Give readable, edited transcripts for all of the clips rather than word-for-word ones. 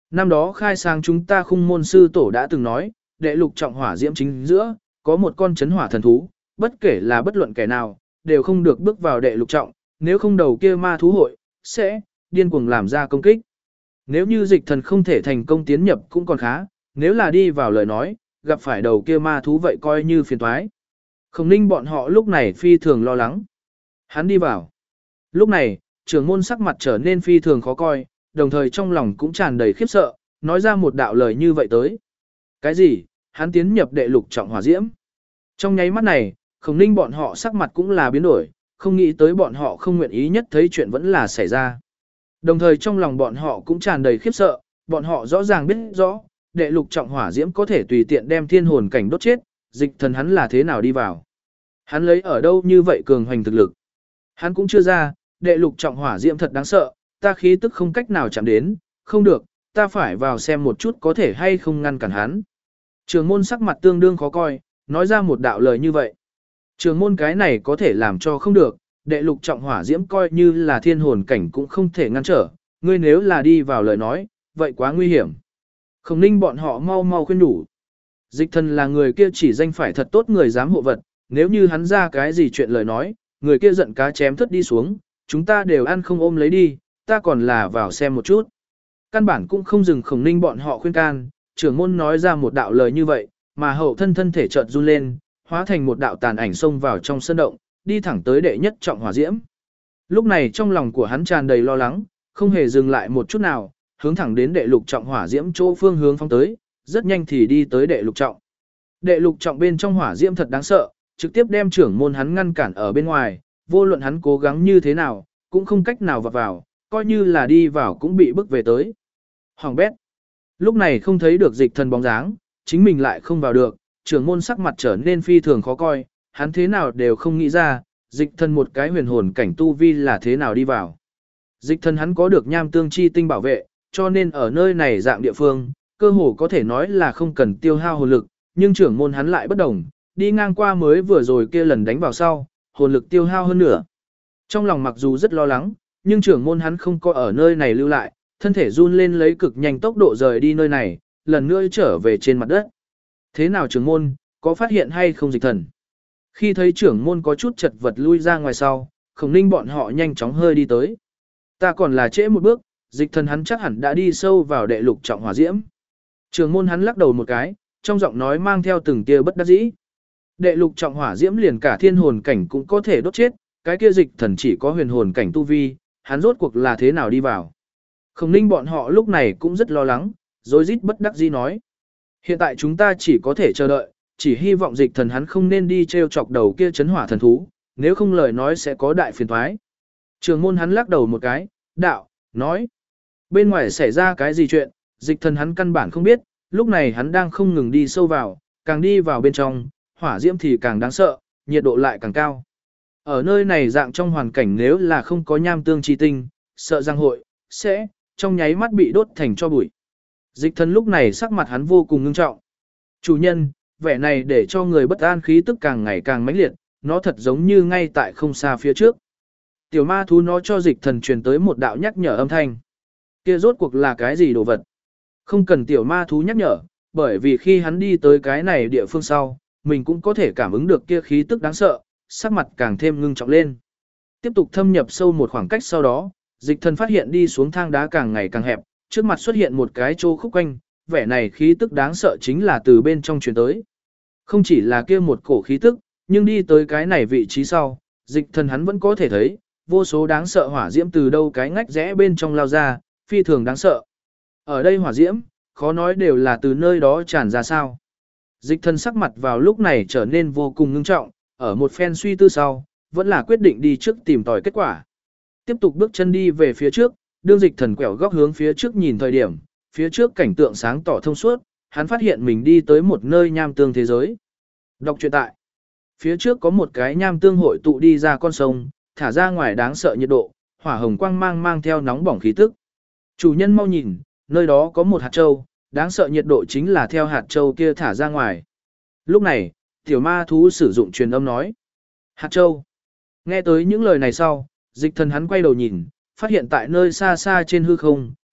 Năm đó khai sáng chúng ta khung môn sư tổ đã từng nói, đệ lục trọng hỏa diễm chính giữa, có một con chấn hỏa thần thú, bất kể là bất luận kẻ nào, đều không được bước vào đệ lục trọng, nếu không đầu kia ma thú hội, sẽ điên cuồng làm ra công kích. Nếu như dịch thần không thể thành công tiến nhập cũng còn khá, nếu là đi vào lời nói, gặp phải đầu kia ma thú vậy coi như phiền toái. Khổng Ninh bọn họ lúc này phi thường lo lắng. Hắn đi vào. Lúc này, trưởng môn sắc mặt trở nên phi thường khó coi, đồng thời trong lòng cũng tràn đầy khiếp sợ, nói ra một đạo lời như vậy tới. Cái gì? Hắn tiến nhập đệ lục trọng hỏa diễm. Trong nháy mắt này, Khổng Ninh bọn họ sắc mặt cũng là biến đổi, không nghĩ tới bọn họ không nguyện ý nhất thấy chuyện vẫn là xảy ra. Đồng thời trong lòng bọn họ cũng tràn đầy khiếp sợ, bọn họ rõ ràng biết rõ, đệ lục trọng hỏa diễm có thể tùy tiện đem thiên hồn cảnh đốt chết, dịch thần hắn là thế nào đi vào. Hắn lấy ở đâu như vậy cường hoành thực lực. Hắn cũng chưa ra, đệ lục trọng hỏa diễm thật đáng sợ, ta khí tức không cách nào chạm đến, không được, ta phải vào xem một chút có thể hay không ngăn cản hắn. Trường môn sắc mặt tương đương khó coi, nói ra một đạo lời như vậy. Trường môn cái này có thể làm cho không được, đệ lục trọng hỏa diễm coi như là thiên hồn cảnh cũng không thể ngăn trở, ngươi nếu là đi vào lời nói, vậy quá nguy hiểm. Khổng Ninh bọn họ mau mau khuyên đủ. Dịch thần là người kia chỉ danh phải thật tốt người dám hộ vật, nếu như hắn ra cái gì chuyện lời nói, người kia giận cá chém thất đi xuống, chúng ta đều ăn không ôm lấy đi, ta còn là vào xem một chút. Căn bản cũng không dừng Khổng Ninh bọn họ khuyên can, trưởng môn nói ra một đạo lời như vậy, mà hậu thân thể chợt run lên, hóa thành một đạo tàn ảnh xông vào trong sân động, đi thẳng tới đệ nhất trọng hỏa diễm. Lúc này trong lòng của hắn tràn đầy lo lắng, không hề dừng lại một chút nào, hướng thẳng đến đệ lục trọng hỏa diễm chỗ phương hướng phóng tới, rất nhanh thì đi tới đệ lục trọng. Đệ lục trọng bên trong hỏa diễm thật đáng sợ, trực tiếp đem trưởng môn hắn ngăn cản ở bên ngoài, vô luận hắn cố gắng như thế nào, cũng không cách nào vào, coi như là đi vào cũng bị bức về tới. Hoàng bét. Lúc này không thấy được dịch thần bóng dáng, chính mình lại không vào được, trưởng môn sắc mặt trở nên phi thường khó coi, hắn thế nào đều không nghĩ ra, dịch thần một cái huyền hồn cảnh tu vi là thế nào đi vào. Dịch thần hắn có được nham tương chi tinh bảo vệ, cho nên ở nơi này dạng địa phương, cơ hồ có thể nói là không cần tiêu hao hồn lực, nhưng trưởng môn hắn lại bất đồng, đi ngang qua mới vừa rồi kia lần đánh vào sau, hồn lực tiêu hao hơn nữa. Trong lòng mặc dù rất lo lắng, nhưng trưởng môn hắn không có ở nơi này lưu lại, thân thể run lên lấy cực nhanh tốc độ rời đi nơi này, lần nữa trở về trên mặt đất. Thế nào trưởng môn, có phát hiện hay không dịch thần? Khi thấy trưởng môn có chút chật vật lui ra ngoài sau, Khổng Ninh bọn họ nhanh chóng hơi đi tới. Ta còn là trễ một bước, dịch thần hắn chắc hẳn đã đi sâu vào đệ lục trọng hỏa diễm. Trưởng môn hắn lắc đầu một cái, trong giọng nói mang theo từng tia bất đắc dĩ. Đệ lục trọng hỏa diễm liền cả thiên hồn cảnh cũng có thể đốt chết, cái kia dịch thần chỉ có huyền hồn cảnh tu vi, hắn rốt cuộc là thế nào đi vào. Khổng Ninh bọn họ lúc này cũng rất lo lắng, rối rít bất đắc dĩ nói. Hiện tại chúng ta chỉ có thể chờ đợi, chỉ hy vọng dịch thần hắn không nên đi treo chọc đầu kia chấn hỏa thần thú, nếu không lời nói sẽ có đại phiền toái. Trường môn hắn lắc đầu một cái, đạo, nói. Bên ngoài xảy ra cái gì chuyện, dịch thần hắn căn bản không biết, lúc này hắn đang không ngừng đi sâu vào, càng đi vào bên trong, hỏa diễm thì càng đáng sợ, nhiệt độ lại càng cao. Ở nơi này dạng trong hoàn cảnh nếu là không có nham tương chi tinh, sợ rằng hội, sẽ, trong nháy mắt bị đốt thành cho bụi. Dịch thần lúc này sắc mặt hắn vô cùng ngưng trọng. Chủ nhân, vẻ này để cho người bất an khí tức càng ngày càng mãnh liệt, nó thật giống như ngay tại không xa phía trước. Tiểu ma thú nó cho dịch thần truyền tới một đạo nhắc nhở âm thanh. Kia rốt cuộc là cái gì đồ vật? Không cần tiểu ma thú nhắc nhở, bởi vì khi hắn đi tới cái này địa phương sau, mình cũng có thể cảm ứng được kia khí tức đáng sợ, sắc mặt càng thêm ngưng trọng lên. Tiếp tục thâm nhập sâu một khoảng cách sau đó, dịch thần phát hiện đi xuống thang đá càng ngày càng hẹp, trước mặt xuất hiện một cái chỗ khúc quanh, vẻ này khí tức đáng sợ chính là từ bên trong truyền tới. Không chỉ là kia một cổ khí tức, nhưng đi tới cái này vị trí sau, dịch thần hắn vẫn có thể thấy, vô số đáng sợ hỏa diễm từ đâu cái ngách rẽ bên trong lao ra, phi thường đáng sợ. Ở đây hỏa diễm, khó nói đều là từ nơi đó tràn ra sao. Dịch thần sắc mặt vào lúc này trở nên vô cùng ngưng trọng, ở một phen suy tư sau, vẫn là quyết định đi trước tìm tòi kết quả. Tiếp tục bước chân đi về phía trước, đương dịch thần quẹo góc hướng phía trước nhìn thời điểm, phía trước cảnh tượng sáng tỏ thông suốt, hắn phát hiện mình đi tới một nơi nham tương thế giới. Đọc truyện tại. Phía trước có một cái nham tương hội tụ đi ra con sông, thả ra ngoài đáng sợ nhiệt độ, hỏa hồng quang mang theo nóng bỏng khí tức. Chủ nhân mau nhìn, nơi đó có một hạt châu, đáng sợ nhiệt độ chính là theo hạt châu kia thả ra ngoài. Lúc này, tiểu ma thú sử dụng truyền âm nói. Hạt châu. Nghe tới những lời này sau, dịch thần hắn quay đầu nhìn, phát hiện tại nơi xa xa trên hư không,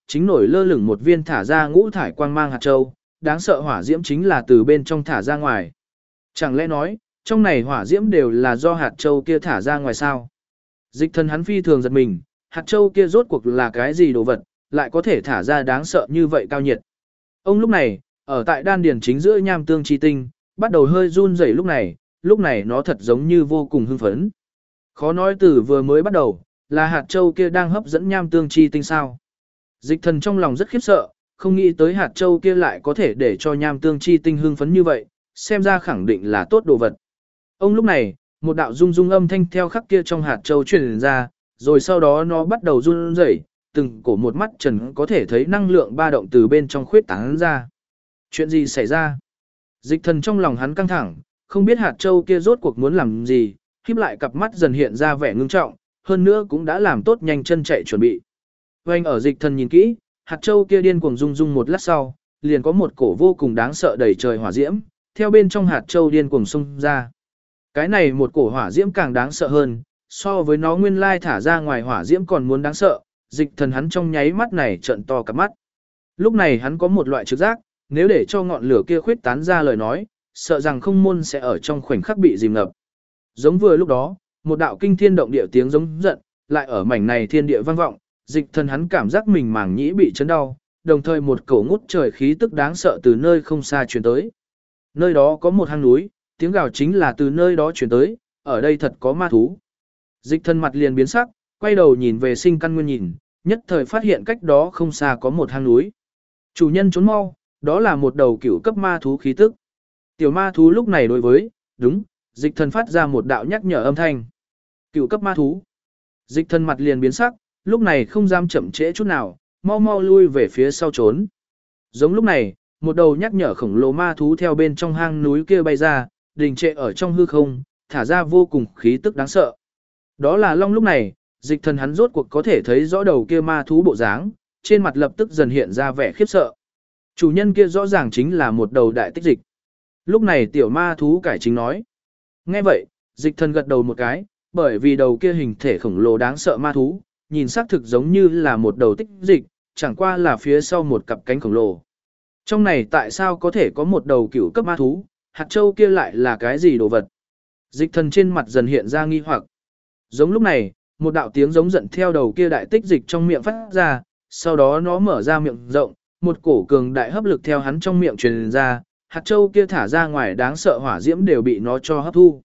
chính nổi lơ lửng một viên thả ra ngũ thải quang mang hạt châu, đáng sợ hỏa diễm chính là từ bên trong thả ra ngoài. Chẳng lẽ nói, trong này hỏa diễm đều là do hạt châu kia thả ra ngoài sao? Dịch thần hắn phi thường giật mình, hạt châu kia rốt cuộc là cái gì đồ vật, lại có thể thả ra đáng sợ như vậy cao nhiệt. Ông lúc này, ở tại đan điền chính giữa nham tương chi tinh, bắt đầu hơi run rẩy lúc này nó thật giống như vô cùng hưng phấn. Khó nói từ vừa mới bắt đầu, là hạt châu kia đang hấp dẫn nham tương chi tinh sao. Dịch thần trong lòng rất khiếp sợ, không nghĩ tới hạt châu kia lại có thể để cho nham tương chi tinh hưng phấn như vậy, xem ra khẳng định là tốt đồ vật. Ông lúc này, một đạo rung rung âm thanh theo khắc kia trong hạt châu truyền ra, rồi sau đó nó bắt đầu run rẩy, từng cổ một mắt trần có thể thấy năng lượng ba động từ bên trong khuyết tán ra. Chuyện gì xảy ra? Dịch thần trong lòng hắn căng thẳng, không biết hạt châu kia rốt cuộc muốn làm gì, híp lại cặp mắt dần hiện ra vẻ ngưng trọng, hơn nữa cũng đã làm tốt nhanh chân chạy chuẩn bị. Vành ở dịch thần nhìn kỹ, hạt châu kia điên cuồng rung rung một lát sau, liền có một cổ vô cùng đáng sợ đầy trời hỏa diễm, theo bên trong hạt châu điên cuồng xông ra. Cái này một cổ hỏa diễm càng đáng sợ hơn, so với nó nguyên lai thả ra ngoài hỏa diễm còn muốn đáng sợ, dịch thần hắn trong nháy mắt này trợn to cả mắt. Lúc này hắn có một loại trực giác, nếu để cho ngọn lửa kia khuyết tán ra lời nói, sợ rằng không môn sẽ ở trong khoảnh khắc bị dìm ngập. Giống vừa lúc đó, một đạo kinh thiên động địa tiếng giống giận, lại ở mảnh này thiên địa vang vọng, dịch thần hắn cảm giác mình màng nhĩ bị chấn đau, đồng thời một cổ ngút trời khí tức đáng sợ từ nơi không xa truyền tới. Nơi đó có một hang núi, tiếng gào chính là từ nơi đó truyền tới, ở đây thật có ma thú. Dịch thần mặt liền biến sắc, quay đầu nhìn về sinh căn nguyên nhìn, nhất thời phát hiện cách đó không xa có một hang núi. Chủ nhân trốn mau, đó là một đầu cửu cấp ma thú khí tức. Tiểu ma thú lúc này đối với, đúng, dịch thần phát ra một đạo nhắc nhở âm thanh. Cửu cấp ma thú. Dịch thần mặt liền biến sắc, lúc này không dám chậm trễ chút nào, mau mau lui về phía sau trốn. Giống lúc này, một đầu nhắc nhở khổng lồ ma thú theo bên trong hang núi kia bay ra, đình trệ ở trong hư không, thả ra vô cùng khí tức đáng sợ. Đó là long lúc này, dịch thần hắn rốt cuộc có thể thấy rõ đầu kia ma thú bộ dáng, trên mặt lập tức dần hiện ra vẻ khiếp sợ. Chủ nhân kia rõ ràng chính là một đầu đại tích dịch. Lúc này tiểu ma thú cải chính nói. Nghe vậy, dịch thần gật đầu một cái, bởi vì đầu kia hình thể khổng lồ đáng sợ ma thú, nhìn xác thực giống như là một đầu tích dịch, chẳng qua là phía sau một cặp cánh khổng lồ. Trong này tại sao có thể có một đầu cửu cấp ma thú, hạt châu kia lại là cái gì đồ vật? Dịch thần trên mặt dần hiện ra nghi hoặc. Giống lúc này, một đạo tiếng giống giận theo đầu kia đại tích dịch trong miệng phát ra, sau đó nó mở ra miệng rộng, một cổ cường đại hấp lực theo hắn trong miệng truyền ra, hạt châu kia thả ra ngoài đáng sợ hỏa diễm đều bị nó cho hấp thu.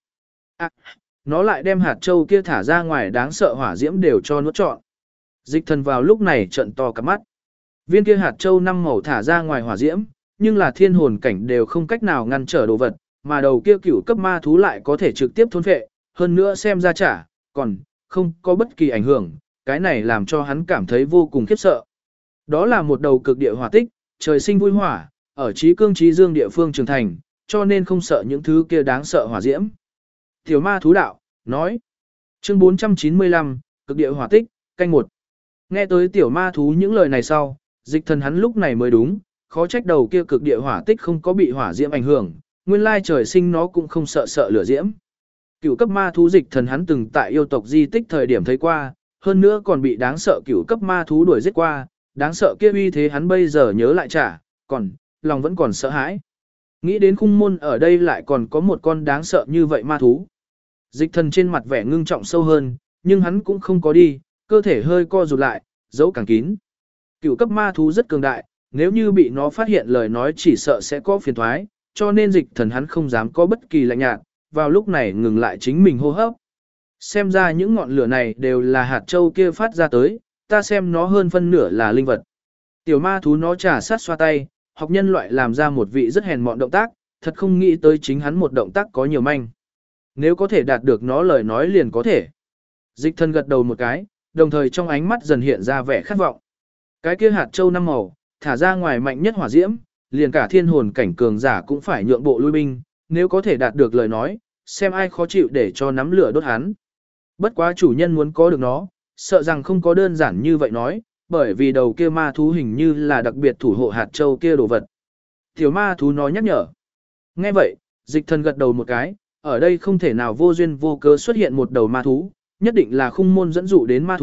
Nó lại đem hạt châu kia thả ra ngoài đáng sợ hỏa diễm đều cho nuốt trọn. Dịch thần vào lúc này trợn to cả mắt. Viên kia hạt châu năm màu thả ra ngoài hỏa diễm, nhưng là thiên hồn cảnh đều không cách nào ngăn trở đồ vật, mà đầu kia cửu cấp ma thú lại có thể trực tiếp thôn phệ, hơn nữa xem ra trả, còn không có bất kỳ ảnh hưởng, cái này làm cho hắn cảm thấy vô cùng khiếp sợ. Đó là một đầu cực địa hỏa tích, trời sinh vui hỏa, ở trí cương trí dương địa phương trưởng thành, cho nên không sợ những thứ kia đáng sợ hỏa diễm. Tiểu ma thú đạo, nói. Chương 495, cực địa hỏa tích, canh 1. Nghe tới tiểu ma thú những lời này sau, dịch thần hắn lúc này mới đúng, khó trách đầu kia cực địa hỏa tích không có bị hỏa diễm ảnh hưởng, nguyên lai trời sinh nó cũng không sợ lửa diễm. Cửu cấp ma thú dịch thần hắn từng tại yêu tộc di tích thời điểm thấy qua, hơn nữa còn bị đáng sợ cửu cấp ma thú đuổi giết qua, đáng sợ kia uy thế hắn bây giờ nhớ lại trả, còn lòng vẫn còn sợ hãi. Nghĩ đến khung môn ở đây lại còn có một con đáng sợ như vậy ma thú. Dịch thần trên mặt vẻ ngưng trọng sâu hơn, nhưng hắn cũng không có đi, cơ thể hơi co rụt lại, giấu càng kín. Cửu cấp ma thú rất cường đại, nếu như bị nó phát hiện lời nói chỉ sợ sẽ có phiền toái, cho nên dịch thần hắn không dám có bất kỳ lạnh nhạt, vào lúc này ngừng lại chính mình hô hấp. Xem ra những ngọn lửa này đều là hạt châu kia phát ra tới, ta xem nó hơn phân nửa là linh vật. Tiểu ma thú nó trà sát xoa tay, học nhân loại làm ra một vị rất hèn mọn động tác, thật không nghĩ tới chính hắn một động tác có nhiều manh. Nếu có thể đạt được nó lời nói liền có thể. Dịch thần gật đầu một cái, đồng thời trong ánh mắt dần hiện ra vẻ khát vọng. Cái kia hạt châu năm màu, thả ra ngoài mạnh nhất hỏa diễm, liền cả thiên hồn cảnh cường giả cũng phải nhượng bộ lui binh, nếu có thể đạt được lời nói, xem ai khó chịu để cho nắm lửa đốt hắn. Bất quá chủ nhân muốn có được nó, sợ rằng không có đơn giản như vậy nói, bởi vì đầu kia ma thú hình như là đặc biệt thủ hộ hạt châu kia đồ vật. Tiểu ma thú nói nhắc nhở. Nghe vậy, dịch thần gật đầu một cái, ở đây không thể nào vô duyên vô cớ xuất hiện một đầu ma thú, nhất định là khung môn dẫn dụ đến ma thú,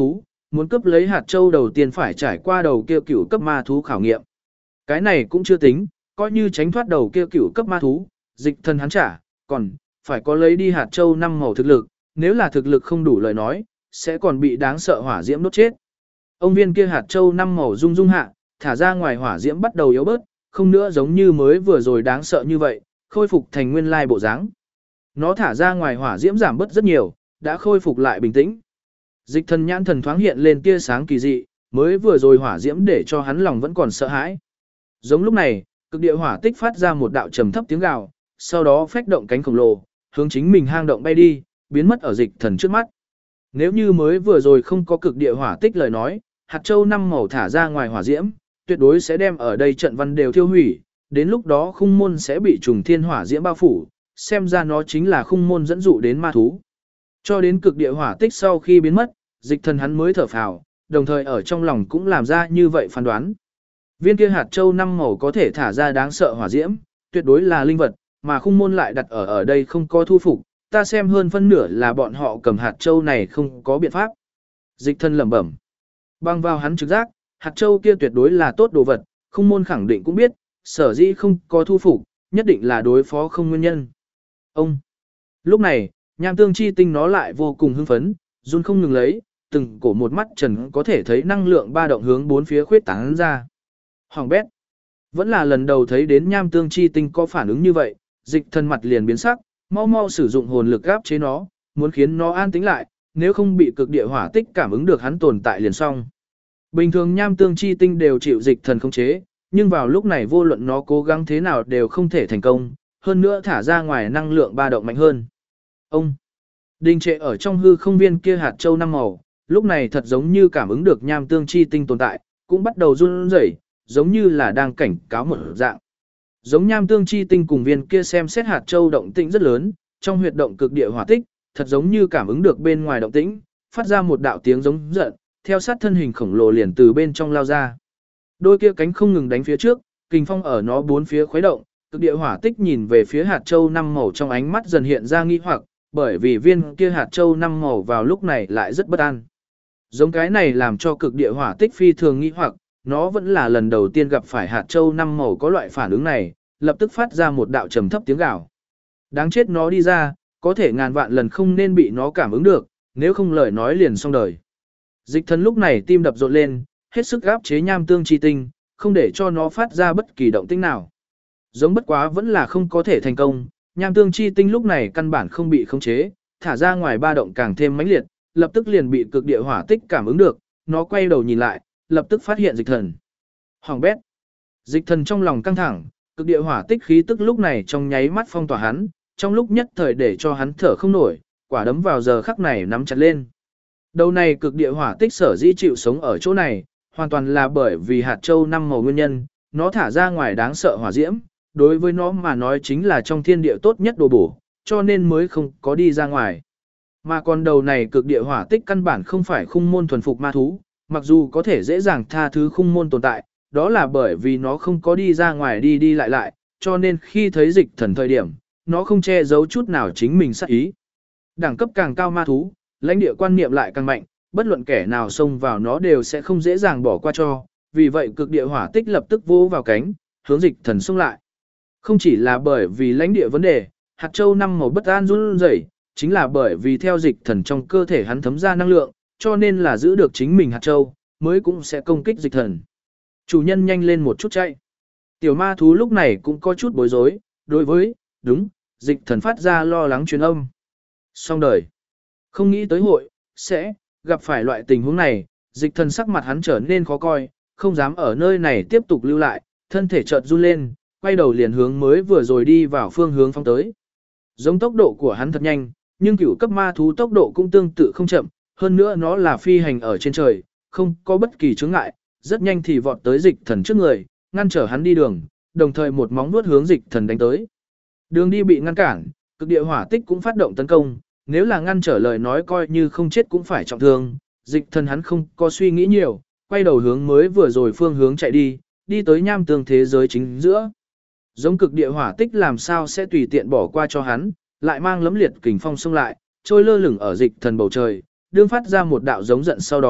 muốn cướp lấy hạt châu đầu tiên phải trải qua đầu kia cửu cấp ma thú khảo nghiệm. Cái này cũng chưa tính, coi như tránh thoát đầu kia cửu cấp ma thú, dịch thần hắn trả, còn phải có lấy đi hạt châu 5 màu thực lực, nếu là thực lực không đủ lời nói, sẽ còn bị đáng sợ hỏa diễm đốt chết. Ông viên kia hạt châu 5 màu rung rung hạ, thả ra ngoài hỏa diễm bắt đầu yếu bớt, không nữa giống như mới vừa rồi đáng sợ như vậy, khôi phục thành nguyên lai bộ dáng. Nó thả ra ngoài hỏa diễm giảm bớt rất nhiều, đã khôi phục lại bình tĩnh. Dịch thần nhãn thần thoáng hiện lên tia sáng kỳ dị, mới vừa rồi hỏa diễm để cho hắn lòng vẫn còn sợ hãi. Giống lúc này, cực địa hỏa tích phát ra một đạo trầm thấp tiếng gào, sau đó phách động cánh khổng lồ, hướng chính mình hang động bay đi, biến mất ở dịch thần trước mắt. Nếu như mới vừa rồi không có cực địa hỏa tích lời nói, hạt châu 5 màu thả ra ngoài hỏa diễm, tuyệt đối sẽ đem ở đây trận văn đều thiêu hủy, đến lúc đó khung môn sẽ bị trùng thiên hỏa diễm bao phủ, xem ra nó chính là khung môn dẫn dụ đến ma thú. Cho đến cực địa hỏa tích sau khi biến mất, dịch thần hắn mới thở phào, đồng thời ở trong lòng cũng làm ra như vậy phán đoán. Viên kia hạt châu 5 màu có thể thả ra đáng sợ hỏa diễm, tuyệt đối là linh vật, mà khung môn lại đặt ở đây không có thu phục, ta xem hơn phân nửa là bọn họ cầm hạt châu này không có biện pháp. Dịch thần lẩm bẩm. Bằng vào hắn trực giác, hạt châu kia tuyệt đối là tốt đồ vật, khung môn khẳng định cũng biết, sở dĩ không có thu phục, nhất định là đối phó không nguyên nhân. Ông. Lúc này, nham tương chi tinh nó lại vô cùng hưng phấn, run không ngừng lấy, từng cổ một mắt trần có thể thấy năng lượng ba động hướng bốn phía khuyết tán ra. Hoàng bét. Vẫn là lần đầu thấy đến nham tương chi tinh có phản ứng như vậy, dịch thần mặt liền biến sắc, mau mau sử dụng hồn lực áp chế nó, muốn khiến nó an tĩnh lại, nếu không bị cực địa hỏa tích cảm ứng được hắn tồn tại liền xong. Bình thường nham tương chi tinh đều chịu dịch thần khống chế, nhưng vào lúc này vô luận nó cố gắng thế nào đều không thể thành công, hơn nữa thả ra ngoài năng lượng ba động mạnh hơn. Ông đình trệ ở trong hư không viên kia hạt châu 5 màu, lúc này thật giống như cảm ứng được nham tương chi tinh tồn tại, cũng bắt đầu run rẩy, giống như là đang cảnh cáo một dạng. Giống nham tương chi tinh cùng viên kia xem xét hạt châu động tĩnh rất lớn, trong huyệt động cực địa hỏa tích, thật giống như cảm ứng được bên ngoài động tĩnh, phát ra một đạo tiếng giống giận, theo sát thân hình khổng lồ liền từ bên trong lao ra. Đôi kia cánh không ngừng đánh phía trước, kình phong ở nó bốn phía khuấy động, cực địa hỏa tích nhìn về phía hạt châu 5 màu trong ánh mắt dần hiện ra nghi hoặc, bởi vì viên kia hạt châu 5 màu vào lúc này lại rất bất an. Giống cái này làm cho cực địa hỏa tích phi thường nghi hoặc, nó vẫn là lần đầu tiên gặp phải hạt châu 5 màu có loại phản ứng này, lập tức phát ra một đạo trầm thấp tiếng gào. Đáng chết, nó đi ra, có thể ngàn vạn lần không nên bị nó cảm ứng được, nếu không lời nói liền xong đời. Dịch thần lúc này tim đập rộn lên, hết sức áp chế nham tương chi tinh, không để cho nó phát ra bất kỳ động tĩnh nào. Giống bất quá vẫn là không có thể thành công, nham tương chi tinh lúc này căn bản không bị khống chế, thả ra ngoài ba động càng thêm mãnh liệt, lập tức liền bị cực địa hỏa tích cảm ứng được, nó quay đầu nhìn lại, lập tức phát hiện dịch thần. Hoàng bét. Dịch thần trong lòng căng thẳng, cực địa hỏa tích khí tức lúc này trong nháy mắt phong tỏa hắn, trong lúc nhất thời để cho hắn thở không nổi, quả đấm vào giờ khắc này nắm chặt lên. Đầu này cực địa hỏa tích sở dĩ chịu sống ở chỗ này, hoàn toàn là bởi vì hạt châu 5 màu nguyên nhân, nó thả ra ngoài đáng sợ hỏa diễm, đối với nó mà nói chính là trong thiên địa tốt nhất đồ bổ, cho nên mới không có đi ra ngoài. Mà còn đầu này cực địa hỏa tích căn bản không phải khung môn thuần phục ma thú, mặc dù có thể dễ dàng tha thứ khung môn tồn tại, đó là bởi vì nó không có đi ra ngoài đi đi lại lại, cho nên khi thấy dịch thần thời điểm, nó không che giấu chút nào chính mình sát ý. Đẳng cấp càng cao ma thú, lãnh địa quan niệm lại càng mạnh, bất luận kẻ nào xông vào nó đều sẽ không dễ dàng bỏ qua cho, vì vậy cực địa hỏa tích lập tức vỗ vào cánh, hướng dịch thần xông lại. Không chỉ là bởi vì lãnh địa vấn đề, hạt châu 5 màu bất an run rẩy, chính là bởi vì theo dịch thần trong cơ thể hắn thấm ra năng lượng, cho nên là giữ được chính mình hạt châu, mới cũng sẽ công kích dịch thần. Chủ nhân nhanh lên một chút chạy. Tiểu ma thú lúc này cũng có chút bối rối, đối với, đúng, dịch thần phát ra lo lắng truyền âm. Xong đời. Không nghĩ tới hội, sẽ, gặp phải loại tình huống này, dịch thần sắc mặt hắn trở nên khó coi, không dám ở nơi này tiếp tục lưu lại, thân thể chợt run lên, quay đầu liền hướng mới vừa rồi đi vào phương hướng phong tới. Giống tốc độ của hắn thật nhanh, nhưng cửu cấp ma thú tốc độ cũng tương tự không chậm, hơn nữa nó là phi hành ở trên trời, không có bất kỳ chướng ngại, rất nhanh thì vọt tới dịch thần trước người, ngăn trở hắn đi đường, đồng thời một móng vuốt hướng dịch thần đánh tới. Đường đi bị ngăn cản, cực địa hỏa tích cũng phát động tấn công, nếu là ngăn trở lời nói coi như không chết cũng phải trọng thương, dịch thần hắn không có suy nghĩ nhiều, quay đầu hướng mới vừa rồi phương hướng chạy đi, đi tới nham tương thế giới chính giữa. Giống cực địa hỏa tích làm sao sẽ tùy tiện bỏ qua cho hắn, lại mang lấm liệt kình phong xông lại, trôi lơ lửng ở dịch thần bầu trời, đương phát ra một đạo giống giận sau đó,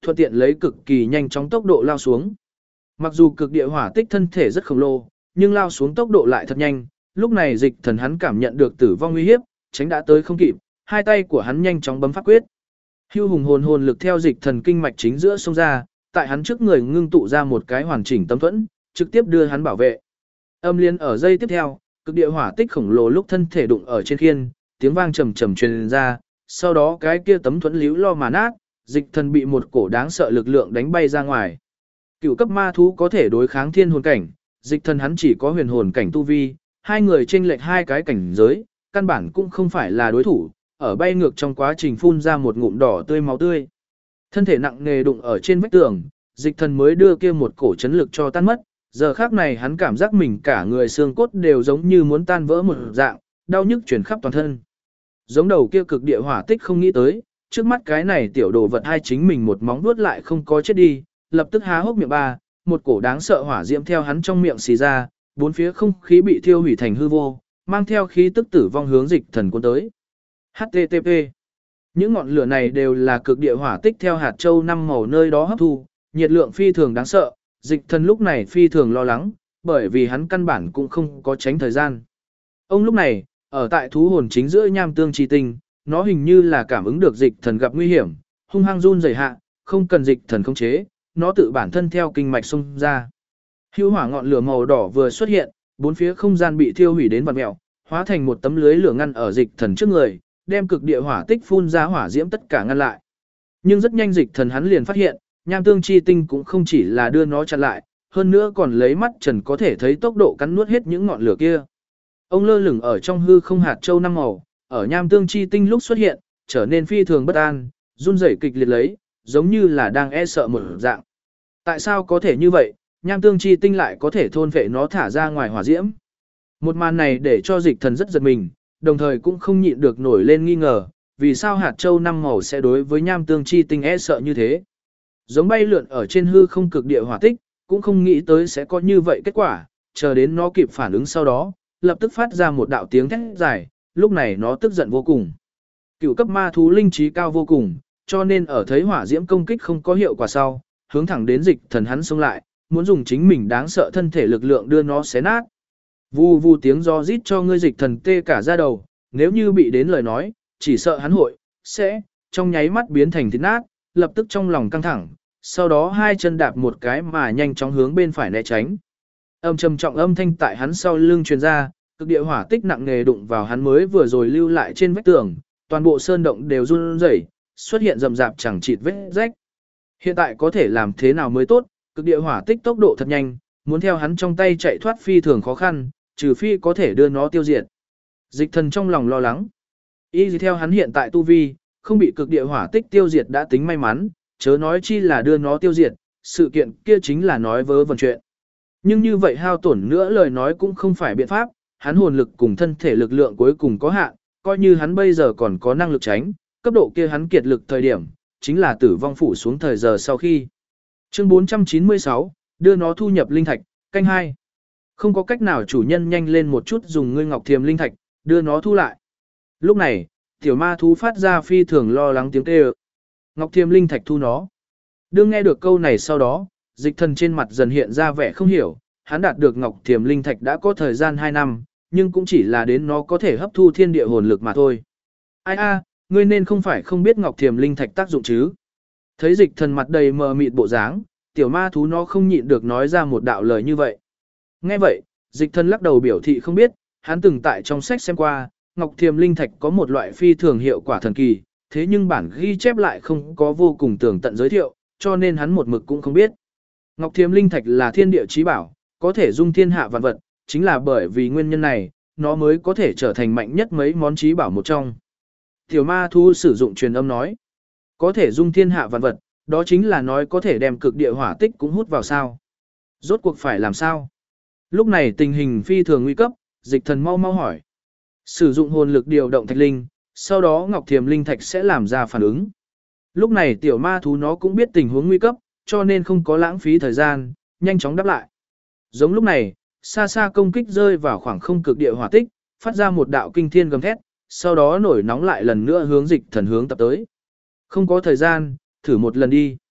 thuận tiện lấy cực kỳ nhanh chóng tốc độ lao xuống. Mặc dù cực địa hỏa tích thân thể rất khổng lồ, nhưng lao xuống tốc độ lại thật nhanh, lúc này Dịch Thần hắn cảm nhận được tử vong nguy hiếp, tránh đã tới không kịp, hai tay của hắn nhanh chóng bấm pháp quyết. Hưu hùng hồn lực theo Dịch Thần kinh mạch chính giữa xông ra, tại hắn trước người ngưng tụ ra một cái hoàn chỉnh tấm thuẫn, trực tiếp đưa hắn bảo vệ. Âm liên ở giây tiếp theo, cực địa hỏa tích khổng lồ lúc thân thể đụng ở trên khiên, tiếng vang trầm trầm truyền ra, sau đó cái kia tấm thuẫn líu lo mà nát, Dịch Thần bị một cổ đáng sợ lực lượng đánh bay ra ngoài. Cựu cấp ma thú có thể đối kháng thiên hồn cảnh, Dịch Thần hắn chỉ có huyền hồn cảnh tu vi, hai người chênh lệch hai cái cảnh giới, căn bản cũng không phải là đối thủ, ở bay ngược trong quá trình phun ra một ngụm đỏ tươi máu tươi. Thân thể nặng nề đụng ở trên vách tường, Dịch Thần mới đưa kia một cổ chấn lực cho tan mất, giờ khác này hắn cảm giác mình cả người xương cốt đều giống như muốn tan vỡ một dạng, đau nhức truyền khắp toàn thân. Giống đầu kia cực địa hỏa tích không nghĩ tới, trước mắt cái này tiểu đồ vật hai chính mình một móng vuốt lại không có chết đi, lập tức há hốc miệng ba, một cổ đáng sợ hỏa diễm theo hắn trong miệng xì ra, bốn phía không khí bị thiêu hủy thành hư vô, mang theo khí tức tử vong hướng Dịch Thần cuốn tới. HTTP. Những ngọn lửa này đều là cực địa hỏa tích theo hạt châu năm màu nơi đó hấp thu, nhiệt lượng phi thường đáng sợ, Dịch Thần lúc này phi thường lo lắng, bởi vì hắn căn bản cũng không có tránh thời gian. Ông lúc này, ở tại thú hồn chính giữa nham tương chi tinh, nó hình như là cảm ứng được Dịch Thần gặp nguy hiểm, hung hăng run rẩy hạ, không cần Dịch Thần khống chế, nó tự bản thân theo kinh mạch xông ra. Hưu hỏa ngọn lửa màu đỏ vừa xuất hiện, bốn phía không gian bị thiêu hủy đến vặn mèo, hóa thành một tấm lưới lửa ngăn ở Dịch Thần trước người, đem cực địa hỏa tích phun ra hỏa diễm tất cả ngăn lại. Nhưng rất nhanh Dịch Thần hắn liền phát hiện, nham tương chi tinh cũng không chỉ là đưa nó chặn lại, hơn nữa còn lấy mắt trần có thể thấy tốc độ cắn nuốt hết những ngọn lửa kia. Ông lơ lửng ở trong hư không hạt châu năm màu, ở nham tương chi tinh lúc xuất hiện, trở nên phi thường bất an, run rẩy kịch liệt lấy, giống như là đang e sợ một dạng. Tại sao có thể như vậy, nham tương chi tinh lại có thể thôn vệ nó thả ra ngoài hỏa diễm? Một màn này để cho Dịch Thần rất giật mình, đồng thời cũng không nhịn được nổi lên nghi ngờ, vì sao hạt châu năm màu sẽ đối với nham tương chi tinh e sợ như thế. Giống bay lượn ở trên hư không cực địa hỏa tích, cũng không nghĩ tới sẽ có như vậy kết quả, chờ đến nó kịp phản ứng sau đó, lập tức phát ra một đạo tiếng thét dài, lúc này nó tức giận vô cùng. Cựu cấp ma thú linh trí cao vô cùng, cho nên ở thấy hỏa diễm công kích không có hiệu quả sau, hướng thẳng đến Dịch Thần hắn xông lại, muốn dùng chính mình đáng sợ thân thể lực lượng đưa nó xé nát. Vù vù tiếng gió rít cho ngươi Dịch Thần tê cả da đầu, nếu như bị đến lời nói, chỉ sợ hắn sẽ trong nháy mắt biến thành thịt nát, lập tức trong lòng căng thẳng, sau đó hai chân đạp một cái mà nhanh chóng hướng bên phải né tránh. Trầm trọng âm thanh tại hắn sau lưng truyền ra, cực địa hỏa tích nặng nề đụng vào hắn mới vừa rồi lưu lại trên vách tường, toàn bộ sơn động đều run rẩy, xuất hiện rầm rạp chẳng chịt vết rách. Hiện tại có thể làm thế nào mới tốt, cực địa hỏa tích tốc độ thật nhanh, muốn theo hắn trong tay chạy thoát phi thường khó khăn, trừ phi có thể đưa nó tiêu diệt. Dịch Thần trong lòng lo lắng. Y theo hắn hiện tại tu vi, không bị cực địa hỏa tích tiêu diệt đã tính may mắn, chớ nói chi là đưa nó tiêu diệt, sự kiện kia chính là nói vớ vẩn chuyện. Nhưng như vậy hao tổn nữa lời nói cũng không phải biện pháp, hắn hồn lực cùng thân thể lực lượng cuối cùng có hạn, coi như hắn bây giờ còn có năng lực tránh, cấp độ kia hắn kiệt lực thời điểm, chính là tử vong phủ xuống thời giờ sau khi. Chương 496, đưa nó thu nhập linh thạch, canh 2. Không có cách nào chủ nhân nhanh lên một chút dùng ngươi ngọc thiềm linh thạch, đưa nó thu lại. Lúc này, tiểu ma thú phát ra phi thường lo lắng tiếng kêu. Ngọc thiềm linh thạch thu nó. Đương nghe được câu này sau đó, Dịch Thần trên mặt dần hiện ra vẻ không hiểu, hắn đạt được ngọc thiềm linh thạch đã có thời gian 2 năm, nhưng cũng chỉ là đến nó có thể hấp thu thiên địa hồn lực mà thôi. Ai ngươi nên không phải không biết ngọc thiềm linh thạch tác dụng chứ? Thấy Dịch Thần mặt đầy mờ mịt bộ dáng, tiểu ma thú nó không nhịn được nói ra một đạo lời như vậy. Nghe vậy, Dịch Thần lắc đầu biểu thị không biết, hắn từng tại trong sách xem qua, ngọc thiềm linh thạch có một loại phi thường hiệu quả thần kỳ, thế nhưng bản ghi chép lại không có vô cùng tường tận giới thiệu, cho nên hắn một mực cũng không biết. Ngọc thiềm linh thạch là thiên địa chí bảo, có thể dung thiên hạ vạn vật, chính là bởi vì nguyên nhân này, nó mới có thể trở thành mạnh nhất mấy món chí bảo một trong. Tiểu ma thú sử dụng truyền âm nói, có thể dung thiên hạ vạn vật, đó chính là nói có thể đem cực địa hỏa tích cũng hút vào sao. Rốt cuộc phải làm sao? Lúc này tình hình phi thường nguy cấp, Dịch Thần mau mau hỏi. Sử dụng hồn lực điều động thạch linh, sau đó ngọc thiềm linh thạch sẽ làm ra phản ứng. Lúc này tiểu ma thú nó cũng biết tình huống nguy cấp, cho nên không có lãng phí thời gian, nhanh chóng đáp lại. Giống lúc này, xa xa công kích rơi vào khoảng không cực địa hỏa tích, phát ra một đạo kinh thiên gầm thét, sau đó nổi nóng lại lần nữa hướng Dịch Thần hướng tập tới. Không có thời gian, thử một lần đi.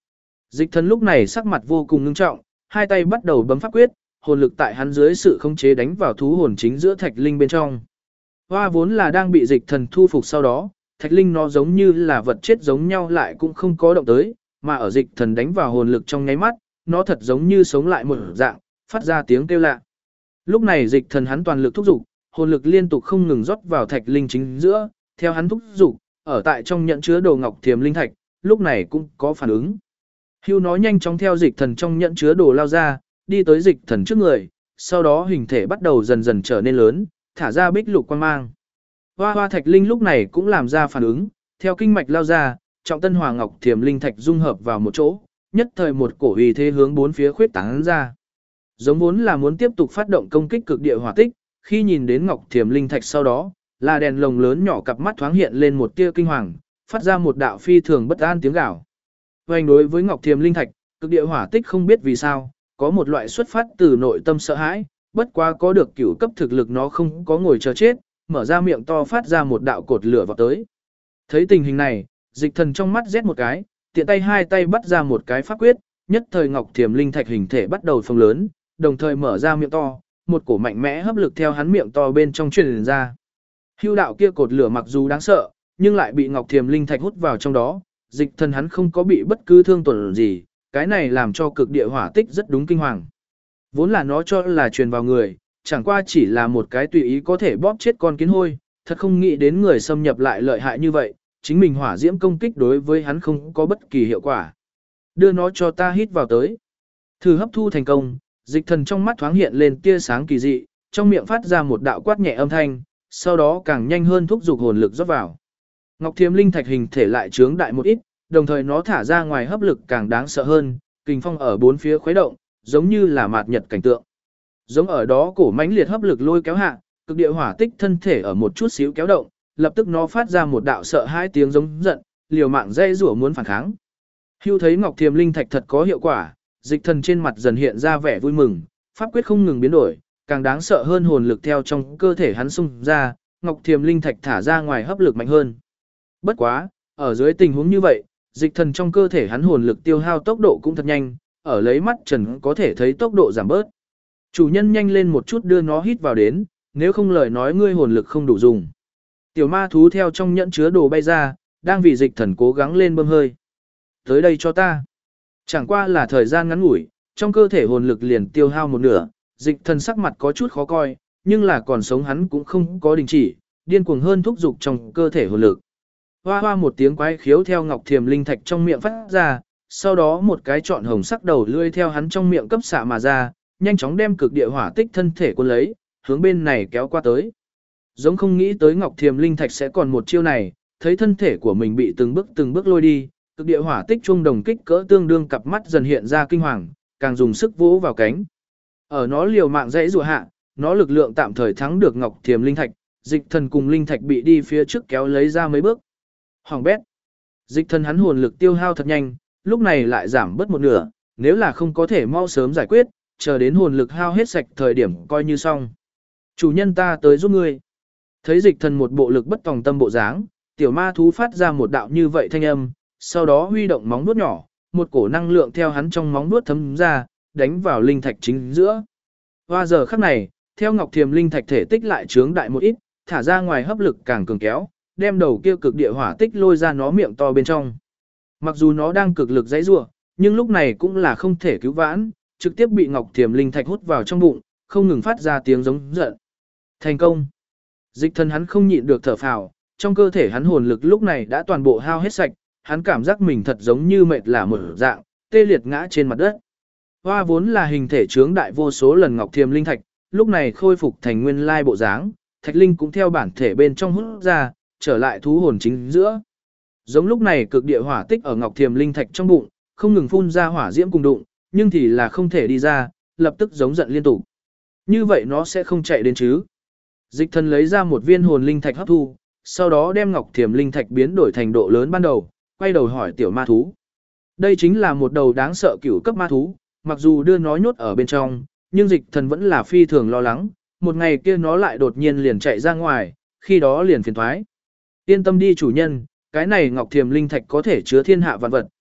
Dịch thần lúc này sắc mặt vô cùng ngưng trọng, hai tay bắt đầu bấm pháp quyết, hồn lực tại hắn dưới sự khống chế đánh vào thú hồn chính giữa thạch linh bên trong. Hoa vốn là đang bị dịch thần thu phục sau đó, thạch linh nó giống như là vật chết giống nhau lại cũng không có động tới, mà ở dịch thần đánh vào hồn lực trong nháy mắt, nó thật giống như sống lại một dạng, phát ra tiếng kêu lạ. Lúc này dịch thần hắn toàn lực thúc dục, hồn lực liên tục không ngừng rót vào thạch linh chính giữa, theo hắn thúc dục, ở tại trong nhận chứa đồ ngọc thiềm linh thạch, lúc này cũng có phản ứng. Hưu nó nhanh chóng theo dịch thần trong nhận chứa đồ lao ra, đi tới dịch thần trước người, sau đó hình thể bắt đầu dần dần trở nên lớn, thả ra bích lục quang mang. Hoa hoa thạch linh lúc này cũng làm ra phản ứng, theo kinh mạch lao ra, trọng tân hòa ngọc thiềm linh thạch dung hợp vào một chỗ, nhất thời một cổ uy thế hướng bốn phía khuyết tán ra. Giống vốn là muốn tiếp tục phát động công kích cực địa hỏa tích, khi nhìn đến ngọc thiềm linh thạch sau đó, là đèn lồng lớn nhỏ cặp mắt thoáng hiện lên một tia kinh hoàng, phát ra một đạo phi thường bất an tiếng gào. Hoành đối với ngọc thiềm linh thạch, cực địa hỏa tích không biết vì sao, có một loại xuất phát từ nội tâm sợ hãi, bất quá có được cửu cấp thực lực nó không có ngồi chờ chết, mở ra miệng to phát ra một đạo cột lửa vào tới. Thấy tình hình này, dịch thần trong mắt rét một cái, tiện tay hai tay bắt ra một cái pháp quyết, nhất thời ngọc thiềm linh thạch hình thể bắt đầu phồng lớn, đồng thời mở ra miệng to, một cổ mạnh mẽ hấp lực theo hắn miệng to bên trong truyền ra. Hưu đạo kia cột lửa mặc dù đáng sợ, nhưng lại bị ngọc thiềm linh thạch hút vào trong đó, dịch thần hắn không có bị bất cứ thương tổn gì, cái này làm cho cực địa hỏa tích rất đúng kinh hoàng. Vốn là nó cho là truyền vào người, chẳng qua chỉ là một cái tùy ý có thể bóp chết con kiến hôi, thật không nghĩ đến người xâm nhập lại lợi hại như vậy, chính mình hỏa diễm công kích đối với hắn không có bất kỳ hiệu quả. Đưa nó cho ta hít vào tới. Thử hấp thu thành công, dịch thần trong mắt thoáng hiện lên tia sáng kỳ dị, trong miệng phát ra một đạo quát nhẹ âm thanh, sau đó càng nhanh hơn thúc dục hồn lực rót vào. Ngọc thiềm linh thạch hình thể lại trướng đại một ít, đồng thời nó thả ra ngoài hấp lực càng đáng sợ hơn, kình phong ở bốn phía khuấy động, giống như là mạt nhật cảnh tượng. Giống ở đó cổ mãnh liệt hấp lực lôi kéo hạ, cực địa hỏa tích thân thể ở một chút xíu kéo động, lập tức nó phát ra một đạo sợ hai tiếng giống giận, liều mạng dây rủa muốn phản kháng. Hưu thấy ngọc thiềm linh thạch thật có hiệu quả, dịch thần trên mặt dần hiện ra vẻ vui mừng, pháp quyết không ngừng biến đổi, càng đáng sợ hơn hồn lực theo trong cơ thể hắn xung ra, ngọc thiềm linh thạch thả ra ngoài hấp lực mạnh hơn. Bất quá, ở dưới tình huống như vậy, dịch thần trong cơ thể hắn hồn lực tiêu hao tốc độ cũng thật nhanh, ở lấy mắt trần có thể thấy tốc độ giảm bớt. Chủ nhân nhanh lên một chút đưa nó hít vào đến, nếu không lời nói ngươi hồn lực không đủ dùng. Tiểu ma thú theo trong nhẫn chứa đồ bay ra, đang vì dịch thần cố gắng lên bơm hơi. Tới đây cho ta. Chẳng qua là thời gian ngắn ngủi, trong cơ thể hồn lực liền tiêu hao một nửa, dịch thần sắc mặt có chút khó coi, nhưng là còn sống hắn cũng không có đình chỉ, điên cuồng hơn thúc dục trong cơ thể hồn lực. Hoa hoa một tiếng quái khiếu theo ngọc thiềm linh thạch trong miệng phát ra, sau đó một cái trọn hồng sắc đầu lưỡi theo hắn trong miệng cấp xạ mà ra, nhanh chóng đem cực địa hỏa tích thân thể cuốn lấy, hướng bên này kéo qua tới. Giống không nghĩ tới ngọc thiềm linh thạch sẽ còn một chiêu này, thấy thân thể của mình bị từng bước lôi đi, cực địa hỏa tích trung đồng kích cỡ tương đương cặp mắt dần hiện ra kinh hoàng, càng dùng sức vỗ vào cánh. Ở nó liều mạng dãy rùa hạ, nó lực lượng tạm thời thắng được ngọc thiềm linh thạch, dịch thần cùng linh thạch bị đi phía trước kéo lấy ra mấy bước. Hoàng bét. Dịch thần hắn hồn lực tiêu hao thật nhanh, lúc này lại giảm bớt một nửa, nếu là không có thể mau sớm giải quyết, chờ đến hồn lực hao hết sạch thời điểm coi như xong. Chủ nhân ta tới giúp ngươi. Thấy dịch thần một bộ lực bất tòng tâm bộ dáng, tiểu ma thú phát ra một đạo như vậy thanh âm, sau đó huy động móng vuốt nhỏ, một cổ năng lượng theo hắn trong móng vuốt thấm ra, đánh vào linh thạch chính giữa. Và giờ khắc này, theo ngọc thiềm linh thạch thể tích lại trướng đại một ít, thả ra ngoài hấp lực càng cường kéo, đem đầu kia cực địa hỏa tích lôi ra nó miệng to bên trong. Mặc dù nó đang cực lực dãy rủa, nhưng lúc này cũng là không thể cứu vãn, trực tiếp bị ngọc thiềm linh thạch hút vào trong bụng, không ngừng phát ra tiếng giống giận. Thành công. Dịch thần hắn không nhịn được thở phào, trong cơ thể hắn hồn lực lúc này đã toàn bộ hao hết sạch, hắn cảm giác mình thật giống như mệt lả một dạng, tê liệt ngã trên mặt đất. Hoa vốn là hình thể trướng đại vô số lần ngọc thiềm linh thạch, lúc này khôi phục thành nguyên lai bộ dáng, thạch linh cũng theo bản thể bên trong hút ra, trở lại thú hồn chính giữa. Giống lúc này cực địa hỏa tích ở ngọc thiềm linh thạch trong bụng, không ngừng phun ra hỏa diễm cùng đụng, nhưng thì là không thể đi ra, lập tức giống giận liên tục. Như vậy nó sẽ không chạy đến chứ. Dịch thần lấy ra một viên hồn linh thạch hấp thu, sau đó đem ngọc thiềm linh thạch biến đổi thành độ lớn ban đầu, quay đầu hỏi tiểu ma thú. Đây chính là một đầu đáng sợ cửu cấp ma thú, mặc dù đưa nó nhốt ở bên trong, nhưng dịch thần vẫn là phi thường lo lắng, một ngày kia nó lại đột nhiên liền chạy ra ngoài, khi đó liền phiền thoái. Yên tâm đi chủ nhân, cái này ngọc thiềm linh thạch có thể chứa thiên hạ vạn vật,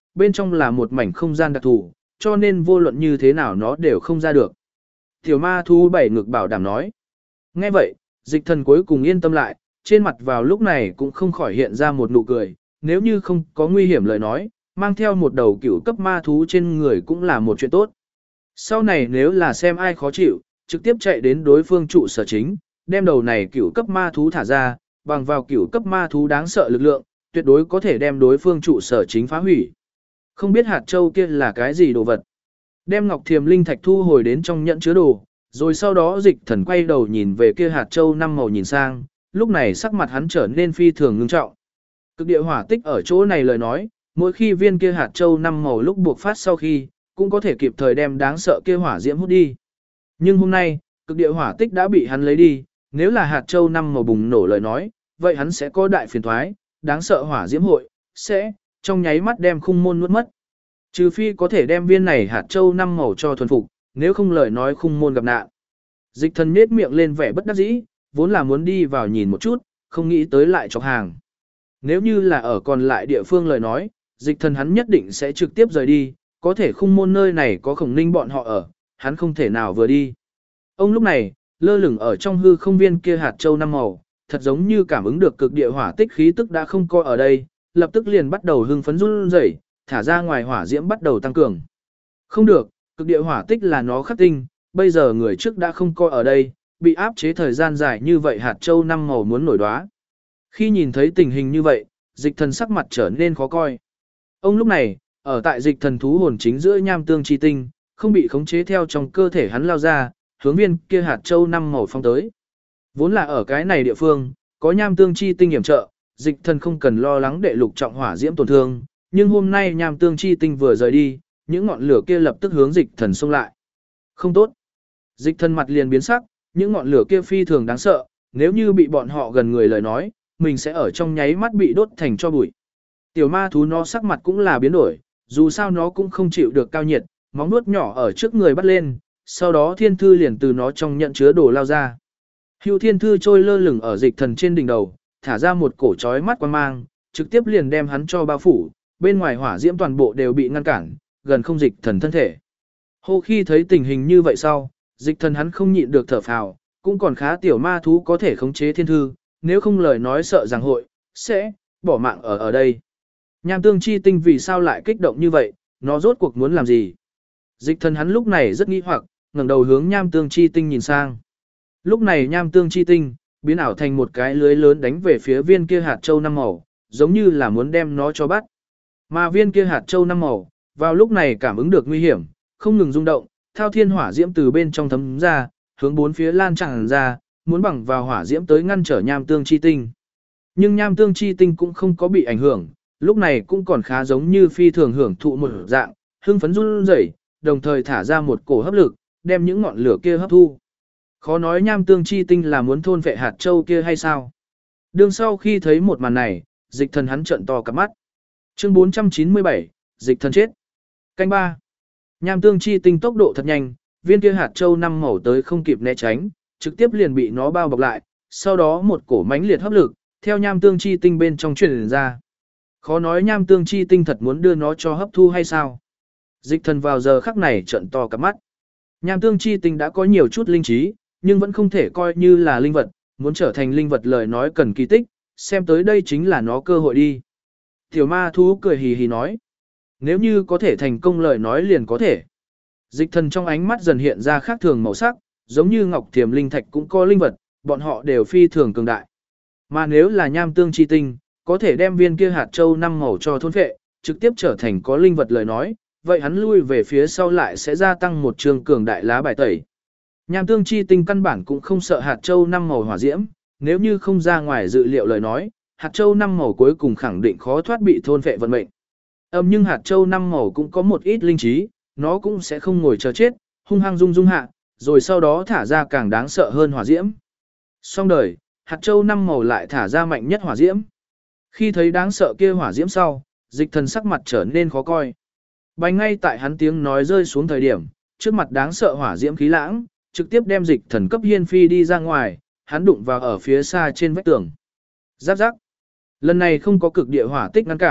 bên trong là một mảnh không gian đặc thù, cho nên vô luận như thế nào nó đều không ra được. Tiểu ma thú bảy ngực bảo đảm nói. Nghe vậy, dịch thần cuối cùng yên tâm lại, trên mặt vào lúc này cũng không khỏi hiện ra một nụ cười, nếu như không có nguy hiểm lời nói, mang theo một đầu cửu cấp ma thú trên người cũng là một chuyện tốt. Sau này nếu là xem ai khó chịu, trực tiếp chạy đến đối phương trụ sở chính, đem đầu này cửu cấp ma thú thả ra, bằng vào cửu cấp ma thú đáng sợ lực lượng, tuyệt đối có thể đem đối phương trụ sở chính phá hủy. Không biết hạt châu kia là cái gì đồ vật. Đem ngọc thiềm linh thạch thu hồi đến trong nhẫn chứa đồ, rồi sau đó dịch thần quay đầu nhìn về kia hạt châu 5 màu nhìn sang, lúc này sắc mặt hắn trở nên phi thường ngưng trọng. Cực địa hỏa tích ở chỗ này lời nói, mỗi khi viên kia hạt châu 5 màu lúc buộc phát sau khi, cũng có thể kịp thời đem đáng sợ kia hỏa diễm hút đi. Nhưng hôm nay, cực địa hỏa tích đã bị hắn lấy đi, nếu là hạt châu 5 màu bùng nổ lời nói, vậy hắn sẽ có đại phiền toái, đáng sợ hỏa diễm hội, sẽ, trong nháy mắt đem khung môn nuốt mất. Trừ phi có thể đem viên này hạt châu 5 màu cho thuần phục, nếu không lời nói khung môn gặp nạn. Dịch thần nhếch miệng lên vẻ bất đắc dĩ, vốn là muốn đi vào nhìn một chút, không nghĩ tới lại chọc hàng. Nếu như là ở còn lại địa phương lời nói, dịch thần hắn nhất định sẽ trực tiếp rời đi, có thể khung môn nơi này có khổng ninh bọn họ ở, hắn không thể nào vừa đi. Ông lúc này, lơ lửng ở trong hư không viên kia hạt châu 5 màu, thật giống như cảm ứng được cực địa hỏa tích khí tức đã không coi ở đây, lập tức liền bắt đầu hưng phấn run rẩy, thả ra ngoài hỏa diễm bắt đầu tăng cường. Không được, cực địa hỏa tích là nó khắc tinh, bây giờ người trước đã không coi ở đây, bị áp chế thời gian dài như vậy hạt châu 5 màu muốn nổi đóa. Khi nhìn thấy tình hình như vậy, dịch thần sắc mặt trở nên khó coi. Ông lúc này, ở tại dịch thần thú hồn chính giữa nham tương chi tinh, không bị khống chế theo trong cơ thể hắn lao ra, hướng viên kia hạt châu 5 màu phong tới. Vốn là ở cái này địa phương, có nham tương chi tinh hiểm trợ, dịch thần không cần lo lắng đệ lục trọng hỏa diễm tổn thương, nhưng hôm nay nham tương chi tinh vừa rời đi, những ngọn lửa kia lập tức hướng dịch thần xông lại. Không tốt. Dịch thần mặt liền biến sắc, những ngọn lửa kia phi thường đáng sợ, nếu như bị bọn họ gần người lời nói, mình sẽ ở trong nháy mắt bị đốt thành tro bụi. Tiểu ma thú nó sắc mặt cũng là biến đổi, dù sao nó cũng không chịu được cao nhiệt, móng nuốt nhỏ ở trước người bắt lên, sau đó thiên thư liền từ nó trong nhận chứa đồ lao ra. Hưu thiên thư trôi lơ lửng ở dịch thần trên đỉnh đầu, thả ra một cổ chói mắt quang mang, trực tiếp liền đem hắn cho bao phủ, bên ngoài hỏa diễm toàn bộ đều bị ngăn cản, gần không dịch thần thân thể. Hô khi thấy tình hình như vậy sau, dịch thần hắn không nhịn được thở phào, cũng còn khá tiểu ma thú có thể khống chế thiên thư, nếu không lời nói sợ rằng hội, sẽ, bỏ mạng ở đây. Nham tương chi tinh vì sao lại kích động như vậy, nó rốt cuộc muốn làm gì? Dịch thần hắn lúc này rất nghi hoặc, ngẩng đầu hướng nham tương chi tinh nhìn sang. Lúc này nham tương chi tinh, biến ảo thành một cái lưới lớn đánh về phía viên kia hạt châu 5 màu, giống như là muốn đem nó cho bắt. Mà viên kia hạt châu 5 màu, vào lúc này cảm ứng được nguy hiểm, không ngừng rung động, thao thiên hỏa diễm từ bên trong thấm ra, hướng bốn phía lan tràn ra, muốn bằng vào hỏa diễm tới ngăn trở nham tương chi tinh. Nhưng nham tương chi tinh cũng không có bị ảnh hưởng, lúc này cũng còn khá giống như phi thường hưởng thụ một dạng, hưng phấn run rẩy, đồng thời thả ra một cổ hấp lực, đem những ngọn lửa kia hấp thu. Khó nói nham tương chi tinh là muốn thôn vệ hạt châu kia hay sao? Đương sau khi thấy một màn này, dịch thần hắn trợn to cả mắt. Chương 497, dịch thần chết. Canh 3. Nham tương chi tinh tốc độ thật nhanh, viên kia hạt châu 5 màu tới không kịp né tránh, trực tiếp liền bị nó bao bọc lại, sau đó một cổ mãnh liệt hấp lực, theo nham tương chi tinh bên trong truyền ra. Khó nói nham tương chi tinh thật muốn đưa nó cho hấp thu hay sao? Dịch thần vào giờ khắc này trợn to cả mắt. Nham tương chi tinh đã có nhiều chút linh trí, nhưng vẫn không thể coi như là linh vật, muốn trở thành linh vật lời nói cần kỳ tích, xem tới đây chính là nó cơ hội đi. Tiểu ma thú cười hì hì nói, nếu như có thể thành công lời nói liền có thể. Dịch thần trong ánh mắt dần hiện ra khác thường màu sắc, giống như ngọc thiềm linh thạch cũng có linh vật, bọn họ đều phi thường cường đại. Mà nếu là nham tương chi tinh, có thể đem viên kia hạt châu 5 màu cho thôn phệ, trực tiếp trở thành có linh vật lời nói, vậy hắn lui về phía sau lại sẽ gia tăng một trường cường đại lá bài tẩy. Nham tương chi tinh căn bản cũng không sợ hạt châu 5 màu hỏa diễm, nếu như không ra ngoài dự liệu lời nói, hạt châu 5 màu cuối cùng khẳng định khó thoát bị thôn phệ vận mệnh. Nhưng hạt châu 5 màu cũng có một ít linh trí, nó cũng sẽ không ngồi chờ chết, hung hăng rung hạ, rồi sau đó thả ra càng đáng sợ hơn hỏa diễm. Xong đời, hạt châu 5 màu lại thả ra mạnh nhất hỏa diễm. Khi thấy đáng sợ kia hỏa diễm sau, dịch thần sắc mặt trở nên khó coi. Bành ngay tại hắn tiếng nói rơi xuống thời điểm, trước mặt đáng sợ hỏa diễm khí lãng, trực tiếp đem dịch thần cấp hiên phi đi ra ngoài, hắn đụng vào ở phía xa trên vách tường. Giáp giáp. Lần này không có cực địa hỏa tích ngăn cản,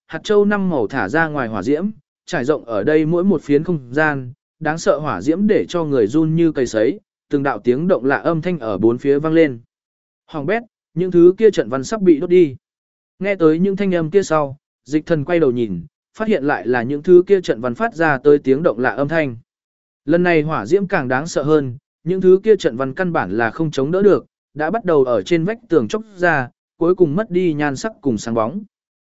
hạt châu năm màu thả ra ngoài hỏa diễm, trải rộng ở đây mỗi một phiến không gian, đáng sợ hỏa diễm để cho người run như cây sấy, từng đạo tiếng động lạ âm thanh ở bốn phía vang lên. Hoàng bét, những thứ kia trận văn sắp bị đốt đi. Nghe tới những thanh âm kia sau, Dịch Thần quay đầu nhìn, phát hiện lại là những thứ kia trận văn phát ra tới tiếng động lạ âm thanh. Lần này hỏa diễm càng đáng sợ hơn, những thứ kia trận văn căn bản là không chống đỡ được, đã bắt đầu ở trên vách tường chốc ra, cuối cùng mất đi nhan sắc cùng sáng bóng.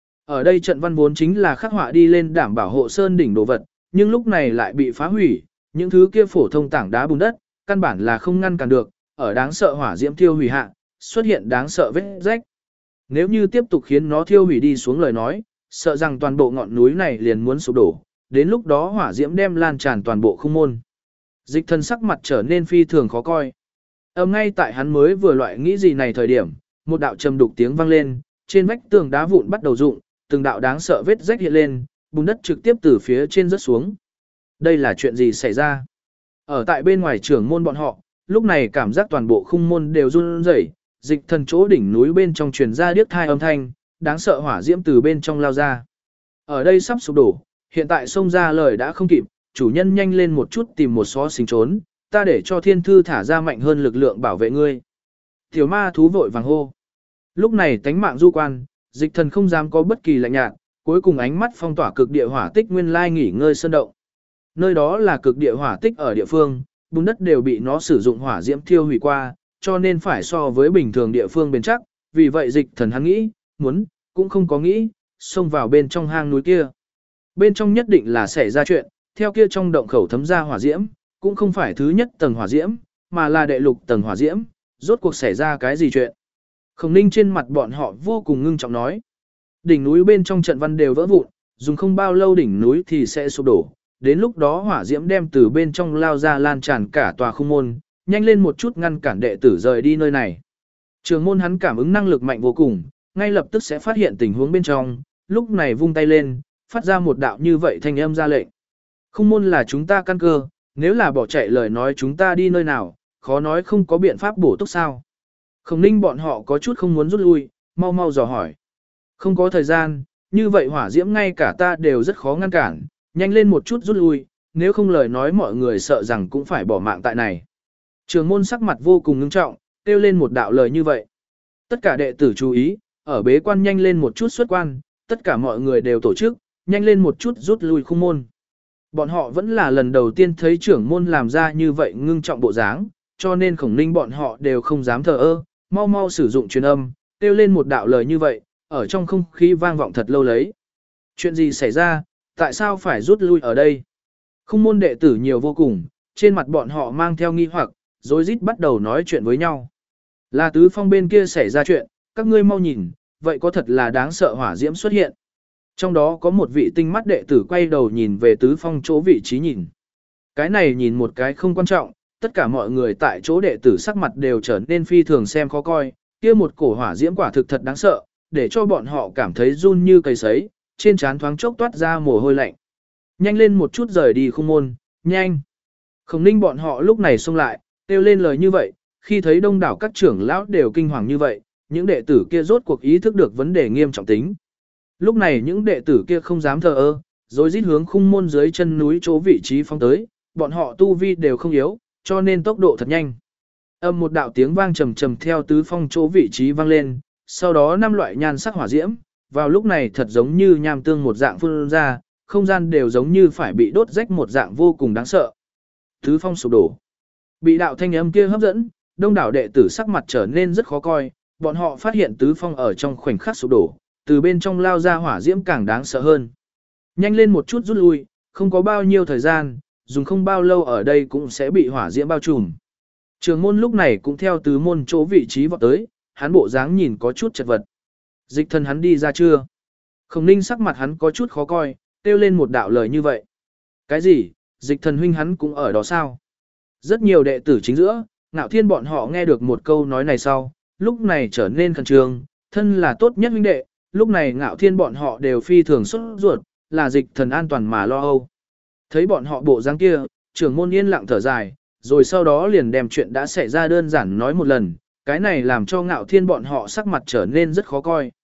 Ở đây trận văn vốn chính là khắc họa đi lên đảm bảo hộ sơn đỉnh đồ vật, nhưng lúc này lại bị phá hủy, những thứ kia phổ thông tảng đá bùn đất, căn bản là không ngăn cản được, ở đáng sợ hỏa diễm thiêu hủy hạ, xuất hiện đáng sợ vết rách. Nếu như tiếp tục khiến nó thiêu hủy đi xuống lời nói, sợ rằng toàn bộ ngọn núi này liền muốn sụp đổ, đến lúc đó hỏa diễm đem lan tràn toàn bộ không môn. Dịch Thần sắc mặt trở nên phi thường khó coi. Ngay tại hắn mới vừa loại nghĩ gì này thời điểm, một đạo trầm đục tiếng vang lên, trên vách tường đá vụn bắt đầu rụng, từng đạo đáng sợ vết rách hiện lên, bùn đất trực tiếp từ phía trên rớt xuống. Đây là chuyện gì xảy ra? Ở tại bên ngoài trưởng môn bọn họ, lúc này cảm giác toàn bộ khung môn đều run rẩy, Dịch Thần chỗ đỉnh núi bên trong truyền ra điếc thai âm thanh, đáng sợ hỏa diễm từ bên trong lao ra. Ở đây sắp sụp đổ, hiện tại xông ra lời đã không kịp, chủ nhân nhanh lên một chút tìm một xó xình trốn, ta để cho thiên thư thả ra mạnh hơn lực lượng bảo vệ ngươi. Tiểu ma thú vội vàng hô. Lúc này tánh mạng du quan, Dịch Thần không dám có bất kỳ lạnh nhạt, cuối cùng ánh mắt phong tỏa cực địa hỏa tích nguyên lai nghỉ ngơi sơn động. Nơi đó là cực địa hỏa tích ở địa phương, bùn đất đều bị nó sử dụng hỏa diễm thiêu hủy qua, cho nên phải so với bình thường địa phương bền chắc, vì vậy Dịch Thần hắn nghĩ, muốn, cũng không có nghĩ, xông vào bên trong hang núi kia. Bên trong nhất định là xảy ra chuyện, theo kia trong động khẩu thấm ra hỏa diễm, cũng không phải thứ nhất tầng hỏa diễm, mà là đệ lục tầng hỏa diễm, rốt cuộc xảy ra cái gì chuyện. Khổng Ninh trên mặt bọn họ vô cùng ngưng trọng nói. Đỉnh núi bên trong trận văn đều vỡ vụn, dùng không bao lâu đỉnh núi thì sẽ sụp đổ, đến lúc đó hỏa diễm đem từ bên trong lao ra lan tràn cả tòa khung môn, nhanh lên một chút ngăn cản đệ tử rời đi nơi này. Trường môn hắn cảm ứng năng lực mạnh vô cùng, ngay lập tức sẽ phát hiện tình huống bên trong, lúc này vung tay lên, phát ra một đạo như vậy thanh âm ra lệnh. Khung môn là chúng ta căn cơ, nếu là bỏ chạy lời nói chúng ta đi nơi nào, khó nói không có biện pháp bổ túc sao. Khổng Ninh bọn họ có chút không muốn rút lui, mau mau dò hỏi. Không có thời gian, như vậy hỏa diễm ngay cả ta đều rất khó ngăn cản, nhanh lên một chút rút lui, nếu không lời nói mọi người sợ rằng cũng phải bỏ mạng tại này. Trường môn sắc mặt vô cùng ngưng trọng, kêu lên một đạo lời như vậy. Tất cả đệ tử chú ý, ở bế quan nhanh lên một chút xuất quan, tất cả mọi người đều tổ chức, nhanh lên một chút rút lui khung môn. Bọn họ vẫn là lần đầu tiên thấy trưởng môn làm ra như vậy ngưng trọng bộ dáng, cho nên Khổng Ninh bọn họ đều không dám thờ ơ, mau mau sử dụng truyền âm, kêu lên một đạo lời như vậy, ở trong không khí vang vọng thật lâu lấy. Chuyện gì xảy ra, tại sao phải rút lui ở đây? Khung môn đệ tử nhiều vô cùng, trên mặt bọn họ mang theo nghi hoặc, rối rít bắt đầu nói chuyện với nhau. Là Tứ Phong bên kia xảy ra chuyện, các ngươi mau nhìn, vậy có thật là đáng sợ hỏa diễm xuất hiện. Trong đó có một vị tinh mắt đệ tử quay đầu nhìn về Tứ Phong chỗ vị trí nhìn. Cái này nhìn một cái không quan trọng, tất cả mọi người tại chỗ đệ tử sắc mặt đều trở nên phi thường xem khó coi, kia một cổ hỏa diễm quả thực thật đáng sợ, để cho bọn họ cảm thấy run như cây sấy, trên trán thoáng chốc toát ra mồ hôi lạnh. Nhanh lên một chút rời đi khung môn, nhanh. Khổng Ninh bọn họ lúc này xông lại, kêu lên lời như vậy, khi thấy đông đảo các trưởng lão đều kinh hoàng như vậy, những đệ tử kia rốt cuộc ý thức được vấn đề nghiêm trọng tính. Lúc này những đệ tử kia không dám thờ ơ, rồi rít hướng khung môn dưới chân núi chỗ vị trí phóng tới, bọn họ tu vi đều không yếu, cho nên tốc độ thật nhanh. Một đạo tiếng vang trầm trầm theo Tứ Phong chỗ vị trí vang lên, sau đó 5 loại nhan sắc hỏa diễm, vào lúc này thật giống như nham tương một dạng phun ra, không gian đều giống như phải bị đốt rách một dạng vô cùng đáng sợ. Tứ Phong sụp đổ. Bị đạo thanh âm kia hấp dẫn, đông đảo đệ tử sắc mặt trở nên rất khó coi, bọn họ phát hiện Tứ Phong ở trong khoảnh khắc sụp đổ, từ bên trong lao ra hỏa diễm càng đáng sợ hơn. Nhanh lên một chút rút lui, không có bao nhiêu thời gian, dùng không bao lâu ở đây cũng sẽ bị hỏa diễm bao trùm. Trường môn lúc này cũng theo Tứ môn chỗ vị trí vọt tới, hắn bộ dáng nhìn có chút chật vật. Dịch Thần hắn đi ra chưa? Khổng Ninh sắc mặt hắn có chút khó coi, kêu lên một đạo lời như vậy. Cái gì? Dịch Thần huynh hắn cũng ở đó sao? Rất nhiều đệ tử chính giữa, Ngạo Thiên bọn họ nghe được một câu nói này sau, lúc này trở nên khẩn trương, thân là tốt nhất huynh đệ, lúc này Ngạo Thiên bọn họ đều phi thường sốt ruột, là Dịch Thần an toàn mà lo âu. Thấy bọn họ bộ dáng kia, trưởng môn yên lặng thở dài, rồi sau đó liền đem chuyện đã xảy ra đơn giản nói một lần, cái này làm cho Ngạo Thiên bọn họ sắc mặt trở nên rất khó coi.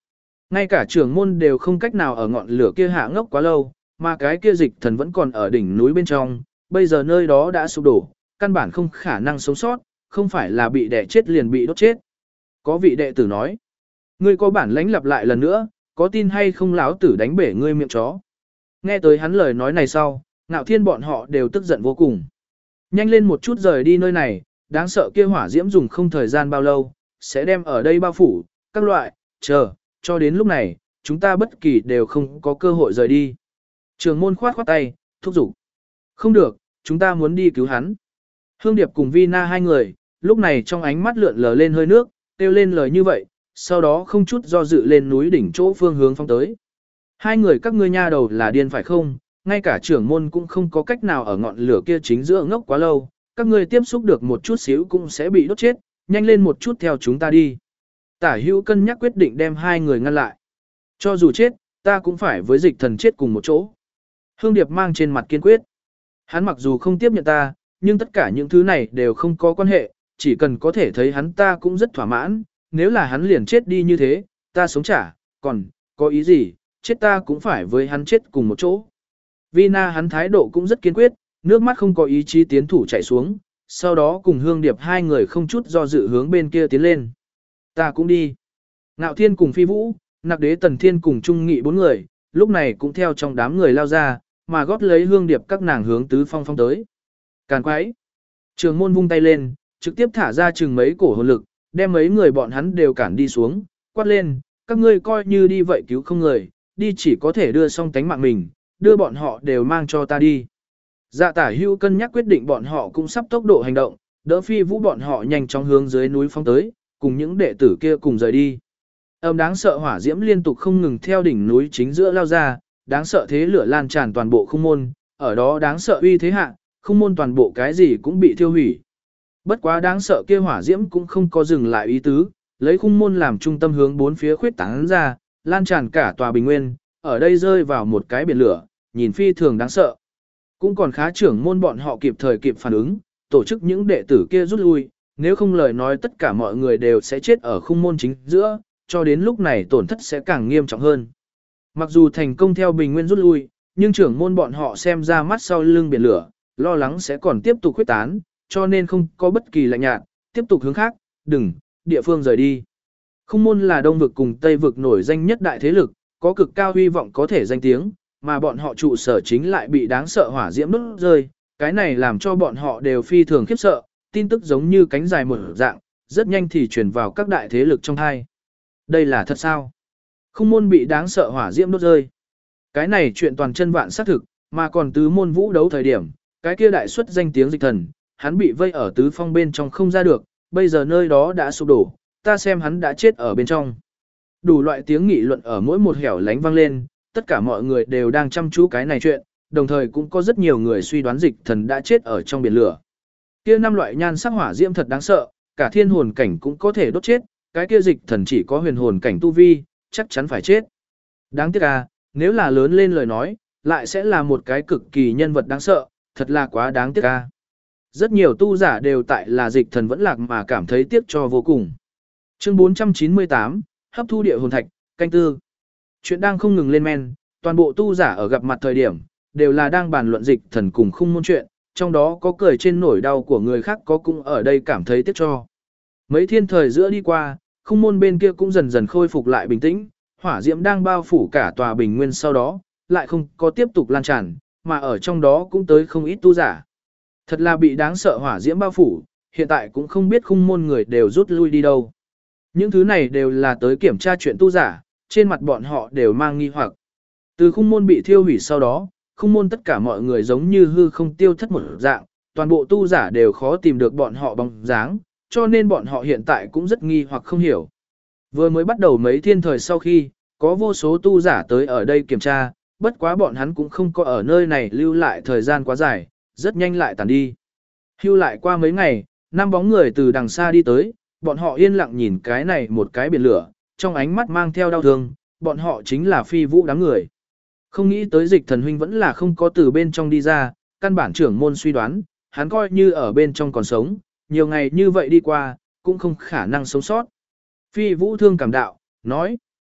Ngay cả trưởng môn đều không cách nào ở ngọn lửa kia hạ ngốc quá lâu, mà cái kia dịch thần vẫn còn ở đỉnh núi bên trong, bây giờ nơi đó đã sụp đổ, căn bản không khả năng sống sót, không phải là bị đẻ chết liền bị đốt chết. Có vị đệ tử nói, ngươi có bản lãnh lặp lại lần nữa, có tin hay không lão tử đánh bể ngươi miệng chó. Nghe tới hắn lời nói này sau, Ngạo Thiên bọn họ đều tức giận vô cùng. Nhanh lên một chút rời đi nơi này, đáng sợ kia hỏa diễm dùng không thời gian bao lâu, sẽ đem ở đây bao phủ, các loại, chờ, cho đến lúc này, chúng ta bất kỳ đều không có cơ hội rời đi. Trường môn khoát khoát tay, thúc giục. Không được, chúng ta muốn đi cứu hắn. Hương Điệp cùng Vina hai người, lúc này trong ánh mắt lượn lờ lên hơi nước, kêu lên lời như vậy, sau đó không chút do dự lên núi đỉnh chỗ phương hướng phong tới. Hai người các ngươi nha đầu là điên phải không, ngay cả trưởng môn cũng không có cách nào ở ngọn lửa kia chính giữa ngốc quá lâu, các ngươi tiếp xúc được một chút xíu cũng sẽ bị đốt chết, nhanh lên một chút theo chúng ta đi. Tả Hữu cân nhắc quyết định đem hai người ngăn lại. Cho dù chết, ta cũng phải với dịch thần chết cùng một chỗ. Hương Điệp mang trên mặt kiên quyết. Hắn mặc dù không tiếp nhận ta, nhưng tất cả những thứ này đều không có quan hệ, chỉ cần có thể thấy hắn ta cũng rất thỏa mãn, nếu là hắn liền chết đi như thế, ta sống chả, còn, có ý gì, chết ta cũng phải với hắn chết cùng một chỗ. Vina hắn thái độ cũng rất kiên quyết, nước mắt không có ý chí tiến thủ chảy xuống, sau đó cùng Hương Điệp hai người không chút do dự hướng bên kia tiến lên. Ta cũng đi. Ngạo Thiên cùng Phi Vũ, Nặc Đế Tần Thiên cùng Trung Nghị bốn người, lúc này cũng theo trong đám người lao ra, mà gót lấy Hương Điệp các nàng hướng tứ phong phong tới. Càn quái. Trường môn vung tay lên, trực tiếp thả ra chừng mấy cổ hồn lực, đem mấy người bọn hắn đều cản đi xuống, quát lên, các ngươi coi như đi vậy cứu không người, đi chỉ có thể đưa xong tánh mạng mình, đưa bọn họ đều mang cho ta đi. Dạ Tả Hữu cân nhắc quyết định bọn họ cũng sắp tốc độ hành động, đỡ Phi Vũ bọn họ nhanh chóng hướng dưới núi phong tới, cùng những đệ tử kia cùng rời đi. Đáng sợ hỏa diễm liên tục không ngừng theo đỉnh núi chính giữa lao ra, đáng sợ thế lửa lan tràn toàn bộ khung môn, ở đó đáng sợ uy thế hạ, khung môn toàn bộ cái gì cũng bị thiêu hủy. Bất quá đáng sợ kia hỏa diễm cũng không có dừng lại ý tứ, lấy khung môn làm trung tâm hướng bốn phía khuyết tán ra, lan tràn cả tòa bình nguyên, ở đây rơi vào một cái biển lửa, nhìn phi thường đáng sợ. Cũng còn khá trưởng môn bọn họ kịp thời kịp phản ứng, tổ chức những đệ tử kia rút lui, nếu không lời nói tất cả mọi người đều sẽ chết ở khung môn chính giữa, cho đến lúc này tổn thất sẽ càng nghiêm trọng hơn. Mặc dù thành công theo bình nguyên rút lui, nhưng trưởng môn bọn họ xem ra mắt sau lưng biển lửa, lo lắng sẽ còn tiếp tục khuyết tán, cho nên không có bất kỳ lạnh nhạt, tiếp tục hướng khác, địa phương rời đi. Khung môn là đông vực cùng tây vực nổi danh nhất đại thế lực, có cực cao hy vọng có thể danh tiếng, mà bọn họ trụ sở chính lại bị đáng sợ hỏa diễm đốt rơi, cái này làm cho bọn họ đều phi thường khiếp sợ, tin tức giống như cánh dài mở dạng, rất nhanh thì truyền vào các đại thế lực trong hai. Đây là thật sao? Khung môn bị đáng sợ hỏa diễm đốt rơi. Cái này chuyện toàn chân vạn xác thực, mà còn tứ môn vũ đấu thời điểm, cái kia đại xuất danh tiếng dịch thần, hắn bị vây ở tứ phong bên trong không ra được, bây giờ nơi đó đã sụp đổ, ta xem hắn đã chết ở bên trong. Đủ loại tiếng nghị luận ở mỗi một hẻo lánh vang lên, tất cả mọi người đều đang chăm chú cái này chuyện, đồng thời cũng có rất nhiều người suy đoán dịch thần đã chết ở trong biển lửa. Kia năm loại nhan sắc hỏa diễm thật đáng sợ, cả thiên hồn cảnh cũng có thể đốt chết, cái kia dịch thần chỉ có huyền hồn cảnh tu vi, chắc chắn phải chết. Đáng tiếc à, nếu là lớn lên lời nói, lại sẽ là một cái cực kỳ nhân vật đáng sợ, thật là quá đáng tiếc à. Rất nhiều tu giả đều tại là dịch thần vẫn lạc mà cảm thấy tiếc cho vô cùng. Chương 498, hấp thu địa hồn thạch, canh tư. Chuyện đang không ngừng lên men, toàn bộ tu giả ở gặp mặt thời điểm, đều là đang bàn luận dịch thần cùng khung môn chuyện, trong đó có cười trên nỗi đau của người khác có cũng ở đây cảm thấy tiếc cho. Mấy thiên thời giữa đi qua, khung môn bên kia cũng dần dần khôi phục lại bình tĩnh, hỏa diễm đang bao phủ cả tòa bình nguyên sau đó, lại không có tiếp tục lan tràn, mà ở trong đó cũng tới không ít tu giả. Thật là bị đáng sợ hỏa diễm bao phủ, hiện tại cũng không biết khung môn người đều rút lui đi đâu. Những thứ này đều là tới kiểm tra chuyện tu giả, trên mặt bọn họ đều mang nghi hoặc. Từ khung môn bị thiêu hủy sau đó, khung môn tất cả mọi người giống như hư không tiêu thất một dạng, toàn bộ tu giả đều khó tìm được bọn họ bóng dáng, cho nên bọn họ hiện tại cũng rất nghi hoặc không hiểu. Vừa mới bắt đầu mấy thiên thời sau khi, có vô số tu giả tới ở đây kiểm tra, bất quá bọn hắn cũng không có ở nơi này lưu lại thời gian quá dài, rất nhanh lại tàn đi. Hưu lại qua mấy ngày, năm bóng người từ đằng xa đi tới, bọn họ yên lặng nhìn cái này một cái biển lửa, trong ánh mắt mang theo đau thương, bọn họ chính là Phi Vũ đám người. Không nghĩ tới dịch thần huynh vẫn là không có từ bên trong đi ra, căn bản trưởng môn suy đoán, hắn coi như ở bên trong còn sống, nhiều ngày như vậy đi qua, cũng không khả năng sống sót. Phi Vũ thương cảm đạo, nói,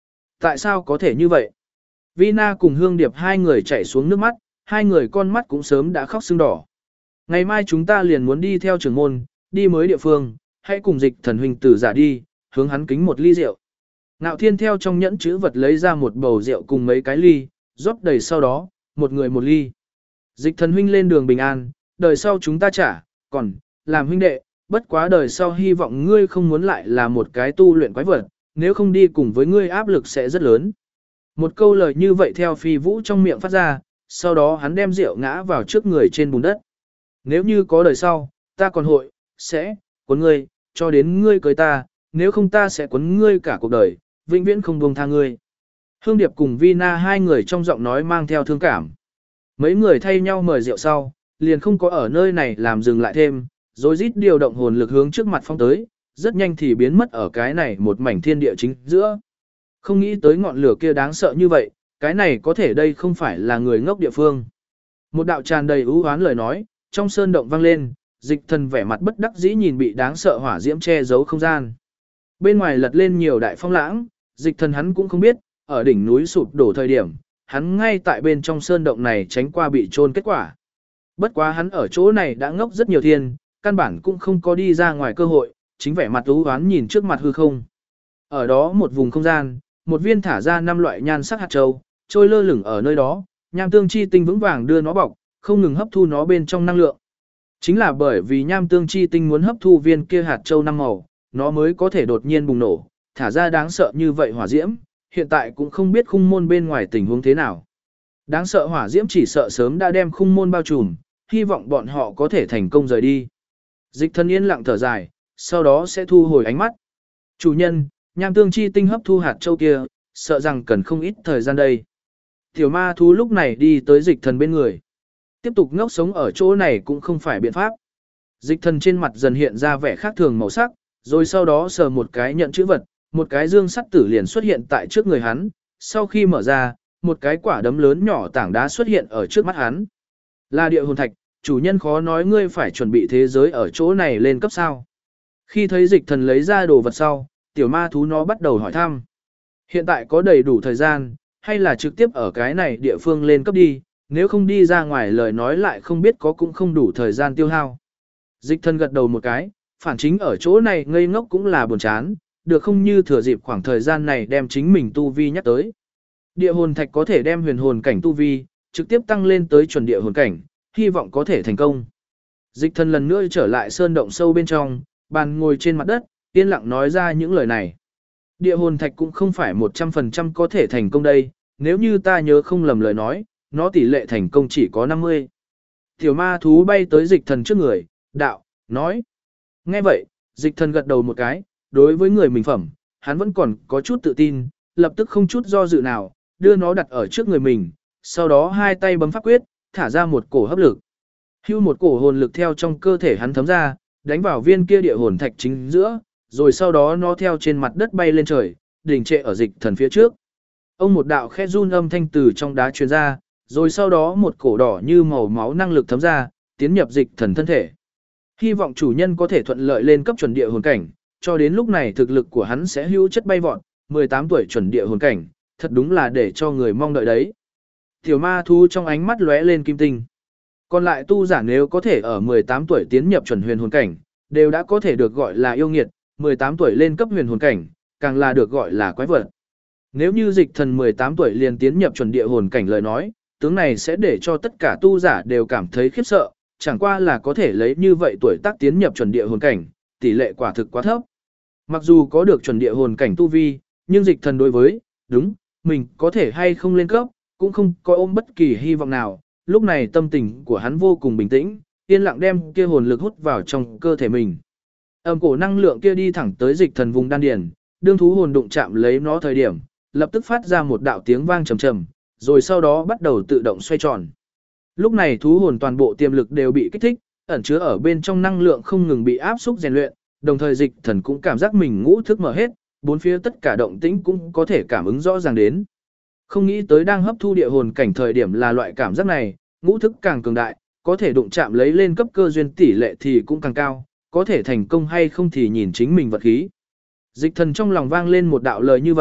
Tại sao có thể như vậy? Vina cùng Hương Điệp hai người chảy xuống nước mắt, hai người con mắt cũng sớm đã khóc sưng đỏ. Ngày mai chúng ta liền muốn đi theo trưởng môn, đi mới địa phương, hãy cùng Dịch Thần huynh tử giả đi, hướng hắn kính một ly rượu. Ngạo Thiên theo trong nhẫn chữ vật lấy ra một bầu rượu cùng mấy cái ly, rót đầy sau đó, một người một ly. Dịch Thần huynh lên đường bình an, đời sau chúng ta trả, còn, làm huynh đệ, bất quá đời sau hy vọng ngươi không muốn lại là một cái tu luyện quái vật, nếu không đi cùng với ngươi áp lực sẽ rất lớn. Một câu lời như vậy theo Phi Vũ trong miệng phát ra, sau đó hắn đem rượu ngã vào trước người trên bùn đất. Nếu như có đời sau, ta còn hội, sẽ, cuốn ngươi, cho đến ngươi cưới ta, nếu không ta sẽ cuốn ngươi cả cuộc đời, vĩnh viễn không buông tha ngươi. Hương Điệp cùng Vina hai người trong giọng nói mang theo thương cảm. Mấy người thay nhau mời rượu sau, liền không có ở nơi này làm dừng lại thêm, rồi rít điều động hồn lực hướng trước mặt phong tới, rất nhanh thì biến mất ở cái này một mảnh thiên địa chính giữa. Không nghĩ tới ngọn lửa kia đáng sợ như vậy, cái này có thể đây không phải là người ngốc địa phương. Một đạo tràn đầy ưu oán lời nói, trong sơn động vang lên, Dịch Thần vẻ mặt bất đắc dĩ nhìn bị đáng sợ hỏa diễm che giấu không gian. Bên ngoài lật lên nhiều đại phong lãng, Dịch Thần hắn cũng không biết, ở đỉnh núi sụp đổ thời điểm, hắn ngay tại bên trong sơn động này tránh qua bị chôn kết quả. Bất quá hắn ở chỗ này đã ngốc rất nhiều thiên, căn bản cũng không có đi ra ngoài cơ hội, chính vẻ mặt ưu oán nhìn trước mặt hư không. Ở đó một vùng không gian, một viên thả ra 5 loại nhan sắc hạt châu, trôi lơ lửng ở nơi đó, nham tương chi tinh vững vàng đưa nó bọc, không ngừng hấp thu nó bên trong năng lượng. Chính là bởi vì nham tương chi tinh muốn hấp thu viên kia hạt châu 5 màu, nó mới có thể đột nhiên bùng nổ, thả ra đáng sợ như vậy hỏa diễm, hiện tại cũng không biết khung môn bên ngoài tình huống thế nào. Đáng sợ hỏa diễm chỉ sợ sớm đã đem khung môn bao trùm, hy vọng bọn họ có thể thành công rời đi. Dịch Thần yên lặng thở dài, sau đó sẽ thu hồi ánh mắt. Chủ nhân, nham tương chi tinh hấp thu hạt châu kia, sợ rằng cần không ít thời gian đây. Tiểu ma thú lúc này đi tới Dịch Thần bên người. Tiếp tục ngốc sống ở chỗ này cũng không phải biện pháp. Dịch Thần trên mặt dần hiện ra vẻ khác thường màu sắc, rồi sau đó sờ một cái nhận chữ vật, một cái dương sắt tử liền xuất hiện tại trước người hắn, sau khi mở ra, một cái quả đấm lớn nhỏ tảng đá xuất hiện ở trước mắt hắn. Là địa hồn thạch, chủ nhân khó nói ngươi phải chuẩn bị thế giới ở chỗ này lên cấp sao. Khi thấy Dịch Thần lấy ra đồ vật sau, tiểu ma thú nó bắt đầu hỏi thăm. Hiện tại có đầy đủ thời gian, hay là trực tiếp ở cái này địa phương lên cấp đi, nếu không đi ra ngoài lời nói lại không biết có cũng không đủ thời gian tiêu hao. Dịch Thần gật đầu một cái, phản chính ở chỗ này ngây ngốc cũng là buồn chán, được không như thừa dịp khoảng thời gian này đem chính mình tu vi nhắc tới. Địa hồn thạch có thể đem huyền hồn cảnh tu vi, trực tiếp tăng lên tới chuẩn địa hồn cảnh, hy vọng có thể thành công. Dịch Thần lần nữa trở lại sơn động sâu bên trong, bàn ngồi trên mặt đất, yên lặng nói ra những lời này. Địa hồn thạch cũng không phải 100% có thể thành công đây, nếu như ta nhớ không lầm lời nói, nó tỷ lệ thành công chỉ có 50. Tiểu ma thú bay tới Dịch Thần trước người, đạo, nói. Nghe vậy, Dịch Thần gật đầu một cái, đối với người mình phẩm, hắn vẫn còn có chút tự tin, lập tức không chút do dự nào, đưa nó đặt ở trước người mình, sau đó hai tay bấm pháp quyết, thả ra một cổ hấp lực. Hưu một cổ hồn lực theo trong cơ thể hắn thấm ra, đánh vào viên kia địa hồn thạch chính giữa, rồi sau đó nó theo trên mặt đất bay lên trời, đình trệ ở Dịch Thần phía trước. Ông một đạo khẽ run âm thanh từ trong đá truyền ra, rồi sau đó một cổ đỏ như màu máu năng lực thấm ra, tiến nhập Dịch Thần thân thể. Hy vọng chủ nhân có thể thuận lợi lên cấp chuẩn địa hồn cảnh, cho đến lúc này thực lực của hắn sẽ hữu chất bay vọt, 18 tuổi chuẩn địa hồn cảnh, thật đúng là để cho người mong đợi đấy. Tiểu ma thú trong ánh mắt lóe lên kim tinh. Còn lại tu giả nếu có thể ở 18 tuổi tiến nhập chuẩn huyền hồn cảnh, đều đã có thể được gọi là yêu nghiệt, 18 tuổi lên cấp huyền hồn cảnh, càng là được gọi là quái vật. Nếu như Dịch Thần 18 tuổi liền tiến nhập chuẩn địa hồn cảnh lời nói, tướng này sẽ để cho tất cả tu giả đều cảm thấy khiếp sợ, chẳng qua là có thể lấy như vậy tuổi tác tiến nhập chuẩn địa hồn cảnh, tỷ lệ quả thực quá thấp. Mặc dù có được chuẩn địa hồn cảnh tu vi, nhưng Dịch Thần đối với, đúng, mình có thể hay không lên cấp, cũng không có ôm bất kỳ hy vọng nào, lúc này tâm tình của hắn vô cùng bình tĩnh, yên lặng đem kia hồn lực hút vào trong cơ thể mình. Âm cổ năng lượng kia đi thẳng tới Dịch Thần vùng đan điền, đương thú hồn đụng chạm lấy nó thời điểm, lập tức phát ra một đạo tiếng vang trầm trầm, rồi sau đó bắt đầu tự động xoay tròn. Lúc này thú hồn toàn bộ tiềm lực đều bị kích thích, ẩn chứa ở bên trong năng lượng không ngừng bị áp xúc rèn luyện, đồng thời Dịch Thần cũng cảm giác mình ngũ thức mở hết, bốn phía tất cả động tĩnh cũng có thể cảm ứng rõ ràng đến. Không nghĩ tới đang hấp thu địa hồn cảnh thời điểm là loại cảm giác này, ngũ thức càng cường đại, có thể đụng chạm lấy lên cấp cơ duyên tỷ lệ thì cũng càng cao, có thể thành công hay không thì nhìn chính mình vật khí. Dịch Thần trong lòng vang lên một đạo lời như vậy,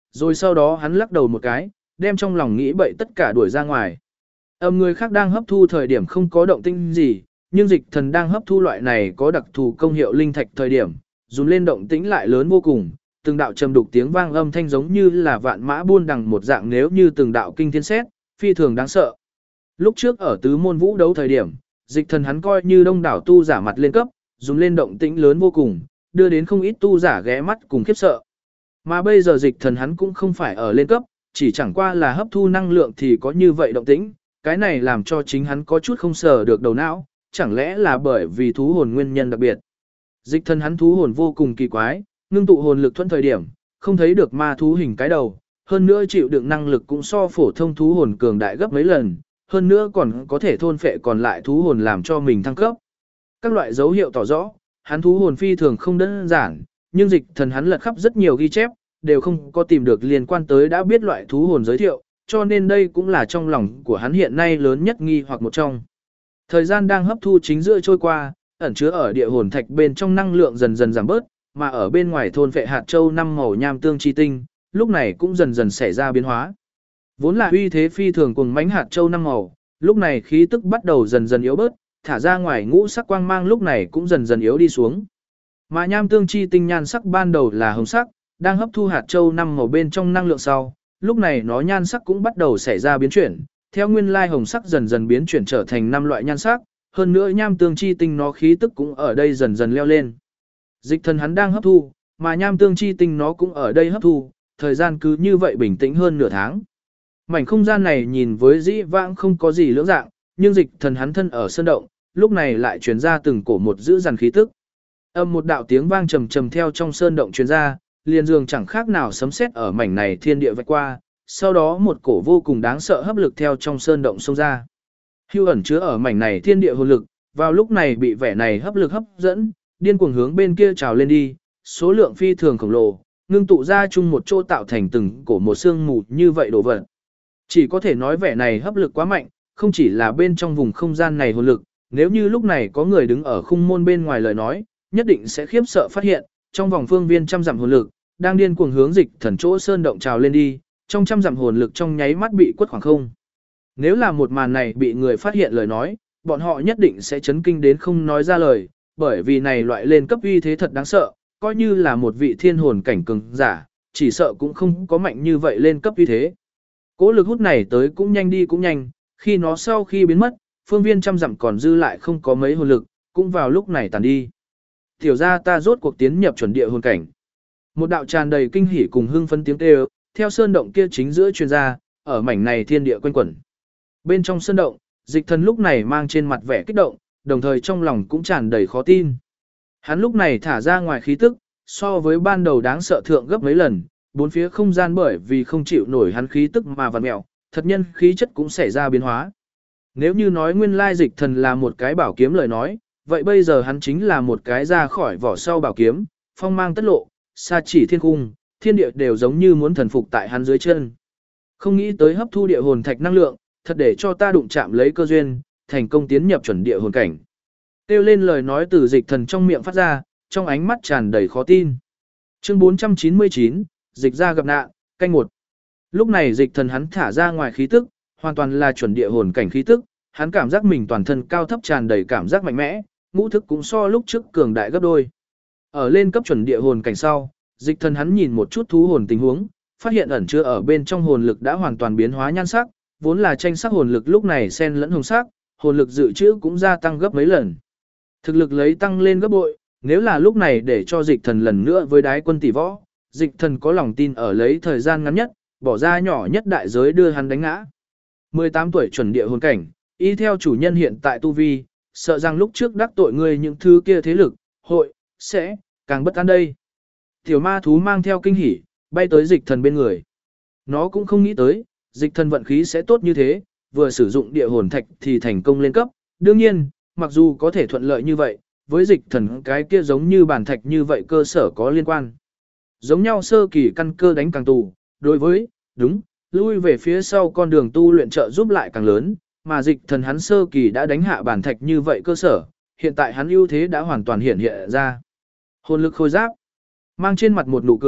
rồi sau đó hắn lắc đầu một cái, đem trong lòng nghĩ bậy tất cả đuổi ra ngoài. Người khác đang hấp thu thời điểm không có động tĩnh gì, nhưng dịch thần đang hấp thu loại này có đặc thù công hiệu linh thạch thời điểm, dùn lên động tĩnh lại lớn vô cùng, từng đạo trầm đục tiếng vang âm thanh giống như là vạn mã buôn đằng một dạng, nếu như từng đạo kinh thiên sét, phi thường đáng sợ. Lúc trước ở tứ môn vũ đấu thời điểm, dịch thần hắn coi như đông đảo tu giả mặt lên cấp, dùn lên động tĩnh lớn vô cùng, đưa đến không ít tu giả ghé mắt cùng khiếp sợ. Mà bây giờ dịch thần hắn cũng không phải ở lên cấp, chỉ chẳng qua là hấp thu năng lượng thì có như vậy động tĩnh, cái này làm cho chính hắn có chút không sờ được đầu não, chẳng lẽ là bởi vì thú hồn nguyên nhân đặc biệt. Dịch thần hắn thú hồn vô cùng kỳ quái, ngưng tụ hồn lực thuận thời điểm, không thấy được ma thú hình cái đầu, hơn nữa chịu đựng năng lực cũng so phổ thông thú hồn cường đại gấp mấy lần, hơn nữa còn có thể thôn phệ còn lại thú hồn làm cho mình thăng cấp. Các loại dấu hiệu tỏ rõ, hắn thú hồn phi thường không đơn giản, nhưng dịch thần hắn lật khắp rất nhiều ghi chép, đều không có tìm được liên quan tới đã biết loại thú hồn giới thiệu, cho nên đây cũng là trong lòng của hắn hiện nay lớn nhất nghi hoặc một trong. Thời gian đang hấp thu chính giữa trôi qua, ẩn chứa ở địa hồn thạch bên trong năng lượng dần dần giảm bớt, mà ở bên ngoài thôn phệ hạt châu năm màu nham tương chi tinh, lúc này cũng dần dần xảy ra biến hóa. Vốn là uy thế phi thường cùng mãnh hạt châu năm màu, lúc này khí tức bắt đầu dần dần yếu bớt, thả ra ngoài ngũ sắc quang mang lúc này cũng dần dần yếu đi xuống. Mà nham tương chi tinh nhan sắc ban đầu là hồng sắc, đang hấp thu hạt châu năm màu bên trong năng lượng sau, lúc này nó nhan sắc cũng bắt đầu xảy ra biến chuyển, theo nguyên lai hồng sắc dần dần biến chuyển trở thành 5 loại nhan sắc, hơn nữa nham tương chi tinh nó khí tức cũng ở đây dần dần leo lên. Dịch thần hắn đang hấp thu, mà nham tương chi tinh nó cũng ở đây hấp thu, thời gian cứ như vậy bình tĩnh hơn nửa tháng. Mảnh không gian này nhìn với dĩ vãng không có gì lưỡng dạng, nhưng dịch thần hắn thân ở sơn động, lúc này lại truyền ra từng cổ một dữ dằn khí tức. Một đạo tiếng vang trầm trầm theo trong sơn động truyền ra, liền dường chẳng khác nào sấm sét ở mảnh này thiên địa vạch qua, sau đó một cổ vô cùng đáng sợ hấp lực theo trong sơn động xông ra. Hưu ẩn chứa ở mảnh này thiên địa hồn lực, vào lúc này bị vẻ này hấp lực hấp dẫn, điên cuồng hướng bên kia trào lên đi, số lượng phi thường khổng lồ, ngưng tụ ra chung một chỗ tạo thành từng cổ một xương mù như vậy đổ vật. Chỉ có thể nói vẻ này hấp lực quá mạnh, không chỉ là bên trong vùng không gian này hồn lực, nếu như lúc này có người đứng ở khung môn bên ngoài lời nói, nhất định sẽ khiếp sợ phát hiện, trong vòng phương viên trăm dặm hồn lực, đang điên cuồng hướng dịch thần chỗ sơn động trào lên đi, trong trăm dặm hồn lực trong nháy mắt bị quất khoảng không. Nếu là một màn này bị người phát hiện lời nói, bọn họ nhất định sẽ chấn kinh đến không nói ra lời, bởi vì này loại lên cấp uy thế thật đáng sợ, coi như là một vị thiên hồn cảnh cường giả, chỉ sợ cũng không có mạnh như vậy lên cấp uy thế. Cố lực hút này tới cũng nhanh đi cũng nhanh, khi nó sau khi biến mất, phương viên trăm dặm còn dư lại không có mấy hồn lực, cũng vào lúc này tàn đi. Tiểu ra ta rốt cuộc tiến nhập chuẩn địa hồn cảnh. Một đạo tràn đầy kinh hỉ cùng hưng phấn tiếng kêu, theo sơn động kia chính giữa truyền ra, ở mảnh này thiên địa quanh quẩn. Bên trong sơn động, dịch thần lúc này mang trên mặt vẻ kích động, đồng thời trong lòng cũng tràn đầy khó tin. Hắn lúc này thả ra ngoài khí tức, so với ban đầu đáng sợ thượng gấp mấy lần, bốn phía không gian bởi vì không chịu nổi hắn khí tức mà vặn mẹo, thật nhân khí chất cũng xảy ra biến hóa. Nếu như nói nguyên lai dịch thần là một cái bảo kiếm lời nói, vậy bây giờ hắn chính là một cái ra khỏi vỏ sau bảo kiếm, phong mang tất lộ, xa chỉ thiên cung, thiên địa đều giống như muốn thần phục tại hắn dưới chân. Không nghĩ tới hấp thu địa hồn thạch năng lượng, thật để cho ta đụng chạm lấy cơ duyên, thành công tiến nhập chuẩn địa hồn cảnh. Kêu lên lời nói từ dịch thần trong miệng phát ra, trong ánh mắt tràn đầy khó tin. Chương 499, dịch ra gặp nạn, canh 1. Lúc này dịch thần hắn thả ra ngoài khí tức, hoàn toàn là chuẩn địa hồn cảnh khí tức, hắn cảm giác mình toàn thân cao thấp tràn đầy cảm giác mạnh mẽ, ngũ thức cũng so lúc trước cường đại gấp đôi. Ở lên cấp chuẩn địa hồn cảnh sau, dịch thần hắn nhìn một chút thú hồn tình huống, phát hiện ẩn chứa ở bên trong hồn lực đã hoàn toàn biến hóa nhan sắc, vốn là tranh sắc hồn lực lúc này xen lẫn hồng sắc, hồn lực dự trữ cũng gia tăng gấp mấy lần. Thực lực lấy tăng lên gấp bội, nếu là lúc này để cho dịch thần lần nữa với đái quân tỷ võ, dịch thần có lòng tin ở lấy thời gian ngắn nhất, bỏ ra nhỏ nhất đại giới đưa hắn đánh ngã. 18 tuổi chuẩn địa hồn cảnh, y theo chủ nhân hiện tại tu vi, sợ rằng lúc trước đắc tội ngươi những thứ kia thế lực, hội, sẽ, càng bất an đây. Tiểu ma thú mang theo kinh hỉ, bay tới dịch thần bên người. Nó cũng không nghĩ tới, dịch thần vận khí sẽ tốt như thế, vừa sử dụng địa hồn thạch thì thành công lên cấp. Đương nhiên, mặc dù có thể thuận lợi như vậy, với dịch thần cái kia giống như bản thạch như vậy cơ sở có liên quan. Giống nhau sơ kỳ căn cơ đánh càng tù, đối với, đúng, lui về phía sau con đường tu luyện trợ giúp lại càng lớn, mà dịch thần hắn sơ kỳ đã đánh hạ bản thạch như vậy cơ sở, hiện tại hắn ưu thế đã hoàn toàn hiện hiện ra. Hồn lực khôi giáp, mang trên mặt một nụ cười,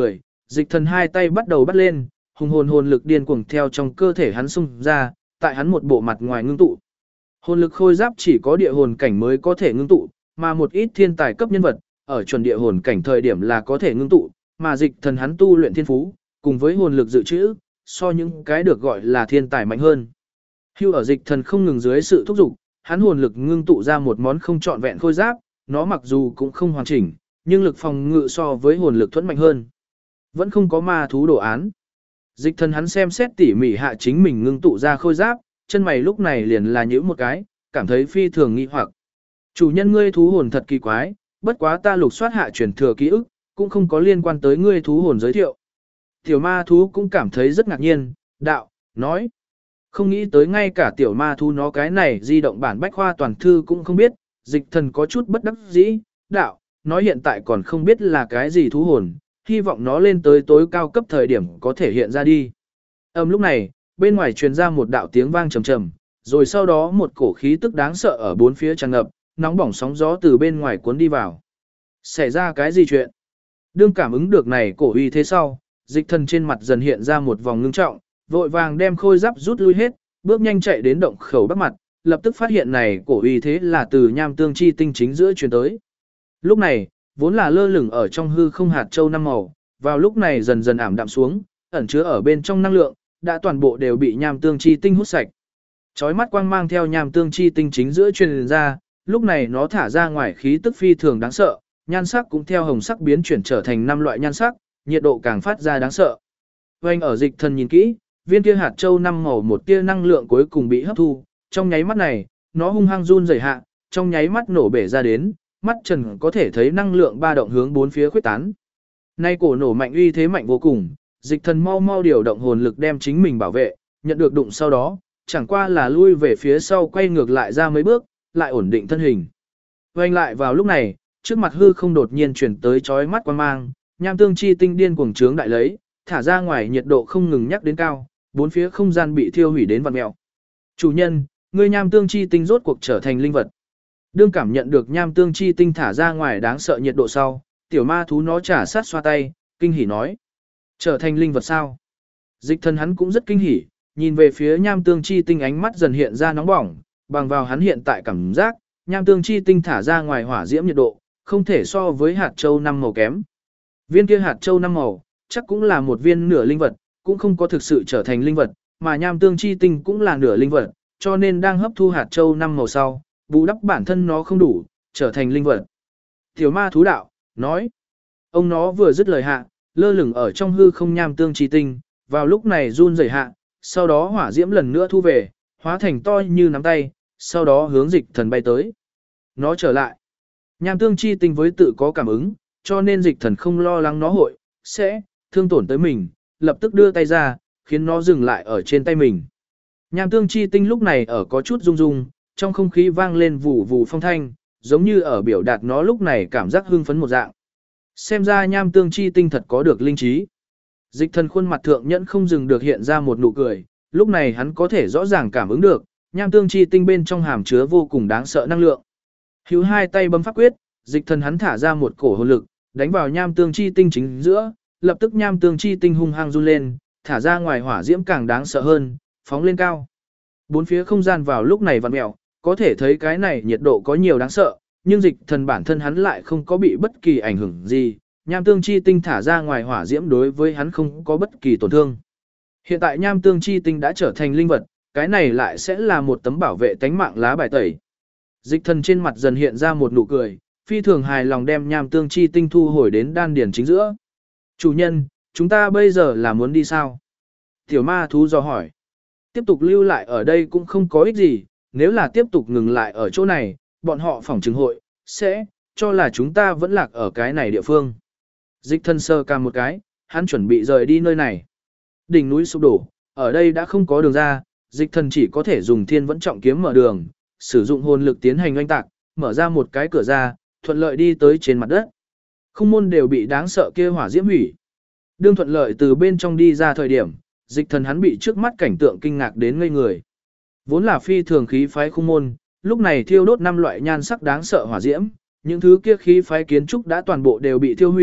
Dịch thần hai tay bắt đầu bắt lên, hùng hồn lực điên cuồng theo trong cơ thể hắn xung ra, tại hắn một bộ mặt ngoài ngưng tụ. Hồn lực khôi giáp chỉ có địa hồn cảnh mới có thể ngưng tụ, mà một ít thiên tài cấp nhân vật, ở chuẩn địa hồn cảnh thời điểm là có thể ngưng tụ, mà dịch thần hắn tu luyện thiên phú, cùng với hồn lực dự trữ, so những cái được gọi là thiên tài mạnh hơn. Hưu ở dịch thần không ngừng dưới sự thúc giục, hắn hồn lực ngưng tụ ra một món không trọn vẹn khôi giáp, nó mặc dù cũng không hoàn chỉnh, nhưng lực phòng ngự so với hồn lực thuẫn mạnh hơn. Vẫn không có ma thú đồ án. Dịch thần hắn xem xét tỉ mỉ hạ chính mình ngưng tụ ra khôi giáp, chân mày lúc này liền là nhíu một cái, cảm thấy phi thường nghi hoặc. Chủ nhân ngươi thú hồn thật kỳ quái, bất quá ta lục soát hạ truyền thừa ký ức, cũng không có liên quan tới ngươi thú hồn giới thiệu. Tiểu ma thú cũng cảm thấy rất ngạc nhiên, đạo, nói. Không nghĩ tới ngay cả tiểu ma thú nó cái này di động bản bách khoa toàn thư cũng không biết, dịch thần có chút bất đắc dĩ, đạo, nói hiện tại còn không biết là cái gì thú hồn, hy vọng nó lên tới tối cao cấp thời điểm có thể hiện ra đi. Lúc này, bên ngoài truyền ra một đạo tiếng vang trầm trầm, rồi sau đó một cổ khí tức đáng sợ ở bốn phía tràn ngập, nóng bỏng sóng gió từ bên ngoài cuốn đi vào. Xảy ra cái gì chuyện? Đương cảm ứng được này cổ uy thế sau, dịch thần trên mặt dần hiện ra một vòng ngưng trọng, vội vàng đem khôi giáp rút lui hết, bước nhanh chạy đến động khẩu bắc mặt, lập tức phát hiện này cổ uy thế là từ nham tương chi tinh chính giữa truyền tới. Lúc này, vốn là lơ lửng ở trong hư không hạt châu năm màu, vào lúc này dần dần ảm đạm xuống, ẩn chứa ở bên trong năng lượng, đã toàn bộ đều bị nham tương chi tinh hút sạch. Chói mắt quang mang theo nham tương chi tinh chính giữa truyền ra, lúc này nó thả ra ngoài khí tức phi thường đáng sợ, nhan sắc cũng theo hồng sắc biến chuyển trở thành 5 loại nhan sắc, nhiệt độ càng phát ra đáng sợ. Vành ở dịch thần nhìn kỹ, viên kia hạt châu năm màu một tia năng lượng cuối cùng bị hấp thu, trong nháy mắt này, nó hung hăng run rẩy hạ, trong nháy mắt nổ bể ra đến, mắt trần có thể thấy năng lượng ba động hướng bốn phía khuếch tán. Nay cổ nổ mạnh uy thế mạnh vô cùng, dịch thần mau mau điều động hồn lực đem chính mình bảo vệ, nhận được đụng sau đó, chẳng qua là lui về phía sau quay ngược lại ra mấy bước, lại ổn định thân hình. Vành lại vào lúc này, trước mặt hư không đột nhiên chuyển tới chói mắt quang mang, nham tương chi tinh điên cuồng trướng đại lấy, thả ra ngoài nhiệt độ không ngừng nhắc đến cao, bốn phía không gian bị thiêu hủy đến vặn mèo. Chủ nhân, ngươi nham tương chi tinh rốt cuộc trở thành linh vật. Đương cảm nhận được nham tương chi tinh thả ra ngoài đáng sợ nhiệt độ sau, tiểu ma thú nó trả sát xoa tay, kinh hỉ nói. Trở thành linh vật sao? Dịch thần hắn cũng rất kinh hỉ, nhìn về phía nham tương chi tinh ánh mắt dần hiện ra nóng bỏng, bằng vào hắn hiện tại cảm giác, nham tương chi tinh thả ra ngoài hỏa diễm nhiệt độ, không thể so với hạt châu 5 màu kém. Viên kia hạt châu 5 màu, chắc cũng là một viên nửa linh vật, cũng không có thực sự trở thành linh vật, mà nham tương chi tinh cũng là nửa linh vật, cho nên đang hấp thu hạt châu 5 màu sau, bù đắp bản thân nó không đủ, trở thành linh vật. Tiểu ma thú đạo, nói. Ông nó vừa dứt lời hạ, lơ lửng ở trong hư không nham tương chi tinh, vào lúc này run rẩy hạ, sau đó hỏa diễm lần nữa thu về, hóa thành to như nắm tay, sau đó hướng dịch thần bay tới. Nó trở lại. Nham tương chi tinh với tự có cảm ứng, cho nên dịch thần không lo lắng nó hội, sẽ, thương tổn tới mình, lập tức đưa tay ra, khiến nó dừng lại ở trên tay mình. Nham tương chi tinh lúc này ở có chút rung rung, trong không khí vang lên vù vù phong thanh, giống như ở biểu đạt nó lúc này cảm giác hưng phấn một dạng. Xem ra nham tương chi tinh thật có được linh trí. Dịch thần khuôn mặt thượng nhẫn không dừng được hiện ra một nụ cười, lúc này hắn có thể rõ ràng cảm ứng được, nham tương chi tinh bên trong hàm chứa vô cùng đáng sợ năng lượng. Hữu hai tay bấm pháp quyết, dịch thần hắn thả ra một cổ hồn lực, đánh vào nham tương chi tinh chính giữa, lập tức nham tương chi tinh hung hăng run lên, thả ra ngoài hỏa diễm càng đáng sợ hơn, phóng lên cao. Bốn phía không gian vào lúc này vặn mèo, có thể thấy cái này nhiệt độ có nhiều đáng sợ, nhưng dịch thần bản thân hắn lại không có bị bất kỳ ảnh hưởng gì, nham tương chi tinh thả ra ngoài hỏa diễm đối với hắn không có bất kỳ tổn thương. Hiện tại nham tương chi tinh đã trở thành linh vật, cái này lại sẽ là một tấm bảo vệ tánh mạng lá bài tẩy. Dịch thần trên mặt dần hiện ra một nụ cười, phi thường hài lòng đem nham tương chi tinh thu hồi đến đan điển chính giữa. Chủ nhân, chúng ta bây giờ là muốn đi sao? Tiểu ma thú do hỏi. Tiếp tục lưu lại ở đây cũng không có ích gì, nếu là tiếp tục ngừng lại ở chỗ này, bọn họ phỏng chứng hội, sẽ, cho là chúng ta vẫn lạc ở cái này địa phương. Dịch thân sơ ca một cái, hắn chuẩn bị rời đi nơi này. Đỉnh núi sụp đổ, ở đây đã không có đường ra, dịch thần chỉ có thể dùng thiên vẫn trọng kiếm mở đường, sử dụng hồn lực tiến hành oanh tạc, mở ra một cái cửa ra, thuận lợi đi tới trên mặt đất. Không môn đều bị đáng sợ kia hỏa diễm hủy. Đương thuận lợi từ bên trong đi ra thời điểm, dịch thần hắn bị trước mắt cảnh tượng kinh ngạc đến ngây người. Vốn là phi thường khí phái khung môn, lúc này thiêu đốt 5 loại nhan sắc đáng sợ hỏa diễm, những thứ kia khí phái kiến trúc đã toàn bộ đều bị thiêu hủy,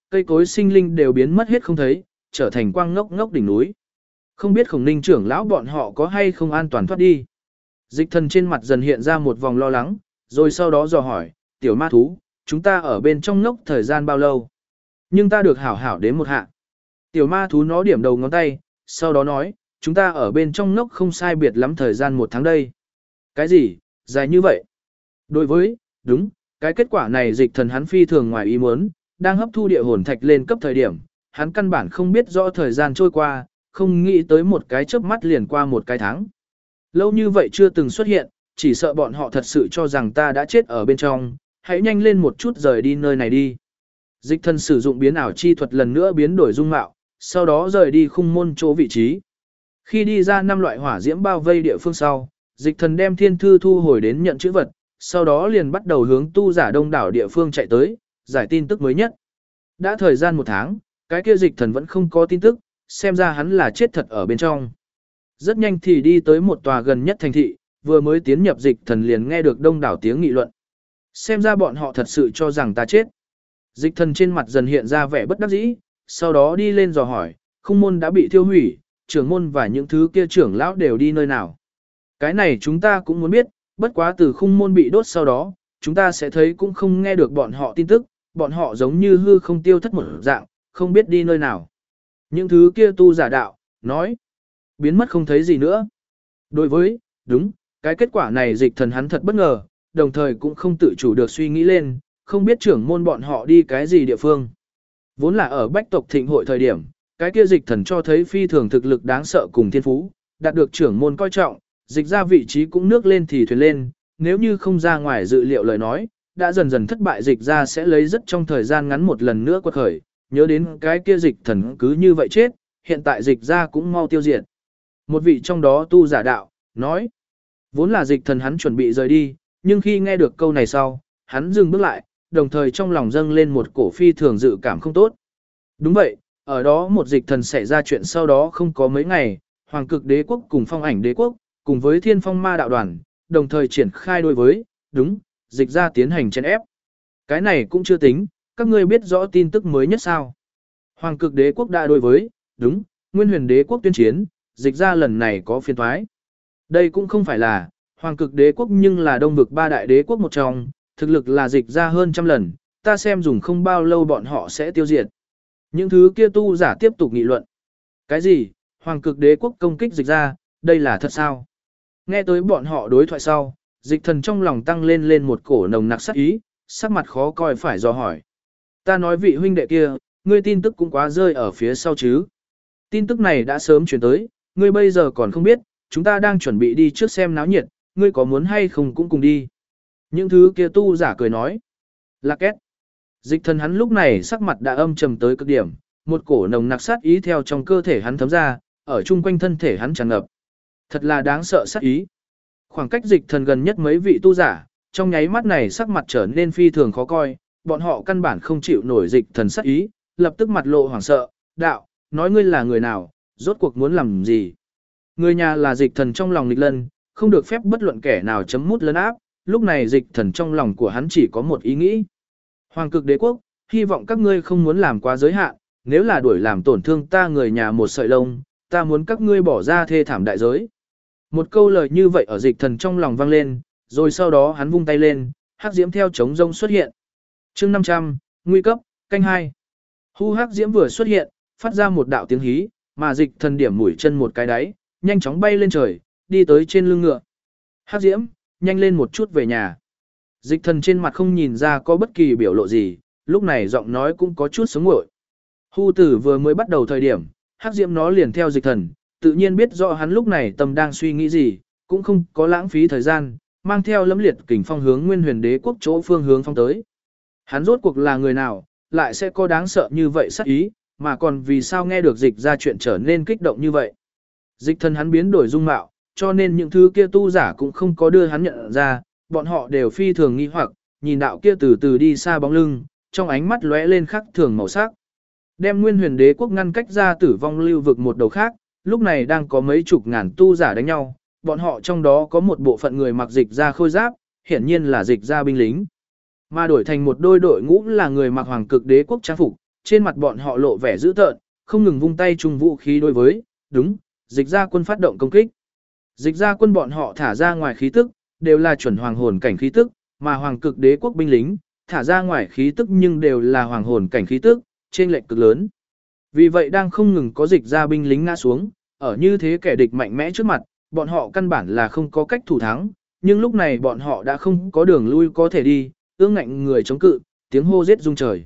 cây cối sinh linh đều biến mất hết không thấy, trở thành quang ngốc ngốc đỉnh núi. Không biết Khổng Ninh trưởng lão bọn họ có hay không an toàn thoát đi. Dịch thần trên mặt dần hiện ra một vòng lo lắng, rồi sau đó dò hỏi, tiểu ma thú, chúng ta ở bên trong ngốc thời gian bao lâu? Nhưng ta được hảo hảo đến một hạ. Tiểu ma thú nó điểm đầu ngón tay, sau đó nói, chúng ta ở bên trong ngốc không sai biệt lắm thời gian 1 tháng đây. Cái gì, dài như vậy? Đối với, đúng, cái kết quả này dịch thần hắn phi thường ngoài ý muốn, đang hấp thu địa hồn thạch lên cấp thời điểm, hắn căn bản không biết rõ thời gian trôi qua, không nghĩ tới một cái chớp mắt liền qua 1 cái tháng. Lâu như vậy chưa từng xuất hiện, chỉ sợ bọn họ thật sự cho rằng ta đã chết ở bên trong, hãy nhanh lên một chút rời đi nơi này đi. Dịch thần sử dụng biến ảo chi thuật lần nữa biến đổi dung mạo, sau đó rời đi khung môn chỗ vị trí. Khi đi ra 5 loại hỏa diễm bao vây địa phương sau, dịch thần đem thiên thư thu hồi đến nhận chữ vật, sau đó liền bắt đầu hướng tu giả đông đảo địa phương chạy tới, giải tin tức mới nhất. Đã thời gian 1 tháng, cái kia dịch thần vẫn không có tin tức, xem ra hắn là chết thật ở bên trong. Rất nhanh thì đi tới một tòa gần nhất thành thị, vừa mới tiến nhập dịch thần liền nghe được đông đảo tiếng nghị luận. Xem ra bọn họ thật sự cho rằng ta chết. Dịch thần trên mặt dần hiện ra vẻ bất đắc dĩ, sau đó đi lên dò hỏi, khung môn đã bị thiêu hủy, trưởng môn và những thứ kia trưởng lão đều đi nơi nào. Cái này chúng ta cũng muốn biết, bất quá từ khung môn bị đốt sau đó, chúng ta sẽ thấy cũng không nghe được bọn họ tin tức, bọn họ giống như hư không tiêu thất một dạng, không biết đi nơi nào. Những thứ kia tu giả đạo, nói, biến mất không thấy gì nữa. Đối với, đúng, cái kết quả này dịch thần hắn thật bất ngờ, đồng thời cũng không tự chủ được suy nghĩ lên, không biết trưởng môn bọn họ đi cái gì địa phương. Vốn là ở bách tộc thịnh hội thời điểm, cái kia dịch thần cho thấy phi thường thực lực đáng sợ cùng thiên phú, đạt được trưởng môn coi trọng, dịch ra vị trí cũng nước lên thì thuyền lên, nếu như không ra ngoài dự liệu lời nói, đã dần dần thất bại dịch ra sẽ lấy rất trong thời gian ngắn một lần nữa quật khởi, nhớ đến cái kia dịch thần cứ như vậy chết, hiện tại dịch ra cũng mau tiêu diệt. Một vị trong đó tu giả đạo, nói, vốn là dịch thần hắn chuẩn bị rời đi, nhưng khi nghe được câu này sau, hắn dừng bước lại, đồng thời trong lòng dâng lên một cổ phi thường dự cảm không tốt. Đúng vậy, ở đó một dịch thần xảy ra chuyện sau đó không có mấy ngày, Hoàng Cực Đế quốc cùng Phong Ảnh Đế quốc, cùng với Thiên Phong Ma đạo đoàn, đồng thời triển khai đối với, đúng, dịch ra tiến hành chèn ép. Cái này cũng chưa tính, các ngươi biết rõ tin tức mới nhất sao? Hoàng Cực Đế quốc đã đối với, đúng, Nguyên Huyền Đế quốc tuyên chiến, dịch ra lần này có phiên thoái. Đây cũng không phải là Hoàng Cực Đế quốc nhưng là Đông vực 3 đại đế quốc một trong, thực lực là dịch ra hơn trăm lần, ta xem dùng không bao lâu bọn họ sẽ tiêu diệt. Những thứ kia tu giả tiếp tục nghị luận. Cái gì? Hoàng Cực Đế quốc công kích dịch ra, đây là thật sao? Nghe tới bọn họ đối thoại sau, dịch thần trong lòng tăng lên một cổ nồng nặc sát ý, sắc mặt khó coi phải dò hỏi. Ta nói vị huynh đệ kia, ngươi tin tức cũng quá rơi ở phía sau chứ. Tin tức này đã sớm chuyển tới, ngươi bây giờ còn không biết, chúng ta đang chuẩn bị đi trước xem náo nhiệt, ngươi có muốn hay không cũng cùng đi. Những thứ kia tu giả cười nói. Lạc két. Dịch thần hắn lúc này sắc mặt đã âm trầm tới cực điểm, một cổ nồng nặc sát ý theo trong cơ thể hắn thấm ra, ở chung quanh thân thể hắn tràn ngập. Thật là đáng sợ sát ý. Khoảng cách dịch thần gần nhất mấy vị tu giả, trong nháy mắt này sắc mặt trở nên phi thường khó coi, bọn họ căn bản không chịu nổi dịch thần sát ý, lập tức mặt lộ hoảng sợ, đạo, nói ngươi là người nào, rốt cuộc muốn làm gì. Người nhà là dịch thần trong lòng nghịch lân, không được phép bất luận kẻ nào chấm mút lấn áp, lúc này dịch thần trong lòng của hắn chỉ có một ý nghĩ. Hoàng Cực Đế quốc, hy vọng các ngươi không muốn làm quá giới hạn, nếu là đuổi làm tổn thương ta người nhà một sợi lông, ta muốn các ngươi bỏ ra thê thảm đại giới. Một câu lời như vậy ở dịch thần trong lòng vang lên, rồi sau đó hắn vung tay lên, hắc diễm theo trống rông xuất hiện. Chương 500, nguy cấp, canh 2. Hu hắc diễm vừa xuất hiện, phát ra một đạo tiếng hí, mà dịch thần điểm mũi chân một cái đáy, nhanh chóng bay lên trời, đi tới trên lưng ngựa. Hắc diễm, nhanh lên một chút về nhà. Dịch thần trên mặt không nhìn ra có bất kỳ biểu lộ gì, lúc này giọng nói cũng có chút sống nguội. Hu tử vừa mới bắt đầu thời điểm, hắc diễm nó liền theo dịch thần, tự nhiên biết rõ hắn lúc này tâm đang suy nghĩ gì, cũng không có lãng phí thời gian, mang theo lẫm liệt kình phong hướng Nguyên Huyền Đế quốc chỗ phương hướng phong tới. Hắn rốt cuộc là người nào, lại sẽ có đáng sợ như vậy sát ý, mà còn vì sao nghe được dịch ra chuyện trở nên kích động như vậy. Dịch thần hắn biến đổi dung mạo, cho nên những thứ kia tu giả cũng không có đưa hắn nhận ra, bọn họ đều phi thường nghi hoặc, nhìn đạo kia từ từ đi xa bóng lưng, trong ánh mắt lóe lên khắc thường màu sắc. Đem Nguyên Huyền Đế quốc ngăn cách ra tử vong lưu vực một đầu khác, lúc này đang có mấy chục ngàn tu giả đánh nhau, bọn họ trong đó có một bộ phận người mặc dịch ra khôi giáp, hiển nhiên là dịch ra binh lính. Mà đổi thành một đôi đội ngũ là người mặc Hoàng Cực Đế quốc trang phục, trên mặt bọn họ lộ vẻ dữ tợn, không ngừng vung tay chung vũ khí đối với, đúng, dịch ra quân phát động công kích. Dịch ra quân bọn họ thả ra ngoài khí tức, đều là chuẩn hoàng hồn cảnh khí tức, mà hoàng cực đế quốc binh lính, thả ra ngoài khí tức nhưng đều là hoàng hồn cảnh khí tức, trên lệch cực lớn. Vì vậy đang không ngừng có dịch ra binh lính ngã xuống, ở như thế kẻ địch mạnh mẽ trước mặt, bọn họ căn bản là không có cách thủ thắng, nhưng lúc này bọn họ đã không có đường lui có thể đi, ương ngạnh người chống cự, tiếng hô giết rung trời.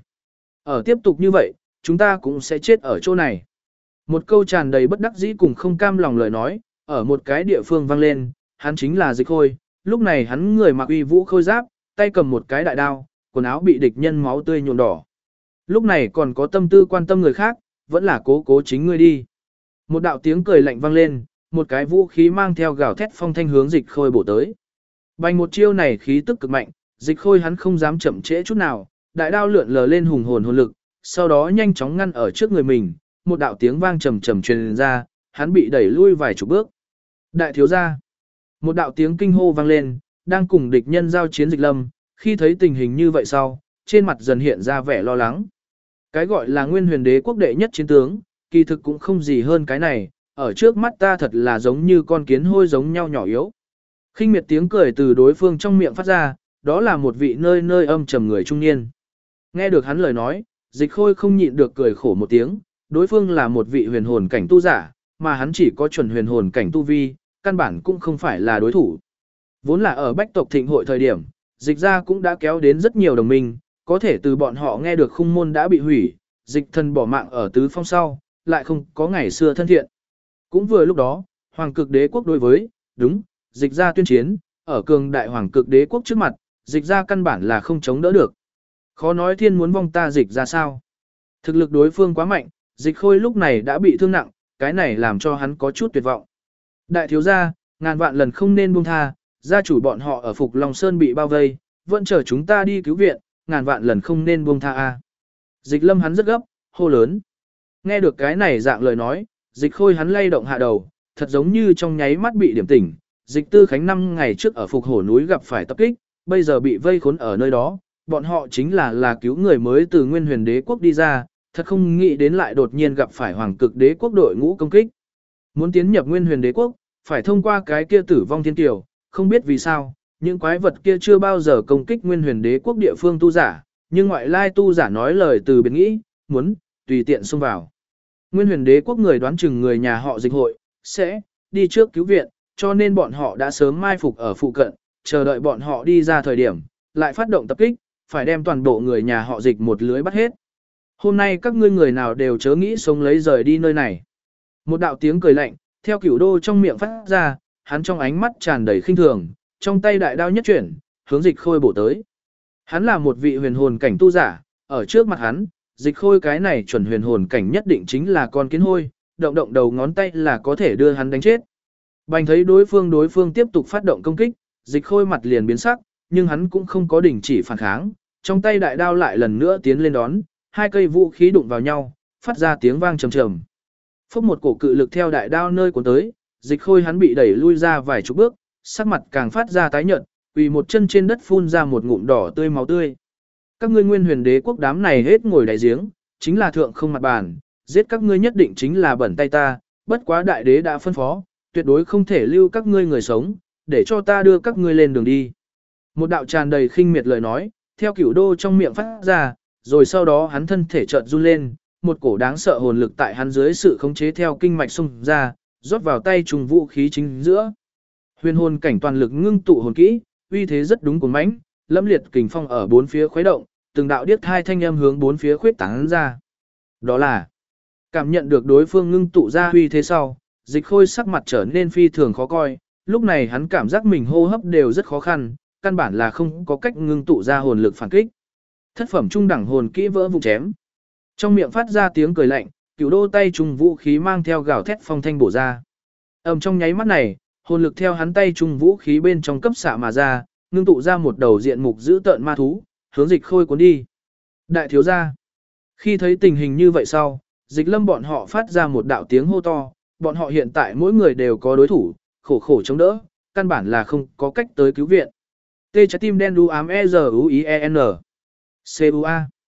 Ở tiếp tục như vậy, chúng ta cũng sẽ chết ở chỗ này. Một câu tràn đầy bất đắc dĩ cùng không cam lòng lời nói, ở một cái địa phương vang lên, hắn chính là Dịch Khôi, lúc này hắn người mặc uy vũ khôi giáp, tay cầm một cái đại đao, quần áo bị địch nhân máu tươi nhuộm đỏ. Lúc này còn có tâm tư quan tâm người khác, vẫn là cố chính ngươi đi. Một đạo tiếng cười lạnh vang lên, một cái vũ khí mang theo gào thét phong thanh hướng Dịch Khôi bổ tới. Bành một chiêu này khí tức cực mạnh, Dịch Khôi hắn không dám chậm trễ chút nào, đại đao lượn lờ lên hùng hồn lực, sau đó nhanh chóng ngăn ở trước người mình, một đạo tiếng vang trầm trầm truyền ra, hắn bị đẩy lui vài chục bước. Đại thiếu gia, một đạo tiếng kinh hô vang lên, đang cùng địch nhân giao chiến Dịch Lâm, khi thấy tình hình như vậy sau, trên mặt dần hiện ra vẻ lo lắng. Cái gọi là Nguyên Huyền Đế quốc đệ nhất chiến tướng, kỳ thực cũng không gì hơn cái này, ở trước mắt ta thật là giống như con kiến hôi giống nhau nhỏ yếu. Khinh miệt tiếng cười từ đối phương trong miệng phát ra, đó là một vị nơi nơi âm trầm người trung niên. Nghe được hắn lời nói, Dịch Khôi không nhịn được cười khổ một tiếng, đối phương là một vị huyền hồn cảnh tu giả, mà hắn chỉ có chuẩn huyền hồn cảnh tu vi, căn bản cũng không phải là đối thủ. Vốn là ở Bách tộc thịnh hội thời điểm, Dịch gia cũng đã kéo đến rất nhiều đồng minh, có thể từ bọn họ nghe được khung môn đã bị hủy, Dịch thần bỏ mạng ở tứ phong sau, lại không có ngày xưa thân thiện. Cũng vừa lúc đó, Hoàng cực đế quốc đối với, đúng, Dịch gia tuyên chiến, ở cường đại Hoàng cực đế quốc trước mặt, Dịch gia căn bản là không chống đỡ được. Khó nói thiên muốn vong ta Dịch ra sao. Thực lực đối phương quá mạnh, Dịch Khôi lúc này đã bị thương nặng, cái này làm cho hắn có chút tuyệt vọng. Đại thiếu gia, ngàn vạn lần không nên buông tha, gia chủ bọn họ ở Phục Long Sơn bị bao vây, vẫn chờ chúng ta đi cứu viện, ngàn vạn lần không nên buông tha a. Dịch Lâm hắn rất gấp, hô lớn. Nghe được cái này dạng lời nói, Dịch Khôi hắn lay động hạ đầu, thật giống như trong nháy mắt bị điểm tỉnh. Dịch Tư Khánh 5 ngày trước ở Phục Hổ núi gặp phải tập kích, bây giờ bị vây khốn ở nơi đó, bọn họ chính là cứu người mới từ Nguyên Huyền Đế quốc đi ra, thật không nghĩ đến lại đột nhiên gặp phải Hoàng cực đế quốc đội ngũ công kích. Muốn tiến nhập Nguyên Huyền Đế quốc, phải thông qua cái kia Tử Vong Thiên Kiều, không biết vì sao, những quái vật kia chưa bao giờ công kích Nguyên Huyền Đế quốc địa phương tu giả, nhưng ngoại lai tu giả nói lời từ biệt nghĩ, muốn tùy tiện xông vào. Nguyên Huyền Đế quốc người đoán chừng người nhà họ Dịch hội sẽ đi trước cứu viện, cho nên bọn họ đã sớm mai phục ở phụ cận, chờ đợi bọn họ đi ra thời điểm, lại phát động tập kích, phải đem toàn bộ người nhà họ Dịch một lưới bắt hết. Hôm nay các ngươi người nào đều chớ nghĩ sống lấy rời đi nơi này. Một đạo tiếng cười lạnh, theo Cửu Đô trong miệng phát ra, hắn trong ánh mắt tràn đầy khinh thường, trong tay đại đao nhất chuyển, hướng Dịch Khôi bổ tới. Hắn là một vị huyền hồn cảnh tu giả, ở trước mặt hắn, Dịch Khôi cái này chuẩn huyền hồn cảnh nhất định chính là con kiến hôi, động động đầu ngón tay là có thể đưa hắn đánh chết. Bành thấy đối phương tiếp tục phát động công kích, Dịch Khôi mặt liền biến sắc, nhưng hắn cũng không có đình chỉ phản kháng, trong tay đại đao lại lần nữa tiến lên đón, hai cây vũ khí đụng vào nhau, phát ra tiếng vang trầm trầm. Phốc một cổ cự lực theo đại đao nơi cuốn tới, Dịch Khôi hắn bị đẩy lui ra vài chục bước, sắc mặt càng phát ra tái nhợt, quỳ một chân trên đất phun ra một ngụm đỏ tươi máu tươi. Các ngươi Nguyên Huyền Đế quốc đám này hết ngồi đại giếng, chính là thượng không mặt bàn, giết các ngươi nhất định chính là bẩn tay ta, bất quá đại đế đã phân phó, tuyệt đối không thể lưu các ngươi người sống, để cho ta đưa các ngươi lên đường đi. Một đạo tràn đầy khinh miệt lời nói, theo Cửu Đô trong miệng phát ra, rồi sau đó hắn thân thể chợt run lên, một cổ đáng sợ hồn lực tại hắn dưới sự khống chế theo kinh mạch xung ra, rót vào tay trùng vũ khí chính giữa. Huyền hồn cảnh toàn lực ngưng tụ hồn kỹ, uy thế rất đúng cuồng mãnh, lâm liệt kình phong ở bốn phía khuấy động, từng đạo điếc hai thanh âm hướng bốn phía khuyết tán ra. Đó là cảm nhận được đối phương ngưng tụ ra uy thế sau, Dịch Khôi sắc mặt trở nên phi thường khó coi, lúc này hắn cảm giác mình hô hấp đều rất khó khăn, căn bản là không có cách ngưng tụ ra hồn lực phản kích. Thất phẩm trung đẳng hồn kỹ vỡ vụn chém. Trong miệng phát ra tiếng cười lạnh, Cửu Đô tay trùng vũ khí mang theo gào thét phong thanh bổ ra. Trong nháy mắt này, hồn lực theo hắn tay trùng vũ khí bên trong cấp xạ mà ra, ngưng tụ ra một đầu diện mục dữ tợn ma thú, hướng Dịch Khôi cuốn đi. Đại thiếu gia. Khi thấy tình hình như vậy sau, Dịch Lâm bọn họ phát ra một đạo tiếng hô to, bọn họ hiện tại mỗi người đều có đối thủ, khổ chống đỡ, căn bản là không có cách tới cứu viện. T trái tim đen đu ám E-Z-U-I-E-N. C-U-A.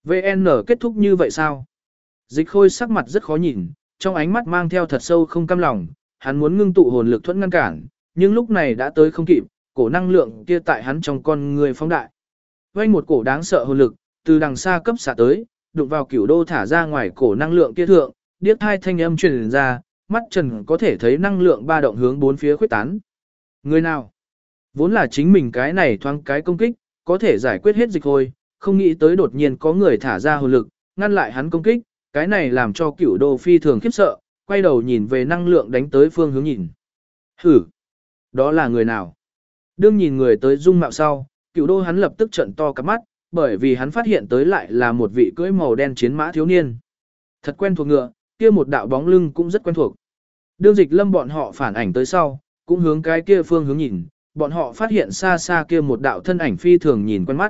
VN kết thúc như vậy sao? Dịch Khôi sắc mặt rất khó nhìn, trong ánh mắt mang theo thật sâu không cam lòng, hắn muốn ngưng tụ hồn lực thuẫn ngăn cản, nhưng lúc này đã tới không kịp, cổ năng lượng kia tại hắn trong con người phóng đại. Vây một cổ đáng sợ hồn lực, từ đằng xa cấp xạ tới, đụng vào Cửu Đô thả ra ngoài cổ năng lượng kia thượng, điếc hai thanh âm truyền ra, mắt Trần có thể thấy năng lượng ba động hướng bốn phía khuếch tán. Người nào? Vốn là chính mình cái này thoáng cái công kích, có thể giải quyết hết Dịch Khôi, không nghĩ tới đột nhiên có người thả ra hồn lực, ngăn lại hắn công kích, cái này làm cho Cửu Đô phi thường khiếp sợ, quay đầu nhìn về năng lượng đánh tới phương hướng nhìn. Hử! Đó là người nào? Đương nhìn người tới dung mạo sau, Cửu Đô hắn lập tức trợn to cặp mắt, bởi vì hắn phát hiện tới lại là một vị cưỡi màu đen chiến mã thiếu niên. Thật quen thuộc ngựa, kia một đạo bóng lưng cũng rất quen thuộc. Đương Dịch Lâm bọn họ phản ảnh tới sau, cũng hướng cái kia phương hướng nhìn, bọn họ phát hiện xa xa kia một đạo thân ảnh phi thường nhìn quen mắt.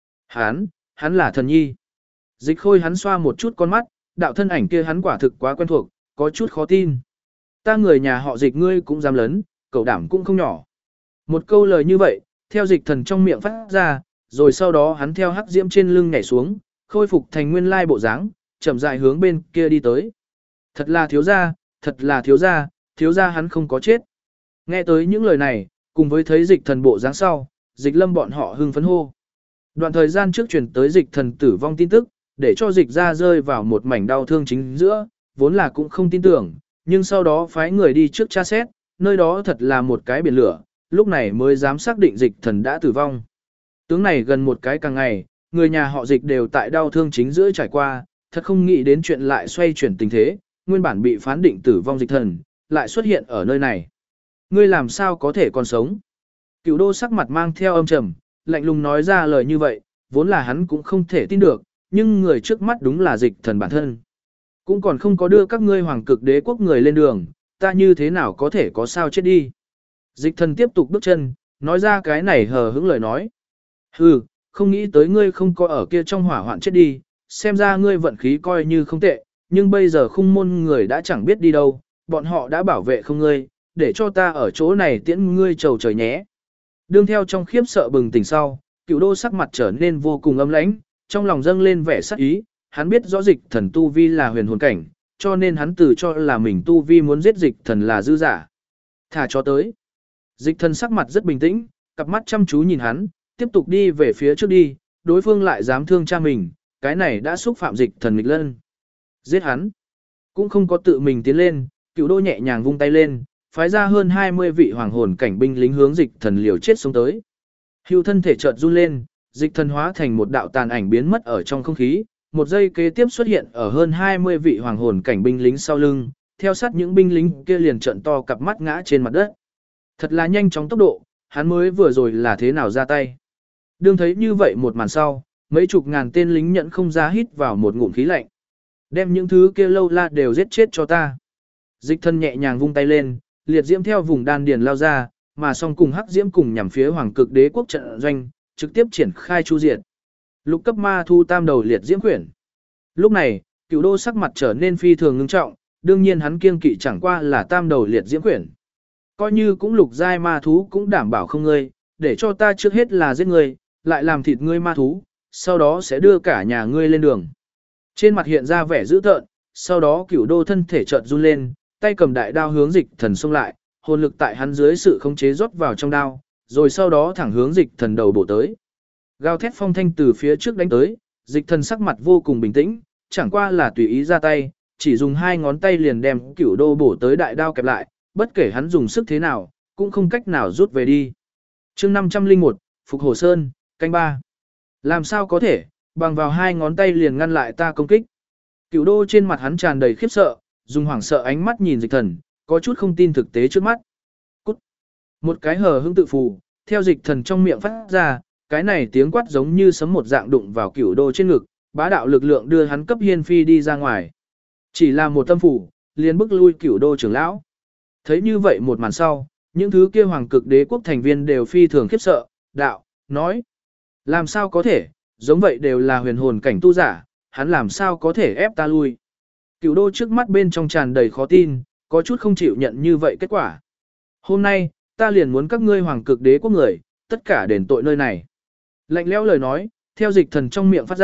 Hắn là Thần Nhi. Dịch Khôi hắn xoa một chút con mắt, đạo thân ảnh kia hắn quả thực quá quen thuộc, có chút khó tin. Ta người nhà họ Dịch ngươi cũng dám lớn, cậu đảm cũng không nhỏ. Một câu lời như vậy, theo Dịch Thần trong miệng phát ra, rồi sau đó hắn theo hắc diễm trên lưng nhảy xuống, khôi phục thành nguyên lai bộ dáng, chậm rãi hướng bên kia đi tới. Thật là thiếu gia, thật là thiếu gia hắn không có chết. Nghe tới những lời này, cùng với thấy Dịch Thần bộ dáng sau, Dịch Lâm bọn họ hưng phấn hô. Đoạn thời gian trước truyền tới Dịch Thần tử vong tin tức, để cho Dịch ra rơi vào một mảnh đau thương chính giữa, vốn là cũng không tin tưởng, nhưng sau đó phái người đi trước tra xét, nơi đó thật là một cái biển lửa, lúc này mới dám xác định Dịch Thần đã tử vong. Tướng này gần một cái càng ngày, người nhà họ Dịch đều tại đau thương chính giữa trải qua, thật không nghĩ đến chuyện lại xoay chuyển tình thế, nguyên bản bị phán định tử vong Dịch Thần, lại xuất hiện ở nơi này. Ngươi làm sao có thể còn sống? Cửu Đô sắc mặt mang theo âm trầm, lạnh lùng nói ra lời như vậy, vốn là hắn cũng không thể tin được, nhưng người trước mắt đúng là Dịch Thần bản thân. Cũng còn không có đưa các ngươi hoàng cực đế quốc người lên đường, ta như thế nào có thể có sao chết đi. Dịch Thần tiếp tục bước chân, nói ra cái này hờ hững lời nói. Hừ, không nghĩ tới ngươi không có ở kia trong hỏa hoạn chết đi, xem ra ngươi vận khí coi như không tệ, nhưng bây giờ khung môn người đã chẳng biết đi đâu, bọn họ đã bảo vệ không ngươi, để cho ta ở chỗ này tiễn ngươi trầu trời nhé. Đương theo trong khiếp sợ bừng tỉnh sau, Cửu Đô sắc mặt trở nên vô cùng âm lãnh, trong lòng dâng lên vẻ sắc ý, hắn biết rõ Dịch Thần tu vi là huyền hồn cảnh, cho nên hắn tự cho là mình tu vi muốn giết Dịch Thần là dư giả. Thả cho tới. Dịch Thần sắc mặt rất bình tĩnh, cặp mắt chăm chú nhìn hắn, tiếp tục đi về phía trước đi, đối phương lại dám thương cha mình, cái này đã xúc phạm Dịch Thần nghịch lân. Giết hắn. Cũng không có tự mình tiến lên, Cửu Đô nhẹ nhàng vung tay lên, phái ra hơn 20 vị hoàng hồn cảnh binh lính hướng Dịch Thần liều chết xuống tới. Hưu thân thể chợt run lên, Dịch Thần hóa thành một đạo tàn ảnh biến mất ở trong không khí, một giây kế tiếp xuất hiện ở hơn 20 vị hoàng hồn cảnh binh lính sau lưng, theo sát những binh lính kia liền trợn to cặp mắt ngã trên mặt đất. Thật là nhanh chóng tốc độ, hắn mới vừa rồi là thế nào ra tay. Đương thấy như vậy một màn sau, mấy chục ngàn tên lính nhận không ra hít vào một ngụm khí lạnh. Đem những thứ kia lâu la đều giết chết cho ta. Dịch Thần nhẹ nhàng vung tay lên, liệt diễm theo vùng đan điền lao ra, mà song cùng hắc diễm cùng nhằm phía hoàng cực đế quốc trận doanh, trực tiếp triển khai chu diệt. Lục cấp ma thu tam đầu liệt diễm quyển. Lúc này, Cửu Đô sắc mặt trở nên phi thường ngưng trọng, đương nhiên hắn kiêng kỵ chẳng qua là tam đầu liệt diễm quyển. Coi như cũng lục giai ma thú cũng đảm bảo không ngươi, để cho ta trước hết là giết ngươi, lại làm thịt ngươi ma thú, sau đó sẽ đưa cả nhà ngươi lên đường. Trên mặt hiện ra vẻ dữ tợn, sau đó Cửu Đô thân thể chợt run lên, tay cầm đại đao hướng Dịch Thần xông lại, hồn lực tại hắn dưới sự khống chế rót vào trong đao, rồi sau đó thẳng hướng Dịch Thần đầu bổ tới. Gào thét phong thanh từ phía trước đánh tới, Dịch Thần sắc mặt vô cùng bình tĩnh, chẳng qua là tùy ý ra tay, chỉ dùng hai ngón tay liền đem Cửu Đô bổ tới đại đao kẹp lại, bất kể hắn dùng sức thế nào, cũng không cách nào rút về đi. Chương 501, Phục Hồ Sơn, canh 3. Làm sao có thể, bằng vào hai ngón tay liền ngăn lại ta công kích. Cửu Đô trên mặt hắn tràn đầy khiếp sợ, dùng hoảng sợ ánh mắt nhìn Dịch Thần, có chút không tin thực tế trước mắt. Cút. Một cái hờ hững tự phù, theo Dịch Thần trong miệng phát ra, cái này tiếng quát giống như sấm một dạng đụng vào Cửu Đô trên ngực, bá đạo lực lượng đưa hắn cấp hiên phi đi ra ngoài. Chỉ là một tâm phủ, liền bức lui Cửu Đô trưởng lão. Thấy như vậy một màn sau, những thứ kia hoàng cực đế quốc thành viên đều phi thường khiếp sợ, đạo, nói. Làm sao có thể, giống vậy đều là huyền hồn cảnh tu giả, hắn làm sao có thể ép ta lui. Cửu Đô trước mắt bên trong tràn đầy khó tin, có chút không chịu nhận như vậy kết quả. Hôm nay, ta liền muốn các ngươi hoàng cực đế quốc người, tất cả đền tội nơi này. Lạnh lẽo lời nói, theo Dịch Thần trong miệng phát ra,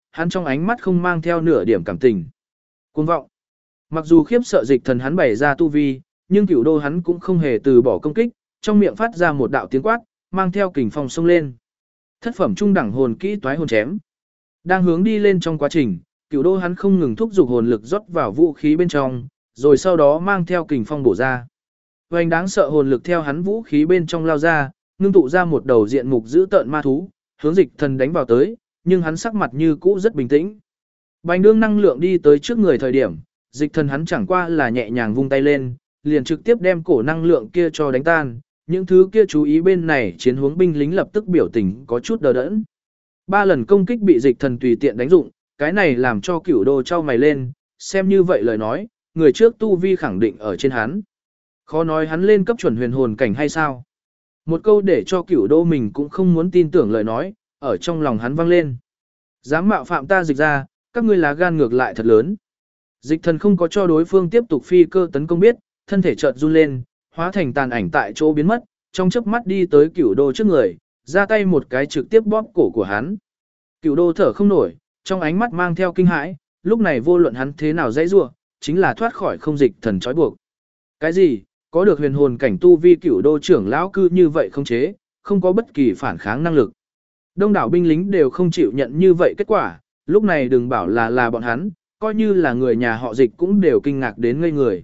hắn trong ánh mắt không mang theo nửa điểm cảm tình. Cuồng vọng. Mặc dù khiếp sợ Dịch Thần hắn bày ra tu vi, nhưng Cửu Đô hắn cũng không hề từ bỏ công kích, trong miệng phát ra một đạo tiếng quát, mang theo kình phong xông lên. Thất phẩm trung đẳng hồn kỹ toái hồn chém. Đang hướng đi lên trong quá trình, Cửu Đô hắn không ngừng thúc giục hồn lực rót vào vũ khí bên trong, rồi sau đó mang theo kình phong bổ ra. Hoành đáng sợ hồn lực theo hắn vũ khí bên trong lao ra, ngưng tụ ra một đầu diện mục dữ tợn ma thú, hướng Dịch Thần đánh vào tới, nhưng hắn sắc mặt như cũ rất bình tĩnh. Bành đương năng lượng đi tới trước người thời điểm, Dịch Thần hắn chẳng qua là nhẹ nhàng vung tay lên, liền trực tiếp đem cổ năng lượng kia cho đánh tan, những thứ kia chú ý bên này chiến hướng binh lính lập tức biểu tình có chút đờ đẫn. 3 lần công kích bị Dịch Thần tùy tiện đánh dụng, cái này làm cho Cửu Đô trao mày lên, xem như vậy lời nói, người trước tu vi khẳng định ở trên hắn. Khó nói hắn lên cấp chuẩn huyền hồn cảnh hay sao? Một câu để cho Cửu Đô mình cũng không muốn tin tưởng lời nói, ở trong lòng hắn vang lên. Dám mạo phạm ta Dịch ra, các ngươi lá gan ngược lại thật lớn. Dịch Thần không có cho đối phương tiếp tục phi cơ tấn công biết, thân thể chợt run lên, hóa thành tàn ảnh tại chỗ biến mất, trong chớp mắt đi tới Cửu Đô trước người, ra tay một cái trực tiếp bóp cổ của hắn. Cửu Đô thở không nổi, trong ánh mắt mang theo kinh hãi, lúc này vô luận hắn thế nào dãy rủa, chính là thoát khỏi không Dịch Thần trói buộc. Cái gì? Có được huyền hồn cảnh tu vi Cửu Đô trưởng lão cư như vậy không chế, không có bất kỳ phản kháng năng lực. Đông đảo binh lính đều không chịu nhận như vậy kết quả, lúc này đừng bảo là bọn hắn, coi như là người nhà họ Dịch cũng đều kinh ngạc đến ngây người.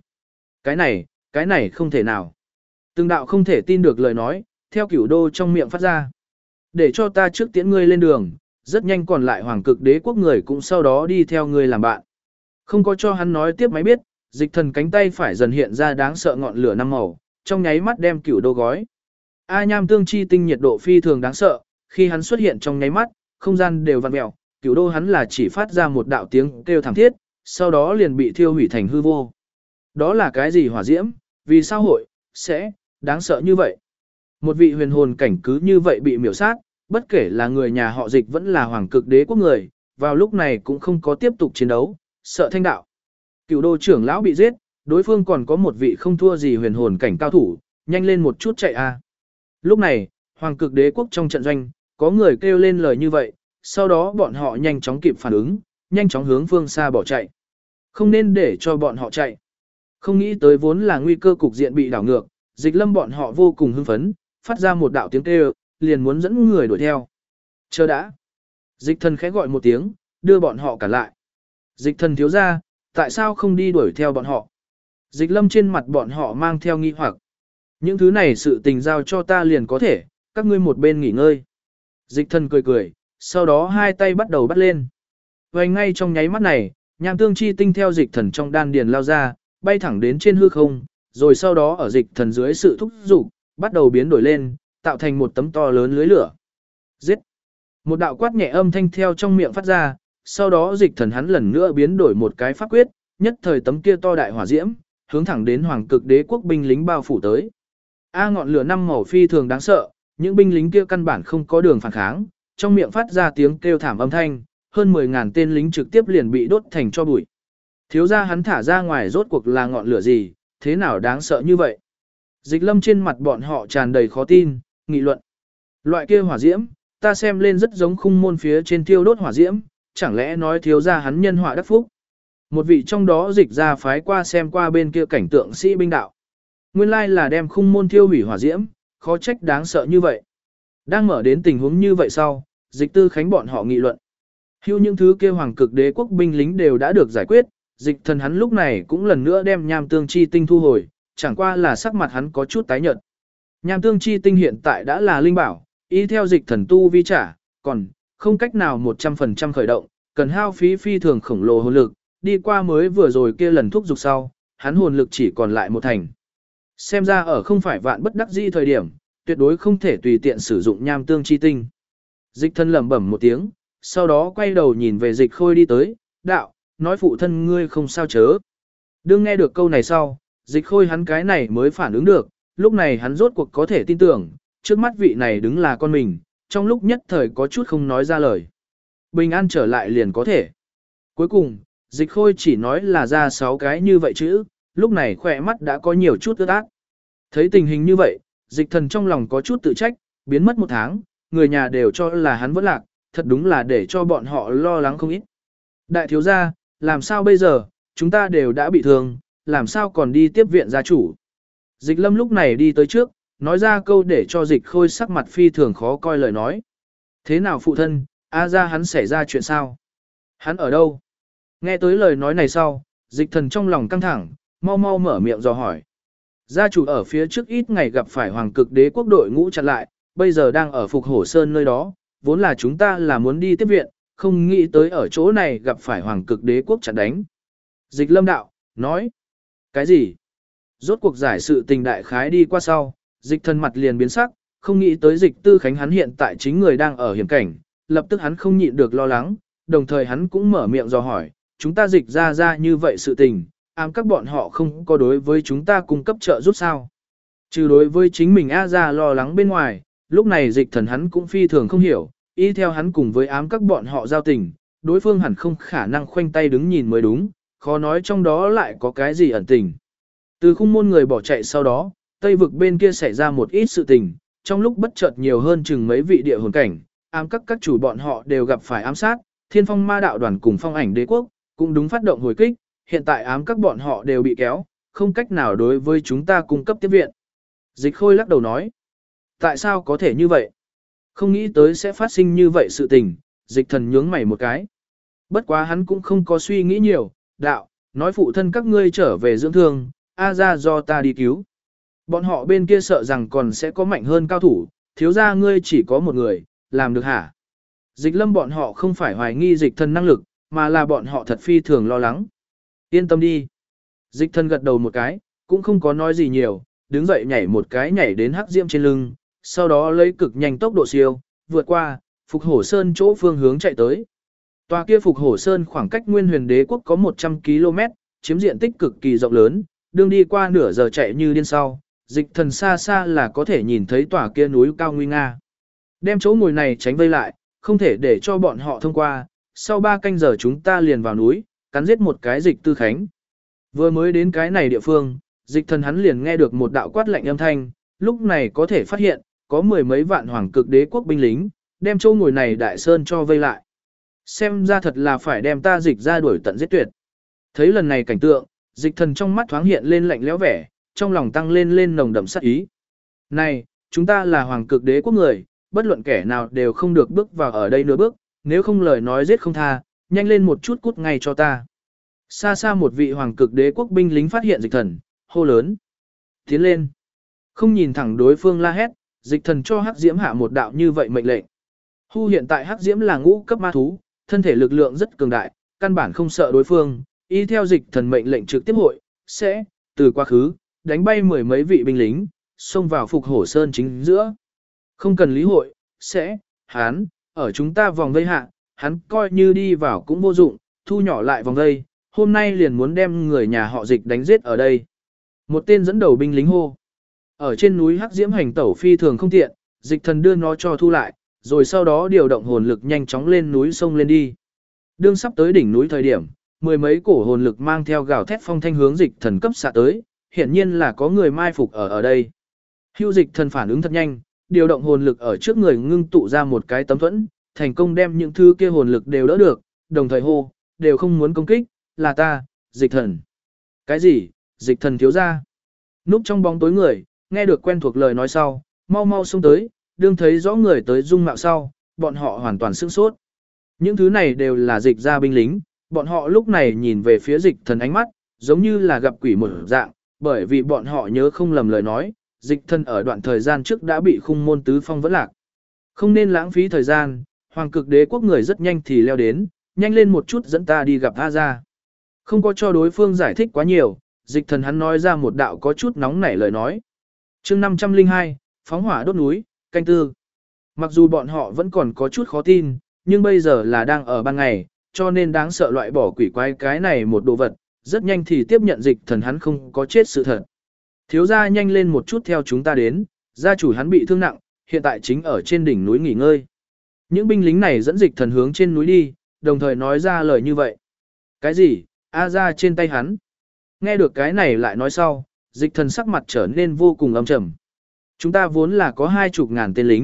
Cái này không thể nào. Từng đạo không thể tin được lời nói, theo Cửu Đô trong miệng phát ra. Để cho ta trước tiễn ngươi lên đường, rất nhanh còn lại Hoàng Cực Đế quốc người cũng sau đó đi theo ngươi làm bạn. Không có cho hắn nói tiếp máy biết, Dịch Thần cánh tay phải dần hiện ra đáng sợ ngọn lửa năm màu, trong nháy mắt đem Cửu Đô gói. A Nham Tương Chi Tinh nhiệt độ phi thường đáng sợ, khi hắn xuất hiện trong nháy mắt, không gian đều vặn mèo, Cửu Đô hắn là chỉ phát ra một đạo tiếng kêu thảm thiết, sau đó liền bị thiêu hủy thành hư vô. Đó là cái gì hỏa diễm, vì sao hội sẽ đáng sợ như vậy? Một vị huyền hồn cảnh cứ như vậy bị miểu sát, bất kể là người nhà họ Dịch vẫn là Hoàng Cực Đế quốc người, vào lúc này cũng không có tiếp tục chiến đấu, sợ thanh đạo. Cửu Đô trưởng lão bị giết, đối phương còn có một vị không thua gì huyền hồn cảnh cao thủ, nhanh lên một chút chạy a. Lúc này, Hoàng Cực Đế quốc trong trận doanh, có người kêu lên lời như vậy, sau đó bọn họ nhanh chóng kịp phản ứng, nhanh chóng hướng phương xa bỏ chạy. Không nên để cho bọn họ chạy. Không nghĩ tới vốn là nguy cơ cục diện bị đảo ngược, Dịch Lâm bọn họ vô cùng hưng phấn, phát ra một đạo tiếng kêu, liền muốn dẫn người đuổi theo. Chờ đã. Dịch Thần khẽ gọi một tiếng, đưa bọn họ cản lại. Dịch Thần thiếu ra, tại sao không đi đuổi theo bọn họ? Dịch Lâm trên mặt bọn họ mang theo nghi hoặc. Những thứ này sự tình giao cho ta liền có thể, các ngươi một bên nghỉ ngơi. Dịch Thần cười cười, sau đó hai tay bắt đầu bắt lên. Và ngay trong nháy mắt này, Nham Tương Chi Tinh theo Dịch Thần trong đan điền lao ra, bay thẳng đến trên hư không, rồi sau đó ở Dịch Thần dưới sự thúc giục, bắt đầu biến đổi lên, tạo thành một tấm to lớn lưới lửa. Giết! Một đạo quát nhẹ âm thanh theo trong miệng phát ra, sau đó Dịch Thần hắn lần nữa biến đổi một cái pháp quyết, nhất thời tấm kia to đại hỏa diễm, hướng thẳng đến Hoàng Cực Đế quốc binh lính bao phủ tới. Ngọn lửa năm màu phi thường đáng sợ, những binh lính kia căn bản không có đường phản kháng, trong miệng phát ra tiếng kêu thảm âm thanh, hơn 10.000 tên lính trực tiếp liền bị đốt thành tro bụi. Thiếu gia hắn thả ra ngoài rốt cuộc là ngọn lửa gì, thế nào đáng sợ như vậy? Dịch Lâm trên mặt bọn họ tràn đầy khó tin, nghị luận. Loại kia hỏa diễm, ta xem lên rất giống khung môn phía trên thiêu đốt hỏa diễm, chẳng lẽ nói thiếu gia hắn nhân họa đắc phúc? Một vị trong đó dịch ra phái qua xem qua bên kia cảnh tượng sĩ binh đạo. Nguyên lai là đem khung môn thiêu hủy hỏa diễm, khó trách đáng sợ như vậy. Đang mở đến tình huống như vậy sau, Dịch Tư Khánh bọn họ nghị luận. Hưu những thứ kia Hoàng Cực Đế quốc binh lính đều đã được giải quyết, Dịch Thần hắn lúc này cũng lần nữa đem Nham Tương Chi Tinh thu hồi, chẳng qua là sắc mặt hắn có chút tái nhợt. Nham Tương Chi Tinh hiện tại đã là linh bảo, y theo Dịch Thần tu vi trả, còn không cách nào 100% khởi động, cần hao phí phi thường khổng lồ hồn lực, đi qua mới vừa rồi kia lần thúc dục sau, hắn hồn lực chỉ còn lại một thành. Xem ra ở không phải vạn bất đắc dĩ thời điểm, tuyệt đối không thể tùy tiện sử dụng Nham Tương Chi Tinh. Dịch Thân lẩm bẩm một tiếng, sau đó quay đầu nhìn về Dịch Khôi đi tới, đạo, nói phụ thân ngươi không sao chớ. Đương nghe được câu này sau, Dịch Khôi hắn cái này mới phản ứng được, lúc này hắn rốt cuộc có thể tin tưởng, trước mắt vị này đứng là con mình, trong lúc nhất thời có chút không nói ra lời. Bình an trở lại liền có thể. Cuối cùng, Dịch Khôi chỉ nói là ra 6 cái như vậy chứ, lúc này khỏe mắt đã có nhiều chút ướt át. Thấy tình hình như vậy, Dịch Thần trong lòng có chút tự trách, biến mất 1 tháng, người nhà đều cho là hắn vẫn lạc, thật đúng là để cho bọn họ lo lắng không ít. Đại thiếu gia, làm sao bây giờ, chúng ta đều đã bị thương, làm sao còn đi tiếp viện gia chủ. Dịch lâm lúc này đi tới trước, nói ra câu để cho dịch khôi sắc mặt phi thường khó coi lời nói. Thế nào phụ thân, A gia hắn xảy ra chuyện sao? Hắn ở đâu? Nghe tới lời nói này sau, dịch thần trong lòng căng thẳng, mau mau mở miệng dò hỏi. Gia chủ ở phía trước ít ngày gặp phải hoàng cực đế quốc đội ngũ chặn lại, bây giờ đang ở Phục Hổ Sơn nơi đó, vốn là chúng ta là muốn đi tiếp viện, không nghĩ tới ở chỗ này gặp phải hoàng cực đế quốc chặn đánh. Dịch lâm đạo, nói. Cái gì? Rốt cuộc giải sự tình đại khái đi qua sau, dịch thần mặt liền biến sắc, không nghĩ tới dịch tư khánh hắn hiện tại chính người đang ở hiểm cảnh, lập tức hắn không nhịn được lo lắng, đồng thời hắn cũng mở miệng dò hỏi, chúng ta dịch ra như vậy sự tình, các bọn họ không có đối với chúng ta cung cấp trợ giúp sao. Trừ đối với chính mình A ra lo lắng bên ngoài, lúc này dịch thần hắn cũng phi thường không hiểu, y theo hắn cùng với các bọn họ giao tình, đối phương hẳn không khả năng khoanh tay đứng nhìn mới đúng, khó nói trong đó lại có cái gì ẩn tình. Từ khung môn người bỏ chạy sau đó, Tây vực bên kia xảy ra một ít sự tình, trong lúc bất chợt nhiều hơn chừng mấy vị địa hồn cảnh, các chủ bọn họ đều gặp phải ám sát, Thiên Phong Ma đạo đoàn cùng Phong Ảnh Đế quốc cũng đúng phát động hồi kích, hiện tại các bọn họ đều bị kéo, không cách nào đối với chúng ta cung cấp tiếp viện. Dịch Khôi lắc đầu nói, tại sao có thể như vậy? Không nghĩ tới sẽ phát sinh như vậy sự tình, dịch thần nhướng mày một cái. Bất quá hắn cũng không có suy nghĩ nhiều, đạo, nói phụ thân các ngươi trở về dưỡng thương, A ra do ta đi cứu. Bọn họ bên kia sợ rằng còn sẽ có mạnh hơn cao thủ, thiếu ra ngươi chỉ có một người, làm được hả? Dịch lâm bọn họ không phải hoài nghi dịch thần năng lực, mà là bọn họ thật phi thường lo lắng. Yên tâm đi. Dịch thần gật đầu một cái, cũng không có nói gì nhiều, đứng dậy nhảy một cái nhảy đến hắc diễm trên lưng, sau đó lấy cực nhanh tốc độ siêu, vượt qua, Phục Hổ Sơn chỗ phương hướng chạy tới. Tòa kia Phục Hổ Sơn khoảng cách Nguyên Huyền Đế quốc có 100 km, chiếm diện tích cực kỳ rộng lớn, đường đi qua nửa giờ chạy như điên sau, dịch thần xa xa là có thể nhìn thấy tòa kia núi cao nguy nga. Đem chỗ ngồi này tránh vây lại, không thể để cho bọn họ thông qua, sau 3 canh giờ chúng ta liền vào núi, cắn giết một cái dịch tư khánh. Vừa mới đến cái này địa phương, dịch thần hắn liền nghe được một đạo quát lạnh âm thanh, lúc này có thể phát hiện, có mười mấy vạn hoàng cực đế quốc binh lính, đem chỗ ngồi này đại sơn cho vây lại. Xem ra thật là phải đem ta dịch ra đuổi tận giết tuyệt. Thấy lần này cảnh tượng, dịch thần trong mắt thoáng hiện lên lạnh lẽo vẻ, trong lòng tăng lên nồng đậm sát ý. Này, chúng ta là hoàng cực đế quốc người, bất luận kẻ nào đều không được bước vào ở đây nửa bước, nếu không lời nói giết không tha, nhanh lên một chút cút ngay cho ta. Xa xa một vị hoàng cực đế quốc binh lính phát hiện dịch thần, hô lớn. Tiến lên. Không nhìn thẳng đối phương la hét, dịch thần cho hắc diễm hạ một đạo như vậy mệnh lệnh. Hu hiện tại hắc diễm là ngũ cấp ma thú, thân thể lực lượng rất cường đại, căn bản không sợ đối phương, y theo dịch thần mệnh lệnh trực tiếp hội, sẽ, từ quá khứ, đánh bay mười mấy vị binh lính, xông vào Phục Hổ Sơn chính giữa. Không cần lý hội, sẽ, hắn, ở chúng ta vòng vây hạ, hắn coi như đi vào cũng vô dụng, thu nhỏ lại vòng vây, hôm nay liền muốn đem người nhà họ dịch đánh giết ở đây. Một tên dẫn đầu binh lính hô. Ở trên núi hắc diễm hành tẩu phi thường không tiện, dịch thần đưa nó cho thu lại, rồi sau đó điều động hồn lực nhanh chóng lên núi sông lên đi. Đương sắp tới đỉnh núi thời điểm, mười mấy cổ hồn lực mang theo gào thét phong thanh hướng dịch thần cấp xạ tới, hiển nhiên là có người mai phục ở đây. Hưu dịch thần phản ứng thật nhanh, điều động hồn lực ở trước người ngưng tụ ra một cái tấm thuẫn, thành công đem những thứ kia hồn lực đều đỡ được, đồng thời hô, đều không muốn công kích, là ta, dịch thần. Cái gì, dịch thần thiếu ra? Núp trong bóng tối người, nghe được quen thuộc lời nói sau, mau mau xông tới, đương thấy rõ người tới dung mạo sau, bọn họ hoàn toàn sửng sốt. Những thứ này đều là dịch ra binh lính, bọn họ lúc này nhìn về phía dịch thần ánh mắt, giống như là gặp quỷ một dạng, bởi vì bọn họ nhớ không lầm lời nói, dịch thần ở đoạn thời gian trước đã bị khung môn tứ phong vẫn lạc. Không nên lãng phí thời gian, hoàng cực đế quốc người rất nhanh thì leo đến, nhanh lên một chút dẫn ta đi gặp A gia. Không có cho đối phương giải thích quá nhiều, dịch thần hắn nói ra một đạo có chút nóng nảy lời nói. chương 502, phóng hỏa đốt núi, canh tư. Mặc dù bọn họ vẫn còn có chút khó tin, nhưng bây giờ là đang ở ban ngày, cho nên đáng sợ loại bỏ quỷ quái cái này một đồ vật, rất nhanh thì tiếp nhận dịch thần hắn không có chết sự thật. Thiếu gia nhanh lên một chút theo chúng ta đến, gia chủ hắn bị thương nặng, hiện tại chính ở trên đỉnh núi nghỉ ngơi. Những binh lính này dẫn dịch thần hướng trên núi đi, đồng thời nói ra lời như vậy. Cái gì, A ra trên tay hắn. Nghe được cái này lại nói sau, dịch thần sắc mặt trở nên vô cùng âm trầm. Chúng ta vốn là có 20.000 tên lính,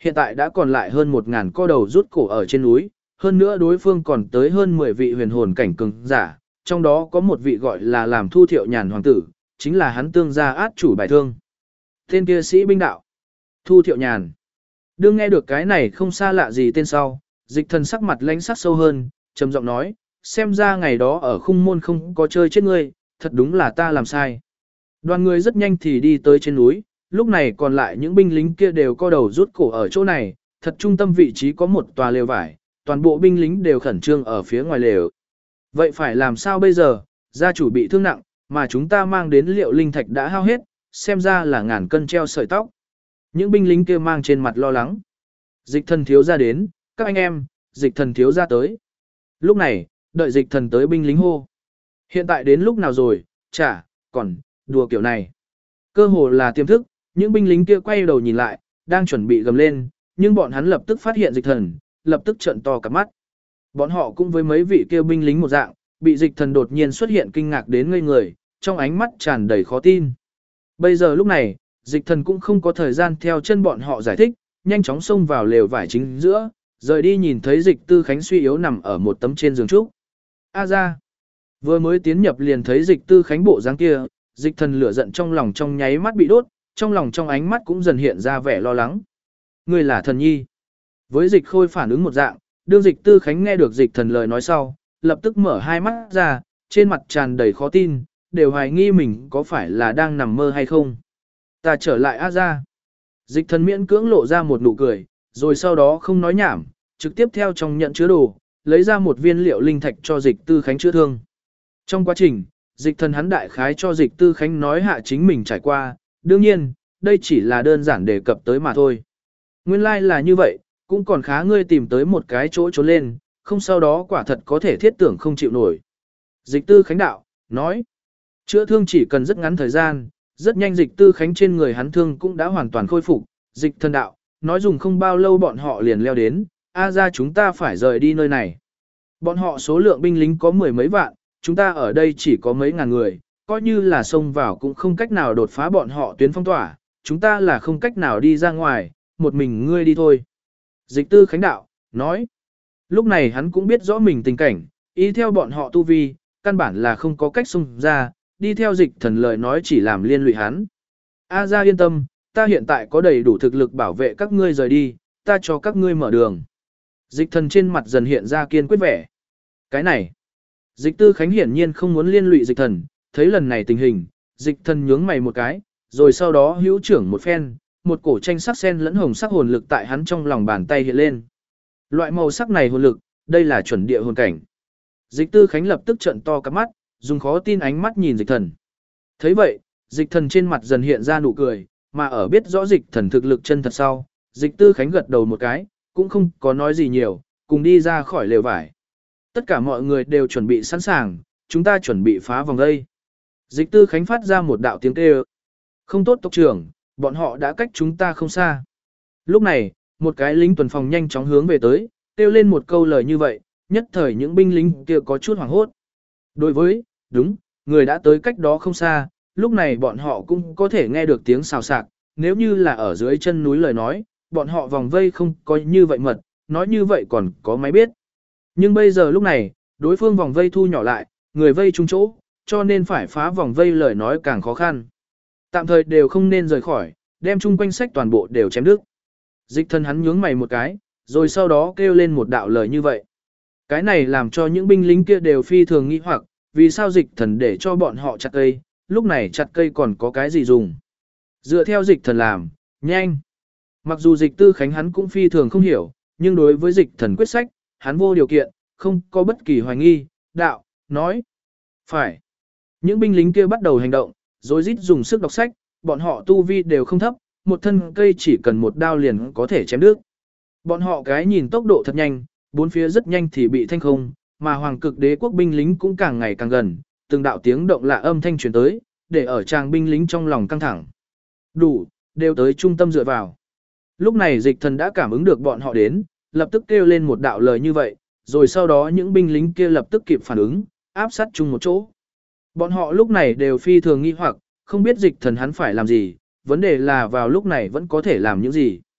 hiện tại đã còn lại hơn 1000 co đầu rút cổ ở trên núi, hơn nữa đối phương còn tới hơn 10 vị huyền hồn cảnh cường giả, trong đó có một vị gọi là làm Thu Thiệu Nhàn hoàng tử, chính là hắn tương gia át chủ bài thương. Tên kia sĩ binh đạo, Thu Thiệu Nhàn. Đương nghe được cái này không xa lạ gì tên sau, Dịch Thần sắc mặt lãnh sắc sâu hơn, trầm giọng nói, xem ra ngày đó ở khung môn không có chơi chết ngươi, thật đúng là ta làm sai. Đoàn người rất nhanh thì đi tới trên núi, lúc này còn lại những binh lính kia đều co đầu rút cổ ở chỗ này, thật trung tâm vị trí có một tòa lều vải, toàn bộ binh lính đều khẩn trương ở phía ngoài lều. Vậy phải làm sao bây giờ, gia chủ bị thương nặng, mà chúng ta mang đến liệu linh thạch đã hao hết, xem ra là ngàn cân treo sợi tóc. Những binh lính kia mang trên mặt lo lắng. Dịch Thần thiếu ra đến, các anh em, Dịch Thần thiếu ra tới. Lúc này, đợi Dịch Thần tới binh lính hô. Hiện tại đến lúc nào rồi, chả, còn, đùa kiểu này. Cơ hồ là tiềm thức, những binh lính kia quay đầu nhìn lại, đang chuẩn bị gầm lên, nhưng bọn hắn lập tức phát hiện Dịch Thần, lập tức trợn to cả mắt. Bọn họ cũng với mấy vị kia binh lính một dạng, bị Dịch Thần đột nhiên xuất hiện kinh ngạc đến ngây người, trong ánh mắt tràn đầy khó tin. Bây giờ lúc này, Dịch Thần cũng không có thời gian theo chân bọn họ giải thích, nhanh chóng xông vào lều vải chính giữa, rời đi nhìn thấy Dịch Tư Khánh suy yếu nằm ở một tấm trên giường trúc. A ra, vừa mới tiến nhập liền thấy Dịch Tư Khánh bộ dáng kia, Dịch Thần lửa giận trong lòng trong nháy mắt bị đốt, trong lòng trong ánh mắt cũng dần hiện ra vẻ lo lắng. Ngươi là thần nhi. Với Dịch Khôi phản ứng một dạng, đương Dịch Tư Khánh nghe được Dịch Thần lời nói sau, lập tức mở hai mắt ra, trên mặt tràn đầy khó tin, đều hoài nghi mình có phải là đang nằm mơ hay không. Ta trở lại A ra. Dịch Thần miễn cưỡng lộ ra một nụ cười, rồi sau đó không nói nhảm, trực tiếp theo trong nhận chứa đồ, lấy ra một viên liệu linh thạch cho Dịch Tư Khánh chữa thương. Trong quá trình, Dịch Thần hắn đại khái cho Dịch Tư Khánh nói hạ chính mình trải qua, đương nhiên, đây chỉ là đơn giản đề cập tới mà thôi. Nguyên lai là như vậy, cũng còn khá ngươi tìm tới một cái chỗ trốn lên, không sau đó quả thật có thể thiết tưởng không chịu nổi. Dịch Tư Khánh đạo, nói, chữa thương chỉ cần rất ngắn thời gian, rất nhanh Dịch Tư Khánh trên người hắn thương cũng đã hoàn toàn khôi phục. Dịch Thần đạo, nói dùng không bao lâu bọn họ liền leo đến, A ra chúng ta phải rời đi nơi này. Bọn họ số lượng binh lính có 10 mấy vạn, chúng ta ở đây chỉ có mấy ngàn người, coi như là xông vào cũng không cách nào đột phá bọn họ tuyến phong tỏa, chúng ta là không cách nào đi ra ngoài, một mình ngươi đi thôi. Dịch Tư Khánh đạo, nói, lúc này hắn cũng biết rõ mình tình cảnh, ý theo bọn họ tu vi, căn bản là không có cách xông ra, đi theo Dịch Thần lời nói chỉ làm liên lụy hắn. A ra yên tâm, ta hiện tại có đầy đủ thực lực bảo vệ các ngươi rời đi, ta cho các ngươi mở đường. Dịch Thần trên mặt dần hiện ra kiên quyết vẻ. Cái này, Dịch Tư Khánh hiển nhiên không muốn liên lụy Dịch Thần, thấy lần này tình hình, Dịch Thần nhướng mày một cái, rồi sau đó hữu trưởng một phen, một cổ tranh sắc sen lẫn hồng sắc hồn lực tại hắn trong lòng bàn tay hiện lên. Loại màu sắc này hồn lực, đây là chuẩn địa hồn cảnh. Dịch Tư Khánh lập tức trợn to cặp mắt, dùng khó tin ánh mắt nhìn Dịch Thần. Thấy vậy, Dịch Thần trên mặt dần hiện ra nụ cười, mà ở biết rõ Dịch Thần thực lực chân thật sau, Dịch Tư Khánh gật đầu một cái, cũng không có nói gì nhiều, cùng đi ra khỏi lều vải. Tất cả mọi người đều chuẩn bị sẵn sàng, chúng ta chuẩn bị phá vòng đây. Dịch Tư Khánh phát ra một đạo tiếng kêu. Không tốt tộc trưởng, bọn họ đã cách chúng ta không xa. Lúc này, một cái lính tuần phòng nhanh chóng hướng về tới, kêu lên một câu lời như vậy, nhất thời những binh lính kia có chút hoảng hốt. Đối với, đúng, người đã tới cách đó không xa, lúc này bọn họ cũng có thể nghe được tiếng xào xạc, nếu như là ở dưới chân núi lời nói, bọn họ vòng vây không có như vậy mật, nói như vậy còn có máy biết. Nhưng bây giờ lúc này, đối phương vòng vây thu nhỏ lại, người vây chung chỗ, cho nên phải phá vòng vây lời nói càng khó khăn. Tạm thời đều không nên rời khỏi, đem chung quanh sách toàn bộ đều chém đứt. Dịch Thần hắn nhướng mày một cái, rồi sau đó kêu lên một đạo lời như vậy. Cái này làm cho những binh lính kia đều phi thường nghi hoặc, vì sao Dịch Thần để cho bọn họ chặt cây, lúc này chặt cây còn có cái gì dùng. Dựa theo Dịch Thần làm, nhanh. Mặc dù Dịch Tư Khánh hắn cũng phi thường không hiểu, nhưng đối với Dịch Thần quyết sách, hắn vô điều kiện, không có bất kỳ hoài nghi, đạo, nói. Phải. Những binh lính kia bắt đầu hành động, rồi rít dùng sức đọc sách, bọn họ tu vi đều không thấp, một thân cây chỉ cần một đao liền có thể chém đứt. Bọn họ cái nhìn tốc độ thật nhanh, bốn phía rất nhanh thì bị thanh không, mà Hoàng Cực Đế quốc binh lính cũng càng ngày càng gần, từng đạo tiếng động lạ âm thanh truyền tới, để ở tràng binh lính trong lòng căng thẳng. Đủ, đều tới trung tâm dựa vào. Lúc này Dịch Thần đã cảm ứng được bọn họ đến, lập tức kêu lên một đạo lời như vậy, rồi sau đó những binh lính kia lập tức kịp phản ứng, áp sát chung một chỗ. Bọn họ lúc này đều phi thường nghi hoặc, không biết Dịch Thần hắn phải làm gì, vấn đề là vào lúc này vẫn có thể làm những gì.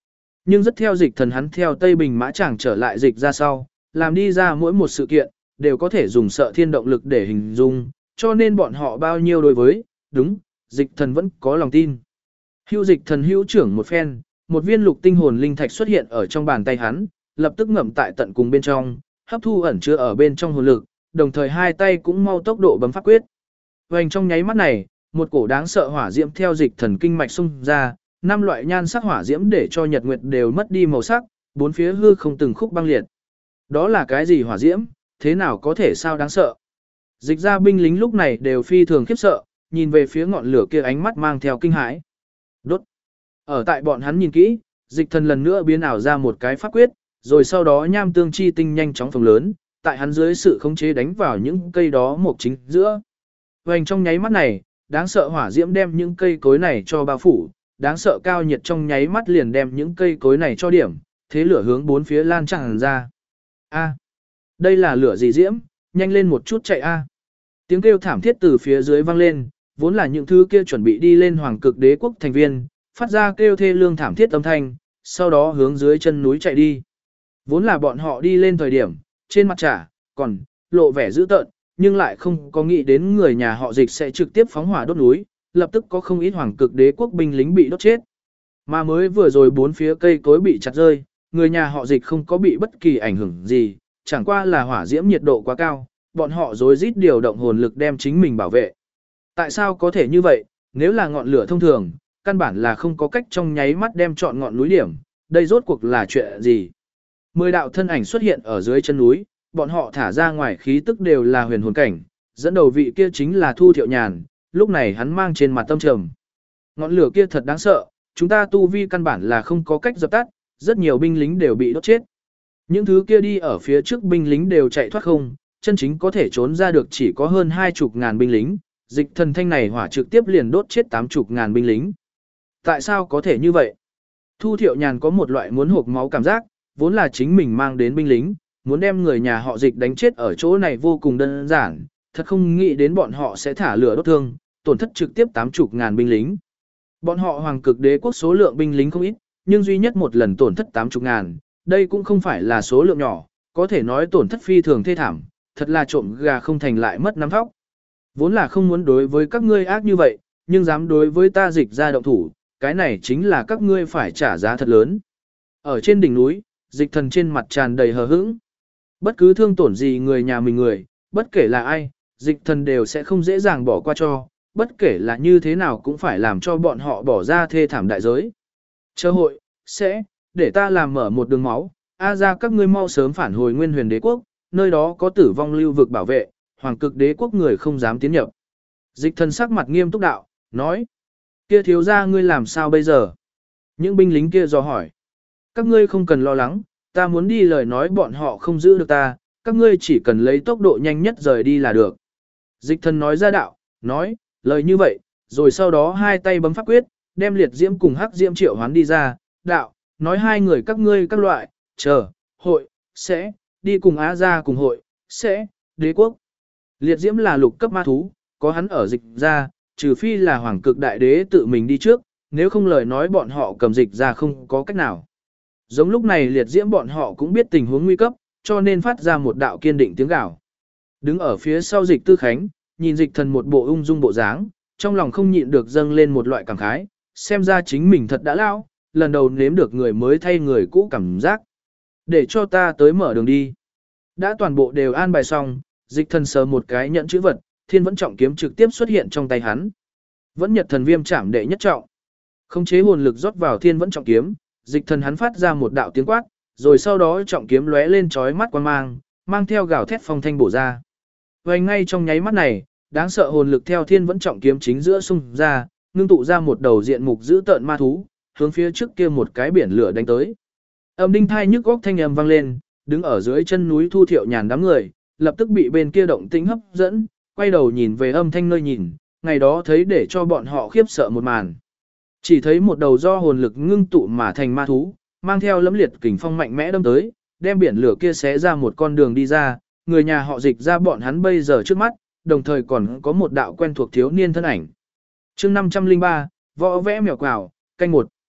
Nhưng rất theo dịch thần hắn theo Tây Bình Mã Tràng trở lại dịch ra sau, làm đi ra mỗi một sự kiện, đều có thể dùng sợ thiên động lực để hình dung, cho nên bọn họ bao nhiêu đối với, đúng, dịch thần vẫn có lòng tin. Hưu dịch thần hữu trưởng một phen, một viên lục tinh hồn linh thạch xuất hiện ở trong bàn tay hắn, lập tức ngậm tại tận cùng bên trong, hấp thu ẩn chứa ở bên trong hồn lực, đồng thời hai tay cũng mau tốc độ bấm pháp quyết. Vành trong nháy mắt này, một cổ đáng sợ hỏa diễm theo dịch thần kinh mạch xung ra, năm loại nhan sắc hỏa diễm để cho nhật nguyệt đều mất đi màu sắc, bốn phía hư không từng khúc băng liệt. Đó là cái gì hỏa diễm, thế nào có thể sao đáng sợ? Dịch ra binh lính lúc này đều phi thường khiếp sợ, nhìn về phía ngọn lửa kia ánh mắt mang theo kinh hãi. Đốt. Ở tại bọn hắn nhìn kỹ, dịch thần lần nữa biến ảo ra một cái pháp quyết, rồi sau đó nham tương chi tinh nhanh chóng phồng lớn, tại hắn dưới sự khống chế đánh vào những cây đó một chính giữa. Vành trong nháy mắt này, đáng sợ hỏa diễm đem những cây cối này cho bao phủ, đáng sợ cao nhiệt trong nháy mắt liền đem những cây cối này cho điểm, thế lửa hướng bốn phía lan tràn ra. A, đây là lửa gì diễm, nhanh lên một chút chạy a. Tiếng kêu thảm thiết từ phía dưới vang lên, vốn là những thứ kia chuẩn bị đi lên hoàng cực đế quốc thành viên, phát ra kêu thê lương thảm thiết âm thanh, sau đó hướng dưới chân núi chạy đi. Vốn là bọn họ đi lên thời điểm, trên mặt trả, còn lộ vẻ dữ tợn, nhưng lại không có nghĩ đến người nhà họ dịch sẽ trực tiếp phóng hỏa đốt núi, lập tức có không ít hoàng cực đế quốc binh lính bị đốt chết. Mà mới vừa rồi bốn phía cây cối bị chặt rơi, người nhà họ dịch không có bị bất kỳ ảnh hưởng gì, chẳng qua là hỏa diễm nhiệt độ quá cao, bọn họ rối rít điều động hồn lực đem chính mình bảo vệ. Tại sao có thể như vậy, nếu là ngọn lửa thông thường, căn bản là không có cách trong nháy mắt đem trọn ngọn núi điểm, đây rốt cuộc là chuyện gì? 10 đạo thân ảnh xuất hiện ở dưới chân núi, bọn họ thả ra ngoài khí tức đều là huyền hồn cảnh, dẫn đầu vị kia chính là Thu Thiệu Nhàn, lúc này hắn mang trên mặt tâm trầm. Ngọn lửa kia thật đáng sợ, chúng ta tu vi căn bản là không có cách dập tắt, rất nhiều binh lính đều bị đốt chết. Những thứ kia đi ở phía trước binh lính đều chạy thoát không, chân chính có thể trốn ra được chỉ có hơn 20.000 binh lính, dịch thần thanh này hỏa trực tiếp liền đốt chết 80.000 binh lính. Tại sao có thể như vậy? Thu Thiệu Nhàn có một loại muốn hộc máu cảm giác, vốn là chính mình mang đến binh lính, muốn đem người nhà họ dịch đánh chết ở chỗ này vô cùng đơn giản, thật không nghĩ đến bọn họ sẽ thả lửa đốt thương, tổn thất trực tiếp 80.000 binh lính. Bọn họ hoàng cực đế quốc số lượng binh lính không ít, nhưng duy nhất một lần tổn thất 80.000, đây cũng không phải là số lượng nhỏ, có thể nói tổn thất phi thường thê thảm, thật là trộm gà không thành lại mất nắm thóc. Vốn là không muốn đối với các ngươi ác như vậy, nhưng dám đối với ta dịch ra động thủ, cái này chính là các ngươi phải trả giá thật lớn. Ở trên đỉnh núi, dịch thần trên mặt tràn đầy hờ hững. Bất cứ thương tổn gì người nhà mình người, bất kể là ai, dịch thần đều sẽ không dễ dàng bỏ qua cho, bất kể là như thế nào cũng phải làm cho bọn họ bỏ ra thê thảm đại giới. Chờ hội, sẽ, để ta làm mở một đường máu, ra các ngươi mau sớm phản hồi Nguyên Huyền Đế quốc, nơi đó có tử vong lưu vực bảo vệ, hoàng cực đế quốc người không dám tiến nhập. Dịch thần sắc mặt nghiêm túc đạo, nói, kia thiếu gia ngươi làm sao bây giờ? Những binh lính kia dò hỏi, các ngươi không cần lo lắng, ta muốn đi lời nói bọn họ không giữ được ta, các ngươi chỉ cần lấy tốc độ nhanh nhất rời đi là được. Dịch thần nói ra đạo, nói, lời như vậy, rồi sau đó hai tay bấm pháp quyết, đem liệt diễm cùng hắc diễm triệu hoán đi ra, đạo, nói hai người các ngươi các loại, chờ, hội, sẽ, đi cùng Á gia cùng hội, sẽ, đế quốc. Liệt diễm là lục cấp ma thú, có hắn ở dịch ra, trừ phi là hoàng cực đại đế tự mình đi trước, nếu không lời nói bọn họ cầm dịch ra không có cách nào. Giống lúc này liệt diễm bọn họ cũng biết tình huống nguy cấp, cho nên phát ra một đạo kiên định tiếng gào. Đứng ở phía sau dịch tư khánh, nhìn dịch thần một bộ ung dung bộ dáng, trong lòng không nhịn được dâng lên một loại cảm khái, xem ra chính mình thật đã lão, lần đầu nếm được người mới thay người cũ cảm giác. Để cho ta tới mở đường đi. Đã toàn bộ đều an bài xong, dịch thần sờ một cái nhận chữ vật, thiên vẫn trọng kiếm trực tiếp xuất hiện trong tay hắn. Vẫn nhật thần viêm chạm đệ nhất trọng. Khống chế hồn lực rót vào thiên vẫn trọng kiếm, dịch thần hắn phát ra một đạo tiếng quát, rồi sau đó trọng kiếm lóe lên chói mắt quang mang, mang theo gào thét phong thanh bổ ra. Và ngay trong nháy mắt này, đáng sợ hồn lực theo thiên vẫn trọng kiếm chính giữa xung ra, ngưng tụ ra một đầu diện mục dữ tợn ma thú, hướng phía trước kia một cái biển lửa đánh tới. Âm đinh thai nhức góc thanh âm vang lên, đứng ở dưới chân núi Thu Thiệu Nhàn đám người, lập tức bị bên kia động tĩnh hấp dẫn, quay đầu nhìn về âm thanh nơi nhìn, ngày đó thấy để cho bọn họ khiếp sợ một màn. Chỉ thấy một đầu do hồn lực ngưng tụ mà thành ma thú, mang theo lẫm liệt kình phong mạnh mẽ đâm tới, đem biển lửa kia xé ra một con đường đi ra, người nhà họ dịch ra bọn hắn bây giờ trước mắt, đồng thời còn có một đạo quen thuộc thiếu niên thân ảnh. Chương 503, võ vẽ mèo quào, canh một.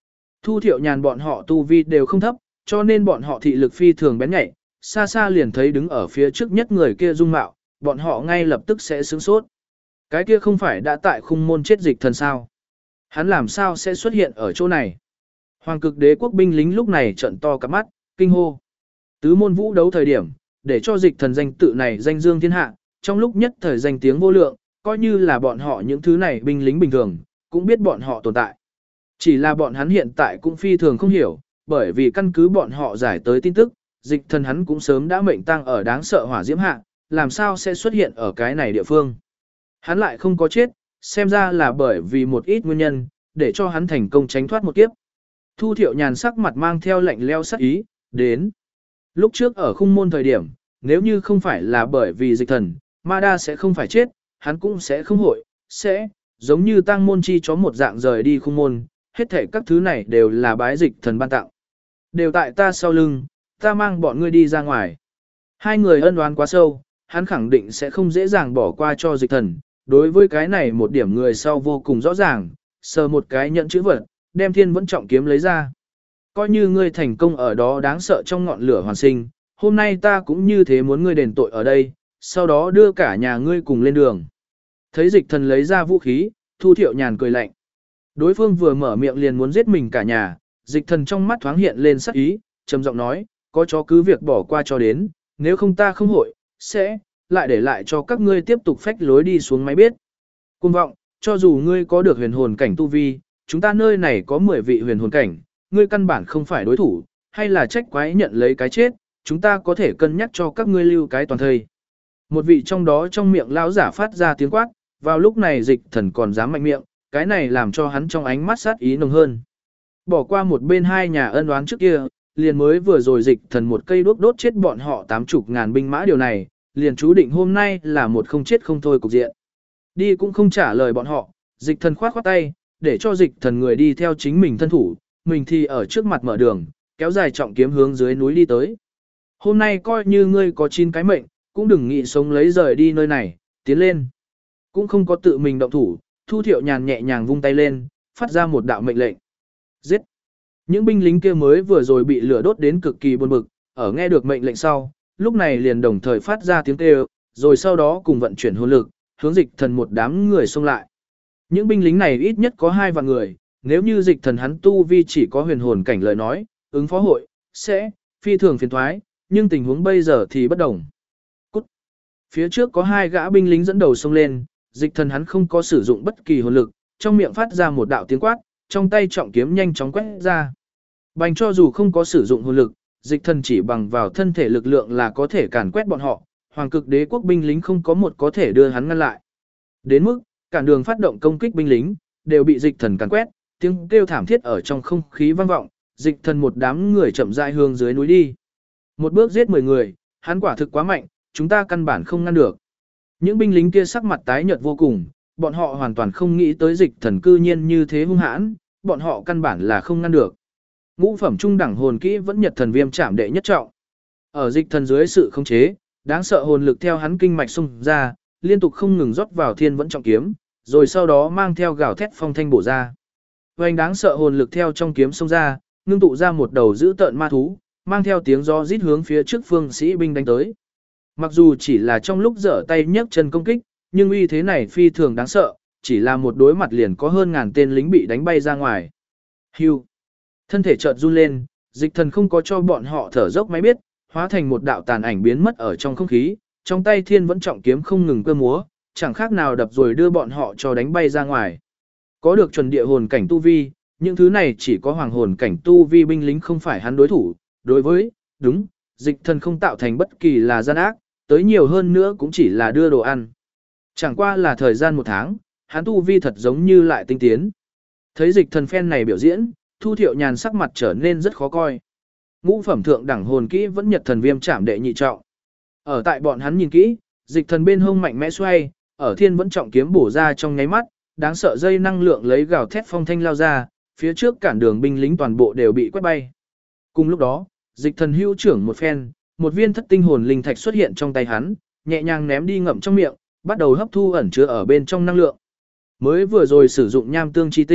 Thu Thiệu Nhàn bọn họ tu vi đều không thấp, cho nên bọn họ thị lực phi thường bén nhạy, xa xa liền thấy đứng ở phía trước nhất người kia dung mạo, bọn họ ngay lập tức sẽ sửng sốt. Cái kia không phải đã tại khung môn chết dịch thần sao? Hắn làm sao sẽ xuất hiện ở chỗ này? Hoàng cực đế quốc binh lính lúc này trợn to cả mắt, kinh hô. Tứ môn vũ đấu thời điểm, để cho dịch thần danh tự này danh dương thiên hạ, trong lúc nhất thời danh tiếng vô lượng, coi như là bọn họ những thứ này binh lính bình thường, cũng biết bọn họ tồn tại. Chỉ là bọn hắn hiện tại cũng phi thường không hiểu, bởi vì căn cứ bọn họ giải tới tin tức, dịch thần hắn cũng sớm đã mệnh tang ở đáng sợ hỏa diễm hạ, làm sao sẽ xuất hiện ở cái này địa phương. Hắn lại không có chết, xem ra là bởi vì một ít nguyên nhân, để cho hắn thành công tránh thoát một kiếp. Thu Thiệu Nhàn sắc mặt mang theo lạnh leo sắc ý, đến. Lúc trước ở khung môn thời điểm, nếu như không phải là bởi vì dịch thần, Ma Đa sẽ không phải chết, hắn cũng sẽ không hội, sẽ, giống như tăng môn chi chó một dạng rời đi khung môn, hết thể các thứ này đều là bái dịch thần ban tặng. Đều tại ta sau lưng, ta mang bọn ngươi đi ra ngoài. Hai người ân oán quá sâu, hắn khẳng định sẽ không dễ dàng bỏ qua cho dịch thần. Đối với cái này một điểm người sau vô cùng rõ ràng, sờ một cái nhận chữ vật, đem thiên vẫn trọng kiếm lấy ra. Coi như ngươi thành công ở đó đáng sợ trong ngọn lửa hoàn sinh, hôm nay ta cũng như thế muốn ngươi đền tội ở đây, sau đó đưa cả nhà ngươi cùng lên đường. Thấy dịch thần lấy ra vũ khí, Thu Thiệu Nhàn cười lạnh. Đối phương vừa mở miệng liền muốn giết mình cả nhà, dịch thần trong mắt thoáng hiện lên sắc ý, trầm giọng nói, có chó cứ việc bỏ qua cho đến, nếu không ta không hội, sẽ, lại để lại cho các ngươi tiếp tục phách lối đi xuống máy biết. Cuồng vọng, cho dù ngươi có được huyền hồn cảnh tu vi, chúng ta nơi này có 10 vị huyền hồn cảnh, ngươi căn bản không phải đối thủ, hay là trách quái nhận lấy cái chết, chúng ta có thể cân nhắc cho các ngươi lưu cái toàn thây. Một vị trong đó trong miệng lão giả phát ra tiếng quát, vào lúc này dịch thần còn dám mạnh miệng, cái này làm cho hắn trong ánh mắt sát ý nồng hơn. Bỏ qua một bên hai nhà ân oán trước kia, liền mới vừa rồi dịch thần một cây đuốc đốt chết bọn họ 80.000 binh mã điều này, liền chú định hôm nay là một không chết không thôi cục diện. Đi cũng không trả lời bọn họ, dịch thần khoát khoát tay, để cho dịch thần người đi theo chính mình thân thủ, mình thì ở trước mặt mở đường, kéo dài trọng kiếm hướng dưới núi đi tới. Hôm nay coi như ngươi có 9 cái mệnh, cũng đừng nghĩ sống lấy rời đi nơi này, tiến lên. Cũng không có tự mình động thủ, Thu Thiệu Nhàn nhẹ nhàng vung tay lên, phát ra một đạo mệnh lệnh. Giết! Những binh lính kia mới vừa rồi bị lửa đốt đến cực kỳ buồn bực, ở nghe được mệnh lệnh sau, lúc này liền đồng thời phát ra tiếng kêu, rồi sau đó cùng vận chuyển hồn lực, hướng dịch thần một đám người xông lại. Những binh lính này ít nhất có 2 vạn người, nếu như dịch thần hắn tu vi chỉ có huyền hồn cảnh lời nói, ứng phó hội, sẽ, phi thường phiền thoái, nhưng tình huống bây giờ thì bất đồng. Cút! Phía trước có 2 gã binh lính dẫn đầu xông lên, dịch thần hắn không có sử dụng bất kỳ hồn lực, trong miệng phát ra một đạo tiếng quát, trong tay trọng kiếm nhanh chóng quét ra. Bành cho dù không có sử dụng hồn lực, dịch thần chỉ bằng vào thân thể lực lượng là có thể càn quét bọn họ, hoàng cực đế quốc binh lính không có một có thể đưa hắn ngăn lại. Đến mức, cản đường phát động công kích binh lính, đều bị dịch thần càn quét, tiếng kêu thảm thiết ở trong không khí vang vọng, dịch thần một đám người chậm rãi hướng dưới núi đi. Một bước giết 10 người, hắn quả thực quá mạnh, chúng ta căn bản không ngăn được. Những binh lính kia sắc mặt tái nhợt vô cùng, bọn họ hoàn toàn không nghĩ tới dịch thần cư nhiên như thế hung hãn, bọn họ căn bản là không ngăn được. Ngũ phẩm trung đẳng hồn kỹ vẫn nhật thần viêm trảm đệ nhất trọng. Ở dịch thần dưới sự khống chế, đáng sợ hồn lực theo hắn kinh mạch xung ra, liên tục không ngừng rót vào thiên vẫn trọng kiếm, rồi sau đó mang theo gào thét phong thanh bổ ra. Vành đáng sợ hồn lực theo trong kiếm xông ra, ngưng tụ ra một đầu dữ tợn ma thú, mang theo tiếng gió rít hướng phía trước phương sĩ binh đánh tới. Mặc dù chỉ là trong lúc giở tay nhấc chân công kích, nhưng uy thế này phi thường đáng sợ, chỉ là một đối mặt liền có hơn ngàn tên lính bị đánh bay ra ngoài. Hưu. Thân thể chợt run lên, dịch thần không có cho bọn họ thở dốc máy biết, hóa thành một đạo tàn ảnh biến mất ở trong không khí, trong tay thiên vẫn trọng kiếm không ngừng cơ múa, chẳng khác nào đập rồi đưa bọn họ cho đánh bay ra ngoài. Có được chuẩn địa hồn cảnh tu vi, những thứ này chỉ có hoàng hồn cảnh tu vi binh lính không phải hắn đối thủ, đối với, đúng, dịch thần không tạo thành bất kỳ là gian ác, tới nhiều hơn nữa cũng chỉ là đưa đồ ăn. Chẳng qua là thời gian 1 tháng, hắn tu vi thật giống như lại tinh tiến. Thấy dịch thần phen này biểu diễn, Thu Thiệu Nhàn sắc mặt trở nên rất khó coi. Ngũ phẩm thượng đẳng hồn kỹ vẫn nhật thần viêm trảm đệ nhị trọng. Ở tại bọn hắn nhìn kỹ, dịch thần bên hông mạnh mẽ xoay, ở thiên vẫn trọng kiếm bổ ra trong nháy mắt, đáng sợ dây năng lượng lấy gào thét phong thanh lao ra, phía trước cản đường binh lính toàn bộ đều bị quét bay. Cùng lúc đó, dịch thần hữu trưởng một phen, một viên thất tinh hồn linh thạch xuất hiện trong tay hắn, nhẹ nhàng ném đi ngậm trong miệng, bắt đầu hấp thu ẩn chứa ở bên trong năng lượng. Mới vừa rồi sử dụng nham tương chi tinh,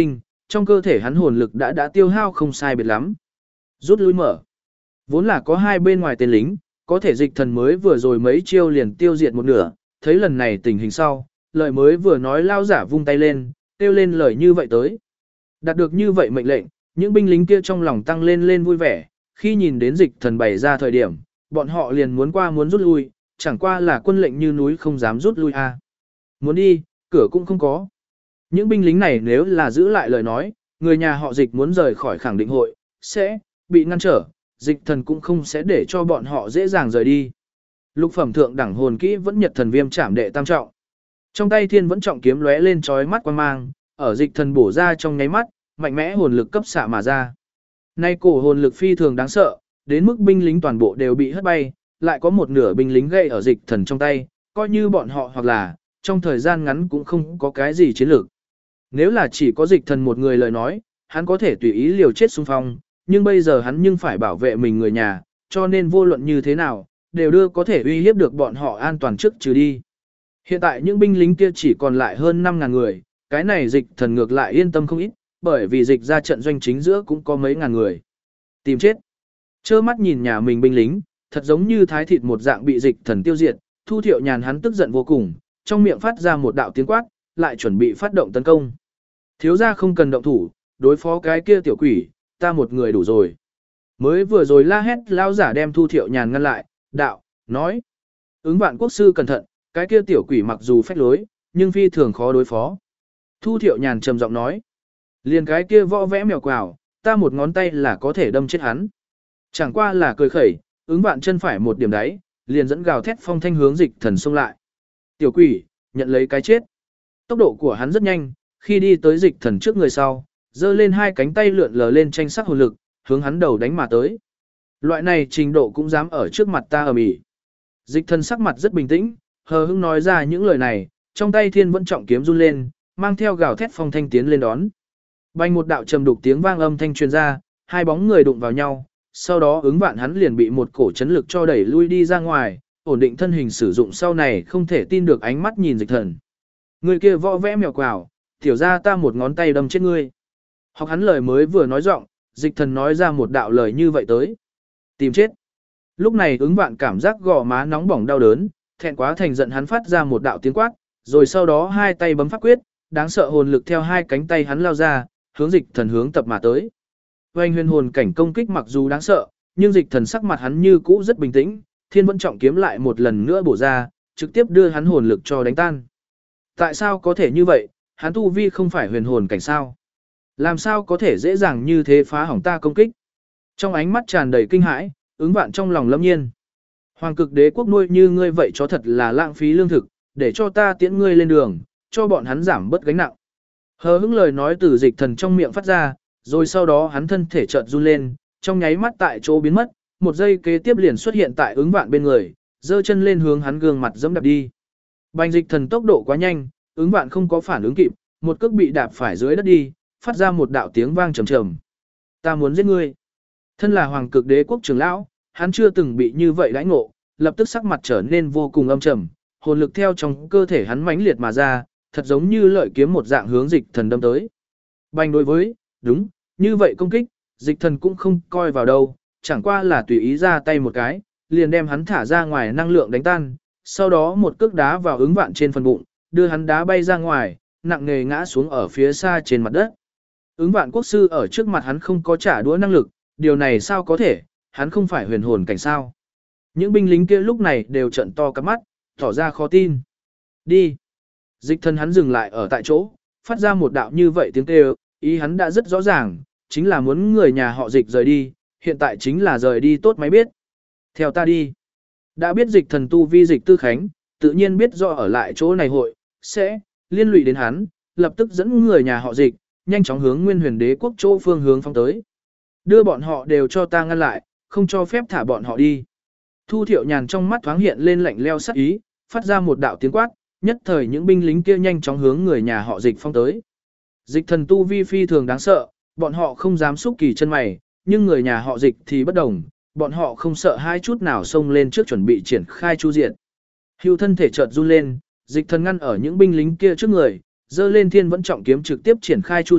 trong cơ thể hắn hồn lực đã tiêu hao không sai biệt lắm. Rút lui mở. Vốn là có hai bên ngoài tên lính, có thể dịch thần mới vừa rồi mấy chiêu liền tiêu diệt một nửa, thấy lần này tình hình sau, lời mới vừa nói lao giả vung tay lên, kêu lên lời như vậy tới. Đạt được như vậy mệnh lệnh, những binh lính kia trong lòng tăng lên vui vẻ, khi nhìn đến dịch thần bày ra thời điểm, bọn họ liền muốn rút lui, chẳng qua là quân lệnh như núi không dám rút lui a. Muốn đi, cửa cũng không có. Những binh lính này nếu là giữ lại lời nói, người nhà họ dịch muốn rời khỏi khẳng định hội, sẽ bị ngăn trở, dịch thần cũng không sẽ để cho bọn họ dễ dàng rời đi. Lục phẩm thượng đẳng hồn kỹ vẫn nhật thần viêm trảm đệ tam trọng. Trong tay thiên vẫn trọng kiếm lóe lên chói mắt quang mang, ở dịch thần bổ ra trong nháy mắt, mạnh mẽ hồn lực cấp xạ mà ra. Nay cổ hồn lực phi thường đáng sợ, đến mức binh lính toàn bộ đều bị hất bay, lại có một nửa binh lính gậy ở dịch thần trong tay, coi như bọn họ hoặc là trong thời gian ngắn cũng không có cái gì chiến lược. Nếu là chỉ có dịch thần một người lời nói, hắn có thể tùy ý liều chết xung phong, nhưng bây giờ hắn nhưng phải bảo vệ mình người nhà, cho nên vô luận như thế nào, đều đưa có thể uy hiếp được bọn họ an toàn trước trừ đi. Hiện tại những binh lính kia chỉ còn lại hơn 5.000 người, cái này dịch thần ngược lại yên tâm không ít, bởi vì dịch ra trận doanh chính giữa cũng có mấy ngàn người. Tìm chết. Trơ mắt nhìn nhà mình binh lính, thật giống như thái thịt một dạng bị dịch thần tiêu diệt, Thu Thiệu Nhàn hắn tức giận vô cùng, trong miệng phát ra một đạo tiếng quát, lại chuẩn bị phát động tấn công. Thiếu gia không cần động thủ, đối phó cái kia tiểu quỷ, ta một người đủ rồi. Mới vừa rồi la hét lao giả đem Thu Thiệu Nhàn ngăn lại, đạo, nói. Ứng Vạn Quốc sư cẩn thận, cái kia tiểu quỷ mặc dù phách lối, nhưng phi thường khó đối phó. Thu Thiệu Nhàn trầm giọng nói. Liền cái kia võ vẽ mèo quào, ta một ngón tay là có thể đâm chết hắn. Chẳng qua là cười khẩy, Ứng Vạn chân phải một điểm đáy, liền dẫn gào thét phong thanh hướng dịch thần xông lại. Tiểu quỷ, nhận lấy cái chết. Tốc độ của hắn rất nhanh, khi đi tới dịch thần trước người sau, giơ lên hai cánh tay lượn lờ lên tranh sắc hồn lực, hướng hắn đầu đánh mà tới. Loại này trình độ cũng dám ở trước mặt ta ầm ĩ. Dịch thần sắc mặt rất bình tĩnh, hờ hững nói ra những lời này, trong tay thiên vẫn trọng kiếm run lên, mang theo gào thét phong thanh tiến lên đón. Bành một đạo trầm đục tiếng vang âm thanh truyền ra, hai bóng người đụng vào nhau, sau đó Ứng Vạn hắn liền bị một cổ chấn lực cho đẩy lui đi ra ngoài, ổn định thân hình sử dụng sau này không thể tin được ánh mắt nhìn dịch thần. Người kia võ vẽ mèo quào, tiểu ra ta một ngón tay đâm chết ngươi. Học hắn lời mới vừa nói giọng, dịch thần nói ra một đạo lời như vậy tới. Tìm chết. Lúc này Ứng Vạn cảm giác gò má nóng bỏng đau đớn, thẹn quá thành giận hắn phát ra một đạo tiếng quát, rồi sau đó hai tay bấm pháp quyết, đáng sợ hồn lực theo hai cánh tay hắn lao ra, hướng dịch thần hướng tập mà tới. Oanh huyền hồn cảnh công kích mặc dù đáng sợ, nhưng dịch thần sắc mặt hắn như cũ rất bình tĩnh, thiên vẫn trọng kiếm lại một lần nữa bổ ra, trực tiếp đưa hắn hồn lực cho đánh tan. Tại sao có thể như vậy, hắn tu vi không phải huyền hồn cảnh sao? Làm sao có thể dễ dàng như thế phá hỏng ta công kích? Trong ánh mắt tràn đầy kinh hãi, Ứng Vạn trong lòng lâm nhiên. Hoàng cực đế quốc nuôi như ngươi vậy chó thật là lãng phí lương thực, để cho ta tiễn ngươi lên đường, cho bọn hắn giảm bớt gánh nặng. Hờ hững lời nói từ dịch thần trong miệng phát ra, rồi sau đó hắn thân thể chợt run lên, trong nháy mắt tại chỗ biến mất, một giây kế tiếp liền xuất hiện tại Ứng Vạn bên người, giơ chân lên hướng hắn gương mặt dẫm đạp đi. Bành dịch thần tốc độ quá nhanh, Ứng Vạn không có phản ứng kịp, một cước bị đạp phải dưới đất đi, phát ra một đạo tiếng vang trầm trầm. Ta muốn giết ngươi. Thân là Hoàng cực đế quốc trưởng lão, hắn chưa từng bị như vậy đãi ngộ, lập tức sắc mặt trở nên vô cùng âm trầm, hồn lực theo trong cơ thể hắn mãnh liệt mà ra, thật giống như lợi kiếm một dạng hướng dịch thần đâm tới. Bành đối với, đúng, như vậy công kích, dịch thần cũng không coi vào đâu, chẳng qua là tùy ý ra tay một cái, liền đem hắn thả ra ngoài năng lượng đánh tan, sau đó một cước đá vào Ứng Vạn trên phần bụng, đưa hắn đá bay ra ngoài, nặng nề ngã xuống ở phía xa trên mặt đất. Ứng Vạn quốc sư ở trước mặt hắn không có trả đũa năng lực, điều này sao có thể, hắn không phải huyền hồn cảnh sao. Những binh lính kia lúc này đều trợn to cắp mắt, tỏ ra khó tin. Đi. Dịch thần hắn dừng lại ở tại chỗ, phát ra một đạo như vậy tiếng kêu, ý hắn đã rất rõ ràng, chính là muốn người nhà họ dịch rời đi, hiện tại chính là rời đi tốt máy biết. Theo ta đi. Đã biết dịch thần tu vi dịch tư khánh, tự nhiên biết rõ ở lại chỗ này hội, sẽ liên lụy đến hắn, lập tức dẫn người nhà họ dịch, nhanh chóng hướng Nguyên Huyền Đế quốc chỗ phương hướng phóng tới. Đưa bọn họ đều cho ta ngăn lại, không cho phép thả bọn họ đi. Thu Thiệu Nhàn trong mắt thoáng hiện lên lạnh leo sắc ý, phát ra một đạo tiếng quát, nhất thời những binh lính kia nhanh chóng hướng người nhà họ dịch phong tới. Dịch thần tu vi phi thường đáng sợ, bọn họ không dám xúc kỳ chân mày, nhưng người nhà họ dịch thì bất đồng, bọn họ không sợ hai chút nào xông lên trước chuẩn bị triển khai chu diệt. Hưu thân thể chợt run lên, dịch thần ngăn ở những binh lính kia trước người, giơ lên thiên vẫn trọng kiếm trực tiếp triển khai chu diệt,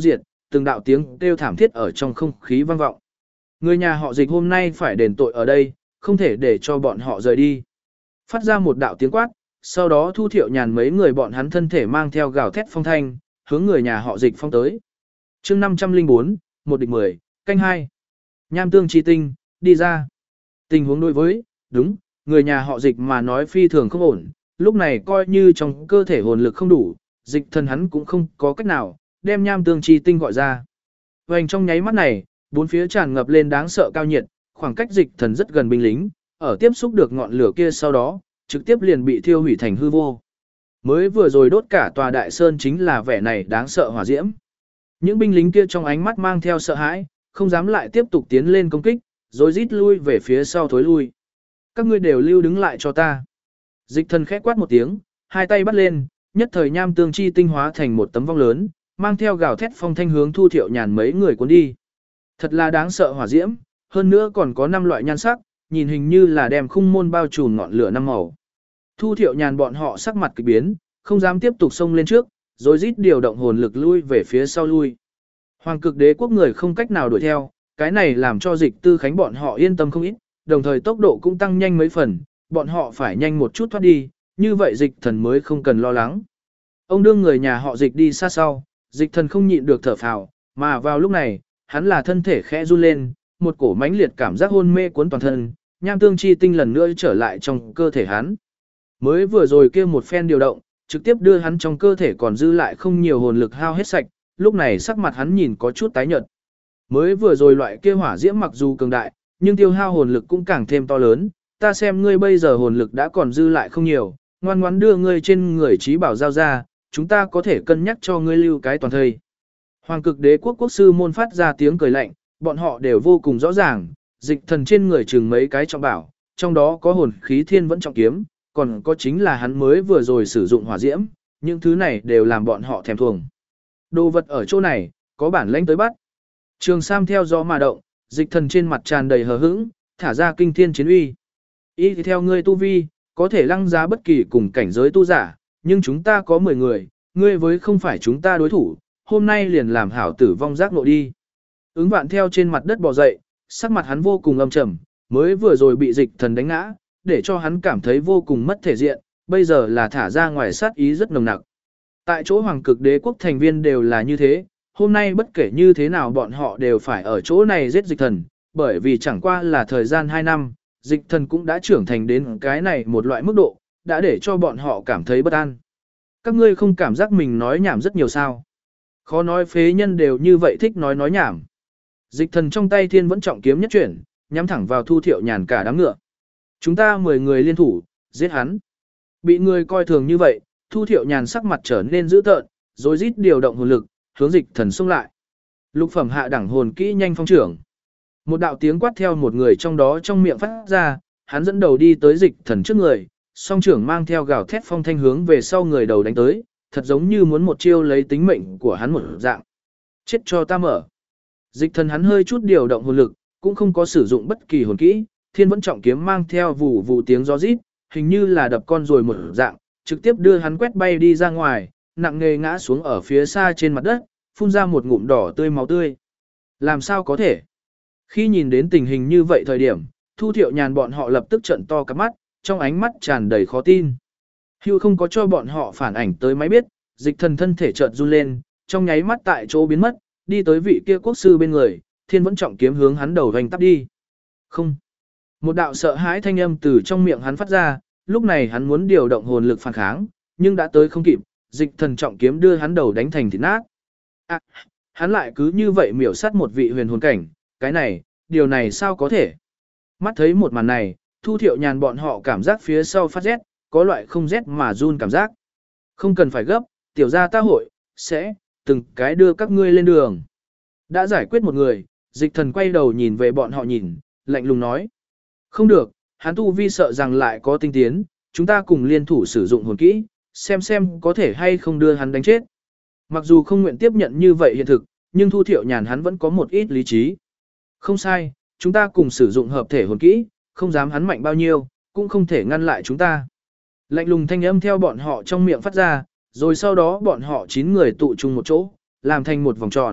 từng đạo tiếng kêu thảm thiết ở trong không khí vang vọng. Người nhà họ Dịch hôm nay phải đền tội ở đây, không thể để cho bọn họ rời đi. Phát ra một đạo tiếng quát, sau đó Thu Thiệu Nhàn mấy người bọn hắn thân thể mang theo gào thét phong thanh, hướng người nhà họ Dịch phong tới. Chương 504, 1-10, canh 2. Nham tương chi tinh, đi ra. Tình huống đối với, đúng, người nhà họ Dịch mà nói phi thường không ổn, lúc này coi như trong cơ thể hồn lực không đủ, Dịch Thần hắn cũng không có cách nào đem nham tương chi tinh gọi ra. Vành trong nháy mắt này, bốn phía tràn ngập lên đáng sợ cao nhiệt, khoảng cách Dịch Thần rất gần binh lính, ở tiếp xúc được ngọn lửa kia sau đó, trực tiếp liền bị thiêu hủy thành hư vô. Mới vừa rồi đốt cả tòa đại sơn chính là vẻ này đáng sợ hỏa diễm. Những binh lính kia trong ánh mắt mang theo sợ hãi, không dám lại tiếp tục tiến lên công kích, rồi rít lui về phía sau thối lui. Các ngươi đều lưu đứng lại cho ta. Dịch Thần khẽ quát một tiếng, hai tay bắt lên, nhất thời nham tương chi tinh hóa thành một tấm vong lớn, mang theo gào thét phong thanh hướng Thu Thiệu Nhàn mấy người cuốn đi. Thật là đáng sợ hỏa diễm, hơn nữa còn có 5 loại nhan sắc, nhìn hình như là đem khung môn bao trùm ngọn lửa 5 màu. Thu Thiệu Nhàn bọn họ sắc mặt kỳ biến, không dám tiếp tục xông lên trước, rồi rít điều động hồn lực lui về phía sau lui. Hoàng Cực Đế quốc người không cách nào đuổi theo, cái này làm cho Dịch Tư Khánh bọn họ yên tâm không ít, đồng thời tốc độ cũng tăng nhanh mấy phần, bọn họ phải nhanh một chút thoát đi, như vậy Dịch Thần mới không cần lo lắng. Ông đương người nhà họ Dịch đi xa sau, Dịch Thần không nhịn được thở phào, mà vào lúc này, hắn là thân thể khẽ run lên, một cổ mãnh liệt cảm giác hôn mê cuốn toàn thân, nham tương chi tinh lần nữa trở lại trong cơ thể hắn. Mới vừa rồi kia một phen điều động, trực tiếp đưa hắn trong cơ thể còn dư lại không nhiều hồn lực hao hết sạch, lúc này sắc mặt hắn nhìn có chút tái nhợt. Mới vừa rồi loại kia hỏa diễm mặc dù cường đại, nhưng tiêu hao hồn lực cũng càng thêm to lớn, ta xem ngươi bây giờ hồn lực đã còn dư lại không nhiều, ngoan ngoãn đưa ngươi trên người trí bảo giao ra, chúng ta có thể cân nhắc cho ngươi lưu cái toàn thây. Hoàng Cực Đế quốc quốc sư môn phát ra tiếng cười lạnh, bọn họ đều vô cùng rõ ràng, Dịch Thần trên người chừng mấy cái trọng bảo, trong đó có hồn khí thiên vẫn trọng kiếm, còn có chính là hắn mới vừa rồi sử dụng hỏa diễm, những thứ này đều làm bọn họ thèm thuồng. Đồ vật ở chỗ này, có bản lãnh tới bắt. Trường Sam theo gió mà động, Dịch Thần trên mặt tràn đầy hờ hững, thả ra kinh thiên chiến uy. Y thì theo ngươi tu vi, có thể lăng giá bất kỳ cùng cảnh giới tu giả, nhưng chúng ta có 10 người, ngươi với không phải chúng ta đối thủ, hôm nay liền làm hảo tử vong giác ngộ đi. Ứng Vạn theo trên mặt đất bò dậy, sắc mặt hắn vô cùng âm trầm, mới vừa rồi bị Dịch Thần đánh ngã, để cho hắn cảm thấy vô cùng mất thể diện, bây giờ là thả ra ngoài sát ý rất nồng nặc. Tại chỗ Hoàng Cực Đế quốc thành viên đều là như thế, hôm nay bất kể như thế nào bọn họ đều phải ở chỗ này giết Dịch Thần, bởi vì chẳng qua là thời gian 2 năm, Dịch Thần cũng đã trưởng thành đến cái này một loại mức độ, đã để cho bọn họ cảm thấy bất an. Các ngươi không cảm giác mình nói nhảm rất nhiều sao? Khó nói phế nhân đều như vậy thích nói nhảm. Dịch Thần trong tay thiên vẫn trọng kiếm nhất chuyển, nhắm thẳng vào Thu Thiệu Nhàn cả đám ngựa. Chúng ta 10 người liên thủ, giết hắn. Bị người coi thường như vậy, Thu Thiệu Nhàn sắc mặt trở nên dữ tợn, rồi rít điều động hồn lực, hướng Dịch Thần xông lại. Lục phẩm hạ đẳng hồn kỹ nhanh phong trưởng. Một đạo tiếng quát theo một người trong đó trong miệng phát ra, hắn dẫn đầu đi tới Dịch Thần trước người, song trưởng mang theo gào thét phong thanh hướng về sau người đầu đánh tới, thật giống như muốn một chiêu lấy tính mệnh của hắn một dạng. Chết cho ta mở. Dịch Thần hắn hơi chút điều động hồn lực, cũng không có sử dụng bất kỳ hồn kỹ, thiên vẫn trọng kiếm mang theo vù vù tiếng gió rít, hình như là đập con rồi một dạng, trực tiếp đưa hắn quét bay đi ra ngoài, nặng nề ngã xuống ở phía xa trên mặt đất, phun ra một ngụm đỏ tươi máu tươi. Làm sao có thể? Khi nhìn đến tình hình như vậy thời điểm, Thu Thiệu Nhàn bọn họ lập tức trợn to cả mắt, trong ánh mắt tràn đầy khó tin. Hưu không có cho bọn họ phản ảnh tới máy biết, Dịch Thần thân thể chợt run lên, trong nháy mắt tại chỗ biến mất, đi tới vị kia quốc sư bên người, thiên vẫn trọng kiếm hướng hắn đầu vành tắp đi. Không. Một đạo sợ hãi thanh âm từ trong miệng hắn phát ra, lúc này hắn muốn điều động hồn lực phản kháng, nhưng đã tới không kịp, Dịch Thần trọng kiếm đưa hắn đầu đánh thành thịt nát. À, hắn lại cứ như vậy miểu sát một vị huyền hồn cảnh, cái này, điều này sao có thể? Mắt thấy một màn này, Thu Thiệu Nhàn bọn họ cảm giác phía sau phát rét, có loại không rét mà run cảm giác. Không cần phải gấp, tiểu gia ta hội, sẽ, từng cái đưa các ngươi lên đường. Đã giải quyết một người, Dịch Thần quay đầu nhìn về bọn họ nhìn, lạnh lùng nói. Không được, hắn tu vi sợ rằng lại có tinh tiến, chúng ta cùng liên thủ sử dụng hồn kỹ, xem có thể hay không đưa hắn đánh chết. Mặc dù không nguyện tiếp nhận như vậy hiện thực, nhưng Thu Thiệu Nhàn hắn vẫn có một ít lý trí. Không sai, chúng ta cùng sử dụng hợp thể hồn kỹ, không dám hắn mạnh bao nhiêu, cũng không thể ngăn lại chúng ta. Lạnh lùng thanh âm theo bọn họ trong miệng phát ra, rồi sau đó bọn họ 9 người tụ chung một chỗ, làm thành một vòng tròn,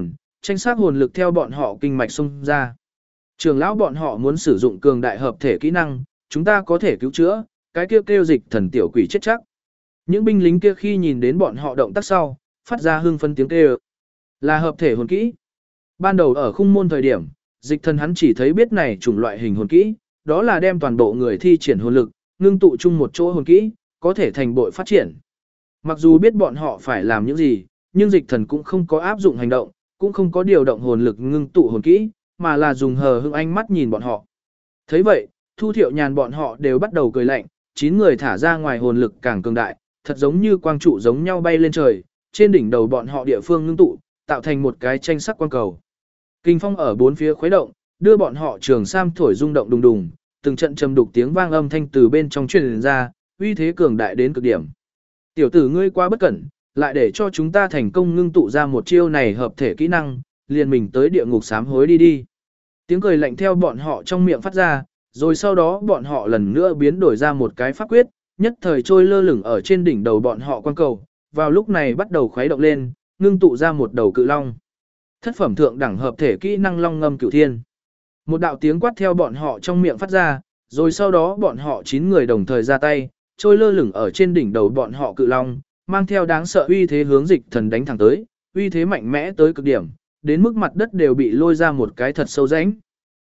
tranh sắc hồn lực theo bọn họ kinh mạch xông ra. Trưởng lão bọn họ muốn sử dụng cường đại hợp thể kỹ năng, chúng ta có thể cứu chữa, cái kêu dịch thần tiểu quỷ chết chắc. Những binh lính kia khi nhìn đến bọn họ động tác sau, phát ra hưng phấn tiếng kêu. Là hợp thể hồn kỹ. Ban đầu ở khung môn thời điểm, dịch thần hắn chỉ thấy biết này chủng loại hình hồn kỹ, đó là đem toàn bộ người thi triển hồn lực, ngưng tụ chung một chỗ hồn kỹ, có thể thành bội phát triển. Mặc dù biết bọn họ phải làm những gì, nhưng dịch thần cũng không có áp dụng hành động, cũng không có điều động hồn lực ngưng tụ hồn kỹ, mà là dùng hờ hững ánh mắt nhìn bọn họ. Thấy vậy, Thu Thiệu Nhàn bọn họ đều bắt đầu cười lạnh, 9 người thả ra ngoài hồn lực càng cường đại, thật giống như quang trụ giống nhau bay lên trời, trên đỉnh đầu bọn họ địa phương ngưng tụ, tạo thành một cái tranh sắc quang cầu. Kinh phong ở bốn phía khuấy động, đưa bọn họ trường sam thổi rung động đùng đùng, từng trận trầm đục tiếng vang âm thanh từ bên trong truyền ra, uy thế cường đại đến cực điểm. Tiểu tử ngươi quá bất cẩn, lại để cho chúng ta thành công ngưng tụ ra một chiêu này hợp thể kỹ năng, liền mình tới địa ngục sám hối đi đi. Tiếng cười lạnh theo bọn họ trong miệng phát ra, rồi sau đó bọn họ lần nữa biến đổi ra một cái pháp quyết, nhất thời trôi lơ lửng ở trên đỉnh đầu bọn họ quang cầu, vào lúc này bắt đầu khuấy động lên, ngưng tụ ra một đầu cự long. Thất phẩm thượng đẳng hợp thể kỹ năng long ngâm cửu thiên. Một đạo tiếng quát theo bọn họ trong miệng phát ra, rồi sau đó bọn họ 9 người đồng thời ra tay, trôi lơ lửng ở trên đỉnh đầu bọn họ cự long, mang theo đáng sợ uy thế hướng dịch thần đánh thẳng tới, uy thế mạnh mẽ tới cực điểm, đến mức mặt đất đều bị lôi ra một cái thật sâu rãnh.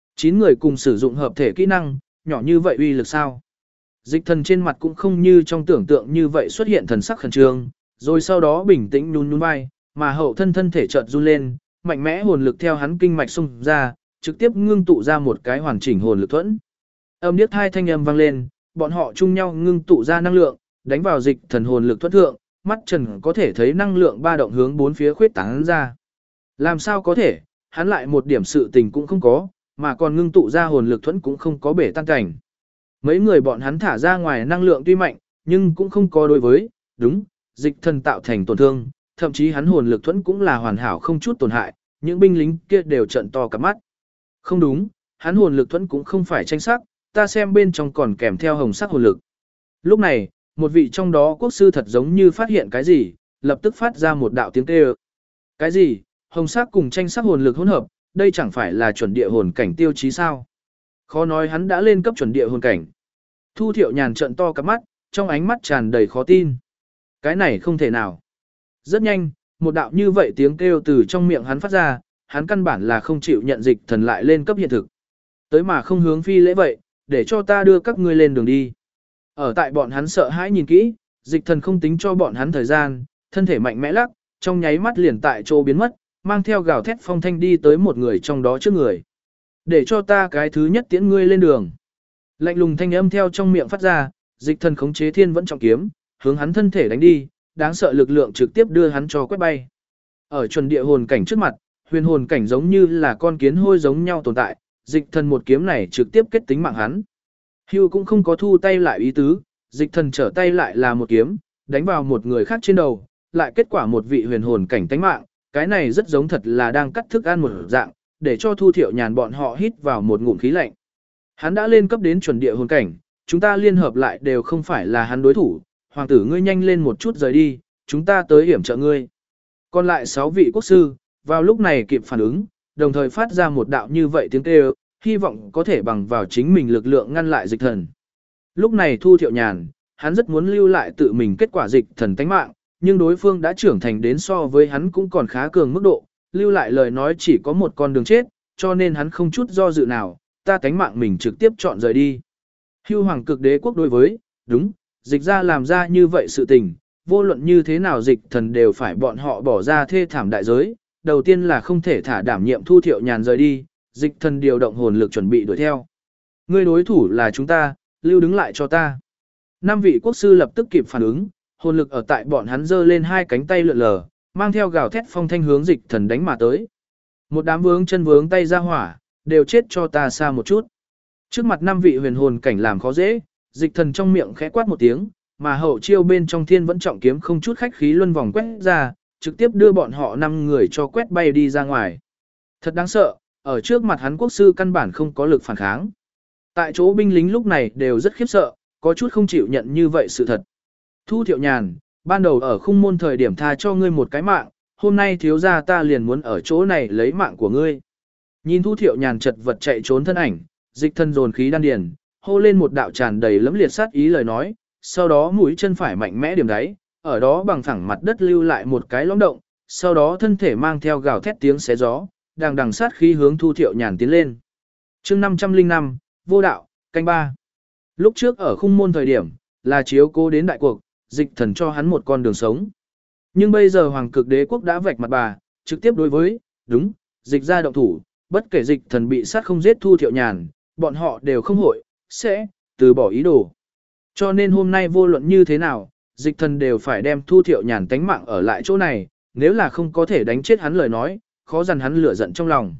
9 người cùng sử dụng hợp thể kỹ năng, nhỏ như vậy uy lực sao? Dịch thần trên mặt cũng không như trong tưởng tượng như vậy xuất hiện thần sắc khẩn trương, rồi sau đó bình tĩnh nhún nhún vai, mà hậu thân thể chợt run lên, mạnh mẽ hồn lực theo hắn kinh mạch xung ra, trực tiếp ngưng tụ ra một cái hoàn chỉnh hồn lực thuẫn. Âm điếc hai thanh âm vang lên, bọn họ chung nhau ngưng tụ ra năng lượng, đánh vào dịch thần hồn lực thuẫn thượng, mắt trần có thể thấy năng lượng ba động hướng bốn phía khuyết tán ra. Làm sao có thể, hắn lại một điểm sự tình cũng không có, mà còn ngưng tụ ra hồn lực thuẫn cũng không có bể tan cảnh. Mấy người bọn hắn thả ra ngoài năng lượng tuy mạnh, nhưng cũng không có đối với, đúng, dịch thần tạo thành tổn thương, thậm chí hắn hồn lực thuẫn cũng là hoàn hảo không chút tổn hại, những binh lính kia đều trợn to cả mắt. Không đúng, hắn hồn lực thuẫn cũng không phải tranh sắc, ta xem bên trong còn kèm theo hồng sắc hồn lực. Lúc này, một vị trong đó quốc sư thật giống như phát hiện cái gì, lập tức phát ra một đạo tiếng kêu. Cái gì? Hồng sắc cùng tranh sắc hồn lực hỗn hợp, đây chẳng phải là chuẩn địa hồn cảnh tiêu chí sao? Khó nói hắn đã lên cấp chuẩn địa hồn cảnh. Thu Thiệu Nhàn trợn to cả mắt, trong ánh mắt tràn đầy khó tin. Cái này không thể nào. Rất nhanh, một đạo như vậy tiếng kêu từ trong miệng hắn phát ra, hắn căn bản là không chịu nhận dịch thần lại lên cấp hiện thực. Tới mà không hướng phi lễ vậy, để cho ta đưa các ngươi lên đường đi. Ở tại bọn hắn sợ hãi nhìn kỹ, dịch thần không tính cho bọn hắn thời gian, thân thể mạnh mẽ lắc, trong nháy mắt liền tại chỗ biến mất, mang theo gào thét phong thanh đi tới một người trong đó trước người. Để cho ta cái thứ nhất tiễn ngươi lên đường. Lạnh lùng thanh âm theo trong miệng phát ra, dịch thần khống chế thiên vẫn trọng kiếm, hướng hắn thân thể đánh đi, đáng sợ lực lượng trực tiếp đưa hắn cho quét bay. Ở chuẩn địa hồn cảnh trước mặt, huyền hồn cảnh giống như là con kiến hôi giống nhau tồn tại, dịch thần một kiếm này trực tiếp kết tính mạng hắn. Hưu cũng không có thu tay lại ý tứ, dịch thần trở tay lại là một kiếm, đánh vào một người khác trên đầu, lại kết quả một vị huyền hồn cảnh tánh mạng, cái này rất giống thật là đang cắt thức ăn một dạng, để cho Thu Thiệu Nhàn bọn họ hít vào một ngụm khí lạnh. Hắn đã lên cấp đến chuẩn địa hồn cảnh, chúng ta liên hợp lại đều không phải là hắn đối thủ, hoàng tử ngươi nhanh lên một chút rời đi, chúng ta tới hiểm trợ ngươi. Còn lại 6 vị quốc sư, vào lúc này kịp phản ứng, đồng thời phát ra một đạo như vậy tiếng kêu, hy vọng có thể bằng vào chính mình lực lượng ngăn lại dịch thần. Lúc này Thu Thiệu Nhàn, hắn rất muốn lưu lại tự mình kết quả dịch thần tánh mạng, nhưng đối phương đã trưởng thành đến so với hắn cũng còn khá cường mức độ, lưu lại lời nói chỉ có một con đường chết, cho nên hắn không chút do dự nào, ta tánh mạng mình trực tiếp chọn rời đi. Hưu hoàng cực đế quốc đối với, đúng, dịch ra làm ra như vậy sự tình, vô luận như thế nào dịch thần đều phải bọn họ bỏ ra thê thảm đại giới, đầu tiên là không thể thả đảm nhiệm Thu Thiệu Nhàn rời đi, dịch thần điều động hồn lực chuẩn bị đuổi theo. Ngươi đối thủ là chúng ta, lưu đứng lại cho ta. 5 vị quốc sư lập tức kịp phản ứng, hồn lực ở tại bọn hắn giơ lên 2 cánh tay lượn lờ, mang theo gào thét phong thanh hướng dịch thần đánh mà tới. Một đám vướng chân vướng tay ra hỏa, đều chết cho ta xa một chút. Trước mặt 5 vị huyền hồn cảnh làm khó dễ, dịch thần trong miệng khẽ quát một tiếng, mà hậu chiêu bên trong thiên vẫn trọng kiếm không chút khách khí luân vòng quét ra, trực tiếp đưa bọn họ 5 người cho quét bay đi ra ngoài. Thật đáng sợ, ở trước mặt hắn quốc sư căn bản không có lực phản kháng. Tại chỗ binh lính lúc này đều rất khiếp sợ, có chút không chịu nhận như vậy sự thật. Thu Thiệu Nhàn, ban đầu ở khung môn thời điểm tha cho ngươi một cái mạng, hôm nay thiếu gia ta liền muốn ở chỗ này lấy mạng của ngươi. Nhìn Thu Thiệu Nhàn chật vật chạy trốn thân ảnh, Dịch Thần dồn khí đan điền, hô lên một đạo tràn đầy lẫm liệt sát ý lời nói, sau đó mũi chân phải mạnh mẽ điểm đáy, ở đó bằng phẳng mặt đất lưu lại một cái lõm động, sau đó thân thể mang theo gào thét tiếng xé gió, đằng đằng sát khí hướng Thu Thiệu Nhàn tiến lên. Chương 505, Vô Đạo, canh 3. Lúc trước ở khung môn thời điểm, là chiếu cố đến đại cuộc, Dịch Thần cho hắn một con đường sống. Nhưng bây giờ Hoàng Cực Đế quốc đã vạch mặt bà, trực tiếp đối với, đúng, Dịch ra động thủ, bất kể Dịch Thần bị sát không giết Thu Thiệu Nhàn, bọn họ đều không hội, sẽ, từ bỏ ý đồ. Cho nên hôm nay vô luận như thế nào, Dịch Thần đều phải đem Thu Thiệu Nhàn tánh mạng ở lại chỗ này, nếu là không có thể đánh chết hắn lời nói, khó dằn hắn lửa giận trong lòng.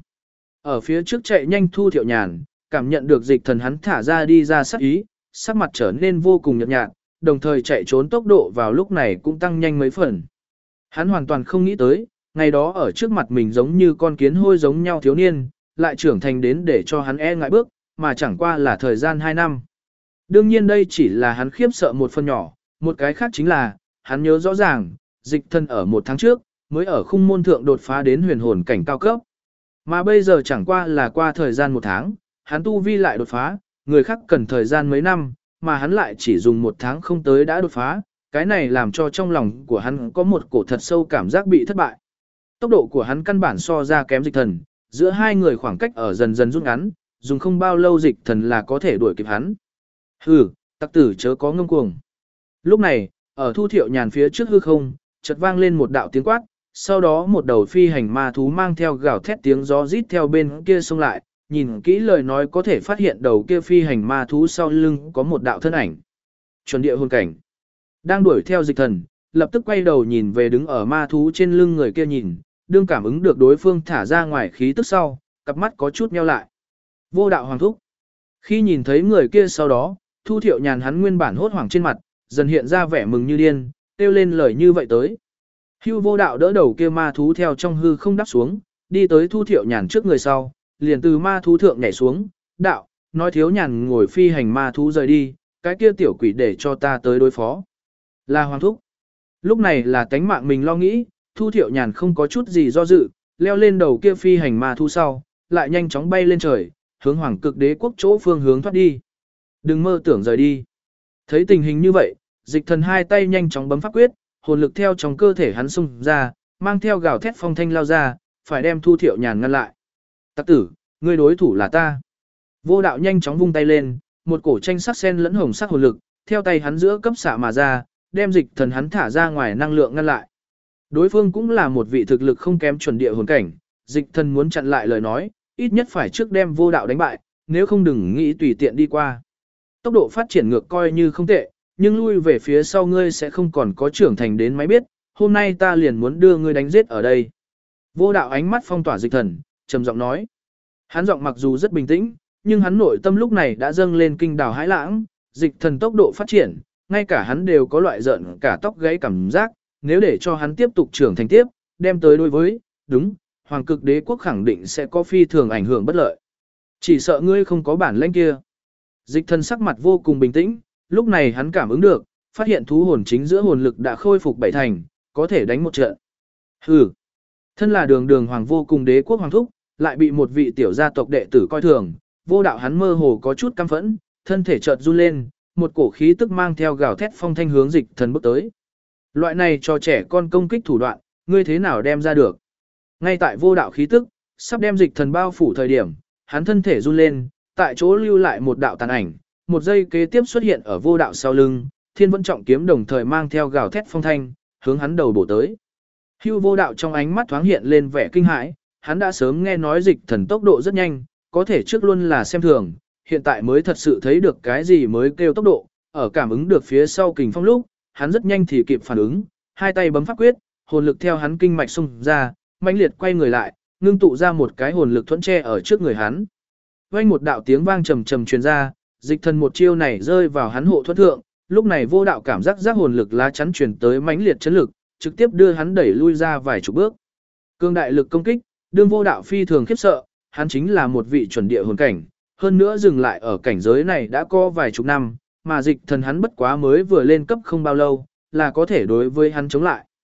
Ở phía trước chạy nhanh Thu Thiệu Nhàn, cảm nhận được Dịch Thần hắn thả ra đi ra sát ý, sắc mặt trở nên vô cùng nhợt nhạt, đồng thời chạy trốn tốc độ vào lúc này cũng tăng nhanh mấy phần. Hắn hoàn toàn không nghĩ tới, ngày đó ở trước mặt mình giống như con kiến hôi giống nhau thiếu niên, lại trưởng thành đến để cho hắn e ngại bước, mà chẳng qua là thời gian 2 năm. Đương nhiên đây chỉ là hắn khiếp sợ một phần nhỏ, một cái khác chính là, hắn nhớ rõ ràng, Dịch Thần ở 1 tháng trước, mới ở khung môn thượng đột phá đến huyền hồn cảnh cao cấp. Mà bây giờ chẳng qua là qua thời gian 1 tháng, hắn tu vi lại đột phá, người khác cần thời gian mấy năm, mà hắn lại chỉ dùng 1 tháng không tới đã đột phá, cái này làm cho trong lòng của hắn có một cổ thật sâu cảm giác bị thất bại. Tốc độ của hắn căn bản so ra kém Dịch Thần, giữa hai người khoảng cách ở dần dần rút ngắn, dùng không bao lâu Dịch Thần là có thể đuổi kịp hắn. Hừ, tặc tử chớ có ngông cuồng. Lúc này, ở Thu Thiệu Nhàn phía trước hư không, chợt vang lên một đạo tiếng quát, sau đó một đầu phi hành ma thú mang theo gào thét tiếng gió rít theo bên kia xông lại, nhìn kỹ lời nói có thể phát hiện đầu kia phi hành ma thú sau lưng có một đạo thân ảnh. Chuẩn địa hồn cảnh. Đang đuổi theo Dịch Thần, lập tức quay đầu nhìn về đứng ở ma thú trên lưng người kia nhìn, đương cảm ứng được đối phương thả ra ngoài khí tức sau, cặp mắt có chút nheo lại. Vô Đạo Hoàng thúc. Khi nhìn thấy người kia sau đó, Thu Thiệu Nhàn hắn nguyên bản hốt hoảng trên mặt, dần hiện ra vẻ mừng như điên, kêu lên lời như vậy tới. Hưu Vô Đạo đỡ đầu kia ma thú theo trong hư không đáp xuống, đi tới Thu Thiệu Nhàn trước người sau, liền từ ma thú thượng nhảy xuống, đạo, nói thiếu nhàn ngồi phi hành ma thú rời đi, cái kia tiểu quỷ để cho ta tới đối phó. Là Hoàng thúc. Lúc này là tánh mạng mình lo nghĩ, Thu Thiệu Nhàn không có chút gì do dự, leo lên đầu kia phi hành ma thú sau, lại nhanh chóng bay lên trời, hướng Hoàng Cực Đế quốc chỗ phương hướng thoát đi. Đừng mơ tưởng rời đi. Thấy tình hình như vậy, Dịch Thần hai tay nhanh chóng bấm pháp quyết, hồn lực theo trong cơ thể hắn xung ra, mang theo gào thét phong thanh lao ra, phải đem Thu Thiệu Nhàn ngăn lại. Tặc tử, ngươi đối thủ là ta. Vô Đạo nhanh chóng vung tay lên, một cổ tranh sắc sen lẫn hồng sắc hồn lực, theo tay hắn giữa cấp xạ mà ra, đem Dịch Thần hắn thả ra ngoài năng lượng ngăn lại. Đối phương cũng là một vị thực lực không kém chuẩn địa hồn cảnh, Dịch Thần muốn chặn lại lời nói, ít nhất phải trước đem Vô Đạo đánh bại, nếu không đừng nghĩ tùy tiện đi qua. Tốc độ phát triển ngược coi như không tệ, nhưng lui về phía sau ngươi sẽ không còn có trưởng thành đến máy biết, hôm nay ta liền muốn đưa ngươi đánh giết ở đây. Vô Đạo ánh mắt phong tỏa Dịch Thần, trầm giọng nói. Hắn giọng mặc dù rất bình tĩnh, nhưng hắn nội tâm lúc này đã dâng lên kinh đào hãi lãng, Dịch Thần tốc độ phát triển, ngay cả hắn đều có loại giận cả tóc gáy cảm giác, nếu để cho hắn tiếp tục trưởng thành tiếp, đem tới đối với, đúng, Hoàng Cực Đế quốc khẳng định sẽ có phi thường ảnh hưởng bất lợi. Chỉ sợ ngươi không có bản lĩnh kia. Dịch Thần sắc mặt vô cùng bình tĩnh, lúc này hắn cảm ứng được, phát hiện thú hồn chính giữa hồn lực đã khôi phục 7 thành, có thể đánh một trận. Hừ, thân là đường hoàng vô cùng đế quốc hoàng thúc, lại bị một vị tiểu gia tộc đệ tử coi thường, Vô Đạo hắn mơ hồ có chút căm phẫn, thân thể chợt run lên, một cổ khí tức mang theo gào thét phong thanh hướng Dịch Thần bước tới. Loại này cho trẻ con công kích thủ đoạn, ngươi thế nào đem ra được? Ngay tại Vô Đạo khí tức sắp đem Dịch Thần bao phủ thời điểm, hắn thân thể run lên, tại chỗ lưu lại một đạo tàn ảnh, một giây kế tiếp xuất hiện ở Vô Đạo sau lưng, Thiên Vẫn Trọng kiếm đồng thời mang theo gào thét phong thanh, hướng hắn đầu bổ tới. Hưu Vô Đạo trong ánh mắt thoáng hiện lên vẻ kinh hãi, hắn đã sớm nghe nói Dịch Thần tốc độ rất nhanh, có thể trước luôn là xem thường, hiện tại mới thật sự thấy được cái gì mới kêu tốc độ, ở cảm ứng được phía sau kình phong lúc, hắn rất nhanh thì kịp phản ứng, hai tay bấm pháp quyết, hồn lực theo hắn kinh mạch xung ra, mãnh liệt quay người lại, ngưng tụ ra một cái hồn lực thuẫn che ở trước người hắn. Vang một đạo tiếng vang trầm trầm truyền ra, Dịch Thần một chiêu này rơi vào hắn hộ thuẫn thượng, lúc này Vô Đạo cảm giác giác hồn lực lá chắn truyền tới mãnh liệt chấn lực, trực tiếp đưa hắn đẩy lui ra vài chục bước. Cương đại lực công kích, đương Vô Đạo phi thường khiếp sợ, hắn chính là một vị chuẩn địa hồn cảnh, hơn nữa dừng lại ở cảnh giới này đã có vài chục năm, mà Dịch Thần hắn bất quá mới vừa lên cấp không bao lâu, là có thể đối với hắn chống lại.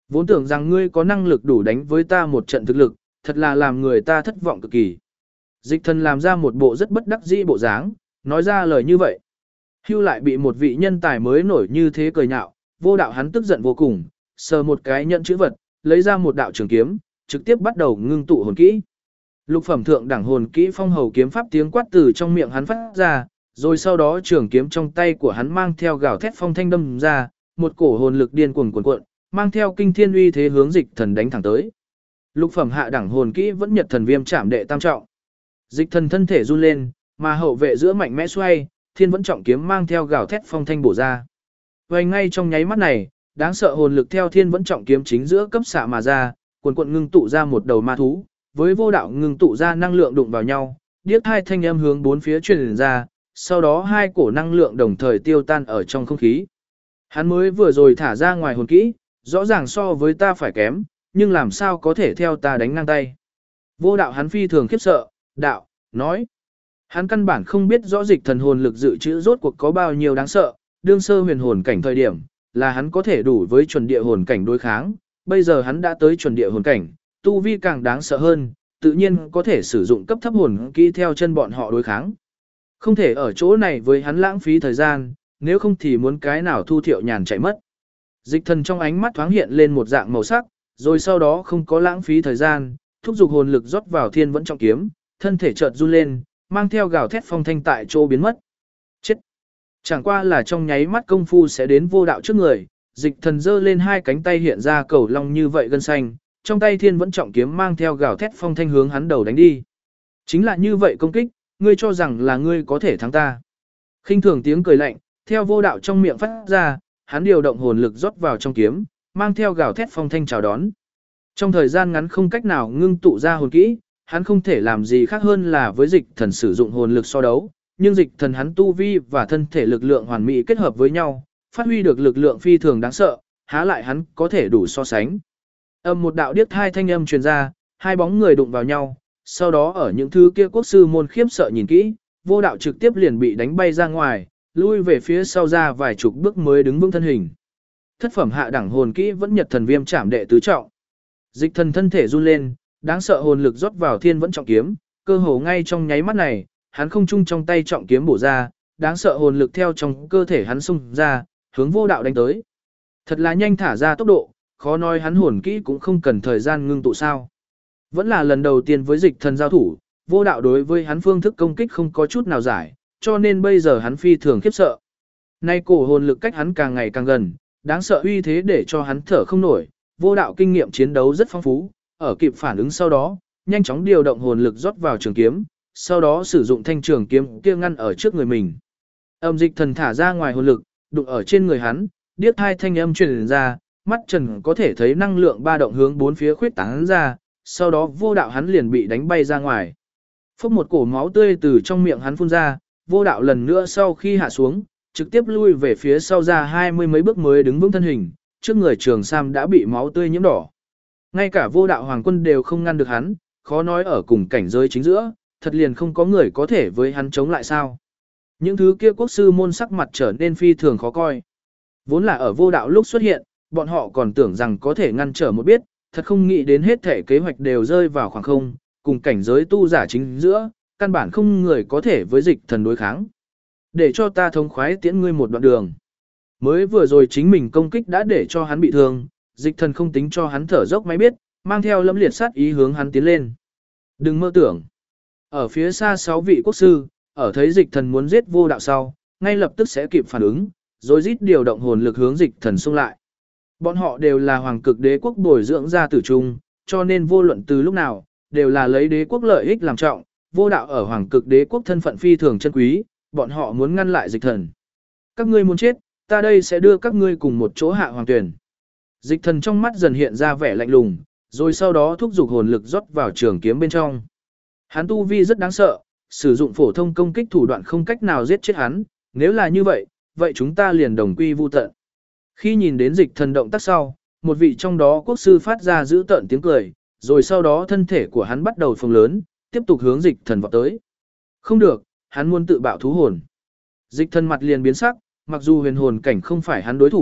Vốn tưởng rằng ngươi có năng lực đủ đánh với ta một trận thực lực, thật là làm người ta thất vọng cực kỳ. Dịch thần làm ra một bộ rất bất đắc dĩ bộ dáng, nói ra lời như vậy. Hưu lại bị một vị nhân tài mới nổi như thế cười nhạo, vô đạo hắn tức giận vô cùng, sờ một cái nhận chữ vật, lấy ra một đạo trường kiếm, trực tiếp bắt đầu ngưng tụ hồn kỹ. Lục phẩm thượng đẳng hồn kỹ phong hầu kiếm pháp tiếng quát từ trong miệng hắn phát ra, rồi sau đó trường kiếm trong tay của hắn mang theo gào thét phong thanh đâm ra, một cổ hồn lực điên cuồng cuồn cuộn, mang theo kinh thiên uy thế hướng dịch thần đánh thẳng tới. Lục phẩm hạ đẳng hồn kỹ vẫn nhật thần viêm chạm đệ tam trọng. Dịch thần thân thể run lên, mà hậu vệ giữa mạnh mẽ xoay, thiên vẫn trọng kiếm mang theo gào thét phong thanh bổ ra. Và ngay trong nháy mắt này, đáng sợ hồn lực theo thiên vẫn trọng kiếm chính giữa cấp xạ mà ra, cuồn cuộn ngưng tụ ra một đầu ma thú, với vô đạo ngưng tụ ra năng lượng đụng vào nhau, điếc hai thanh âm hướng bốn phía truyền ra, sau đó hai cổ năng lượng đồng thời tiêu tan ở trong không khí. Hắn mới vừa rồi thả ra ngoài hồn kỹ, rõ ràng so với ta phải kém, nhưng làm sao có thể theo ta đánh ngang tay. Vô đạo hắn phi thường khiếp sợ, đạo, nói. Hắn căn bản không biết rõ dịch thần hồn lực dự trữ rốt cuộc có bao nhiêu đáng sợ, đương sơ huyền hồn cảnh thời điểm, là hắn có thể đủ với chuẩn địa hồn cảnh đối kháng, bây giờ hắn đã tới chuẩn địa hồn cảnh, tu vi càng đáng sợ hơn, tự nhiên có thể sử dụng cấp thấp hồn kỹ theo chân bọn họ đối kháng. Không thể ở chỗ này với hắn lãng phí thời gian, nếu không thì muốn cái nào Thu Thiệu Nhàn chạy mất. Dịch thần trong ánh mắt thoáng hiện lên một dạng màu sắc, rồi sau đó không có lãng phí thời gian, thúc giục hồn lực rót vào thiên vẫn trọng kiếm, thân thể chợt run lên, mang theo gào thét phong thanh tại chỗ biến mất. Chết! Chẳng qua là trong nháy mắt công phu sẽ đến vô đạo trước người, dịch thần giơ lên hai cánh tay hiện ra cầu long như vậy gân xanh, trong tay thiên vẫn trọng kiếm mang theo gào thét phong thanh hướng hắn đầu đánh đi. Chính là như vậy công kích, ngươi cho rằng là ngươi có thể thắng ta. Khinh thường tiếng cười lạnh, theo vô đạo trong miệng phát ra, hắn điều động hồn lực rót vào trong kiếm, mang theo gào thét phong thanh chào đón. Trong thời gian ngắn không cách nào ngưng tụ ra hồn kỹ, hắn không thể làm gì khác hơn là với dịch thần sử dụng hồn lực so đấu, nhưng dịch thần hắn tu vi và thân thể lực lượng hoàn mỹ kết hợp với nhau, phát huy được lực lượng phi thường đáng sợ, há lại hắn có thể đủ so sánh. Một đạo điếc hai thanh âm truyền ra, hai bóng người đụng vào nhau, sau đó ở những thứ kia quốc sư môn khiếp sợ nhìn kỹ, vô đạo trực tiếp liền bị đánh bay ra ngoài, lui về phía sau ra vài chục bước mới đứng vững thân hình. Thất phẩm hạ đẳng hồn kỹ vẫn nhật thần viêm chạm đệ tứ trọng. Dịch thần thân thể run lên, đáng sợ hồn lực rót vào thiên vẫn trọng kiếm, cơ hồ ngay trong nháy mắt này, hắn không chung trong tay trọng kiếm bổ ra, đáng sợ hồn lực theo trong cơ thể hắn xung ra, hướng vô đạo đánh tới. Thật là nhanh thả ra tốc độ, khó nói hắn hồn kỹ cũng không cần thời gian ngưng tụ sao. Vẫn là lần đầu tiên với dịch thần giao thủ, vô đạo đối với hắn phương thức công kích không có chút nào giải, cho nên bây giờ hắn phi thường khiếp sợ. Nay cổ hồn lực cách hắn càng ngày càng gần, đáng sợ uy thế để cho hắn thở không nổi, vô đạo kinh nghiệm chiến đấu rất phong phú, ở kịp phản ứng sau đó, nhanh chóng điều động hồn lực rót vào trường kiếm, sau đó sử dụng thanh trường kiếm kia ngăn ở trước người mình. Dịch thần thả ra ngoài hồn lực, đụng ở trên người hắn, điếc hai thanh âm truyền ra, mắt trần có thể thấy năng lượng ba động hướng bốn phía khuyết tán ra, sau đó vô đạo hắn liền bị đánh bay ra ngoài. Phốc một cổ máu tươi từ trong miệng hắn phun ra, vô đạo lần nữa sau khi hạ xuống, trực tiếp lui về phía sau ra 20 mấy bước mới đứng vững thân hình, trước người Trường Sam đã bị máu tươi nhiễm đỏ. Ngay cả vô đạo hoàng quân đều không ngăn được hắn, khó nói ở cùng cảnh giới chính giữa, thật liền không có người có thể với hắn chống lại sao. Những thứ kia quốc sư môn sắc mặt trở nên phi thường khó coi. Vốn là ở vô đạo lúc xuất hiện, bọn họ còn tưởng rằng có thể ngăn trở một biết, thật không nghĩ đến hết thể kế hoạch đều rơi vào khoảng không, cùng cảnh giới tu giả chính giữa, căn bản không người có thể với dịch thần đối kháng. Để cho ta thống khoái tiễn ngươi một đoạn đường. Mới vừa rồi chính mình công kích đã để cho hắn bị thương, dịch thần không tính cho hắn thở dốc máy biết, mang theo lẫm liệt sát ý hướng hắn tiến lên. Đừng mơ tưởng. Ở phía xa 6 vị quốc sư, ở thấy dịch thần muốn giết vô đạo sau, ngay lập tức sẽ kịp phản ứng, rồi rít điều động hồn lực hướng dịch thần xung lại. Bọn họ đều là hoàng cực đế quốc bồi dưỡng ra tử trung, cho nên vô luận từ lúc nào, đều là lấy đế quốc lợi ích làm trọng, vô đạo ở hoàng cực đế quốc thân phận phi thường chân quý, bọn họ muốn ngăn lại dịch thần. Các ngươi muốn chết, ta đây sẽ đưa các ngươi cùng một chỗ hạ hoàng tuyển. Dịch thần trong mắt dần hiện ra vẻ lạnh lùng, rồi sau đó thúc giục hồn lực rót vào trường kiếm bên trong. Hắn tu vi rất đáng sợ, sử dụng phổ thông công kích thủ đoạn không cách nào giết chết hắn, nếu là như vậy, vậy chúng ta liền đồng quy vu tận. Khi nhìn đến dịch thần động tác sau, một vị trong đó quốc sư phát ra dữ tợn tiếng cười, rồi sau đó thân thể của hắn bắt đầu phồng lớn, tiếp tục hướng dịch thần vọt tới. Không được, hắn muốn tự bạo thú hồn. Dịch thần mặt liền biến sắc, mặc dù huyền hồn cảnh không phải hắn đối thủ,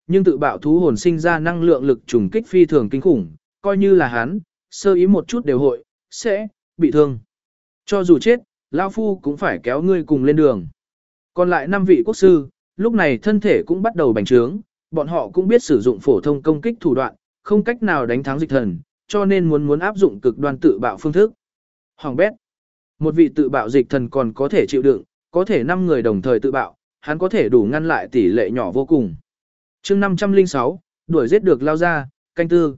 nhưng tự bạo thú hồn sinh ra năng lượng lực trùng kích phi thường kinh khủng, coi như là hắn, sơ ý một chút đều hội, sẽ bị thương. Cho dù chết, lão phu cũng phải kéo ngươi cùng lên đường. Còn lại 5 vị quốc sư, lúc này thân thể cũng bắt đầu bành trướng, bọn họ cũng biết sử dụng phổ thông công kích thủ đoạn, không cách nào đánh thắng dịch thần, cho nên muốn áp dụng cực đoan tự bạo phương thức. Hoàng bét. Một vị tự bạo dịch thần còn có thể chịu đựng, có thể 5 người đồng thời tự bạo, hắn có thể đủ ngăn lại tỷ lệ nhỏ vô cùng. Chương 506, đuổi giết được lao ra, canh tư.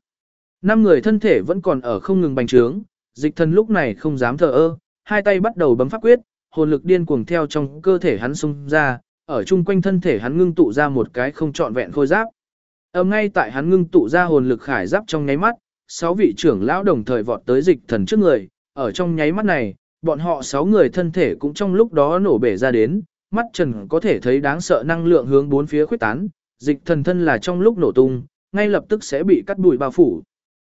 5 người thân thể vẫn còn ở không ngừng bành trướng, dịch thần lúc này không dám thờ ơ, hai tay bắt đầu bấm pháp quyết, hồn lực điên cuồng theo trong cơ thể hắn xung ra, ở chung quanh thân thể hắn ngưng tụ ra một cái không trọn vẹn khôi giáp. Ngay tại hắn ngưng tụ ra hồn lực khải giáp trong nháy mắt, 6 vị trưởng lão đồng thời vọt tới dịch thần trước người, ở trong nháy mắt này, bọn họ 6 người thân thể cũng trong lúc đó nổ bể ra đến, mắt trần có thể thấy đáng sợ năng lượng hướng bốn phía khuếch tán, dịch thần thân là trong lúc nổ tung, ngay lập tức sẽ bị cắt bụi bao phủ.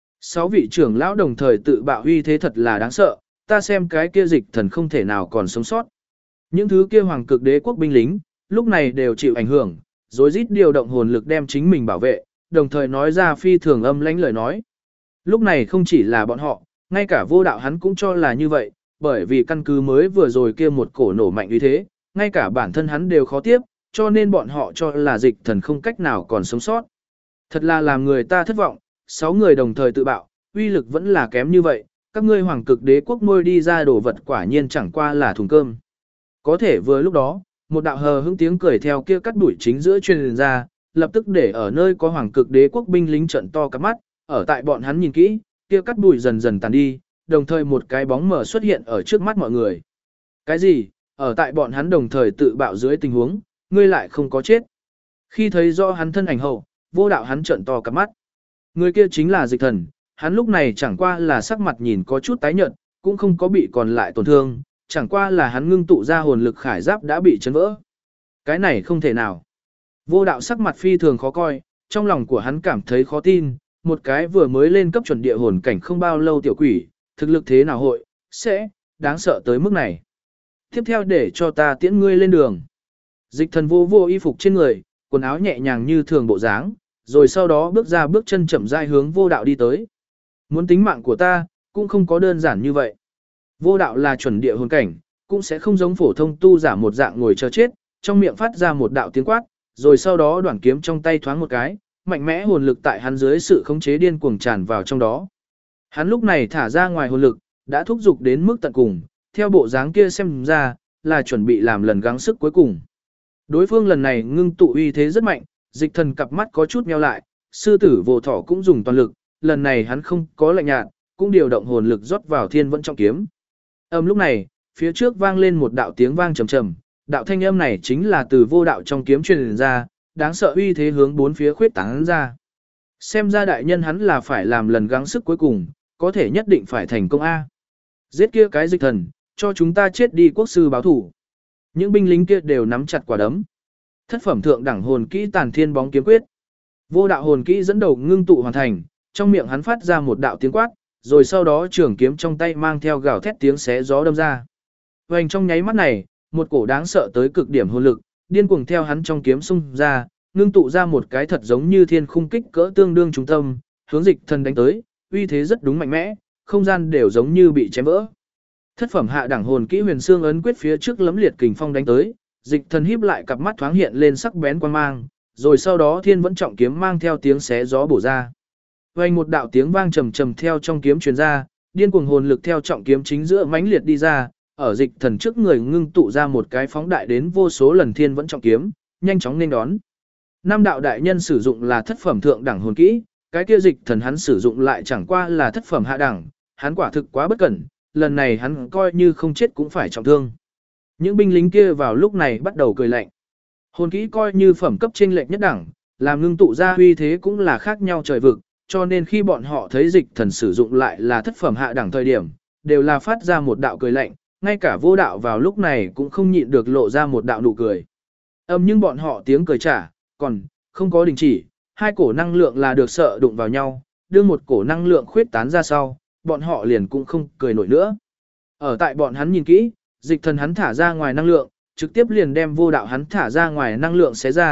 6 vị trưởng lão đồng thời tự bạo uy thế thật là đáng sợ, ta xem cái kia dịch thần không thể nào còn sống sót. Những thứ kia hoàng cực đế quốc binh lính, lúc này đều chịu ảnh hưởng, rối rít điều động hồn lực đem chính mình bảo vệ, đồng thời nói ra phi thường âm lãnh lời nói. Lúc này không chỉ là bọn họ, ngay cả vô đạo hắn cũng cho là như vậy, bởi vì căn cứ mới vừa rồi kia một cổ nổ mạnh như thế, ngay cả bản thân hắn đều khó tiếp, cho nên bọn họ cho là dịch thần không cách nào còn sống sót. Thật là làm người ta thất vọng, 6 người đồng thời tự bạo, uy lực vẫn là kém như vậy, các ngươi hoàng cực đế quốc nuôi đi ra đồ vật quả nhiên chẳng qua là thùng cơm. Có thể vừa lúc đó, một đạo hờ hững tiếng cười theo kia cắt đuổi chính giữa truyền ra, lập tức để ở nơi có hoàng cực đế quốc binh lính trận to cả mắt, ở tại bọn hắn nhìn kỹ, kia cắt đuổi dần dần tàn đi, đồng thời một cái bóng mờ xuất hiện ở trước mắt mọi người. Cái gì? Ở tại bọn hắn đồng thời tự bạo dưới tình huống, ngươi lại không có chết. Khi thấy rõ hắn thân ảnh hậu, vô đạo hắn trận to cả mắt. Người kia chính là dịch thần, hắn lúc này chẳng qua là sắc mặt nhìn có chút tái nhợt, cũng không có bị còn lại tổn thương, chẳng qua là hắn ngưng tụ ra hồn lực khải giáp đã bị chấn vỡ. Cái này không thể nào. Vô đạo sắc mặt phi thường khó coi, trong lòng của hắn cảm thấy khó tin, một cái vừa mới lên cấp chuẩn địa hồn cảnh không bao lâu tiểu quỷ, thực lực thế nào hội, sẽ, đáng sợ tới mức này. Tiếp theo để cho ta tiễn ngươi lên đường. Dịch thần vô vô y phục trên người, quần áo nhẹ nhàng như thường bộ dáng, rồi sau đó bước ra bước chân chậm rãi hướng vô đạo đi tới. Muốn tính mạng của ta, cũng không có đơn giản như vậy. Vô đạo là chuẩn địa hồn cảnh, cũng sẽ không giống phổ thông tu giả một dạng ngồi chờ chết, trong miệng phát ra một đạo tiếng quát, rồi sau đó đoạn kiếm trong tay thoáng một cái, mạnh mẽ hồn lực tại hắn dưới sự khống chế điên cuồng tràn vào trong đó. Hắn lúc này thả ra ngoài hồn lực, đã thúc giục đến mức tận cùng, theo bộ dáng kia xem ra, là chuẩn bị làm lần gắng sức cuối cùng. Đối phương lần này ngưng tụ uy thế rất mạnh, dịch thần cặp mắt có chút nheo lại, sư tử vô thỏ cũng dùng toàn lực, lần này hắn không có lạnh nhạt, cũng điều động hồn lực rót vào thiên vẫn trọng kiếm. Lúc này, phía trước vang lên một đạo tiếng vang trầm trầm, đạo thanh âm này chính là từ vô đạo trong kiếm truyền ra, đáng sợ uy thế hướng bốn phía khuyết tán ra. Xem ra đại nhân hắn là phải làm lần gắng sức cuối cùng, có thể nhất định phải thành công A. Giết kia cái dịch thần, cho chúng ta chết đi quốc sư báo thủ. Những binh lính kia đều nắm chặt quả đấm. Thất phẩm thượng đẳng hồn kỹ tàn thiên bóng kiếm quyết. Vô đạo hồn kỹ dẫn đầu ngưng tụ hoàn thành, trong miệng hắn phát ra một đạo tiếng quát, rồi sau đó trường kiếm trong tay mang theo gào thét tiếng xé gió đâm ra. Vành trong nháy mắt này, một cổ đáng sợ tới cực điểm hồn lực, điên cuồng theo hắn trong kiếm xung ra, ngưng tụ ra một cái thật giống như thiên khung kích cỡ tương đương trung tâm, hướng dịch thần đánh tới, uy thế rất đúng mạnh mẽ, không gian đều giống như bị chém vỡ. Thất phẩm hạ đẳng hồn kỹ huyền xương ấn quyết phía trước lấm liệt kình phong đánh tới, dịch thần híp lại cặp mắt thoáng hiện lên sắc bén quan mang, rồi sau đó thiên vẫn trọng kiếm mang theo tiếng xé gió bổ ra. Vang một đạo tiếng vang trầm trầm theo trong kiếm truyền ra, điên cuồng hồn lực theo trọng kiếm chính giữa mãnh liệt đi ra, ở dịch thần trước người ngưng tụ ra một cái phóng đại đến vô số lần thiên vẫn trọng kiếm, nhanh chóng nên đón. Nam đạo đại nhân sử dụng là thất phẩm thượng đẳng hồn kỹ, cái kia dịch thần hắn sử dụng lại chẳng qua là thất phẩm hạ đẳng, hắn quả thực quá bất cẩn, lần này hắn coi như không chết cũng phải trọng thương. Những binh lính kia vào lúc này bắt đầu cười lạnh. Hồn kỹ coi như phẩm cấp chênh lệch nhất đẳng, làm ngưng tụ ra uy thế cũng là khác nhau trời vực, cho nên khi bọn họ thấy dịch thần sử dụng lại là thất phẩm hạ đẳng thời điểm, đều là phát ra một đạo cười lạnh, ngay cả vô đạo vào lúc này cũng không nhịn được lộ ra một đạo nụ cười. Nhưng bọn họ tiếng cười trả, còn không có đình chỉ, hai cổ năng lượng là được sợ đụng vào nhau, đưa một cổ năng lượng khuyết tán ra sau, bọn họ liền cũng không cười nổi nữa. Ở tại bọn hắn nhìn kỹ, dịch thần hắn thả ra ngoài năng lượng, trực tiếp liền đem vô đạo hắn thả ra ngoài năng lượng xé ra,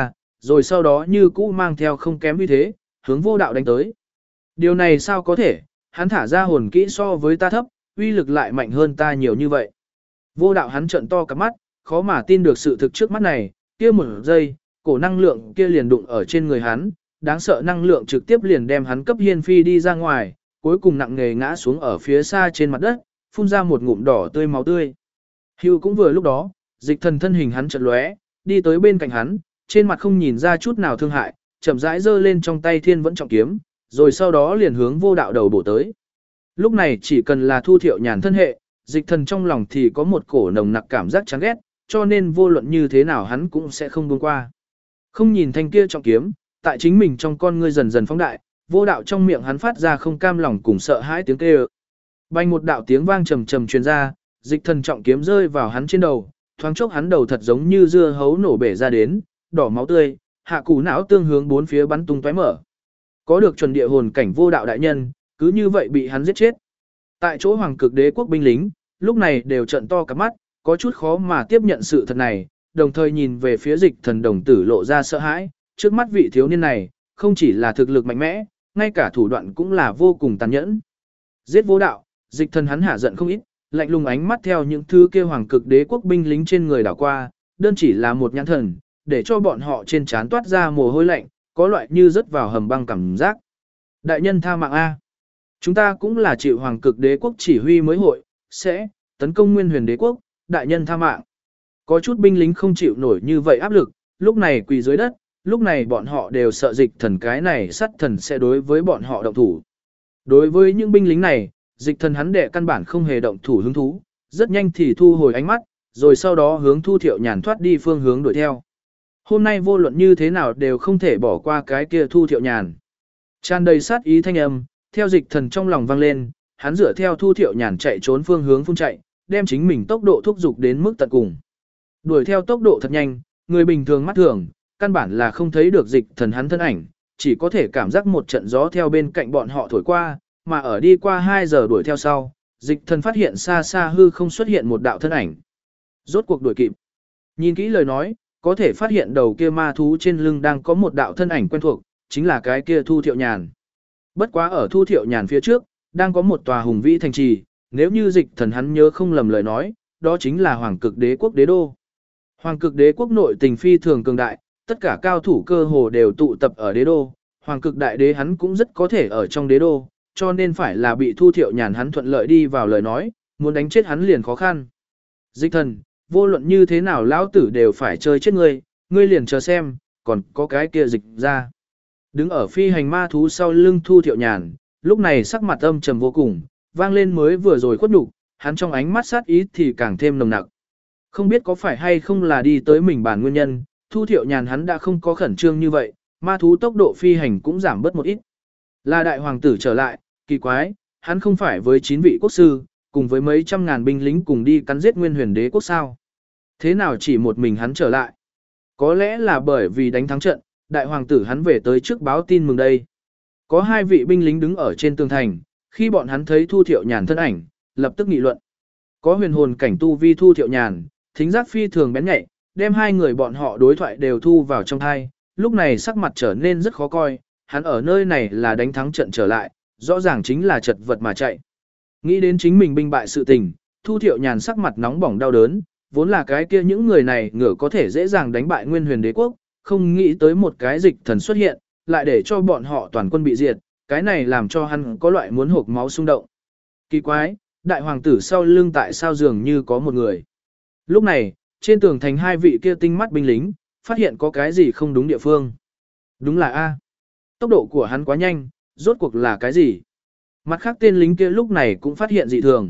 rồi sau đó như cũ mang theo không kém uy thế, hướng vô đạo đánh tới. Điều này sao có thể, hắn thả ra hồn kỹ so với ta thấp, uy lực lại mạnh hơn ta nhiều như vậy. Vô đạo hắn trợn to cả mắt, khó mà tin được sự thực trước mắt này, kia một giây, cổ năng lượng kia liền đụng ở trên người hắn, đáng sợ năng lượng trực tiếp liền đem hắn cấp hiên phi đi ra ngoài, cuối cùng nặng nề ngã xuống ở phía xa trên mặt đất, phun ra một ngụm đỏ tươi máu tươi. Hưu cũng vừa lúc đó, dịch thần thân hình hắn chợt lóe, đi tới bên cạnh hắn, trên mặt không nhìn ra chút nào thương hại, chậm rãi giơ lên trong tay thiên vẫn trọng kiếm, rồi sau đó liền hướng vô đạo đầu bổ tới. Lúc này chỉ cần là Thu Thiệu Nhàn thân hệ, dịch thần trong lòng thì có một cổ nồng nặc cảm giác chán ghét, cho nên vô luận như thế nào hắn cũng sẽ không buông qua. Không nhìn thanh kia trọng kiếm, tại chính mình trong con ngươi dần dần phóng đại, vô đạo trong miệng hắn phát ra không cam lòng cùng sợ hãi tiếng kêu. Bành một đạo tiếng vang trầm trầm truyền ra, dịch thần trọng kiếm rơi vào hắn trên đầu, thoáng chốc hắn đầu thật giống như dưa hấu nổ bể ra đến, đỏ máu tươi, hạ củ não tương hướng bốn phía bắn tung tóe mở. Có được chuẩn địa hồn cảnh vô đạo đại nhân, cứ như vậy bị hắn giết chết. Tại chỗ Hoàng Cực Đế quốc binh lính, lúc này đều trợn to cả mắt, có chút khó mà tiếp nhận sự thật này, đồng thời nhìn về phía dịch thần đồng tử lộ ra sợ hãi, trước mắt vị thiếu niên này, không chỉ là thực lực mạnh mẽ, ngay cả thủ đoạn cũng là vô cùng tàn nhẫn. Giết vô đạo, dịch thần hắn hạ giận không ít, lạnh lùng ánh mắt theo những thứ kia Hoàng Cực Đế quốc binh lính trên người đảo qua, đơn chỉ là một nhãn thần, để cho bọn họ trên trán toát ra mồ hôi lạnh, có loại như rớt vào hầm băng cảm giác. Đại nhân tha mạng A. Chúng ta cũng là chịu Hoàng Cực Đế quốc chỉ huy mới hội, sẽ tấn công Nguyên Huyền Đế quốc, đại nhân tha mạng. Có chút binh lính không chịu nổi như vậy áp lực, lúc này quỳ dưới đất, lúc này bọn họ đều sợ dịch thần cái này sắt thần sẽ đối với bọn họ động thủ. Đối với những binh lính này, dịch thần hắn đệ căn bản không hề động thủ hứng thú, rất nhanh thì thu hồi ánh mắt, rồi sau đó hướng Thu Thiệu Nhàn thoát đi phương hướng đuổi theo. Hôm nay vô luận như thế nào đều không thể bỏ qua cái kia Thu Thiệu Nhàn. Tràn đầy sát ý thanh âm, theo dịch thần trong lòng vang lên, hắn dựa theo Thu Thiệu Nhàn chạy trốn phương hướng phun chạy, đem chính mình tốc độ thúc giục đến mức tận cùng. Đuổi theo tốc độ thật nhanh, người bình thường mắt thường, căn bản là không thấy được dịch thần hắn thân ảnh, chỉ có thể cảm giác một trận gió theo bên cạnh bọn họ thổi qua, mà ở đi qua 2 giờ đuổi theo sau, dịch thần phát hiện xa xa hư không xuất hiện một đạo thân ảnh. Rốt cuộc đuổi kịp. Nhìn kỹ lời nói, có thể phát hiện đầu kia ma thú trên lưng đang có một đạo thân ảnh quen thuộc, chính là cái kia Thu Thiệu Nhàn. Bất quá ở Thu Thiệu Nhàn phía trước, đang có một tòa hùng vĩ thành trì, nếu như dịch thần hắn nhớ không lầm lời nói, đó chính là Hoàng Cực Đế quốc đế đô. Hoàng Cực Đế quốc nội tình phi thường cường đại, tất cả cao thủ cơ hồ đều tụ tập ở đế đô, Hoàng Cực Đại Đế hắn cũng rất có thể ở trong đế đô, cho nên phải là bị Thu Thiệu Nhàn hắn thuận lợi đi vào lời nói, muốn đánh chết hắn liền khó khăn. Dịch thần, vô luận như thế nào lão tử đều phải chơi chết ngươi, ngươi liền chờ xem, còn có cái kia dịch ra. Đứng ở phi hành ma thú sau lưng Thu Thiệu Nhàn, lúc này sắc mặt âm trầm vô cùng, vang lên mới vừa rồi khuất nhục, hắn trong ánh mắt sát ý thì càng thêm nồng nặc. Không biết có phải hay không là đi tới mình bản nguyên nhân, Thu Thiệu Nhàn hắn đã không có khẩn trương như vậy, ma thú tốc độ phi hành cũng giảm bớt một ít. Là đại hoàng tử trở lại, kỳ quái, hắn không phải với 9 vị quốc sư, cùng với mấy trăm ngàn binh lính cùng đi cắn giết Nguyên Huyền Đế quốc sao? Thế nào chỉ một mình hắn trở lại? Có lẽ là bởi vì đánh thắng trận, đại hoàng tử hắn về tới trước báo tin mừng đây. Có 2 vị binh lính đứng ở trên tường thành, khi bọn hắn thấy Thu Thiệu Nhàn thân ảnh, lập tức nghị luận. Có huyền hồn cảnh tu vi Thu Thiệu Nhàn, thính giác phi thường bén nhạy, đem 2 người bọn họ đối thoại đều thu vào trong tai, lúc này sắc mặt trở nên rất khó coi, hắn ở nơi này là đánh thắng trận trở lại, rõ ràng chính là chật vật mà chạy. Nghĩ đến chính mình binh bại sự tình, Thu Thiệu Nhàn sắc mặt nóng bỏng đau đớn, vốn là cái kia những người này ngựa có thể dễ dàng đánh bại Nguyên Huyền Đế quốc, không nghĩ tới một cái dịch thần xuất hiện, lại để cho bọn họ toàn quân bị diệt, cái này làm cho hắn có loại muốn hộc máu xung động. Kỳ quái, đại hoàng tử sau lưng tại sao dường như có một người. Lúc này, trên tường thành 2 vị kia tinh mắt binh lính, phát hiện có cái gì không đúng địa phương. Đúng là A. Tốc độ của hắn quá nhanh, rốt cuộc là cái gì? Mặt khác tên lính kia lúc này cũng phát hiện dị thường.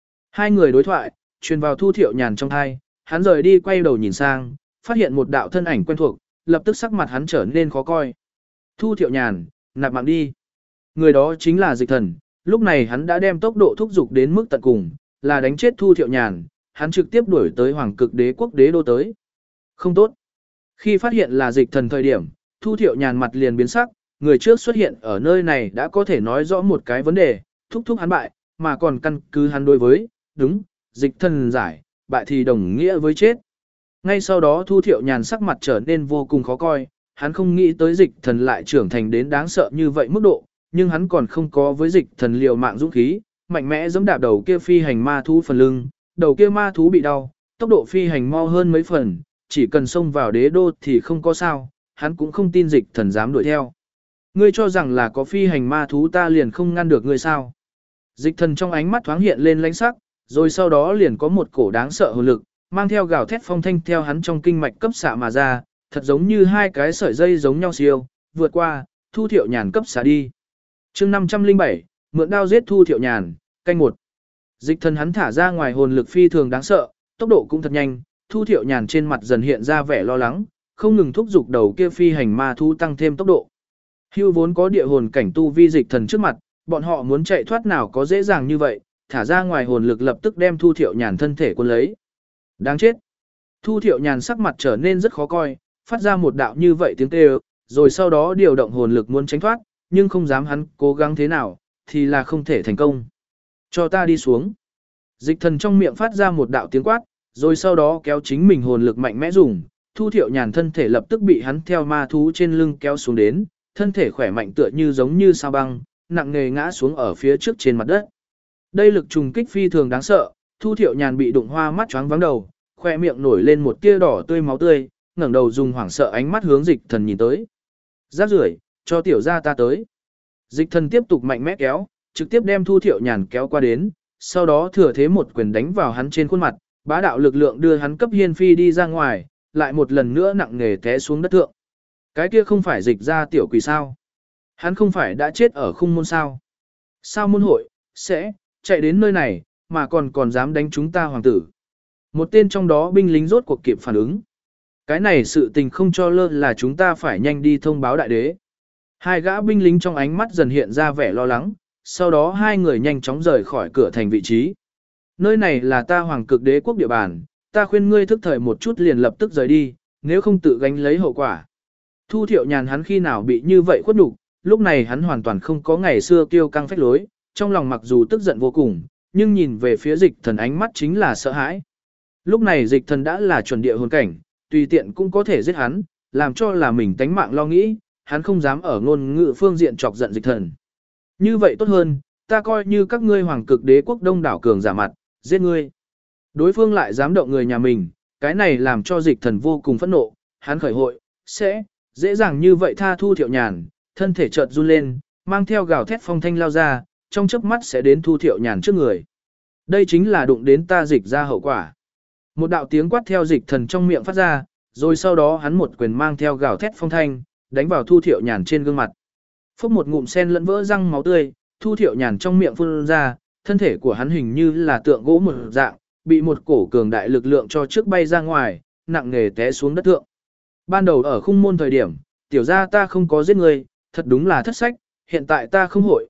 2 người đối thoại, truyền vào Thu Thiệu Nhàn trong tai, hắn rời đi quay đầu nhìn sang, phát hiện một đạo thân ảnh quen thuộc, lập tức sắc mặt hắn trở nên khó coi. Thu Thiệu Nhàn, nạp mạng đi. Người đó chính là dịch thần, lúc này hắn đã đem tốc độ thúc giục đến mức tận cùng, là đánh chết Thu Thiệu Nhàn, hắn trực tiếp đuổi tới Hoàng Cực Đế quốc đế đô tới. Không tốt. Khi phát hiện là dịch thần thời điểm, Thu Thiệu Nhàn mặt liền biến sắc, người trước xuất hiện ở nơi này đã có thể nói rõ một cái vấn đề, thúc thúc hắn bại, mà còn căn cứ hắn đối với, đúng, dịch thần giải, bại thì đồng nghĩa với chết. Ngay sau đó Thu Thiệu Nhàn sắc mặt trở nên vô cùng khó coi, hắn không nghĩ tới dịch thần lại trưởng thành đến đáng sợ như vậy mức độ, nhưng hắn còn không có với dịch thần liều mạng dũng khí, mạnh mẽ giẫm đạp đầu kia phi hành ma thú phần lưng, đầu kia ma thú bị đau, tốc độ phi hành mau hơn mấy phần, chỉ cần xông vào đế đô thì không có sao, hắn cũng không tin dịch thần dám đuổi theo. Ngươi cho rằng là có phi hành ma thú ta liền không ngăn được ngươi sao? Dịch thần trong ánh mắt thoáng hiện lên lãnh sắc, rồi sau đó liền có một cổ đáng sợ hồn lực, mang theo gào thét phong thanh theo hắn trong kinh mạch cấp xạ mà ra, thật giống như hai cái sợi dây giống nhau siêu, vượt qua, Thu Thiệu Nhàn cấp xạ đi. chương 507, mượn đao giết Thu Thiệu Nhàn, canh 1. Dịch thần hắn thả ra ngoài hồn lực phi thường đáng sợ, tốc độ cũng thật nhanh, Thu Thiệu Nhàn trên mặt dần hiện ra vẻ lo lắng, không ngừng thúc giục đầu kia phi hành ma thú tăng thêm tốc độ. Hưu vốn có địa hồn cảnh tu vi dịch thần trước mặt, bọn họ muốn chạy thoát nào có dễ dàng như vậy, thả ra ngoài hồn lực lập tức đem Thu Thiệu Nhàn thân thể cuốn lấy. Đáng chết. Thu Thiệu Nhàn sắc mặt trở nên rất khó coi, phát ra một đạo như vậy tiếng kêu, rồi sau đó điều động hồn lực muốn tránh thoát, nhưng không dám hắn cố gắng thế nào, thì là không thể thành công. Cho ta đi xuống. Dịch thần trong miệng phát ra một đạo tiếng quát, rồi sau đó kéo chính mình hồn lực mạnh mẽ dùng, Thu Thiệu Nhàn thân thể lập tức bị hắn theo ma thú trên lưng kéo xuống đến, thân thể khỏe mạnh tựa như giống như sao băng, nặng nề ngã xuống ở phía trước trên mặt đất. Đây lực trùng kích phi thường đáng sợ, Thu Thiệu Nhàn bị đụng hoa mắt choáng váng đầu, khoe miệng nổi lên một tia đỏ tươi máu tươi, ngẩng đầu dùng hoảng sợ ánh mắt hướng dịch thần nhìn tới. Rác rưởi, cho tiểu gia ta tới. Dịch thần tiếp tục mạnh mẽ kéo, trực tiếp đem Thu Thiệu Nhàn kéo qua đến, sau đó thừa thế một quyền đánh vào hắn trên khuôn mặt, bá đạo lực lượng đưa hắn cấp hiên phi đi ra ngoài, lại một lần nữa nặng nề té xuống đất thượng. Cái kia không phải dịch ra tiểu quỷ sao? Hắn không phải đã chết ở khung môn sao? Sao môn hội, sẽ, chạy đến nơi này, mà còn dám đánh chúng ta hoàng tử. Một tên trong đó binh lính rốt cuộc kịp phản ứng. Cái này sự tình không cho lơ là chúng ta phải nhanh đi thông báo đại đế. Hai gã binh lính trong ánh mắt dần hiện ra vẻ lo lắng, sau đó hai người nhanh chóng rời khỏi cửa thành vị trí. Nơi này là ta hoàng cực đế quốc địa bàn, ta khuyên ngươi thức thời một chút liền lập tức rời đi, nếu không tự gánh lấy hậu quả. Thu Thiệu Nhàn hắn khi nào bị như vậy khuất nhục, lúc này hắn hoàn toàn không có ngày xưa kiêu căng phách lối, trong lòng mặc dù tức giận vô cùng, nhưng nhìn về phía dịch thần ánh mắt chính là sợ hãi. Lúc này dịch thần đã là chuẩn địa hồn cảnh, tùy tiện cũng có thể giết hắn, làm cho là mình tánh mạng lo nghĩ, hắn không dám ở ngôn ngữ phương diện chọc giận dịch thần. Như vậy tốt hơn, ta coi như các ngươi hoàng cực đế quốc đông đảo cường giả mặt, giết ngươi. Đối phương lại dám động người nhà mình, cái này làm cho dịch thần vô cùng phẫn nộ, hắn khởi hội, sẽ dễ dàng như vậy tha Thu Thiệu Nhàn, thân thể chợt run lên, mang theo gào thét phong thanh lao ra, trong chớp mắt sẽ đến Thu Thiệu Nhàn trước người. Đây chính là đụng đến ta dịch ra hậu quả. Một đạo tiếng quát theo dịch thần trong miệng phát ra, rồi sau đó hắn một quyền mang theo gào thét phong thanh, đánh vào Thu Thiệu Nhàn trên gương mặt. Phốc một ngụm sen lẫn vỡ răng máu tươi, Thu Thiệu Nhàn trong miệng phun ra, thân thể của hắn hình như là tượng gỗ một dạng, bị một cổ cường đại lực lượng cho trước bay ra ngoài, nặng nề té xuống đất thượng. Ban đầu ở khung môn thời điểm, tiểu gia ta không có giết ngươi, thật đúng là thất sách, hiện tại ta không hội,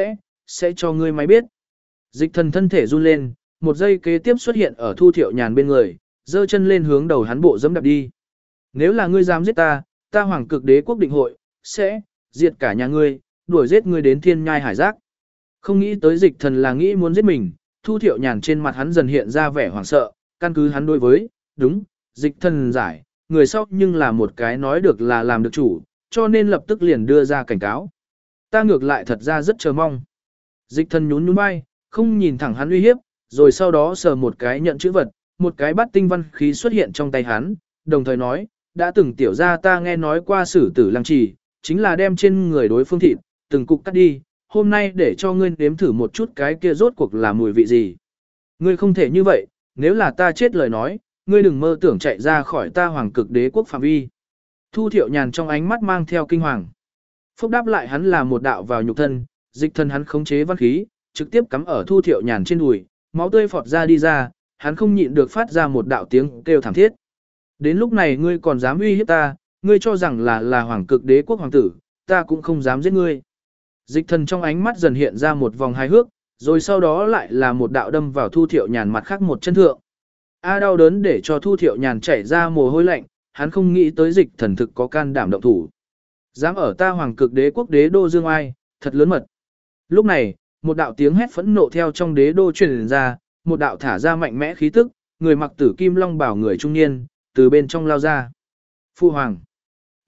sẽ cho ngươi máy biết. Dịch thần thân thể run lên, một giây kế tiếp xuất hiện ở Thu Thiệu Nhàn bên người, giơ chân lên hướng đầu hắn bộ dẫm đạp đi. Nếu là ngươi dám giết ta, ta hoàng cực đế quốc định hội, sẽ diệt cả nhà ngươi, đuổi giết ngươi đến thiên nhai hải giác. Không nghĩ tới dịch thần là nghĩ muốn giết mình, Thu Thiệu Nhàn trên mặt hắn dần hiện ra vẻ hoảng sợ, căn cứ hắn đối với, đúng, dịch thần giải, người sau nhưng là một cái nói được là làm được chủ, cho nên lập tức liền đưa ra cảnh cáo. Ta ngược lại thật ra rất chờ mong. Dịch thần nhún nhún vai, không nhìn thẳng hắn uy hiếp, rồi sau đó sờ một cái nhận chữ vật, một cái bát tinh văn khí xuất hiện trong tay hắn, đồng thời nói, đã từng tiểu ra ta nghe nói qua sử tử lăng trì, chính là đem trên người đối phương thịt, từng cục cắt đi, hôm nay để cho ngươi nếm thử một chút cái kia rốt cuộc là mùi vị gì. Ngươi không thể như vậy, nếu là ta chết lời nói, ngươi đừng mơ tưởng chạy ra khỏi ta hoàng cực đế quốc phạm vi. Thu Thiệu Nhàn trong ánh mắt mang theo kinh hoàng. Phúc đáp lại hắn là một đạo vào nhục thân, dịch thân hắn khống chế văn khí, trực tiếp cắm ở Thu Thiệu Nhàn trên đùi, máu tươi phọt ra đi ra, hắn không nhịn được phát ra một đạo tiếng kêu thảm thiết. Đến lúc này ngươi còn dám uy hiếp ta, ngươi cho rằng là hoàng cực đế quốc hoàng tử, ta cũng không dám giết ngươi. Dịch thần trong ánh mắt dần hiện ra một vòng hài hước, rồi sau đó lại là một đạo đâm vào Thu Thiệu Nhàn mặt khác một chân thượng. Đau đớn để cho Thu Thiệu Nhàn chảy ra mồ hôi lạnh, hắn không nghĩ tới dịch thần thực có can đảm động thủ. Dám ở ta hoàng cực đế quốc đế đô dương ai, thật lớn mật. Lúc này, một đạo tiếng hét phẫn nộ theo trong đế đô truyền ra, một đạo thả ra mạnh mẽ khí tức, người mặc tử kim long bảo người trung niên, từ bên trong lao ra. Phu hoàng.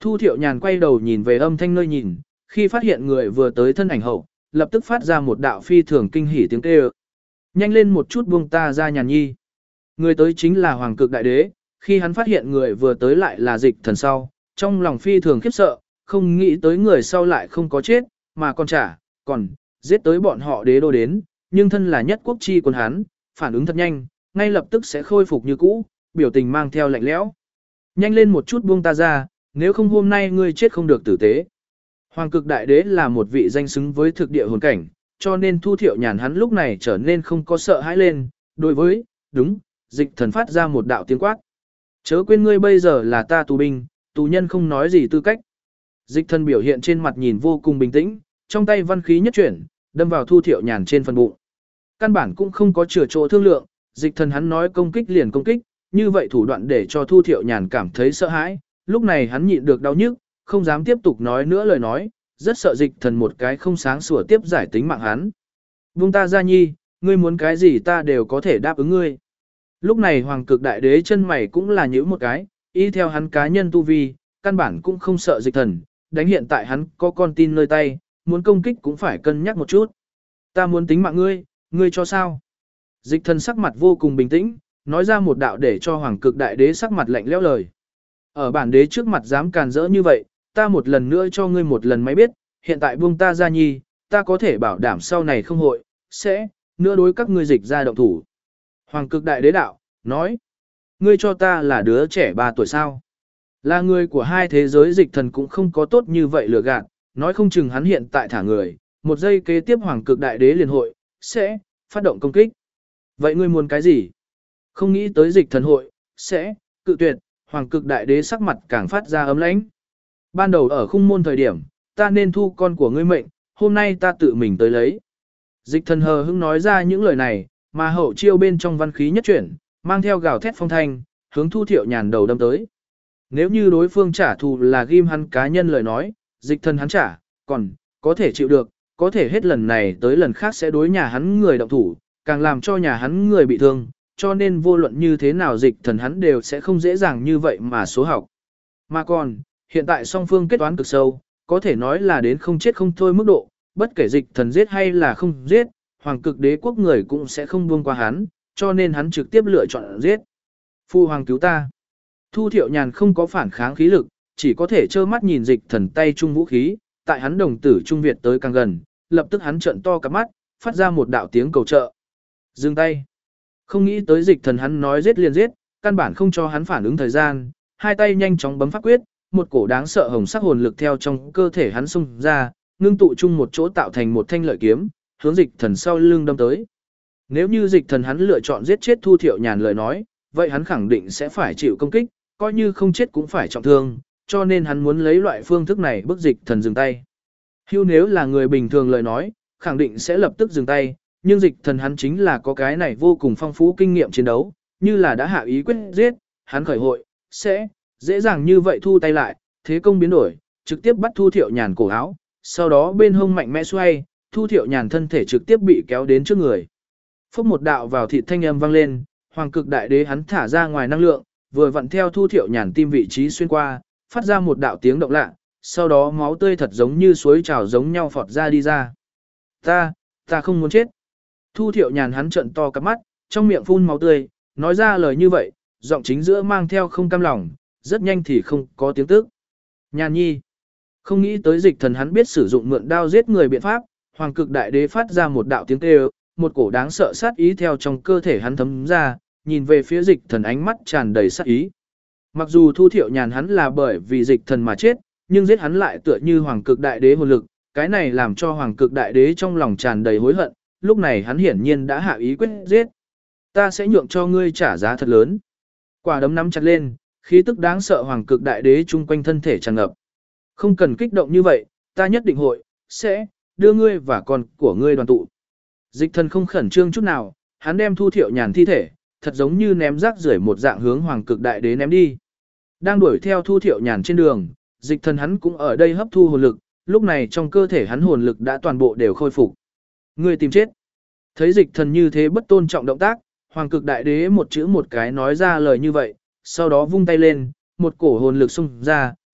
Thu Thiệu Nhàn quay đầu nhìn về âm thanh nơi nhìn, khi phát hiện người vừa tới thân ảnh hậu, lập tức phát ra một đạo phi thường kinh hỉ tiếng kêu. Nhanh lên một chút buông ta ra Nhàn nhi. Người tới chính là Hoàng Cực Đại Đế, khi hắn phát hiện người vừa tới lại là Dịch Thần sau, trong lòng phi thường khiếp sợ, không nghĩ tới người sau lại không có chết, mà còn giết tới bọn họ đế đô đến, nhưng thân là nhất quốc chi quân hắn, phản ứng thật nhanh, ngay lập tức sẽ khôi phục như cũ, biểu tình mang theo lạnh lẽo. Nhanh lên một chút buông ta ra, nếu không hôm nay ngươi chết không được tử tế. Hoàng Cực Đại Đế là một vị danh xứng với thực địa hồn cảnh, cho nên Thu Thiệu Nhàn hắn lúc này trở nên không có sợ hãi lên, đối với, đúng, Dịch Thần phát ra một đạo tiếng quát. Chớ quên ngươi bây giờ là ta tù binh, tù nhân không nói gì tư cách. Dịch Thần biểu hiện trên mặt nhìn vô cùng bình tĩnh, trong tay văn khí nhất chuyển, đâm vào Thu Thiệu Nhàn trên phần bụng. Căn bản cũng không có chừa chỗ thương lượng, Dịch Thần hắn nói công kích liền công kích, như vậy thủ đoạn để cho Thu Thiệu Nhàn cảm thấy sợ hãi, lúc này hắn nhịn được đau nhức, không dám tiếp tục nói nữa lời nói, rất sợ Dịch Thần một cái không sáng sủa tiếp giải tính mạng hắn. Buông ta ra nhi, ngươi muốn cái gì ta đều có thể đáp ứng ngươi. Lúc này Hoàng Cực Đại Đế chân mày cũng là nhíu một cái, y theo hắn cá nhân tu vi, căn bản cũng không sợ Dịch Thần, đánh hiện tại hắn có con tin nơi tay, muốn công kích cũng phải cân nhắc một chút. Ta muốn tính mạng ngươi, ngươi cho sao? Dịch Thần sắc mặt vô cùng bình tĩnh, nói ra một đạo để cho Hoàng Cực Đại Đế sắc mặt lạnh lẽo lời. Ở bản đế trước mặt dám càn rỡ như vậy, ta một lần nữa cho ngươi một lần máy biết, hiện tại buông ta ra nhi, ta có thể bảo đảm sau này không hội, sẽ, nữa đối các ngươi Dịch ra động thủ. Hoàng Cực Đại Đế đạo, nói, ngươi cho ta là đứa trẻ 3 tuổi sao? Là người của hai thế giới Dịch Thần cũng không có tốt như vậy lừa gạt, nói không chừng hắn hiện tại thả người, một giây kế tiếp Hoàng Cực Đại Đế liền hội, sẽ, phát động công kích. Vậy ngươi muốn cái gì? Không nghĩ tới Dịch Thần hội, sẽ, cự tuyệt, Hoàng Cực Đại Đế sắc mặt càng phát ra ấm lãnh. Ban đầu ở khung môn thời điểm, ta nên thu con của ngươi mệnh, hôm nay ta tự mình tới lấy. Dịch Thần hờ hững nói ra những lời này, mà hậu chiêu bên trong văn khí nhất chuyển, mang theo gào thét phong thanh, hướng Thu Thiệu Nhàn đầu đâm tới. Nếu như đối phương trả thù là ghim hắn cá nhân lời nói, Dịch Thần hắn trả, còn có thể chịu được, có thể hết lần này tới lần khác sẽ đối nhà hắn người động thủ, càng làm cho nhà hắn người bị thương, cho nên vô luận như thế nào Dịch Thần hắn đều sẽ không dễ dàng như vậy mà số học. Mà còn, hiện tại song phương kết toán cực sâu, có thể nói là đến không chết không thôi mức độ, bất kể Dịch Thần giết hay là không giết, Hoàng Cực Đế quốc người cũng sẽ không buông qua hắn, cho nên hắn trực tiếp lựa chọn giết. Phu hoàng cứu ta. Thu Thiệu Nhàn không có phản kháng khí lực, chỉ có thể trơ mắt nhìn Dịch Thần tay trung vũ khí, tại hắn đồng tử trung Việt tới càng gần, lập tức hắn trợn to cả mắt, phát ra một đạo tiếng cầu trợ. Dừng tay. Không nghĩ tới Dịch Thần hắn nói giết liền giết, căn bản không cho hắn phản ứng thời gian, hai tay nhanh chóng bấm pháp quyết, một cổ đáng sợ hồng sắc hồn lực theo trong cơ thể hắn xung ra, ngưng tụ chung một chỗ tạo thành một thanh lợi kiếm, hướng Dịch Thần sau lưng đâm tới. Nếu như Dịch Thần hắn lựa chọn giết chết Thu Thiệu Nhàn lời nói, vậy hắn khẳng định sẽ phải chịu công kích, coi như không chết cũng phải trọng thương, cho nên hắn muốn lấy loại phương thức này bức Dịch Thần dừng tay. Hưu nếu là người bình thường lời nói, khẳng định sẽ lập tức dừng tay, nhưng Dịch Thần hắn chính là có cái này vô cùng phong phú kinh nghiệm chiến đấu, như là đã hạ ý quyết giết, hắn khởi hội, sẽ dễ dàng như vậy thu tay lại, thế công biến đổi, trực tiếp bắt Thu Thiệu Nhàn cổ áo, sau đó bên hông mạnh mẽ xoay, Thu Thiệu Nhàn thân thể trực tiếp bị kéo đến trước người. Phốc một đạo vào thịt thanh âm vang lên, Hoàng Cực Đại Đế hắn thả ra ngoài năng lượng, vừa vặn theo Thu Thiệu Nhàn tim vị trí xuyên qua, phát ra một đạo tiếng động lạ, sau đó máu tươi thật giống như suối trào giống nhau phọt ra đi ra. Ta không muốn chết. Thu Thiệu Nhàn hắn trợn to cặp mắt, trong miệng phun máu tươi, nói ra lời như vậy, giọng chính giữa mang theo không cam lòng, rất nhanh thì không có tiếng tức. Nhàn nhi. Không nghĩ tới Dịch Thần hắn biết sử dụng mượn đao giết người biện pháp, Hoàng Cực Đại Đế phát ra một đạo tiếng kêu, một cổ đáng sợ sát ý theo trong cơ thể hắn thấm ra, nhìn về phía Dịch Thần ánh mắt tràn đầy sát ý. Mặc dù Thu Thiệu Nhàn hắn là bởi vì Dịch Thần mà chết, nhưng giết hắn lại tựa như Hoàng Cực Đại Đế hồn lực, cái này làm cho Hoàng Cực Đại Đế trong lòng tràn đầy hối hận, lúc này hắn hiển nhiên đã hạ ý quyết giết. Ta sẽ nhượng cho ngươi trả giá thật lớn. Quả đấm nắm chặt lên, khí tức đáng sợ Hoàng Cực Đại Đế chung quanh thân thể tràn ngập. Không cần kích động như vậy, ta nhất định sẽ đưa ngươi và con của ngươi đoàn tụ. Dịch Thần không khẩn trương chút nào, hắn đem Thu Thiệu Nhàn thi thể, thật giống như ném rác rưởi một dạng hướng Hoàng Cực Đại Đế ném đi. Đang đuổi theo Thu Thiệu Nhàn trên đường, Dịch Thần hắn cũng ở đây hấp thu hồn lực, lúc này trong cơ thể hắn hồn lực đã toàn bộ đều khôi phục. Ngươi tìm chết. Thấy Dịch Thần như thế bất tôn trọng động tác, Hoàng Cực Đại Đế một chữ một cái nói ra lời như vậy, sau đó vung tay lên, một cổ hồn lực xung ra,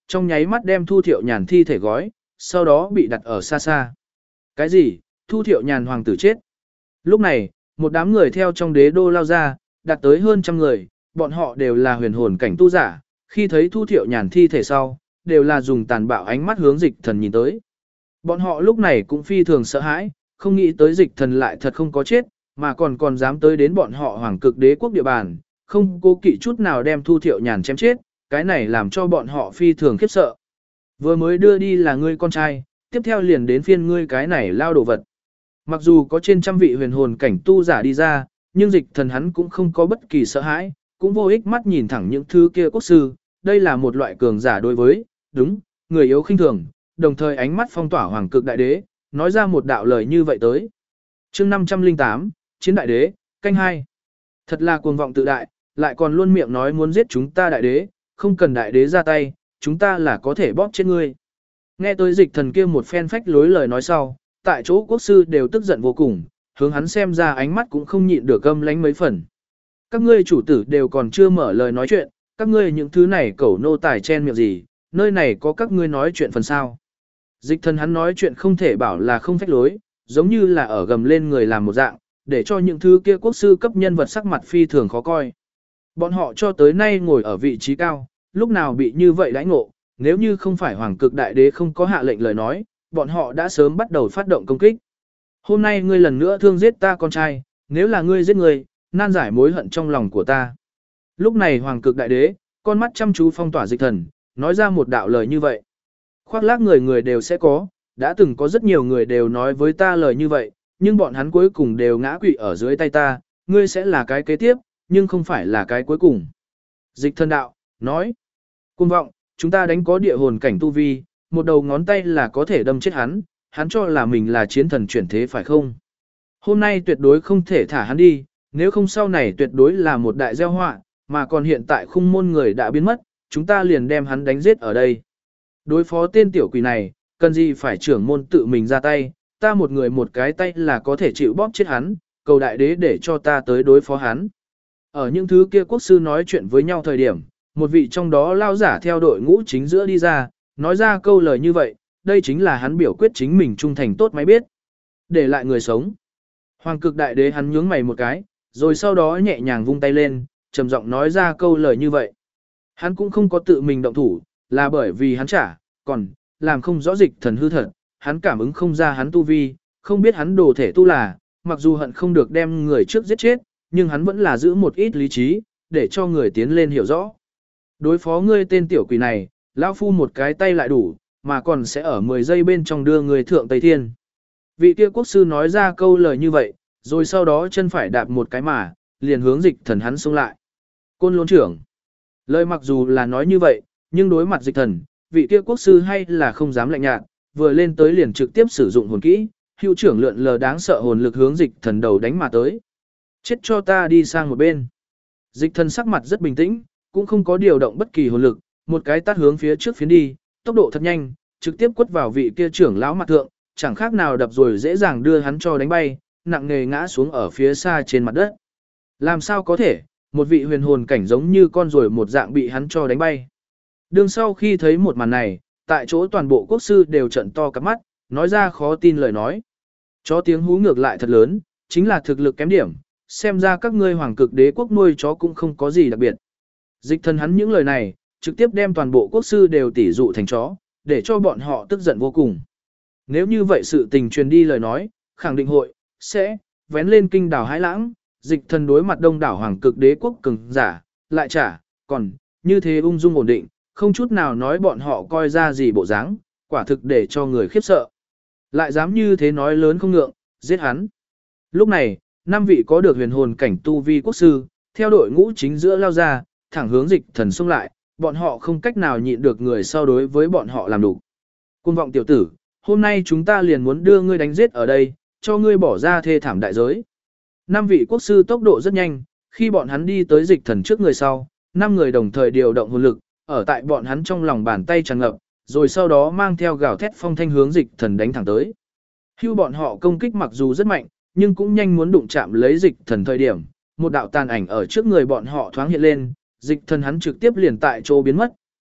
Trong nháy mắt đem Thu Thiệu Nhàn thi thể gói, sau đó bị đặt ở xa xa. Cái gì? Thu Thiệu Nhàn hoàng tử chết. Lúc này, một đám người theo trong đế đô lao ra, đạt tới hơn trăm người, bọn họ đều là huyền hồn cảnh tu giả, khi thấy Thu Thiệu Nhàn thi thể sau, đều là dùng tàn bạo ánh mắt hướng Dịch Thần nhìn tới. Bọn họ lúc này cũng phi thường sợ hãi, không nghĩ tới Dịch Thần lại thật không có chết, mà còn dám tới đến bọn họ hoàng cực đế quốc địa bàn, không cố kỵ chút nào đem Thu Thiệu Nhàn chém chết, cái này làm cho bọn họ phi thường khiếp sợ. Vừa mới đưa đi là ngươi con trai, tiếp theo liền đến phiên ngươi cái này lao đồ vật. Mặc dù có trên trăm vị huyền hồn cảnh tu giả đi ra, nhưng Dịch Thần hắn cũng không có bất kỳ sợ hãi, cũng vô ích mắt nhìn thẳng những thứ kia quốc sư, đây là một loại cường giả đối với, đúng, người yếu khinh thường, đồng thời ánh mắt phong tỏa hoàng cực đại đế, nói ra một đạo lời như vậy tới. Chương 508, Chiến đại đế, canh 2. Thật là cuồng vọng tự đại, lại còn luôn miệng nói muốn giết chúng ta đại đế, không cần đại đế ra tay, chúng ta là có thể bóp chết ngươi. Nghe tới Dịch Thần kia một phen phách lối lời nói sau, tại chỗ quốc sư đều tức giận vô cùng, hướng hắn xem ra ánh mắt cũng không nhịn được gâm lánh mấy phần. Các ngươi chủ tử đều còn chưa mở lời nói chuyện, các ngươi những thứ này cẩu nô tài chen miệng gì, nơi này có các ngươi nói chuyện phần sao. Dịch Thần hắn nói chuyện không thể bảo là không phách lối, giống như là ở gầm lên người làm một dạng, để cho những thứ kia quốc sư cấp nhân vật sắc mặt phi thường khó coi. Bọn họ cho tới nay ngồi ở vị trí cao, lúc nào bị như vậy đãi ngộ, nếu như không phải hoàng cực đại đế không có hạ lệnh lời nói, bọn họ đã sớm bắt đầu phát động công kích. Hôm nay ngươi lần nữa thương giết ta con trai, nếu là ngươi giết người, nan giải mối hận trong lòng của ta. Lúc này hoàng cực đại đế, con mắt chăm chú phong tỏa Dịch Thần, nói ra một đạo lời như vậy. Khoác lác người người đều sẽ có, đã từng có rất nhiều người đều nói với ta lời như vậy, nhưng bọn hắn cuối cùng đều ngã quỵ ở dưới tay ta, ngươi sẽ là cái kế tiếp, nhưng không phải là cái cuối cùng. Dịch Thần đạo, nói, cuồng vọng, chúng ta đánh có địa hồn cảnh tu vi, một đầu ngón tay là có thể đâm chết hắn, hắn cho là mình là chiến thần chuyển thế phải không? Hôm nay tuyệt đối không thể thả hắn đi, nếu không sau này tuyệt đối là một đại gieo họa, mà còn hiện tại khung môn người đã biến mất, chúng ta liền đem hắn đánh giết ở đây. Đối phó tên tiểu quỷ này, cần gì phải trưởng môn tự mình ra tay, ta một người một cái tay là có thể chịu bóp chết hắn, cầu đại đế để cho ta tới đối phó hắn. Ở những thứ kia quốc sư nói chuyện với nhau thời điểm, một vị trong đó lao giả theo đội ngũ chính giữa đi ra, nói ra câu lời như vậy, đây chính là hắn biểu quyết chính mình trung thành tốt máy biết. Để lại người sống. Hoàng cực đại đế hắn nhướng mày một cái, rồi sau đó nhẹ nhàng vung tay lên, trầm giọng nói ra câu lời như vậy. Hắn cũng không có tự mình động thủ, là bởi vì hắn còn làm không rõ Dịch Thần hư thật, hắn cảm ứng không ra hắn tu vi, không biết hắn đồ thể tu là, mặc dù hận không được đem người trước giết chết, nhưng hắn vẫn là giữ một ít lý trí, để cho người tiến lên hiểu rõ. Đối phó ngươi tên tiểu quỷ này, lão phu một cái tay lại đủ, mà còn sẽ ở 10 giây bên trong đưa người thượng Tây Thiên. Vị kia quốc sư nói ra câu lời như vậy, rồi sau đó chân phải đạp một cái mà, liền hướng Dịch Thần hắn xông lại. Côn Lôn trưởng. Lời mặc dù là nói như vậy, nhưng đối mặt Dịch Thần, vị kia quốc sư hay là không dám lạnh nhạt, vừa lên tới liền trực tiếp sử dụng hồn kỹ, hữu trưởng lượn lờ đáng sợ hồn lực hướng Dịch Thần đầu đánh mà tới. Chết cho ta đi sang một bên. Dịch Thần sắc mặt rất bình tĩnh, cũng không có điều động bất kỳ hồn lực, một cái tát hướng phía trước phiến đi, tốc độ thật nhanh, trực tiếp quất vào vị kia trưởng lão mặt thượng, chẳng khác nào đập rồi dễ dàng đưa hắn cho đánh bay, nặng nề ngã xuống ở phía xa trên mặt đất. Làm sao có thể, một vị huyền hồn cảnh giống như con ruồi một dạng bị hắn cho đánh bay. Đương sau khi thấy một màn này, tại chỗ toàn bộ quốc sư đều trợn to cặp mắt, nói ra khó tin lời nói. Chó tiếng hú ngược lại thật lớn, chính là thực lực kém điểm, xem ra các ngươi hoàng cực đế quốc nuôi chó cũng không có gì đặc biệt. Dịch Thần hắn những lời này, trực tiếp đem toàn bộ quốc sư đều tỉ dụ thành chó, để cho bọn họ tức giận vô cùng. Nếu như vậy sự tình truyền đi lời nói, khẳng định hội, sẽ, vén lên kinh đảo Hải Lãng, Dịch Thần đối mặt đông đảo hoàng cực đế quốc cường giả, lại còn, như thế ung dung ổn định, không chút nào nói bọn họ coi ra gì bộ dáng, quả thực để cho người khiếp sợ. Lại dám như thế nói lớn không ngượng, giết hắn. Lúc này, 5 vị có được huyền hồn cảnh tu vi quốc sư, theo đội ngũ chính giữa lao ra, thẳng hướng Dịch Thần xông lại, bọn họ không cách nào nhịn được người sau đối với bọn họ làm đủ. Cuồng vọng tiểu tử, hôm nay chúng ta liền muốn đưa ngươi đánh giết ở đây, cho ngươi bỏ ra thê thảm đại giới. 5 vị quốc sư tốc độ rất nhanh, khi bọn hắn đi tới Dịch Thần trước người sau, 5 người đồng thời điều động hồn lực, ở tại bọn hắn trong lòng bàn tay tràn ngập, rồi sau đó mang theo gào thét phong thanh hướng Dịch Thần đánh thẳng tới. Hưu bọn họ công kích mặc dù rất mạnh, nhưng cũng nhanh muốn đụng chạm lấy Dịch Thần thời điểm, một đạo tàn ảnh ở trước người bọn họ thoáng hiện lên, Dịch Thần hắn trực tiếp liền tại chỗ biến mất,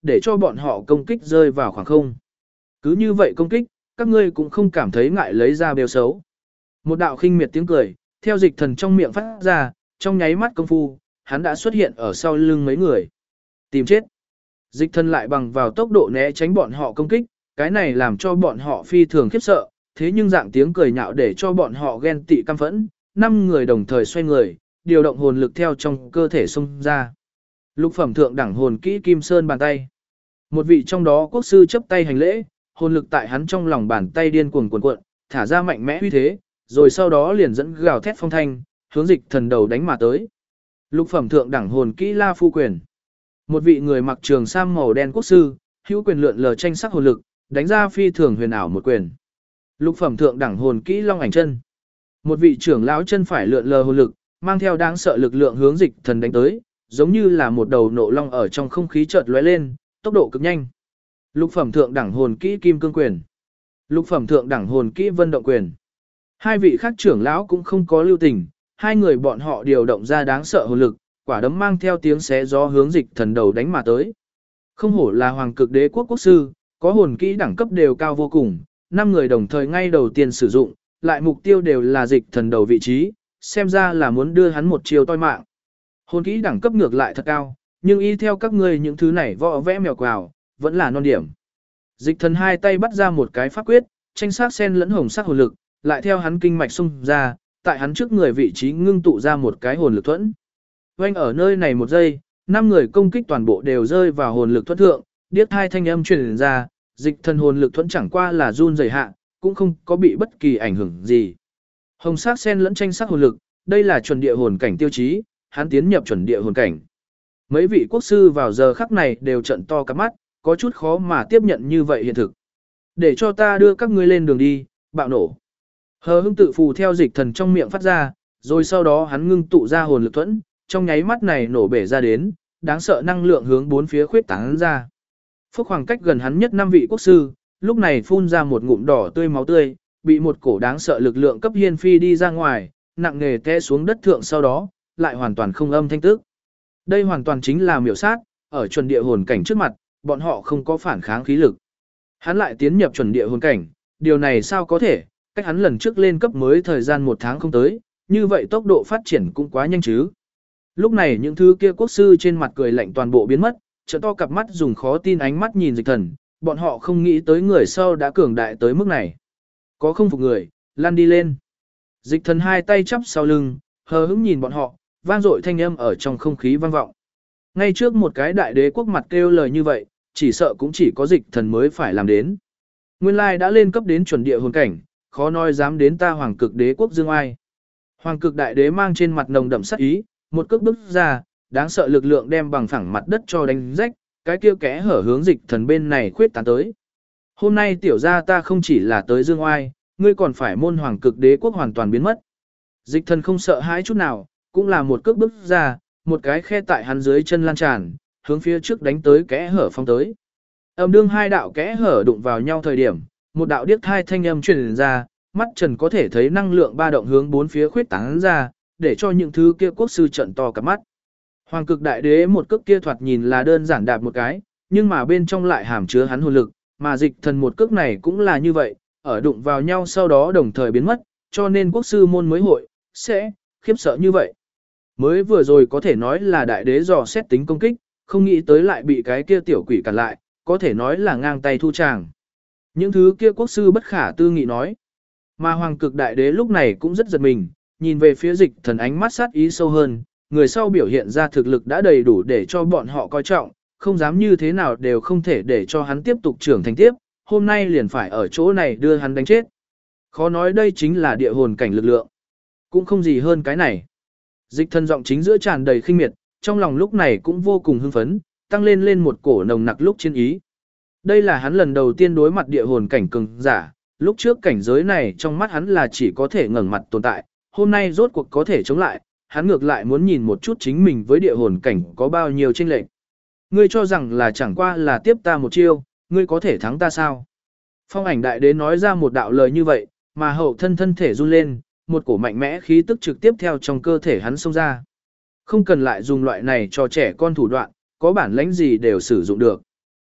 để cho bọn họ công kích rơi vào khoảng không. Cứ như vậy công kích, các ngươi cũng không cảm thấy ngại lấy ra bêu xấu. Một đạo khinh miệt tiếng cười, theo dịch thần trong miệng phát ra, trong nháy mắt công phu, hắn đã xuất hiện ở sau lưng mấy người. Tìm chết. Dịch thần lại bằng vào tốc độ né tránh bọn họ công kích, cái này làm cho bọn họ phi thường khiếp sợ, thế nhưng dạng tiếng cười nhạo để cho bọn họ ghen tị căm phẫn, 5 người đồng thời xoay người, điều động hồn lực theo trong cơ thể xông ra. Lục phẩm thượng đẳng hồn kỹ Kim Sơn bàn tay. Một vị trong đó quốc sư chấp tay hành lễ, hồn lực tại hắn trong lòng bàn tay điên cuồng cuộn cuộn, thả ra mạnh mẽ uy thế, rồi sau đó liền dẫn gào thét phong thanh, hướng dịch thần đầu đánh mà tới. Lục phẩm thượng đẳng hồn kỹ La Phu quyền. Một vị người mặc trường sam màu đen quốc sư, hữu quyền lượn lờ tranh sắc hồn lực, đánh ra phi thường huyền ảo một quyền. Lục phẩm thượng đẳng hồn kỹ Long ảnh chân. Một vị trưởng lão chân phải lượn lờ hồn lực, mang theo đáng sợ lực lượng hướng dịch thần đánh tới, giống như là một đầu nộ long ở trong không khí chợt lóe lên, tốc độ cực nhanh. Lục phẩm thượng đẳng hồn kỹ Kim Cương quyền. Lục phẩm thượng đẳng hồn kỹ Vân động quyền. Hai vị khác trưởng lão cũng không có lưu tình, hai người bọn họ điều động ra đáng sợ hồn lực, quả đấm mang theo tiếng xé gió hướng dịch thần đầu đánh mà tới. Không hổ là hoàng cực đế quốc quốc sư, có hồn kỹ đẳng cấp đều cao vô cùng, 5 người đồng thời ngay đầu tiên sử dụng, lại mục tiêu đều là dịch thần đầu vị trí, xem ra là muốn đưa hắn một chiều toi mạng. Hồn kỹ đẳng cấp ngược lại thật cao, nhưng y theo các ngươi những thứ này võ vẽ mèo quào, vẫn là non điểm. Dịch thần hai tay bắt ra một cái pháp quyết, tranh sắc sen lẫn hồng sắc hồn lực, lại theo hắn kinh mạch xung ra, tại hắn trước người vị trí ngưng tụ ra một cái hồn lực thuẫn. Oanh ở nơi này một giây, 5 người công kích toàn bộ đều rơi vào hồn lực thuẫn thượng, điếc hai thanh âm truyền ra, dịch thần hồn lực thuẫn chẳng qua là run rẩy hạ, cũng không có bị bất kỳ ảnh hưởng gì. Hồng sắc sen lẫn tranh sắc hồn lực, đây là chuẩn địa hồn cảnh tiêu chí, hắn tiến nhập chuẩn địa hồn cảnh. Mấy vị quốc sư vào giờ khắc này đều trợn to cả mắt, có chút khó mà tiếp nhận như vậy hiện thực. Để cho ta đưa các ngươi lên đường đi, bạo nổ. Hờ hững tự phù theo dịch thần trong miệng phát ra, rồi sau đó hắn ngưng tụ ra hồn lực thuẫn, trong nháy mắt này nổ bể ra đến, đáng sợ năng lượng hướng bốn phía khuyết tán ra. Phúc khoảng cách gần hắn nhất 5 vị quốc sư, lúc này phun ra một ngụm đỏ tươi máu tươi, bị một cổ đáng sợ lực lượng cấp hiên phi đi ra ngoài, nặng nề té xuống đất thượng sau đó, lại hoàn toàn không âm thanh tức. Đây hoàn toàn chính là miểu sát, ở chuẩn địa hồn cảnh trước mặt, bọn họ không có phản kháng khí lực. Hắn lại tiến nhập chuẩn địa hồn cảnh, điều này sao có thể, cách hắn lần trước lên cấp mới thời gian 1 tháng không tới, như vậy tốc độ phát triển cũng quá nhanh chứ. Lúc này những thứ kia quốc sư trên mặt cười lạnh toàn bộ biến mất, trợ to cặp mắt dùng khó tin ánh mắt nhìn dịch thần, bọn họ không nghĩ tới người sau đã cường đại tới mức này. Có không phục người, lăn đi lên. Dịch thần hai tay chắp sau lưng, hờ hững nhìn bọn họ, vang dội thanh âm ở trong không khí vang vọng. Ngay trước một cái đại đế quốc mặt kêu lời như vậy, chỉ sợ cũng chỉ có dịch thần mới phải làm đến. Nguyên lai đã lên cấp đến chuẩn địa hồn cảnh, khó nói dám đến ta hoàng cực đế quốc dương ai. Hoàng cực đại đế mang trên mặt nồng đậm sát ý, một cước bước ra, đáng sợ lực lượng đem bằng phẳng mặt đất cho đánh rách, cái kia kẽ hở hướng dịch thần bên này khuyết tán tới. Hôm nay tiểu gia ta không chỉ là tới dương oai, ngươi còn phải môn hoàng cực đế quốc hoàn toàn biến mất. Dịch thần không sợ hãi chút nào, cũng là một cước bước ra, một cái khe tại hắn dưới chân lan tràn, hướng phía trước đánh tới kẽ hở phong tới. Âm đương hai đạo kẽ hở đụng vào nhau thời điểm, một đạo điếc thai thanh âm truyền ra, mắt trần có thể thấy năng lượng ba động hướng bốn phía khuyết tán ra, để cho những thứ kia quốc sư trận to cả mắt. Hoàng cực đại đế một cước kia thoạt nhìn là đơn giản đạp một cái, nhưng mà bên trong lại hàm chứa hắn hồn lực, mà dịch thần một cước này cũng là như vậy, ở đụng vào nhau sau đó đồng thời biến mất, cho nên quốc sư môn mới hội, sẽ, khiếp sợ như vậy. Mới vừa rồi có thể nói là đại đế dò xét tính công kích, không nghĩ tới lại bị cái kia tiểu quỷ cản lại, có thể nói là ngang tay thu tràng. Những thứ kia quốc sư bất khả tư nghị nói. Mà hoàng cực đại đế lúc này cũng rất giật mình, nhìn về phía dịch thần ánh mắt sát ý sâu hơn, người sau biểu hiện ra thực lực đã đầy đủ để cho bọn họ coi trọng, không dám như thế nào đều không thể để cho hắn tiếp tục trưởng thành tiếp, hôm nay liền phải ở chỗ này đưa hắn đánh chết. Khó nói đây chính là địa hồn cảnh lực lượng. Cũng không gì hơn cái này. Dịch thần giọng chính giữa tràn đầy khinh miệt, trong lòng lúc này cũng vô cùng hưng phấn, tăng lên một cổ nồng nặc lúc chiến ý. Đây là hắn lần đầu tiên đối mặt địa hồn cảnh cường giả, lúc trước cảnh giới này trong mắt hắn là chỉ có thể ngẩng mặt tồn tại, hôm nay rốt cuộc có thể chống lại, hắn ngược lại muốn nhìn một chút chính mình với địa hồn cảnh có bao nhiêu chênh lệch. Ngươi cho rằng là chẳng qua là tiếp ta một chiêu, ngươi có thể thắng ta sao? Phong ảnh đại đế nói ra một đạo lời như vậy, mà hậu thân thể run lên, một cổ mạnh mẽ khí tức trực tiếp theo trong cơ thể hắn xông ra. Không cần lại dùng loại này cho trẻ con thủ đoạn, có bản lãnh gì đều sử dụng được.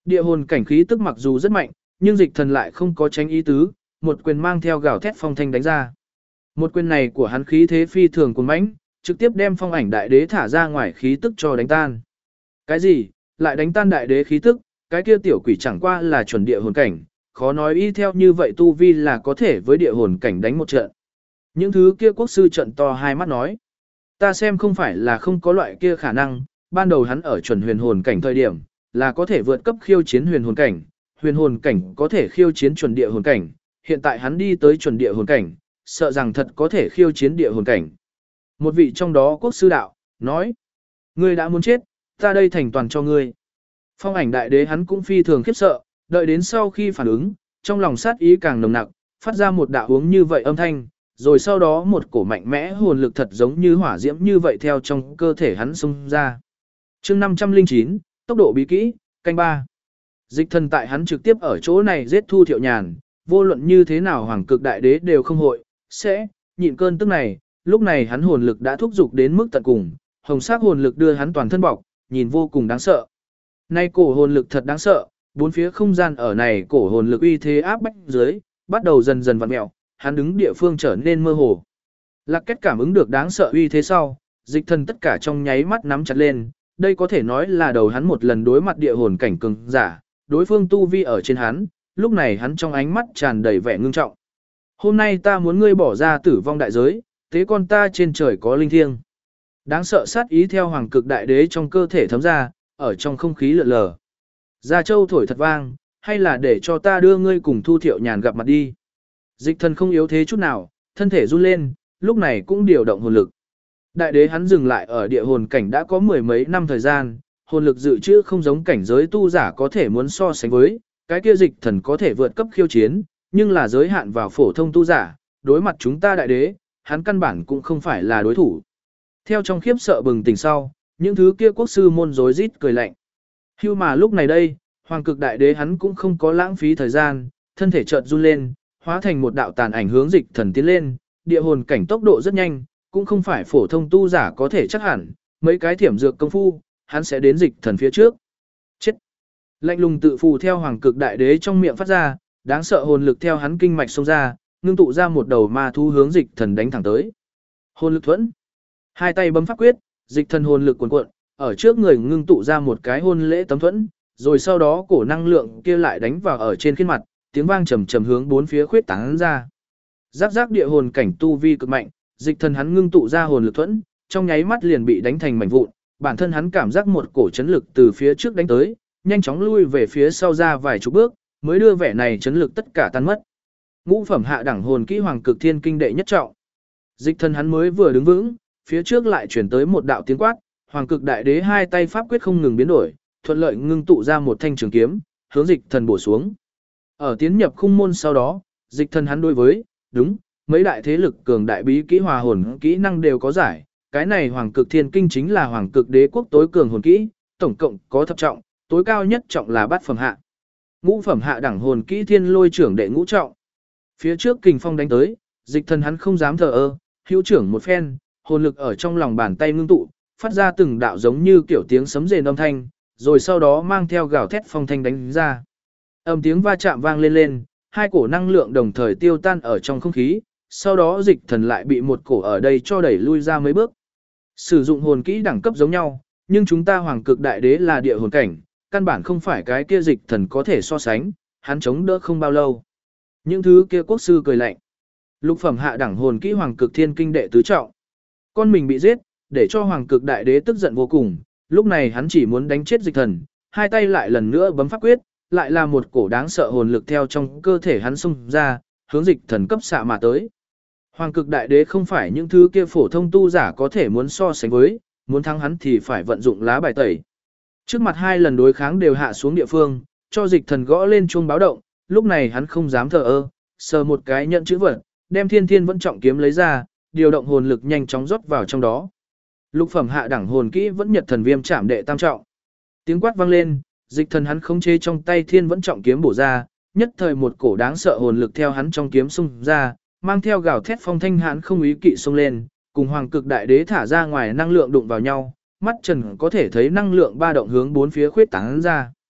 Địa hồn cảnh khí tức mặc dù rất mạnh, nhưng dịch thần lại không có tránh ý tứ, một quyền mang theo gào thét phong thanh đánh ra. Một quyền này của hắn khí thế phi thường cuồng mãnh, trực tiếp đem phong ảnh đại đế thả ra ngoài khí tức cho đánh tan. Cái gì? Lại đánh tan đại đế khí tức, cái kia tiểu quỷ chẳng qua là chuẩn địa hồn cảnh, khó nói y theo như vậy tu vi là có thể với địa hồn cảnh đánh một trận. Những thứ kia quốc sư trận to hai mắt nói. Ta xem không phải là không có loại kia khả năng, ban đầu hắn ở chuẩn huyền hồn cảnh thời điểm, là có thể vượt cấp khiêu chiến huyền hồn cảnh có thể khiêu chiến chuẩn địa hồn cảnh, hiện tại hắn đi tới chuẩn địa hồn cảnh, sợ rằng thật có thể khiêu chiến địa hồn cảnh. Một vị trong đó quốc sư đạo, nói, ngươi đã muốn chết, ta đây thành toàn cho ngươi. Phong ảnh đại đế hắn cũng phi thường khiếp sợ, đợi đến sau khi phản ứng, trong lòng sát ý càng nồng nặc, phát ra một đạo hướng như vậy âm thanh, rồi sau đó một cổ mạnh mẽ hồn lực thật giống như hỏa diễm như vậy theo trong cơ thể hắn xông ra. Chương 509, tốc độ bí kỹ, canh 3. Dịch thần tại hắn trực tiếp ở chỗ này giết Thu Thiệu Nhàn, vô luận như thế nào hoàng cực đại đế đều không hội, sẽ nhịn cơn tức này, lúc này hắn hồn lực đã thúc dục đến mức tận cùng, hồng sắc hồn lực đưa hắn toàn thân bọc, nhìn vô cùng đáng sợ. Nay cổ hồn lực thật đáng sợ, bốn phía không gian ở này cổ hồn lực uy thế áp bách dưới, bắt đầu dần dần vặn mèo, hắn đứng địa phương trở nên mơ hồ. Lạc Kết cảm ứng được đáng sợ uy thế sau, dịch thần tất cả trong nháy mắt nắm chặt lên, đây có thể nói là đầu hắn một lần đối mặt địa hồn cảnh cường giả, đối phương tu vi ở trên hắn, lúc này hắn trong ánh mắt tràn đầy vẻ ngưng trọng. Hôm nay ta muốn ngươi bỏ ra tử vong đại giới, thế con ta trên trời có linh thiêng. Đáng sợ sát ý theo hoàng cực đại đế trong cơ thể thấm ra, ở trong không khí lượn lờ. Gia Châu thổi thật vang, hay là để cho ta đưa ngươi cùng Thu Thiệu Nhàn gặp mặt đi. Dịch thần không yếu thế chút nào, thân thể run lên, lúc này cũng điều động hồn lực. Đại đế hắn dừng lại ở địa hồn cảnh đã có mười mấy năm thời gian, hồn lực dự trữ không giống cảnh giới tu giả có thể muốn so sánh với, cái kia dịch thần có thể vượt cấp khiêu chiến, nhưng là giới hạn vào phổ thông tu giả, đối mặt chúng ta đại đế, hắn căn bản cũng không phải là đối thủ. Theo trong khiếp sợ bừng tỉnh sau, những thứ kia quốc sư môn rối rít cười lạnh. Hưu mà lúc này đây, hoàng cực đại đế hắn cũng không có lãng phí thời gian, thân thể chợt run lên, hóa thành một đạo tàn ảnh hướng dịch thần tiến lên, địa hồn cảnh tốc độ rất nhanh, cũng không phải phổ thông tu giả có thể chắc hẳn, mấy cái thiểm dược công phu, hắn sẽ đến dịch thần phía trước. Chết! Lạnh lùng tự phù theo hoàng cực đại đế trong miệng phát ra, đáng sợ hồn lực theo hắn kinh mạch xông ra, ngưng tụ ra một đầu ma thú hướng dịch thần đánh thẳng tới. Hồn lực thuẫn. Hai tay bấm pháp quyết, dịch thần hồn lực cuồn cuộn, ở trước người ngưng tụ ra một cái hôn lễ tấm thuẫn, rồi sau đó cổ năng lượng kia lại đánh vào ở trên khuôn mặt, tiếng vang trầm trầm hướng bốn phía khuyết tán ra. Giác giác địa hồn cảnh tu vi cực mạnh, dịch thần hắn ngưng tụ ra hồn lực thuẫn, trong nháy mắt liền bị đánh thành mảnh vụn, bản thân hắn cảm giác một cổ chấn lực từ phía trước đánh tới, nhanh chóng lui về phía sau ra vài chục bước, mới đưa vẻ này chấn lực tất cả tan mất. Ngũ phẩm hạ đẳng hồn kỹ hoàng cực thiên kinh đệ nhất trọng. Dịch thần hắn mới vừa đứng vững, phía trước lại chuyển tới một đạo tiếng quát, hoàng cực đại đế hai tay pháp quyết không ngừng biến đổi, thuận lợi ngưng tụ ra một thanh trường kiếm, hướng dịch thần bổ xuống. Ở tiến nhập khung môn sau đó, dịch thần hắn đối với, đúng, mấy đại thế lực cường đại bí kỹ hòa hồn kỹ năng đều có giải, cái này hoàng cực thiên kinh chính là hoàng cực đế quốc tối cường hồn kỹ, tổng cộng có thập trọng, tối cao nhất trọng là bát phẩm hạ. Ngũ phẩm hạ đẳng hồn kỹ thiên lôi trưởng đệ ngũ trọng. Phía trước kình phong đánh tới, dịch thần hắn không dám thờ ơ, hữu trưởng một phen, hồn lực ở trong lòng bàn tay ngưng tụ, phát ra từng đạo giống như kiểu tiếng sấm rền âm thanh, rồi sau đó mang theo gào thét phong thanh đánh ra. Âm tiếng va chạm vang lên lên, hai cổ năng lượng đồng thời tiêu tan ở trong không khí, sau đó dịch thần lại bị một cổ ở đây cho đẩy lui ra mấy bước. Sử dụng hồn kỹ đẳng cấp giống nhau, nhưng chúng ta hoàng cực đại đế là địa hồn cảnh, căn bản không phải cái kia dịch thần có thể so sánh, hắn chống đỡ không bao lâu. Những thứ kia quốc sư cười lạnh. Lục phẩm hạ đẳng hồn kỹ hoàng cực thiên kinh đệ tứ trọng. Con mình bị giết, để cho hoàng cực đại đế tức giận vô cùng, lúc này hắn chỉ muốn đánh chết dịch thần, hai tay lại lần nữa bấm pháp quyết, lại là một cổ đáng sợ hồn lực theo trong cơ thể hắn xông ra, hướng dịch thần cấp xạ mà tới. Hoàng cực đại đế không phải những thứ kia phổ thông tu giả có thể muốn so sánh với, muốn thắng hắn thì phải vận dụng lá bài tẩy. Trước mặt hai lần đối kháng đều hạ xuống địa phương, cho dịch thần gõ lên chuông báo động, lúc này hắn không dám thờ ơ, sờ một cái nhận chữ vật, đem thiên thiên vẫn trọng kiếm lấy ra, điều động hồn lực nhanh chóng rót vào trong đó. Lục phẩm hạ đẳng hồn kỹ vẫn nhật thần viêm chạm đệ tam trọng. Tiếng quát vang lên, dịch thần hắn khống chế trong tay thiên vẫn trọng kiếm bổ ra, nhất thời một cổ đáng sợ hồn lực theo hắn trong kiếm xung ra, mang theo gào thét phong thanh hắn không ý kỵ xông lên, cùng hoàng cực đại đế thả ra ngoài năng lượng đụng vào nhau, mắt trần có thể thấy năng lượng ba động hướng bốn phía khuyết tán ra.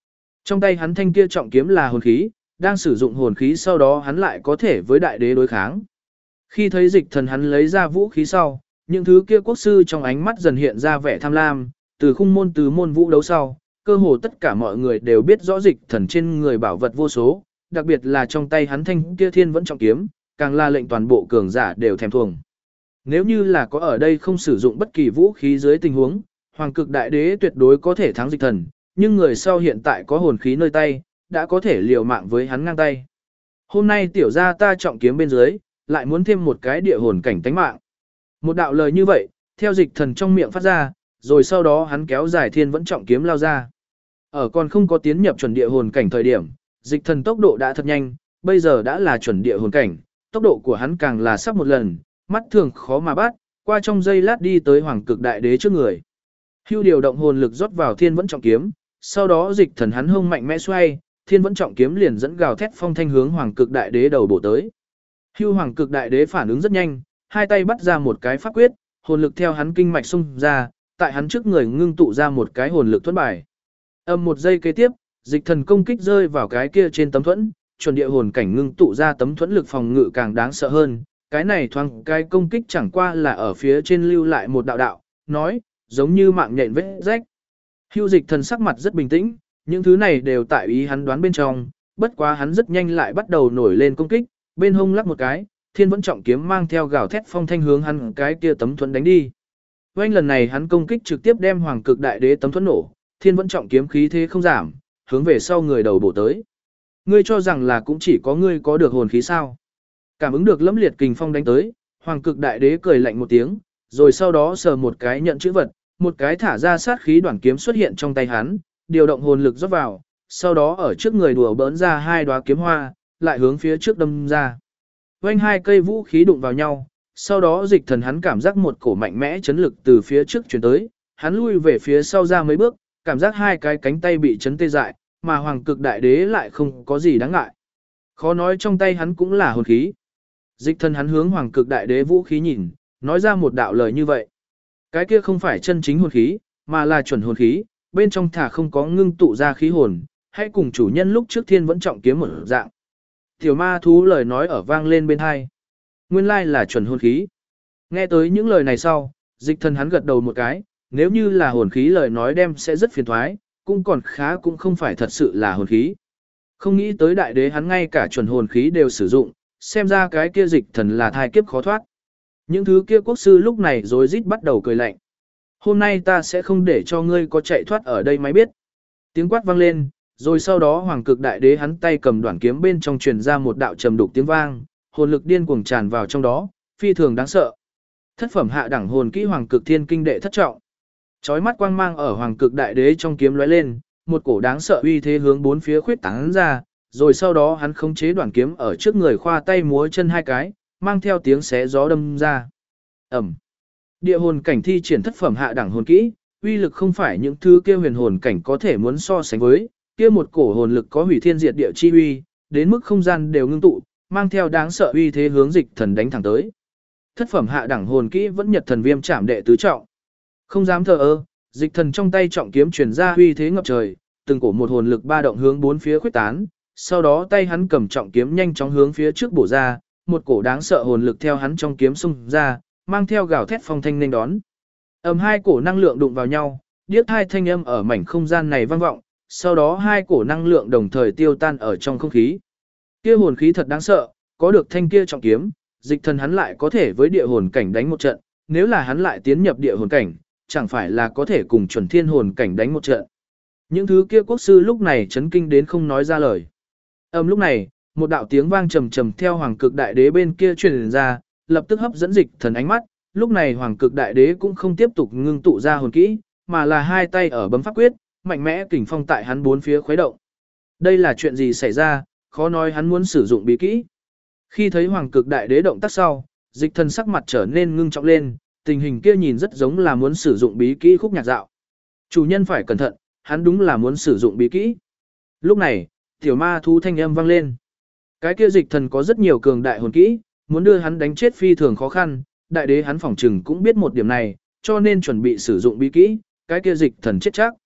Trong tay hắn thanh kia trọng kiếm là hồn khí, đang sử dụng hồn khí sau đó hắn lại có thể với đại đế đối kháng. Khi thấy dịch thần hắn lấy ra vũ khí sau, những thứ kia quốc sư trong ánh mắt dần hiện ra vẻ tham lam, từ khung môn tứ môn vũ đấu sau, cơ hồ tất cả mọi người đều biết rõ dịch thần trên người bảo vật vô số, đặc biệt là trong tay hắn thanh kia thiên vẫn trọng kiếm, càng là lệnh toàn bộ cường giả đều thèm thuồng. Nếu như là có ở đây không sử dụng bất kỳ vũ khí dưới tình huống, Hoàng Cực Đại Đế tuyệt đối có thể thắng dịch thần, nhưng người sau hiện tại có hồn khí nơi tay, đã có thể liều mạng với hắn ngang tay. Hôm nay tiểu gia ta trọng kiếm bên dưới, lại muốn thêm một cái địa hồn cảnh tánh mạng. Một đạo lời như vậy, theo dịch thần trong miệng phát ra, rồi sau đó hắn kéo dài thiên vẫn trọng kiếm lao ra. Ở còn không có tiến nhập chuẩn địa hồn cảnh thời điểm, dịch thần tốc độ đã thật nhanh, bây giờ đã là chuẩn địa hồn cảnh, tốc độ của hắn càng là sắp một lần, mắt thường khó mà bắt, qua trong giây lát đi tới Hoàng Cực Đại Đế trước người. Hưu điều động hồn lực rót vào thiên vẫn trọng kiếm, sau đó dịch thần hắn hông mạnh mẽ xoay, thiên vẫn trọng kiếm liền dẫn gào thét phong thanh hướng Hoàng Cực Đại Đế đầu bổ tới. Hưu Hoàng Cực Đại Đế phản ứng rất nhanh, hai tay bắt ra một cái pháp quyết, hồn lực theo hắn kinh mạch xung ra, tại hắn trước người ngưng tụ ra một cái hồn lực thuẫn bài. Một giây kế tiếp, dịch thần công kích rơi vào cái kia trên tấm thuẫn, chuẩn địa hồn cảnh ngưng tụ ra tấm thuẫn lực phòng ngự càng đáng sợ hơn. Cái này thoáng cái công kích chẳng qua là ở phía trên lưu lại một đạo đạo, nói, giống như mạng nhện vết rách. Hưu dịch thần sắc mặt rất bình tĩnh, những thứ này đều tại ý hắn đoán bên trong, bất quá hắn rất nhanh lại bắt đầu nổi lên công kích, bên hông lắc một cái, thiên vẫn trọng kiếm mang theo gào thét phong thanh hướng hắn cái kia tấm thuẫn đánh đi. Oanh lần này hắn công kích trực tiếp đem Hoàng Cực Đại Đế tấm thuẫn nổ, thiên vẫn trọng kiếm khí thế không giảm, hướng về sau người đầu bổ tới. Ngươi cho rằng là cũng chỉ có ngươi có được hồn khí sao? Cảm ứng được lẫm liệt kình phong đánh tới, Hoàng Cực Đại Đế cười lạnh một tiếng, rồi sau đó sờ một cái nhận chữ vật, một cái thả ra sát khí đoạn kiếm xuất hiện trong tay hắn, điều động hồn lực rót vào, sau đó ở trước người đùa bỡn ra hai đóa kiếm hoa, lại hướng phía trước đâm ra. Vành hai cây vũ khí đụng vào nhau, sau đó dịch thần hắn cảm giác một cổ mạnh mẽ chấn lực từ phía trước truyền tới, hắn lui về phía sau ra mấy bước, cảm giác hai cái cánh tay bị chấn tê dại, mà Hoàng Cực Đại Đế lại không có gì đáng ngại. Khó nói trong tay hắn cũng là hồn khí. Dịch thần hắn hướng Hoàng Cực Đại Đế vũ khí nhìn, nói ra một đạo lời như vậy. Cái kia không phải chân chính hồn khí, mà là chuẩn hồn khí, bên trong thả không có ngưng tụ ra khí hồn, hãy cùng chủ nhân lúc trước thiên vẫn trọng kiếm một dạng. Tiểu ma thú lời nói ở vang lên bên hai. Nguyên lai là chuẩn hồn khí. Nghe tới những lời này sau, dịch thần hắn gật đầu một cái, nếu như là hồn khí lời nói đem sẽ rất phiền thoái, cũng còn khá cũng không phải thật sự là hồn khí. Không nghĩ tới đại đế hắn ngay cả chuẩn hồn khí đều sử dụng, xem ra cái kia dịch thần là thai kiếp khó thoát. Những thứ kia quốc sư lúc này rối rít bắt đầu cười lạnh. Hôm nay ta sẽ không để cho ngươi có chạy thoát ở đây mới biết. Tiếng quát vang lên, rồi sau đó Hoàng Cực Đại Đế hắn tay cầm đoạn kiếm bên trong truyền ra một đạo trầm đục tiếng vang, hồn lực điên cuồng tràn vào trong đó, phi thường đáng sợ. Thất phẩm hạ đẳng hồn kỹ Hoàng Cực Thiên Kinh đệ thất trọng. Chói mắt quang mang ở Hoàng Cực Đại Đế trong kiếm lóe lên, một cổ đáng sợ uy thế hướng bốn phía khuyết tán ra, rồi sau đó hắn khống chế đoạn kiếm ở trước người khoa tay múa chân hai cái, mang theo tiếng xé gió đâm ra. Ầm. Địa hồn cảnh thi triển thất phẩm hạ đẳng hồn kỹ, uy lực không phải những thứ kia huyền hồn cảnh có thể muốn so sánh với, kia một cổ hồn lực có hủy thiên diệt địa chi uy, đến mức không gian đều ngưng tụ, mang theo đáng sợ uy thế hướng dịch thần đánh thẳng tới. Thất phẩm hạ đẳng hồn kỹ vẫn nhật thần viêm trảm đệ tứ trọng. Không dám thờ ơ, dịch thần trong tay trọng kiếm truyền ra uy thế ngập trời, từng cổ một hồn lực ba động hướng bốn phía khuếch tán, sau đó tay hắn cầm trọng kiếm nhanh chóng hướng phía trước bổ ra, một cổ đáng sợ hồn lực theo hắn trong kiếm xung ra, mang theo gào thét phong thanh nên đón. Hai cổ năng lượng đụng vào nhau, điếc hai thanh âm ở mảnh không gian này vang vọng, sau đó hai cổ năng lượng đồng thời tiêu tan ở trong không khí. Kia hồn khí thật đáng sợ, có được thanh kia trọng kiếm, dịch thần hắn lại có thể với địa hồn cảnh đánh một trận, nếu là hắn lại tiến nhập địa hồn cảnh, chẳng phải là có thể cùng chuẩn thiên hồn cảnh đánh một trận. Những thứ kia quốc sư lúc này chấn kinh đến không nói ra lời. Lúc này, một đạo tiếng vang trầm trầm theo Hoàng Cực Đại Đế bên kia truyền ra, lập tức hấp dẫn dịch thần ánh mắt, lúc này Hoàng Cực Đại Đế cũng không tiếp tục ngưng tụ ra hồn kỹ, mà là hai tay ở bấm pháp quyết, mạnh mẽ kình phong tại hắn bốn phía khuấy động. Đây là chuyện gì xảy ra, khó nói hắn muốn sử dụng bí kỹ. Khi thấy Hoàng Cực Đại Đế động tác sau, dịch thần sắc mặt trở nên ngưng trọng lên, tình hình kia nhìn rất giống là muốn sử dụng bí kỹ khúc nhạc dạo. Chủ nhân phải cẩn thận, hắn đúng là muốn sử dụng bí kỹ. Lúc này, tiểu ma thú thanh âm vang lên. Cái kia dịch thần có rất nhiều cường đại hồn kỹ, muốn đưa hắn đánh chết phi thường khó khăn, đại đế hắn phỏng chừng cũng biết một điểm này, cho nên chuẩn bị sử dụng bí kỹ, cái kia dịch thần chết chắc.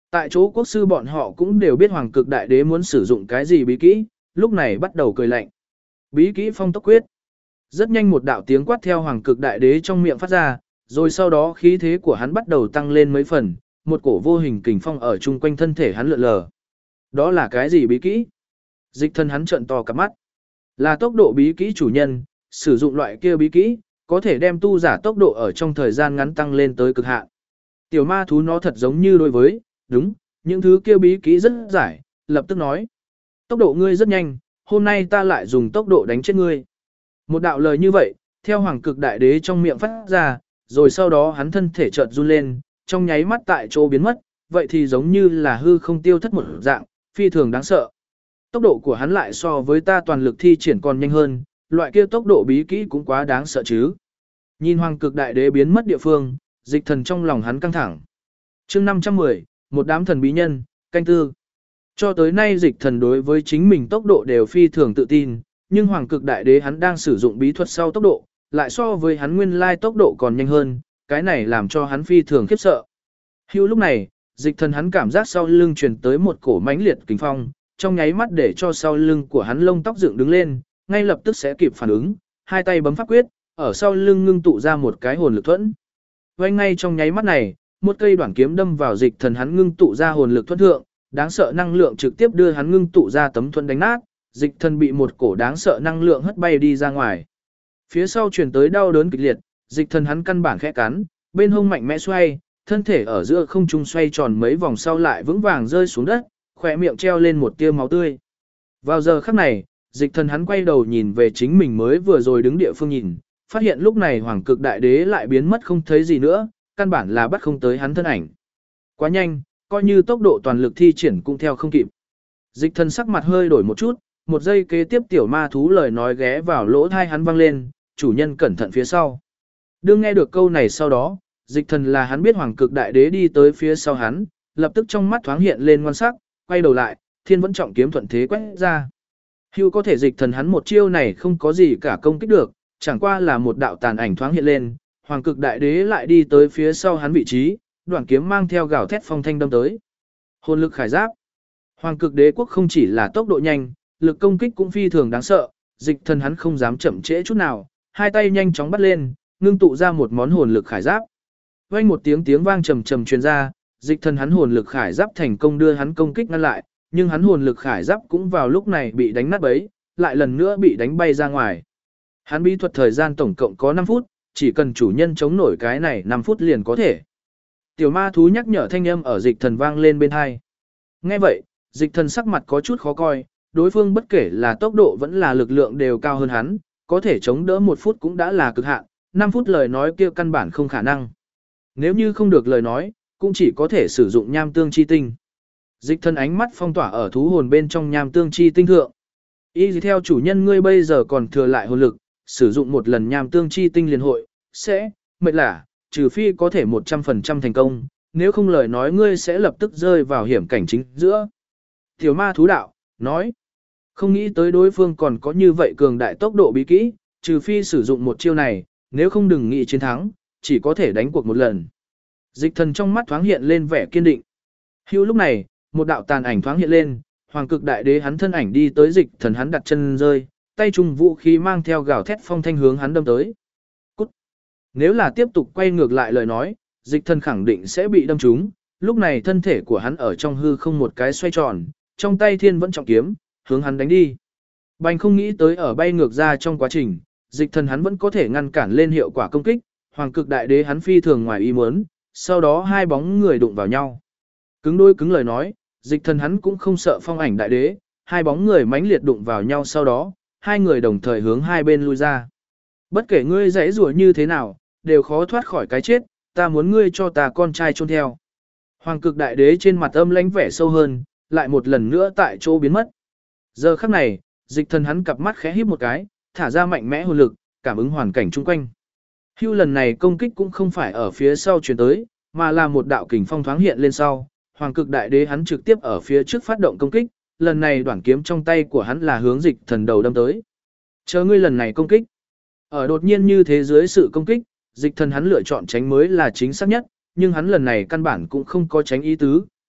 Tại chỗ quốc sư bọn họ cũng đều biết Hoàng Cực Đại Đế muốn sử dụng cái gì bí kỹ, lúc này bắt đầu cười lạnh. Bí kỹ Phong Tốc Quyết. Rất nhanh một đạo tiếng quát theo Hoàng Cực Đại Đế trong miệng phát ra, rồi sau đó khí thế của hắn bắt đầu tăng lên mấy phần, một cổ vô hình kình phong ở chung quanh thân thể hắn lượn lờ. Đó là cái gì bí kỹ? Dịch Thần hắn trợn to cả mắt. Là tốc độ bí kỹ chủ nhân, sử dụng loại kia bí kỹ, có thể đem tu giả tốc độ ở trong thời gian ngắn tăng lên tới cực hạn. Tiểu ma thú nó thật giống như đối với, đúng, những thứ kia bí kỹ rất giải, lập tức nói. Tốc độ ngươi rất nhanh, hôm nay ta lại dùng tốc độ đánh chết ngươi. Một đạo lời như vậy, theo Hoàng Cực Đại Đế trong miệng phát ra, rồi sau đó hắn thân thể chợt run lên, trong nháy mắt tại chỗ biến mất, vậy thì giống như là hư không tiêu thất một dạng, phi thường đáng sợ. Tốc độ của hắn lại so với ta toàn lực thi triển còn nhanh hơn, loại kia tốc độ bí kỹ cũng quá đáng sợ chứ. Nhìn Hoàng Cực Đại Đế biến mất địa phương, Dịch Thần trong lòng hắn căng thẳng. Chương 510, một đám thần bí nhân, canh tư. Cho tới nay Dịch Thần đối với chính mình tốc độ đều phi thường tự tin, nhưng Hoàng Cực Đại Đế hắn đang sử dụng bí thuật sau tốc độ, lại so với hắn nguyên lai tốc độ còn nhanh hơn, cái này làm cho hắn phi thường khiếp sợ. Hưu lúc này, Dịch Thần hắn cảm giác sau lưng truyền tới một cổ mãnh liệt kình phong, trong nháy mắt để cho sau lưng của hắn lông tóc dựng đứng lên, ngay lập tức sẽ kịp phản ứng, hai tay bấm pháp quyết, ở sau lưng ngưng tụ ra một cái hồn lực thuẫn. Vây ngay trong nháy mắt này, một cây đoạn kiếm đâm vào Dịch Thần hắn ngưng tụ ra hồn lực thuẫn thượng, đáng sợ năng lượng trực tiếp đưa hắn ngưng tụ ra tấm thuẫn đánh nát, Dịch Thần bị một cổ đáng sợ năng lượng hất bay đi ra ngoài. Phía sau truyền tới đau đớn kịch liệt, Dịch Thần hắn căn bản khẽ cắn, bên hông mạnh mẽ xoay, thân thể ở giữa không trung xoay tròn mấy vòng sau lại vững vàng rơi xuống đất, khỏe miệng treo lên một tia máu tươi. Vào giờ khắc này, Dịch Thần hắn quay đầu nhìn về chính mình mới vừa rồi đứng địa phương nhìn, phát hiện lúc này Hoàng Cực Đại Đế lại biến mất không thấy gì nữa, căn bản là bắt không tới hắn thân ảnh. Quá nhanh, coi như tốc độ toàn lực thi triển cũng theo không kịp. Dịch Thần sắc mặt hơi đổi một chút, một giây kế tiếp tiểu ma thú lời nói ghé vào lỗ tai hắn vang lên, chủ nhân cẩn thận phía sau. Đương nghe được câu này sau đó, Dịch Thần là hắn biết Hoàng Cực Đại Đế đi tới phía sau hắn, lập tức trong mắt thoáng hiện lên ngoan sắc, quay đầu lại, thiên vẫn trọng kiếm thuận thế quét ra. Hưu có thể Dịch Thần hắn một chiêu này không có gì cả công kích được, chẳng qua là một đạo tàn ảnh thoáng hiện lên, Hoàng Cực Đại Đế lại đi tới phía sau hắn vị trí, đoạn kiếm mang theo gào thét phong thanh đâm tới. Hồn lực khải giáp. Hoàng Cực Đế quốc không chỉ là tốc độ nhanh, lực công kích cũng phi thường đáng sợ, Dịch Thần hắn không dám chậm trễ chút nào, hai tay nhanh chóng bắt lên, ngưng tụ ra một món hồn lực khải giáp. Vang một tiếng tiếng vang trầm trầm truyền ra, Dịch Thần hắn hồn lực khải giáp thành công đưa hắn công kích ngăn lại, nhưng hắn hồn lực khải giáp cũng vào lúc này bị đánh nát bấy, lại lần nữa bị đánh bay ra ngoài. Hắn bí thuật thời gian tổng cộng có 5 phút, chỉ cần chủ nhân chống nổi cái này 5 phút liền có thể. Tiểu ma thú nhắc nhở thanh âm ở Dịch Thần vang lên bên tai. Nghe vậy, Dịch Thần sắc mặt có chút khó coi, đối phương bất kể là tốc độ vẫn là lực lượng đều cao hơn hắn, có thể chống đỡ 1 phút cũng đã là cực hạn, 5 phút lời nói kia căn bản không khả năng. Nếu như không được lời nói, cũng chỉ có thể sử dụng nham tương chi tinh. Dịch Thần ánh mắt phong tỏa ở thú hồn bên trong nham tương chi tinh thượng. Y theo chủ nhân ngươi bây giờ còn thừa lại hồn lực, sử dụng một lần nham tương chi tinh liền hội, sẽ, mệt lả, trừ phi có thể 100% thành công, nếu không lời nói ngươi sẽ lập tức rơi vào hiểm cảnh chính giữa. Tiểu ma thú đạo, nói, không nghĩ tới đối phương còn có như vậy cường đại tốc độ bí kỹ, trừ phi sử dụng một chiêu này, nếu không đừng nghĩ chiến thắng, chỉ có thể đánh cuộc một lần. Dịch Thần trong mắt thoáng hiện lên vẻ kiên định. Hưu lúc này, một đạo tàn ảnh thoáng hiện lên, Hoàng Cực Đại Đế hắn thân ảnh đi tới Dịch Thần hắn đặt chân rơi, tay trung vũ khí mang theo gào thét phong thanh hướng hắn đâm tới. Cút. Nếu là tiếp tục quay ngược lại lời nói, Dịch Thần khẳng định sẽ bị đâm trúng, lúc này thân thể của hắn ở trong hư không một cái xoay tròn, trong tay thiên vẫn trọng kiếm, hướng hắn đánh đi. Bành không nghĩ tới ở bay ngược ra trong quá trình, Dịch Thần hắn vẫn có thể ngăn cản lên hiệu quả công kích, Hoàng Cực Đại Đế hắn phi thường ngoài ý muốn, sau đó hai bóng người đụng vào nhau. Cứng đôi cứng lời nói, Dịch Thần hắn cũng không sợ Phong Ảnh Đại Đế, hai bóng người mãnh liệt đụng vào nhau sau đó, hai người đồng thời hướng hai bên lui ra. Bất kể ngươi giãy giụa như thế nào, đều khó thoát khỏi cái chết, ta muốn ngươi cho ta con trai chôn theo. Hoàng Cực Đại Đế trên mặt âm lãnh vẻ sâu hơn, lại một lần nữa tại chỗ biến mất. Giờ khắc này, Dịch Thần hắn cặp mắt khẽ híp một cái, thả ra mạnh mẽ hồn lực, cảm ứng hoàn cảnh chung quanh. Hưu lần này công kích cũng không phải ở phía sau truyền tới, mà là một đạo kình phong thoáng hiện lên sau. Hoàng Cực Đại Đế hắn trực tiếp ở phía trước phát động công kích, lần này đoạn kiếm trong tay của hắn là hướng Dịch Thần đầu đâm tới. Chờ ngươi lần này công kích. Ở đột nhiên như thế dưới sự công kích, Dịch Thần hắn lựa chọn tránh mới là chính xác nhất, nhưng hắn lần này căn bản cũng không có tránh ý tứ,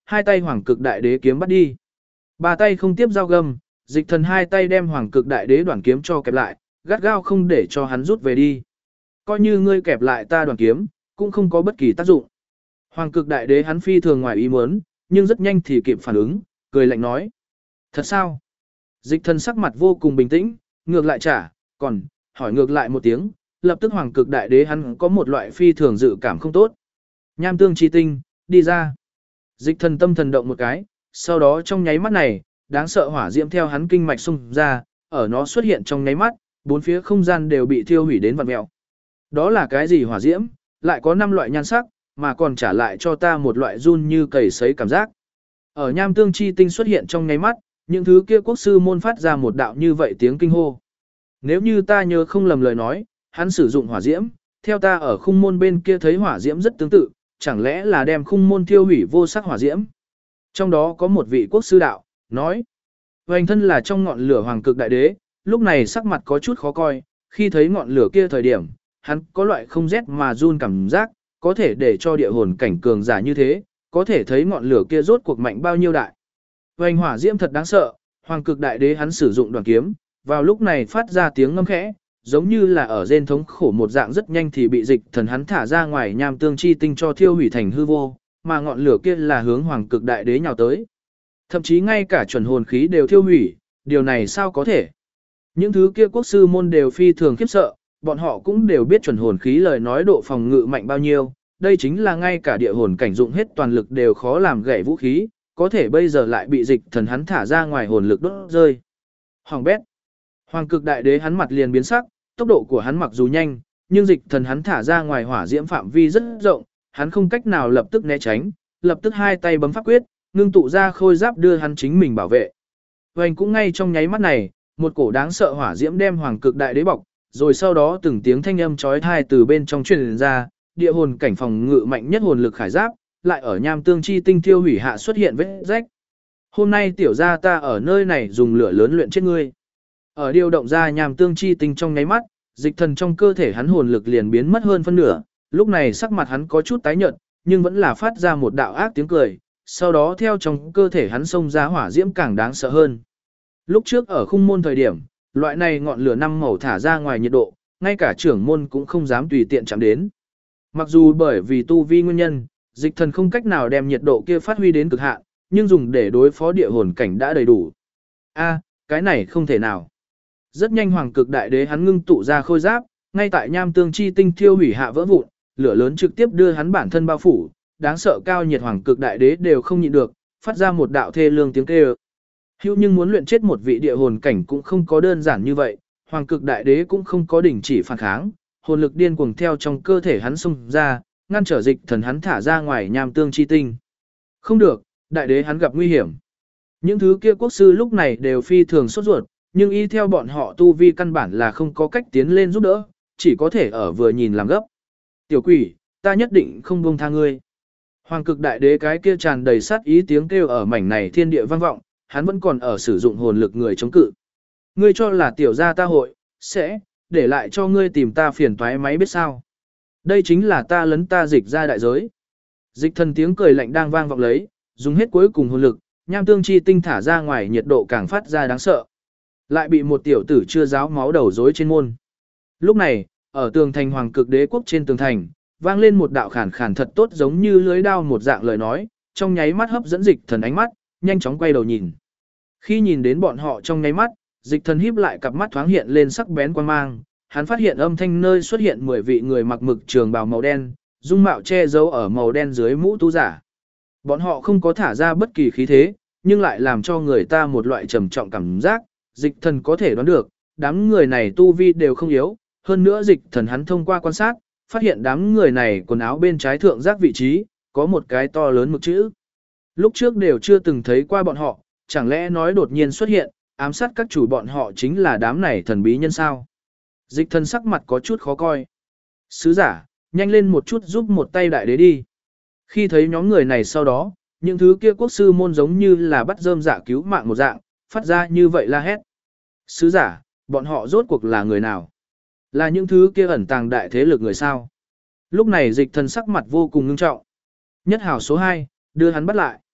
hai tay Hoàng Cực Đại Đế kiếm bắt đi. Ba tay không tiếp dao găm, Dịch Thần hai tay đem Hoàng Cực Đại Đế đoạn kiếm cho kẹp lại, gắt gao không để cho hắn rút về đi. Coi như ngươi kẹp lại ta đoạn kiếm, cũng không có bất kỳ tác dụng. Hoàng Cực Đại Đế hắn phi thường ngoài ý muốn, nhưng rất nhanh thì kịp phản ứng, cười lạnh nói: "Thật sao?" Dịch Thần sắc mặt vô cùng bình tĩnh, ngược lại trả, còn hỏi ngược lại một tiếng, lập tức Hoàng Cực Đại Đế hắn có một loại phi thường dự cảm không tốt. Nham tương chi tinh, đi ra. Dịch Thần tâm thần động một cái, sau đó trong nháy mắt này, đáng sợ hỏa diễm theo hắn kinh mạch xung ra, ở nó xuất hiện trong nháy mắt, bốn phía không gian đều bị thiêu hủy đến vặn mèo. Đó là cái gì hỏa diễm, lại có 5 loại nhan sắc, mà còn trả lại cho ta một loại run như cầy sấy cảm giác. Ở nham tương chi tinh xuất hiện trong nháy mắt, những thứ kia quốc sư môn phát ra một đạo như vậy tiếng kinh hô. Nếu như ta nhớ không lầm lời nói, hắn sử dụng hỏa diễm, theo ta ở khung môn bên kia thấy hỏa diễm rất tương tự, chẳng lẽ là đem khung môn thiêu hủy vô sắc hỏa diễm. Trong đó có một vị quốc sư đạo, nói, hoành thân là trong ngọn lửa Hoàng Cực Đại Đế, lúc này sắc mặt có chút khó coi, khi thấy ngọn lửa kia thời điểm, hắn có loại không rét mà run cảm giác, có thể để cho địa hồn cảnh cường giả như thế, có thể thấy ngọn lửa kia rốt cuộc mạnh bao nhiêu đại. Hoành hỏa diễm thật đáng sợ, Hoàng Cực Đại Đế hắn sử dụng đoàn kiếm, vào lúc này phát ra tiếng ngâm khẽ, giống như là ở rên thống khổ một dạng, rất nhanh thì bị Dịch Thần hắn thả ra ngoài nham tương chi tinh cho thiêu hủy thành hư vô, mà ngọn lửa kia là hướng Hoàng Cực Đại Đế nhào tới. Thậm chí ngay cả chuẩn hồn khí đều thiêu hủy, điều này sao có thể? Những thứ kia quốc sư môn đều phi thường khiếp sợ, bọn họ cũng đều biết chuẩn hồn khí lời nói độ phòng ngự mạnh bao nhiêu, đây chính là ngay cả địa hồn cảnh dụng hết toàn lực đều khó làm gãy vũ khí, có thể bây giờ lại bị Dịch Thần hắn thả ra ngoài hồn lực đốt rơi. Hoàng bét. Hoàng Cực Đại Đế hắn mặt liền biến sắc, tốc độ của hắn mặc dù nhanh, nhưng Dịch Thần hắn thả ra ngoài hỏa diễm phạm vi rất rộng, hắn không cách nào lập tức né tránh, lập tức hai tay bấm pháp quyết, ngưng tụ ra khôi giáp đưa hắn chính mình bảo vệ. Vành cũng ngay trong nháy mắt này, một cổ đáng sợ hỏa diễm đem Hoàng Cực Đại Đế bọc, rồi sau đó từng tiếng thanh âm chói tai từ bên trong truyền ra, địa hồn cảnh phòng ngự mạnh nhất hồn lực khải giáp, lại ở nham tương chi tinh thiêu hủy hạ xuất hiện vết rách. Hôm nay tiểu gia ta ở nơi này dùng lửa lớn luyện chết ngươi. Ở điều động ra nham tương chi tinh trong nháy mắt, Dịch Thần trong cơ thể hắn hồn lực liền biến mất hơn phân nửa, lúc này sắc mặt hắn có chút tái nhợt, nhưng vẫn là phát ra một đạo ác tiếng cười, sau đó theo trong cơ thể hắn xông ra hỏa diễm càng đáng sợ hơn. Lúc trước ở khung môn thời điểm, loại này ngọn lửa 5 màu thả ra ngoài nhiệt độ, ngay cả trưởng môn cũng không dám tùy tiện chạm đến. Mặc dù bởi vì tu vi nguyên nhân, Dịch Thần không cách nào đem nhiệt độ kia phát huy đến cực hạn, nhưng dùng để đối phó địa hồn cảnh đã đầy đủ. A, cái này không thể nào. Rất nhanh Hoàng Cực Đại Đế hắn ngưng tụ ra khôi giáp, ngay tại nham tương chi tinh thiêu hủy hạ vỡ vụn, lửa lớn trực tiếp đưa hắn bản thân bao phủ, đáng sợ cao nhiệt Hoàng Cực Đại Đế đều không nhịn được, phát ra một đạo thê lương tiếng kêu. Hữu nhưng muốn luyện chết một vị địa hồn cảnh cũng không có đơn giản như vậy, Hoàng Cực Đại Đế cũng không có đình chỉ phản kháng, hồn lực điên cuồng theo trong cơ thể hắn xung ra, ngăn trở Dịch Thần hắn thả ra ngoài nham tương chi tinh. Không được, Đại Đế hắn gặp nguy hiểm. Những thứ kia quốc sư lúc này đều phi thường sốt ruột, nhưng y theo bọn họ tu vi căn bản là không có cách tiến lên giúp đỡ, chỉ có thể ở vừa nhìn làm gấp. Tiểu quỷ, ta nhất định không buông tha ngươi. Hoàng Cực Đại Đế cái kia tràn đầy sát ý tiếng kêu ở mảnh này thiên địa vang vọng, hắn vẫn còn ở sử dụng hồn lực người chống cự. Ngươi cho là tiểu gia ta hội, sẽ, để lại cho ngươi tìm ta phiền toái máy biết sao. Đây chính là ta lấn ta Dịch ra đại giới. Dịch Thần tiếng cười lạnh đang vang vọng lấy, dùng hết cuối cùng hồn lực, nham tương chi tinh thả ra ngoài nhiệt độ càng phát ra đáng sợ. Lại bị một tiểu tử chưa giáo máu đầu rối trên môn. Lúc này, ở tường thành Hoàng Cực Đế quốc trên tường thành, vang lên một đạo khàn khàn thật tốt giống như lưới đao một dạng lời nói, trong nháy mắt hấp dẫn Dịch Thần ánh mắt, nhanh chóng quay đầu nhìn. Khi nhìn đến bọn họ trong nháy mắt, Dịch Thần híp lại cặp mắt thoáng hiện lên sắc bén quan mang, hắn phát hiện âm thanh nơi xuất hiện 10 vị người mặc mực trường bào màu đen, dung mạo che giấu ở màu đen dưới mũ tu giả. Bọn họ không có thả ra bất kỳ khí thế, nhưng lại làm cho người ta một loại trầm trọng cảm giác, Dịch Thần có thể đoán được, đám người này tu vi đều không yếu, hơn nữa Dịch Thần hắn thông qua quan sát, phát hiện đám người này quần áo bên trái thượng giác vị trí, có một cái to lớn mực chữ. Lúc trước đều chưa từng thấy qua bọn họ, chẳng lẽ nói đột nhiên xuất hiện, ám sát các chủ bọn họ chính là đám này thần bí nhân sao? Dịch Thần sắc mặt có chút khó coi. Sứ giả, nhanh lên một chút giúp một tay Đại Đế đi. Khi thấy nhóm người này sau đó, những thứ kia quốc sư môn giống như là bắt rơm dạ cứu mạng một dạng, phát ra như vậy la hét. Sứ giả, bọn họ rốt cuộc là người nào? Là những thứ kia ẩn tàng đại thế lực người sao? Lúc này Dịch Thần sắc mặt vô cùng ngưng trọng. Nhất hảo số 2, đưa hắn bắt lại.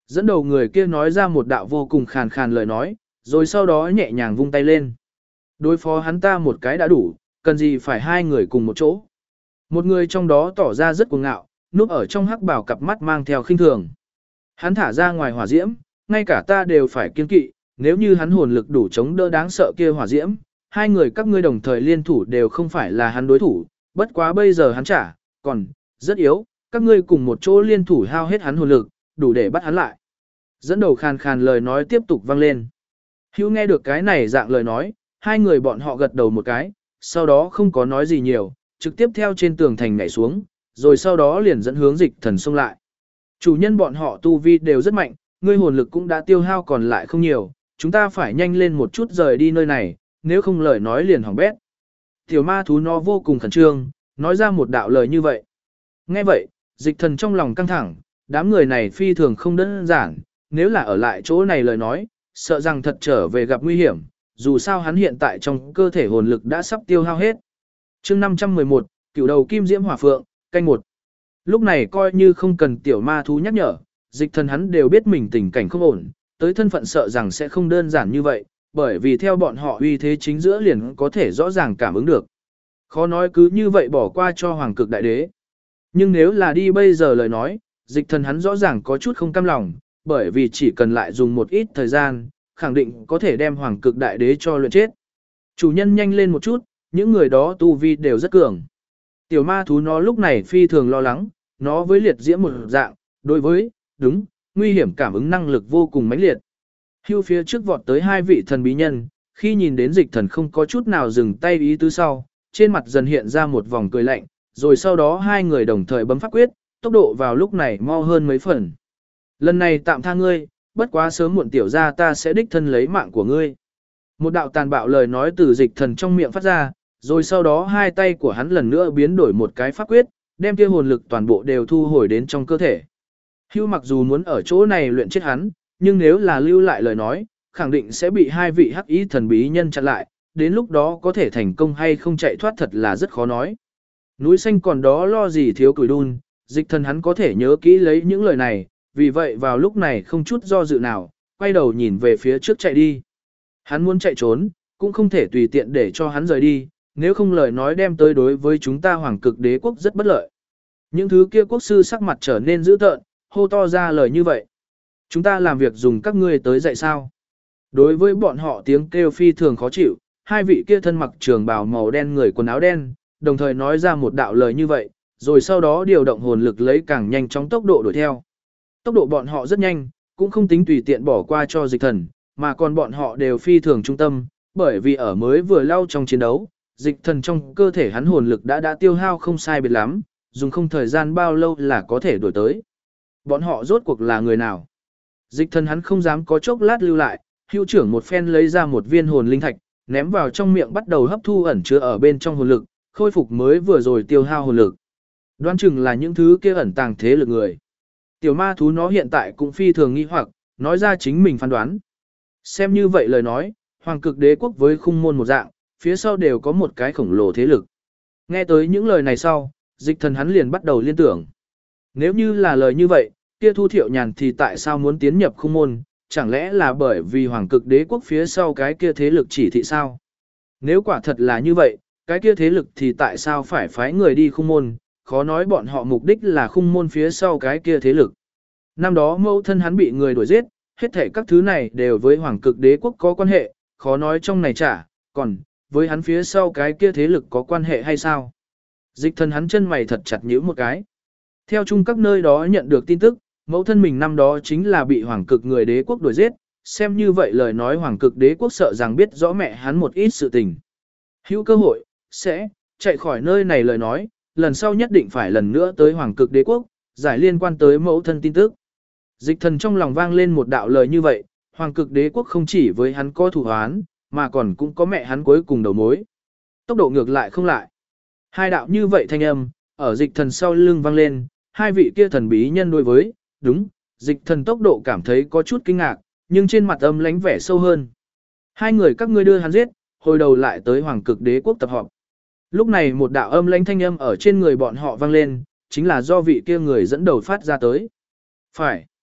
Dẫn đầu người kia nói ra một đạo vô cùng khàn khàn lời nói, rồi sau đó nhẹ nhàng vung tay lên. Đối phó hắn ta một cái đã đủ, cần gì phải hai người cùng một chỗ. Một người trong đó tỏ ra rất cuồng ngạo, núp ở trong hắc bào cặp mắt mang theo khinh thường. Hắn thả ra ngoài hỏa diễm, ngay cả ta đều phải kiêng kỵ, nếu như hắn hồn lực đủ chống đỡ đáng sợ kia hỏa diễm, hai người các ngươi đồng thời liên thủ đều không phải là hắn đối thủ, bất quá bây giờ hắn trả, còn, rất yếu, các ngươi cùng một chỗ liên thủ hao hết hắn hồn lực, đủ để bắt hắn lại. Dẫn đầu khàn khàn lời nói tiếp tục vang lên. Hữu nghe được cái này dạng lời nói, hai người bọn họ gật đầu một cái, sau đó không có nói gì nhiều, trực tiếp theo trên tường thành nhảy xuống, rồi sau đó liền dẫn hướng Dịch Thần xông lại. Chủ nhân bọn họ tu vi đều rất mạnh, ngươi hồn lực cũng đã tiêu hao còn lại không nhiều, chúng ta phải nhanh lên một chút rời đi nơi này, nếu không lời nói liền hỏng bét. Tiểu ma thú nó vô cùng khẩn trương, nói ra một đạo lời như vậy. Nghe vậy, Dịch Thần trong lòng căng thẳng, đám người này phi thường không đơn giản, nếu là ở lại chỗ này lời nói, sợ rằng thật trở về gặp nguy hiểm, dù sao hắn hiện tại trong cơ thể hồn lực đã sắp tiêu hao hết. Chương 511, Cửu đầu kim diễm hỏa phượng, canh 1. Lúc này coi như không cần tiểu ma thú nhắc nhở, Dịch Thần hắn đều biết mình tình cảnh không ổn, tới thân phận sợ rằng sẽ không đơn giản như vậy, bởi vì theo bọn họ uy thế chính giữa liền có thể rõ ràng cảm ứng được. Khó nói cứ như vậy bỏ qua cho Hoàng Cực Đại Đế. Nhưng nếu là đi bây giờ lời nói, Dịch Thần hắn rõ ràng có chút không cam lòng, bởi vì chỉ cần lại dùng một ít thời gian, khẳng định có thể đem Hoàng Cực Đại Đế cho luyện chết. Chủ nhân nhanh lên một chút, những người đó tu vi đều rất cường. Tiểu ma thú nó lúc này phi thường lo lắng, nó với liệt diễm một dạng, đối với, đúng, nguy hiểm cảm ứng năng lực vô cùng mãnh liệt. Hưu phía trước vọt tới hai vị thần bí nhân, khi nhìn đến Dịch Thần không có chút nào dừng tay ý tứ sau, trên mặt dần hiện ra một vòng cười lạnh, rồi sau đó hai người đồng thời bấm pháp quyết, tốc độ vào lúc này mau hơn mấy phần. Lần này tạm tha ngươi, bất quá sớm muộn tiểu ra ta sẽ đích thân lấy mạng của ngươi. Một đạo tàn bạo lời nói từ Dịch Thần trong miệng phát ra, rồi sau đó hai tay của hắn lần nữa biến đổi một cái pháp quyết, đem kia hồn lực toàn bộ đều thu hồi đến trong cơ thể. Hưu mặc dù muốn ở chỗ này luyện chết hắn, nhưng nếu là lưu lại lời nói, khẳng định sẽ bị hai vị hắc ý thần bí nhân chặn lại, đến lúc đó có thể thành công hay không chạy thoát thật là rất khó nói. Núi xanh còn đó lo gì thiếu củi đun, Dịch Thần hắn có thể nhớ kỹ lấy những lời này, vì vậy vào lúc này không chút do dự nào, quay đầu nhìn về phía trước chạy đi. Hắn muốn chạy trốn, cũng không thể tùy tiện để cho hắn rời đi, nếu không lời nói đem tới đối với chúng ta Hoàng Cực Đế quốc rất bất lợi. Những thứ kia quốc sư sắc mặt trở nên dữ tợn, hô to ra lời như vậy. Chúng ta làm việc dùng các ngươi tới dạy sao? Đối với bọn họ tiếng kêu phi thường khó chịu, hai vị kia thân mặc trường bào màu đen người quần áo đen, đồng thời nói ra một đạo lời như vậy, rồi sau đó điều động hồn lực lấy càng nhanh chóng tốc độ đuổi theo. Tốc độ bọn họ rất nhanh, cũng không tính tùy tiện bỏ qua cho Dịch Thần, mà còn bọn họ đều phi thường trung tâm, bởi vì ở mới vừa lao trong chiến đấu, Dịch Thần trong cơ thể hắn hồn lực đã tiêu hao không sai biệt lắm, dùng không thời gian bao lâu là có thể đuổi tới. Bọn họ rốt cuộc là người nào? Dịch Thần hắn không dám có chốc lát lưu lại, hữu trưởng một phen lấy ra một viên hồn linh thạch, ném vào trong miệng bắt đầu hấp thu ẩn chứa ở bên trong hồn lực, khôi phục mới vừa rồi tiêu hao hồn lực. Đoán chừng là những thứ kia ẩn tàng thế lực người. Tiểu ma thú nó hiện tại cũng phi thường nghi hoặc, nói ra chính mình phán đoán. Xem như vậy lời nói, Hoàng Cực Đế quốc với khung môn một dạng, phía sau đều có một cái khổng lồ thế lực. Nghe tới những lời này sau, Dịch Thần hắn liền bắt đầu liên tưởng. Nếu như là lời như vậy, kia Thu Thiệu Nhàn thì tại sao muốn tiến nhập khung môn, chẳng lẽ là bởi vì Hoàng Cực Đế quốc phía sau cái kia thế lực chỉ thị sao? Nếu quả thật là như vậy, cái kia thế lực thì tại sao phải phái người đi khung môn, khó nói bọn họ mục đích là khung môn phía sau cái kia thế lực. Năm đó mẫu thân hắn bị người đuổi giết, hết thảy các thứ này đều với Hoàng Cực Đế quốc có quan hệ, khó nói trong này trả, còn với hắn phía sau cái kia thế lực có quan hệ hay sao? Dịch Thần hắn chân mày thật chặt nhíu một cái. Theo chung các nơi đó nhận được tin tức, mẫu thân mình năm đó chính là bị Hoàng Cực người đế quốc đuổi giết, xem như vậy lời nói Hoàng Cực Đế quốc sợ rằng biết rõ mẹ hắn một ít sự tình. Hữu cơ hội, sẽ chạy khỏi nơi này lời nói, lần sau nhất định phải lần nữa tới Hoàng Cực Đế quốc, giải liên quan tới mẫu thân tin tức. Dịch Thần trong lòng vang lên một đạo lời như vậy, Hoàng Cực Đế quốc không chỉ với hắn có thù oán, mà còn cũng có mẹ hắn cuối cùng đầu mối. Tốc độ ngược lại không lại. Hai đạo như vậy thanh âm, ở Dịch Thần sau lưng vang lên, hai vị kia thần bí nhân đối với, đúng, Dịch Thần tốc độ cảm thấy có chút kinh ngạc, nhưng trên mặt âm lánh vẻ sâu hơn. Hai người các ngươi đưa hắn giết, hồi đầu lại tới Hoàng Cực Đế quốc tập họp. Lúc này một đạo âm lãnh thanh âm ở trên người bọn họ vang lên, chính là do vị kia người dẫn đầu phát ra tới. Phải.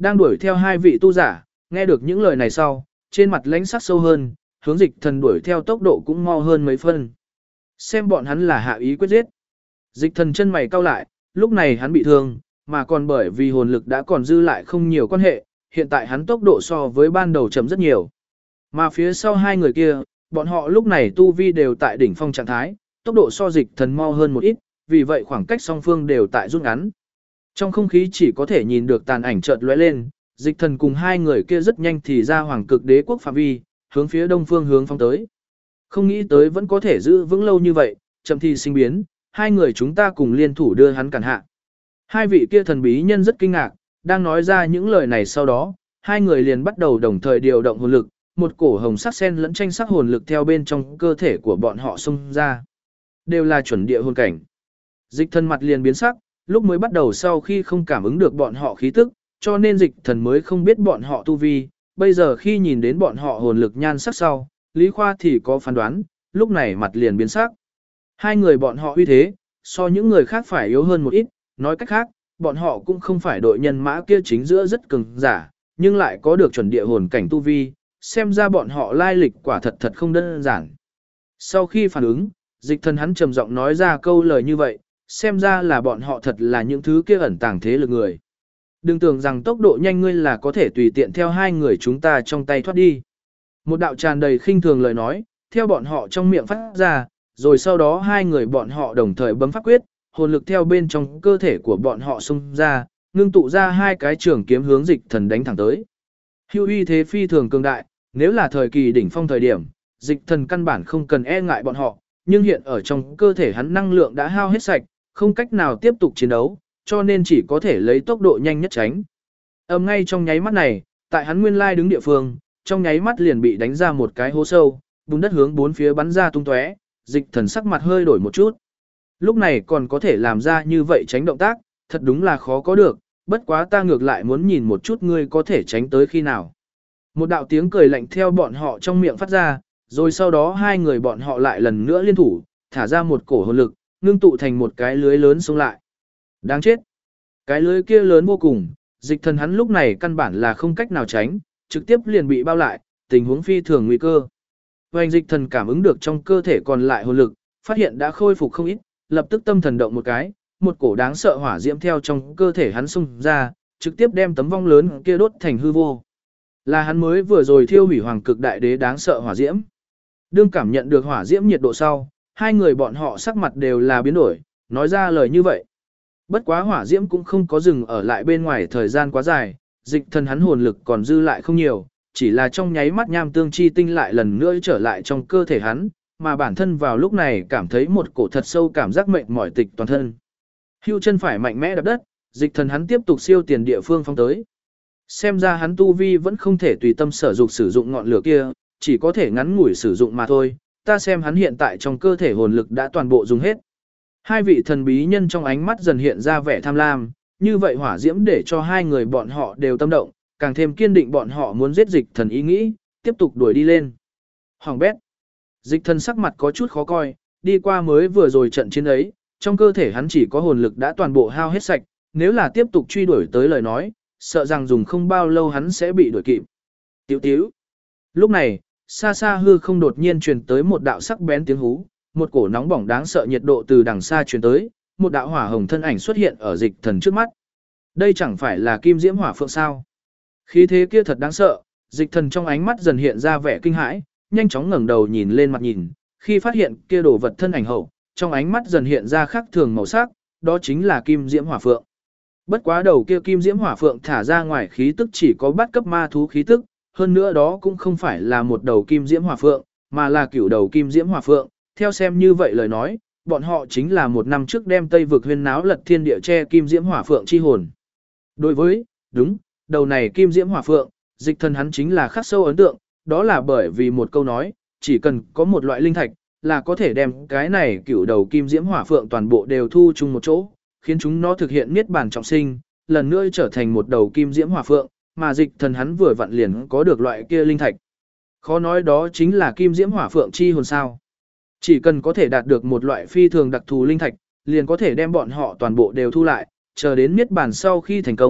đang đuổi theo hai vị tu giả, nghe được những lời này sau, trên mặt lãnh sắc sâu hơn, hướng dịch thần đuổi theo tốc độ cũng mau hơn mấy phân. Xem bọn hắn là hạ ý quyết giết. Dịch thần chân mày cau lại, lúc này hắn bị thương, mà còn bởi vì hồn lực đã còn dư lại không nhiều quan hệ, hiện tại hắn tốc độ so với ban đầu chậm rất nhiều. Mà phía sau hai người kia, bọn họ lúc này tu vi đều tại đỉnh phong trạng thái, tốc độ so dịch thần mau hơn một ít, vì vậy khoảng cách song phương đều tại rút ngắn. Trong không khí chỉ có thể nhìn được tàn ảnh chợt lóe lên, dịch thần cùng hai người kia rất nhanh thì ra hoàng cực đế quốc phạm vi, hướng phía đông phương hướng phong tới. Không nghĩ tới vẫn có thể giữ vững lâu như vậy, chậm thì sinh biến, hai người chúng ta cùng liên thủ đưa hắn cản hạ. Hai vị kia thần bí nhân rất kinh ngạc, đang nói ra những lời này sau đó, hai người liền bắt đầu đồng thời điều động hồn lực, một cổ hồng sắc sen lẫn tranh sắc hồn lực theo bên trong cơ thể của bọn họ xông ra. Đều là chuẩn địa hồn cảnh. Dịch thần mặt liền biến sắc, lúc mới bắt đầu sau khi không cảm ứng được bọn họ khí tức, cho nên dịch thần mới không biết bọn họ tu vi, bây giờ khi nhìn đến bọn họ hồn lực nhan sắc sau, Lý Khoa thì có phán đoán, lúc này mặt liền biến sắc. Hai người bọn họ uy thế, so những người khác phải yếu hơn một ít, nói cách khác, bọn họ cũng không phải đội nhân mã kia chính giữa rất cường giả, nhưng lại có được chuẩn địa hồn cảnh tu vi, xem ra bọn họ lai lịch quả thật thật không đơn giản. Sau khi phản ứng, dịch thần hắn trầm giọng nói ra câu lời như vậy, xem ra là bọn họ thật là những thứ kia ẩn tàng thế lực người. Đừng tưởng rằng tốc độ nhanh ngươi là có thể tùy tiện theo hai người chúng ta trong tay thoát đi. Một đạo tràn đầy khinh thường lời nói, theo bọn họ trong miệng phát ra, rồi sau đó hai người bọn họ đồng thời bấm pháp quyết, hồn lực theo bên trong cơ thể của bọn họ xông ra, ngưng tụ ra hai cái trường kiếm hướng dịch thần đánh thẳng tới. Hưu uy thế phi thường cường đại, nếu là thời kỳ đỉnh phong thời điểm, dịch thần căn bản không cần e ngại bọn họ, nhưng hiện ở trong cơ thể hắn năng lượng đã hao hết sạch, không cách nào tiếp tục chiến đấu, cho nên chỉ có thể lấy tốc độ nhanh nhất tránh. Ngay trong nháy mắt này, tại hắn nguyên lai đứng địa phương, trong nháy mắt liền bị đánh ra một cái hố sâu, bùn đất hướng bốn phía bắn ra tung tóe, dịch thần sắc mặt hơi đổi một chút. Lúc này còn có thể làm ra như vậy tránh động tác, thật đúng là khó có được, bất quá ta ngược lại muốn nhìn một chút ngươi có thể tránh tới khi nào. Một đạo tiếng cười lạnh theo bọn họ trong miệng phát ra, rồi sau đó hai người bọn họ lại lần nữa liên thủ, thả ra một cổ hồn lực, ngưng tụ thành một cái lưới lớn xông lại. Đáng chết! Cái lưới kia lớn vô cùng, dịch thần hắn lúc này căn bản là không cách nào tránh, trực tiếp liền bị bao lại, tình huống phi thường nguy cơ. Hoành dịch thần cảm ứng được trong cơ thể còn lại hồn lực, phát hiện đã khôi phục không ít, lập tức tâm thần động một cái, một cổ đáng sợ hỏa diễm theo trong cơ thể hắn xung ra, trực tiếp đem tấm vong lớn kia đốt thành hư vô. Là hắn mới vừa rồi thiêu hủy hoàng cực đại đế đáng sợ hỏa diễm. Đương cảm nhận được hỏa diễm nhiệt độ sau, hai người bọn họ sắc mặt đều là biến đổi, nói ra lời như vậy. Bất quá hỏa diễm cũng không có dừng ở lại bên ngoài thời gian quá dài, dịch thần hắn hồn lực còn dư lại không nhiều, chỉ là trong nháy mắt nham tương chi tinh lại lần nữa trở lại trong cơ thể hắn, mà bản thân vào lúc này cảm thấy một cổ thật sâu cảm giác mệt mỏi tịch toàn thân. Hưu chân phải mạnh mẽ đập đất, dịch thần hắn tiếp tục siêu tiền địa phương phong tới. Xem ra hắn tu vi vẫn không thể tùy tâm sở dục sử dụng ngọn lửa kia, chỉ có thể ngắn ngủi sử dụng mà thôi, ta xem hắn hiện tại trong cơ thể hồn lực đã toàn bộ dùng hết. Hai vị thần bí nhân trong ánh mắt dần hiện ra vẻ tham lam, như vậy hỏa diễm để cho hai người bọn họ đều tâm động, càng thêm kiên định bọn họ muốn giết dịch thần ý nghĩ, tiếp tục đuổi đi lên. Hoàng bét. Dịch thần sắc mặt có chút khó coi, đi qua mới vừa rồi trận chiến ấy, trong cơ thể hắn chỉ có hồn lực đã toàn bộ hao hết sạch, nếu là tiếp tục truy đuổi tới lời nói, sợ rằng dùng không bao lâu hắn sẽ bị đuổi kịp. Tiểu tiểu. Lúc này, xa xa hư không đột nhiên truyền tới một đạo sắc bén tiếng hú, một cổ nóng bỏng đáng sợ nhiệt độ từ đằng xa truyền tới, một đạo hỏa hồng thân ảnh xuất hiện ở dịch thần trước mắt. Đây chẳng phải là kim diễm hỏa phượng sao? Khí thế kia thật đáng sợ, dịch thần trong ánh mắt dần hiện ra vẻ kinh hãi, nhanh chóng ngẩng đầu nhìn lên mặt nhìn, khi phát hiện kia đồ vật thân ảnh hậu, trong ánh mắt dần hiện ra khác thường màu sắc, đó chính là kim diễm hỏa phượng. Bất quá đầu kia kim diễm hỏa phượng thả ra ngoài khí tức chỉ có bắt cấp ma thú khí tức, hơn nữa đó cũng không phải là một đầu kim diễm hỏa phượng, mà là cửu đầu kim diễm hỏa phượng. Theo xem như vậy lời nói, bọn họ chính là một năm trước đem Tây vực huyên náo lật thiên địa che kim diễm hỏa phượng chi hồn. Đối với, đúng, đầu này kim diễm hỏa phượng, dịch thần hắn chính là khắc sâu ấn tượng, đó là bởi vì một câu nói, chỉ cần có một loại linh thạch, là có thể đem cái này cửu đầu kim diễm hỏa phượng toàn bộ đều thu chung một chỗ, khiến chúng nó thực hiện niết bàn trọng sinh, lần nữa trở thành một đầu kim diễm hỏa phượng, mà dịch thần hắn vừa vặn liền có được loại kia linh thạch. Khó nói đó chính là kim diễm hỏa phượng chi hồn sao. Chỉ cần có thể đạt được một loại phi thường đặc thù linh thạch, liền có thể đem bọn họ toàn bộ đều thu lại, chờ đến niết bàn sau khi thành công,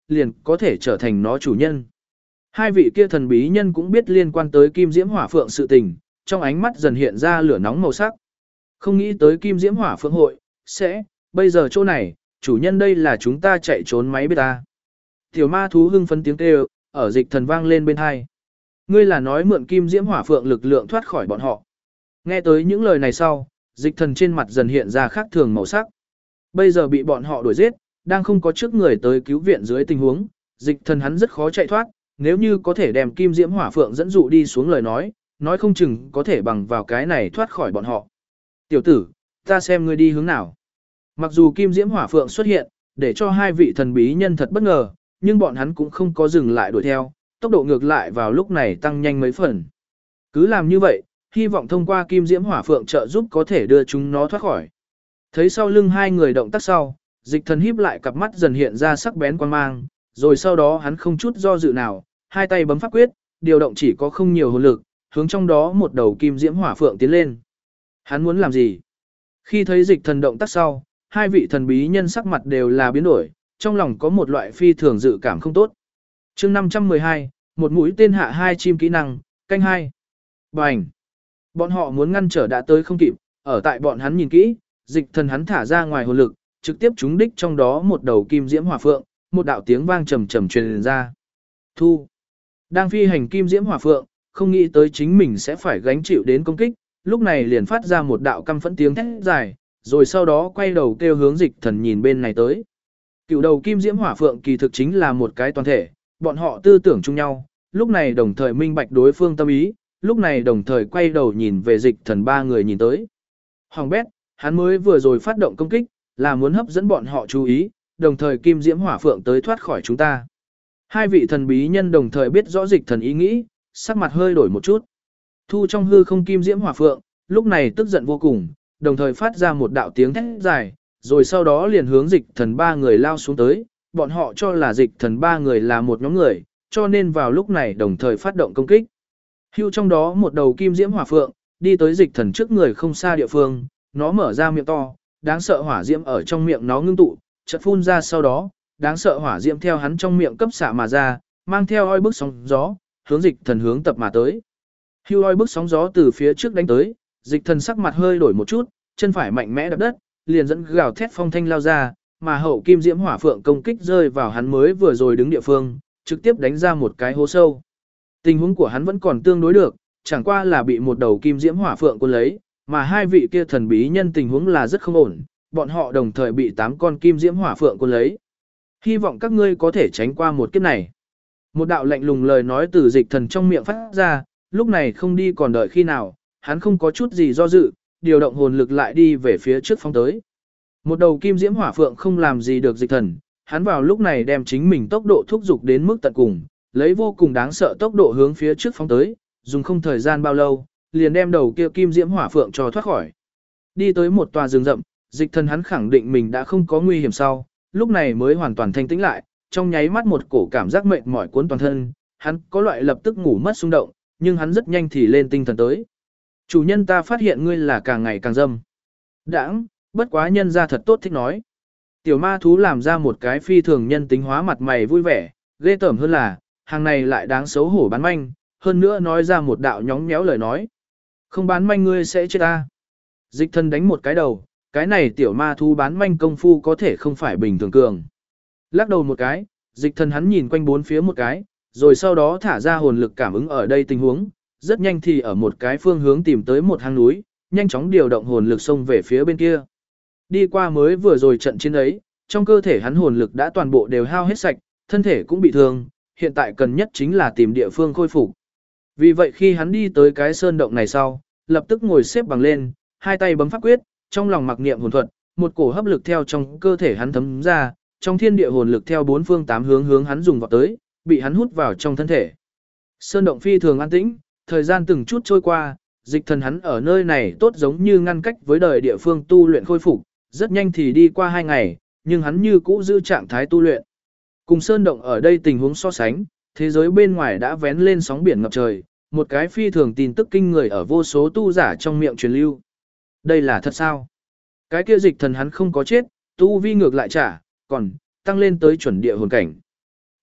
liền có thể trở thành nó chủ nhân. Hai vị kia thần bí nhân cũng biết liên quan tới Kim Diễm Hỏa Phượng sự tình, trong ánh mắt dần hiện ra lửa nóng màu sắc. Không nghĩ tới Kim Diễm Hỏa Phượng hội, bây giờ chỗ này, chủ nhân đây là chúng ta chạy trốn máy biết ta. Tiểu ma thú hưng phấn tiếng kêu, ở Dịch Thần vang lên bên hai. Ngươi là nói mượn Kim Diễm Hỏa Phượng lực lượng thoát khỏi bọn họ. Nghe tới những lời này sau, Dịch Thần trên mặt dần hiện ra khác thường màu sắc. Bây giờ bị bọn họ đuổi giết, đang không có trước người tới cứu viện dưới tình huống, Dịch Thần hắn rất khó chạy thoát, nếu như có thể đem Kim Diễm Hỏa Phượng dẫn dụ đi xuống lời nói không chừng có thể bằng vào cái này thoát khỏi bọn họ. Tiểu tử, ta xem ngươi đi hướng nào. Mặc dù Kim Diễm Hỏa Phượng xuất hiện, để cho hai vị thần bí nhân thật bất ngờ, nhưng bọn hắn cũng không có dừng lại đuổi theo, tốc độ ngược lại vào lúc này tăng nhanh mấy phần. Cứ làm như vậy, hy vọng thông qua Kim Diễm Hỏa Phượng trợ giúp có thể đưa chúng nó thoát khỏi. Thấy sau lưng hai người động tác sau, Dịch Thần híp lại cặp mắt dần hiện ra sắc bén quan mang, rồi sau đó hắn không chút do dự nào, hai tay bấm pháp quyết, điều động chỉ có không nhiều hồn lực, hướng trong đó một đầu Kim Diễm Hỏa Phượng tiến lên. Hắn muốn làm gì? Khi thấy Dịch Thần động tác sau, hai vị thần bí nhân sắc mặt đều là biến đổi, trong lòng có một loại phi thường dự cảm không tốt. Chương 512, một mũi tên hạ hai chim kỹ năng, canh hai. Bành! Bọn họ muốn ngăn trở đã tới không kịp, ở tại bọn hắn nhìn kỹ, Dịch Thần hắn thả ra ngoài hồn lực, trực tiếp trúng đích trong đó một đầu Kim Diễm Hỏa Phượng, một đạo tiếng vang trầm trầm truyền ra. Thu! Đang phi hành Kim Diễm Hỏa Phượng, không nghĩ tới chính mình sẽ phải gánh chịu đến công kích, lúc này liền phát ra một đạo căm phẫn tiếng thét dài, rồi sau đó quay đầu kêu hướng Dịch Thần nhìn bên này tới. Cựu đầu Kim Diễm Hỏa Phượng kỳ thực chính là một cái toàn thể, bọn họ tư tưởng chung nhau, lúc này đồng thời minh bạch đối phương tâm ý, lúc này đồng thời quay đầu nhìn về Dịch Thần ba người nhìn tới. Hoàng bét, hắn mới vừa rồi phát động công kích, là muốn hấp dẫn bọn họ chú ý, đồng thời Kim Diễm Hỏa Phượng tới thoát khỏi chúng ta. Hai vị thần bí nhân đồng thời biết rõ Dịch Thần ý nghĩ, sắc mặt hơi đổi một chút. Thu trong hư không Kim Diễm Hỏa Phượng, lúc này tức giận vô cùng, đồng thời phát ra một đạo tiếng thét dài, rồi sau đó liền hướng Dịch Thần ba người lao xuống tới, bọn họ cho là Dịch Thần ba người là một nhóm người, cho nên vào lúc này đồng thời phát động công kích. Hưu trong đó một đầu Kim Diễm Hỏa Phượng, đi tới Dịch Thần trước người không xa địa phương, nó mở ra miệng to, đáng sợ hỏa diễm ở trong miệng nó ngưng tụ, chợt phun ra sau đó, đáng sợ hỏa diễm theo hắn trong miệng cấp xạ mà ra, mang theo oi bức sóng gió, hướng Dịch Thần hướng tập mà tới. Hưu oi bức sóng gió từ phía trước đánh tới, Dịch Thần sắc mặt hơi đổi một chút, chân phải mạnh mẽ đập đất, liền dẫn gào thét phong thanh lao ra, mà hậu Kim Diễm Hỏa Phượng công kích rơi vào hắn mới vừa rồi đứng địa phương, trực tiếp đánh ra một cái hố sâu. Tình huống của hắn vẫn còn tương đối được, chẳng qua là bị một đầu Kim Diễm Hỏa Phượng cuốn lấy, mà hai vị kia thần bí nhân tình huống là rất không ổn, bọn họ đồng thời bị 8 con Kim Diễm Hỏa Phượng cuốn lấy. Hy vọng các ngươi có thể tránh qua một kiếp này. Một đạo lạnh lùng lời nói từ Dịch Thần trong miệng phát ra, lúc này không đi còn đợi khi nào, hắn không có chút gì do dự, điều động hồn lực lại đi về phía trước phóng tới. Một đầu Kim Diễm Hỏa Phượng không làm gì được Dịch Thần, hắn vào lúc này đem chính mình tốc độ thúc giục đến mức tận cùng, lấy vô cùng đáng sợ tốc độ hướng phía trước phóng tới, dùng không thời gian bao lâu, liền đem đầu kia Kim Diễm Hỏa Phượng cho thoát khỏi. Đi tới một tòa rừng rậm, Dịch Thần hắn khẳng định mình đã không có nguy hiểm sau, lúc này mới hoàn toàn thanh tĩnh lại, trong nháy mắt một cổ cảm giác mệt mỏi cuốn toàn thân, hắn có loại lập tức ngủ mất xung động, nhưng hắn rất nhanh thì lên tinh thần tới. Chủ nhân ta phát hiện ngươi là càng ngày càng dâm. Đãng, bất quá nhân ra thật tốt thích nói. Tiểu ma thú làm ra một cái phi thường nhân tính hóa mặt mày vui vẻ, ghê tởm hơn là, hàng này lại đáng xấu hổ bán manh, hơn nữa nói ra một đạo nhóng nhéo lời nói. Không bán manh ngươi sẽ chết ta. Dịch Thần đánh một cái đầu, cái này tiểu ma thú bán manh công phu có thể không phải bình thường cường. Lắc đầu một cái, Dịch Thần hắn nhìn quanh bốn phía một cái, rồi sau đó thả ra hồn lực cảm ứng ở đây tình huống, rất nhanh thì ở một cái phương hướng tìm tới một hang núi, nhanh chóng điều động hồn lực xông về phía bên kia. Đi qua mới vừa rồi trận chiến ấy, trong cơ thể hắn hồn lực đã toàn bộ đều hao hết sạch, thân thể cũng bị thương, hiện tại cần nhất chính là tìm địa phương khôi phục. Vì vậy khi hắn đi tới cái sơn động này sau, lập tức ngồi xếp bằng lên, hai tay bấm pháp quyết, trong lòng mặc niệm hồn thuật, một cổ hấp lực theo trong cơ thể hắn thấm ra, trong thiên địa hồn lực theo bốn phương tám hướng hướng hắn dùng vào tới, bị hắn hút vào trong thân thể. Sơn động phi thường an tĩnh, thời gian từng chút trôi qua, Dịch Thần hắn ở nơi này tốt giống như ngăn cách với đời địa phương tu luyện khôi phục, rất nhanh thì đi qua 2 ngày, nhưng hắn như cũ giữ trạng thái tu luyện. Cùng sơn động ở đây tình huống so sánh, thế giới bên ngoài đã vén lên sóng biển ngập trời, một cái phi thường tin tức kinh người ở vô số tu giả trong miệng truyền lưu. Đây là thật sao? Cái kia Dịch Thần hắn không có chết, tu vi ngược lại trả, còn tăng lên tới chuẩn địa hồn cảnh.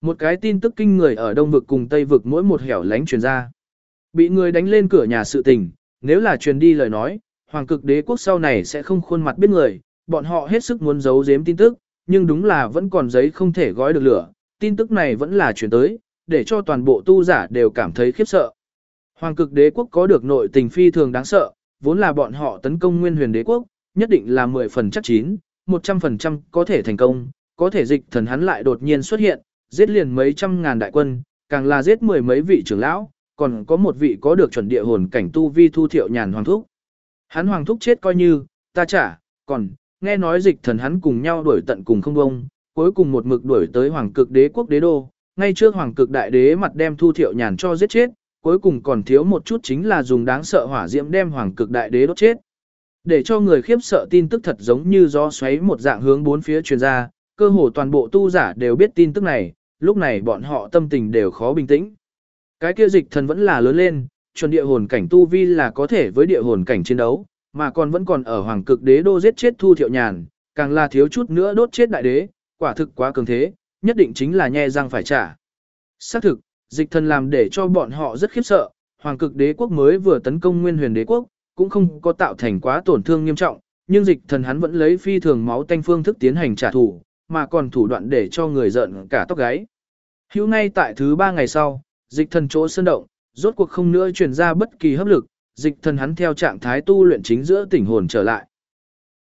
Một cái tin tức kinh người ở Đông vực cùng Tây vực mỗi một hẻo lánh truyền ra. Bị người đánh lên cửa nhà sự tình, nếu là truyền đi lời nói, Hoàng Cực Đế quốc sau này sẽ không khuôn mặt biết người, bọn họ hết sức muốn giấu giếm tin tức, nhưng đúng là vẫn còn giấy không thể gói được lửa, tin tức này vẫn là truyền tới, để cho toàn bộ tu giả đều cảm thấy khiếp sợ. Hoàng Cực Đế quốc có được nội tình phi thường đáng sợ, vốn là bọn họ tấn công Nguyên Huyền Đế quốc, nhất định là 10 phần chắc chín, 100% có thể thành công, có thể Dịch Thần hắn lại đột nhiên xuất hiện, giết liền mấy trăm ngàn đại quân, càng là giết mười mấy vị trưởng lão, còn có một vị có được chuẩn địa hồn cảnh tu vi Thu Thiệu Nhàn hoàng thúc. Hắn hoàng thúc chết coi như, ta trả, còn nghe nói Dịch Thần hắn cùng nhau đuổi tận cùng không bông, cuối cùng một mực đuổi tới Hoàng Cực Đế quốc đế đô, ngay trước Hoàng Cực đại đế mặt đem Thu Thiệu Nhàn cho giết chết, cuối cùng còn thiếu một chút chính là dùng đáng sợ hỏa diễm đem Hoàng Cực đại đế đốt chết. Để cho người khiếp sợ tin tức thật giống như gió xoáy một dạng hướng bốn phía truyền ra, cơ hồ toàn bộ tu giả đều biết tin tức này, lúc này bọn họ tâm tình đều khó bình tĩnh. Cái kia Dịch Thần vẫn là lớn lên, chuẩn địa hồn cảnh tu vi là có thể với địa hồn cảnh chiến đấu, mà còn vẫn còn ở Hoàng Cực đế đô giết chết Thu Thiệu Nhàn, càng là thiếu chút nữa đốt chết đại đế, quả thực quá cường thế, nhất định chính là nhe răng phải trả. Xác thực, Dịch Thần làm để cho bọn họ rất khiếp sợ, Hoàng Cực đế quốc mới vừa tấn công Nguyên Huyền đế quốc, cũng không có tạo thành quá tổn thương nghiêm trọng, nhưng Dịch Thần hắn vẫn lấy phi thường máu tanh phương thức tiến hành trả thù, mà còn thủ đoạn để cho người giận cả tóc gáy. Hữu ngay tại thứ 3 ngày sau, Dịch Thần chỗ sơn động, rốt cuộc không nữa truyền ra bất kỳ hấp lực, Dịch Thần hắn theo trạng thái tu luyện chính giữa tỉnh hồn trở lại.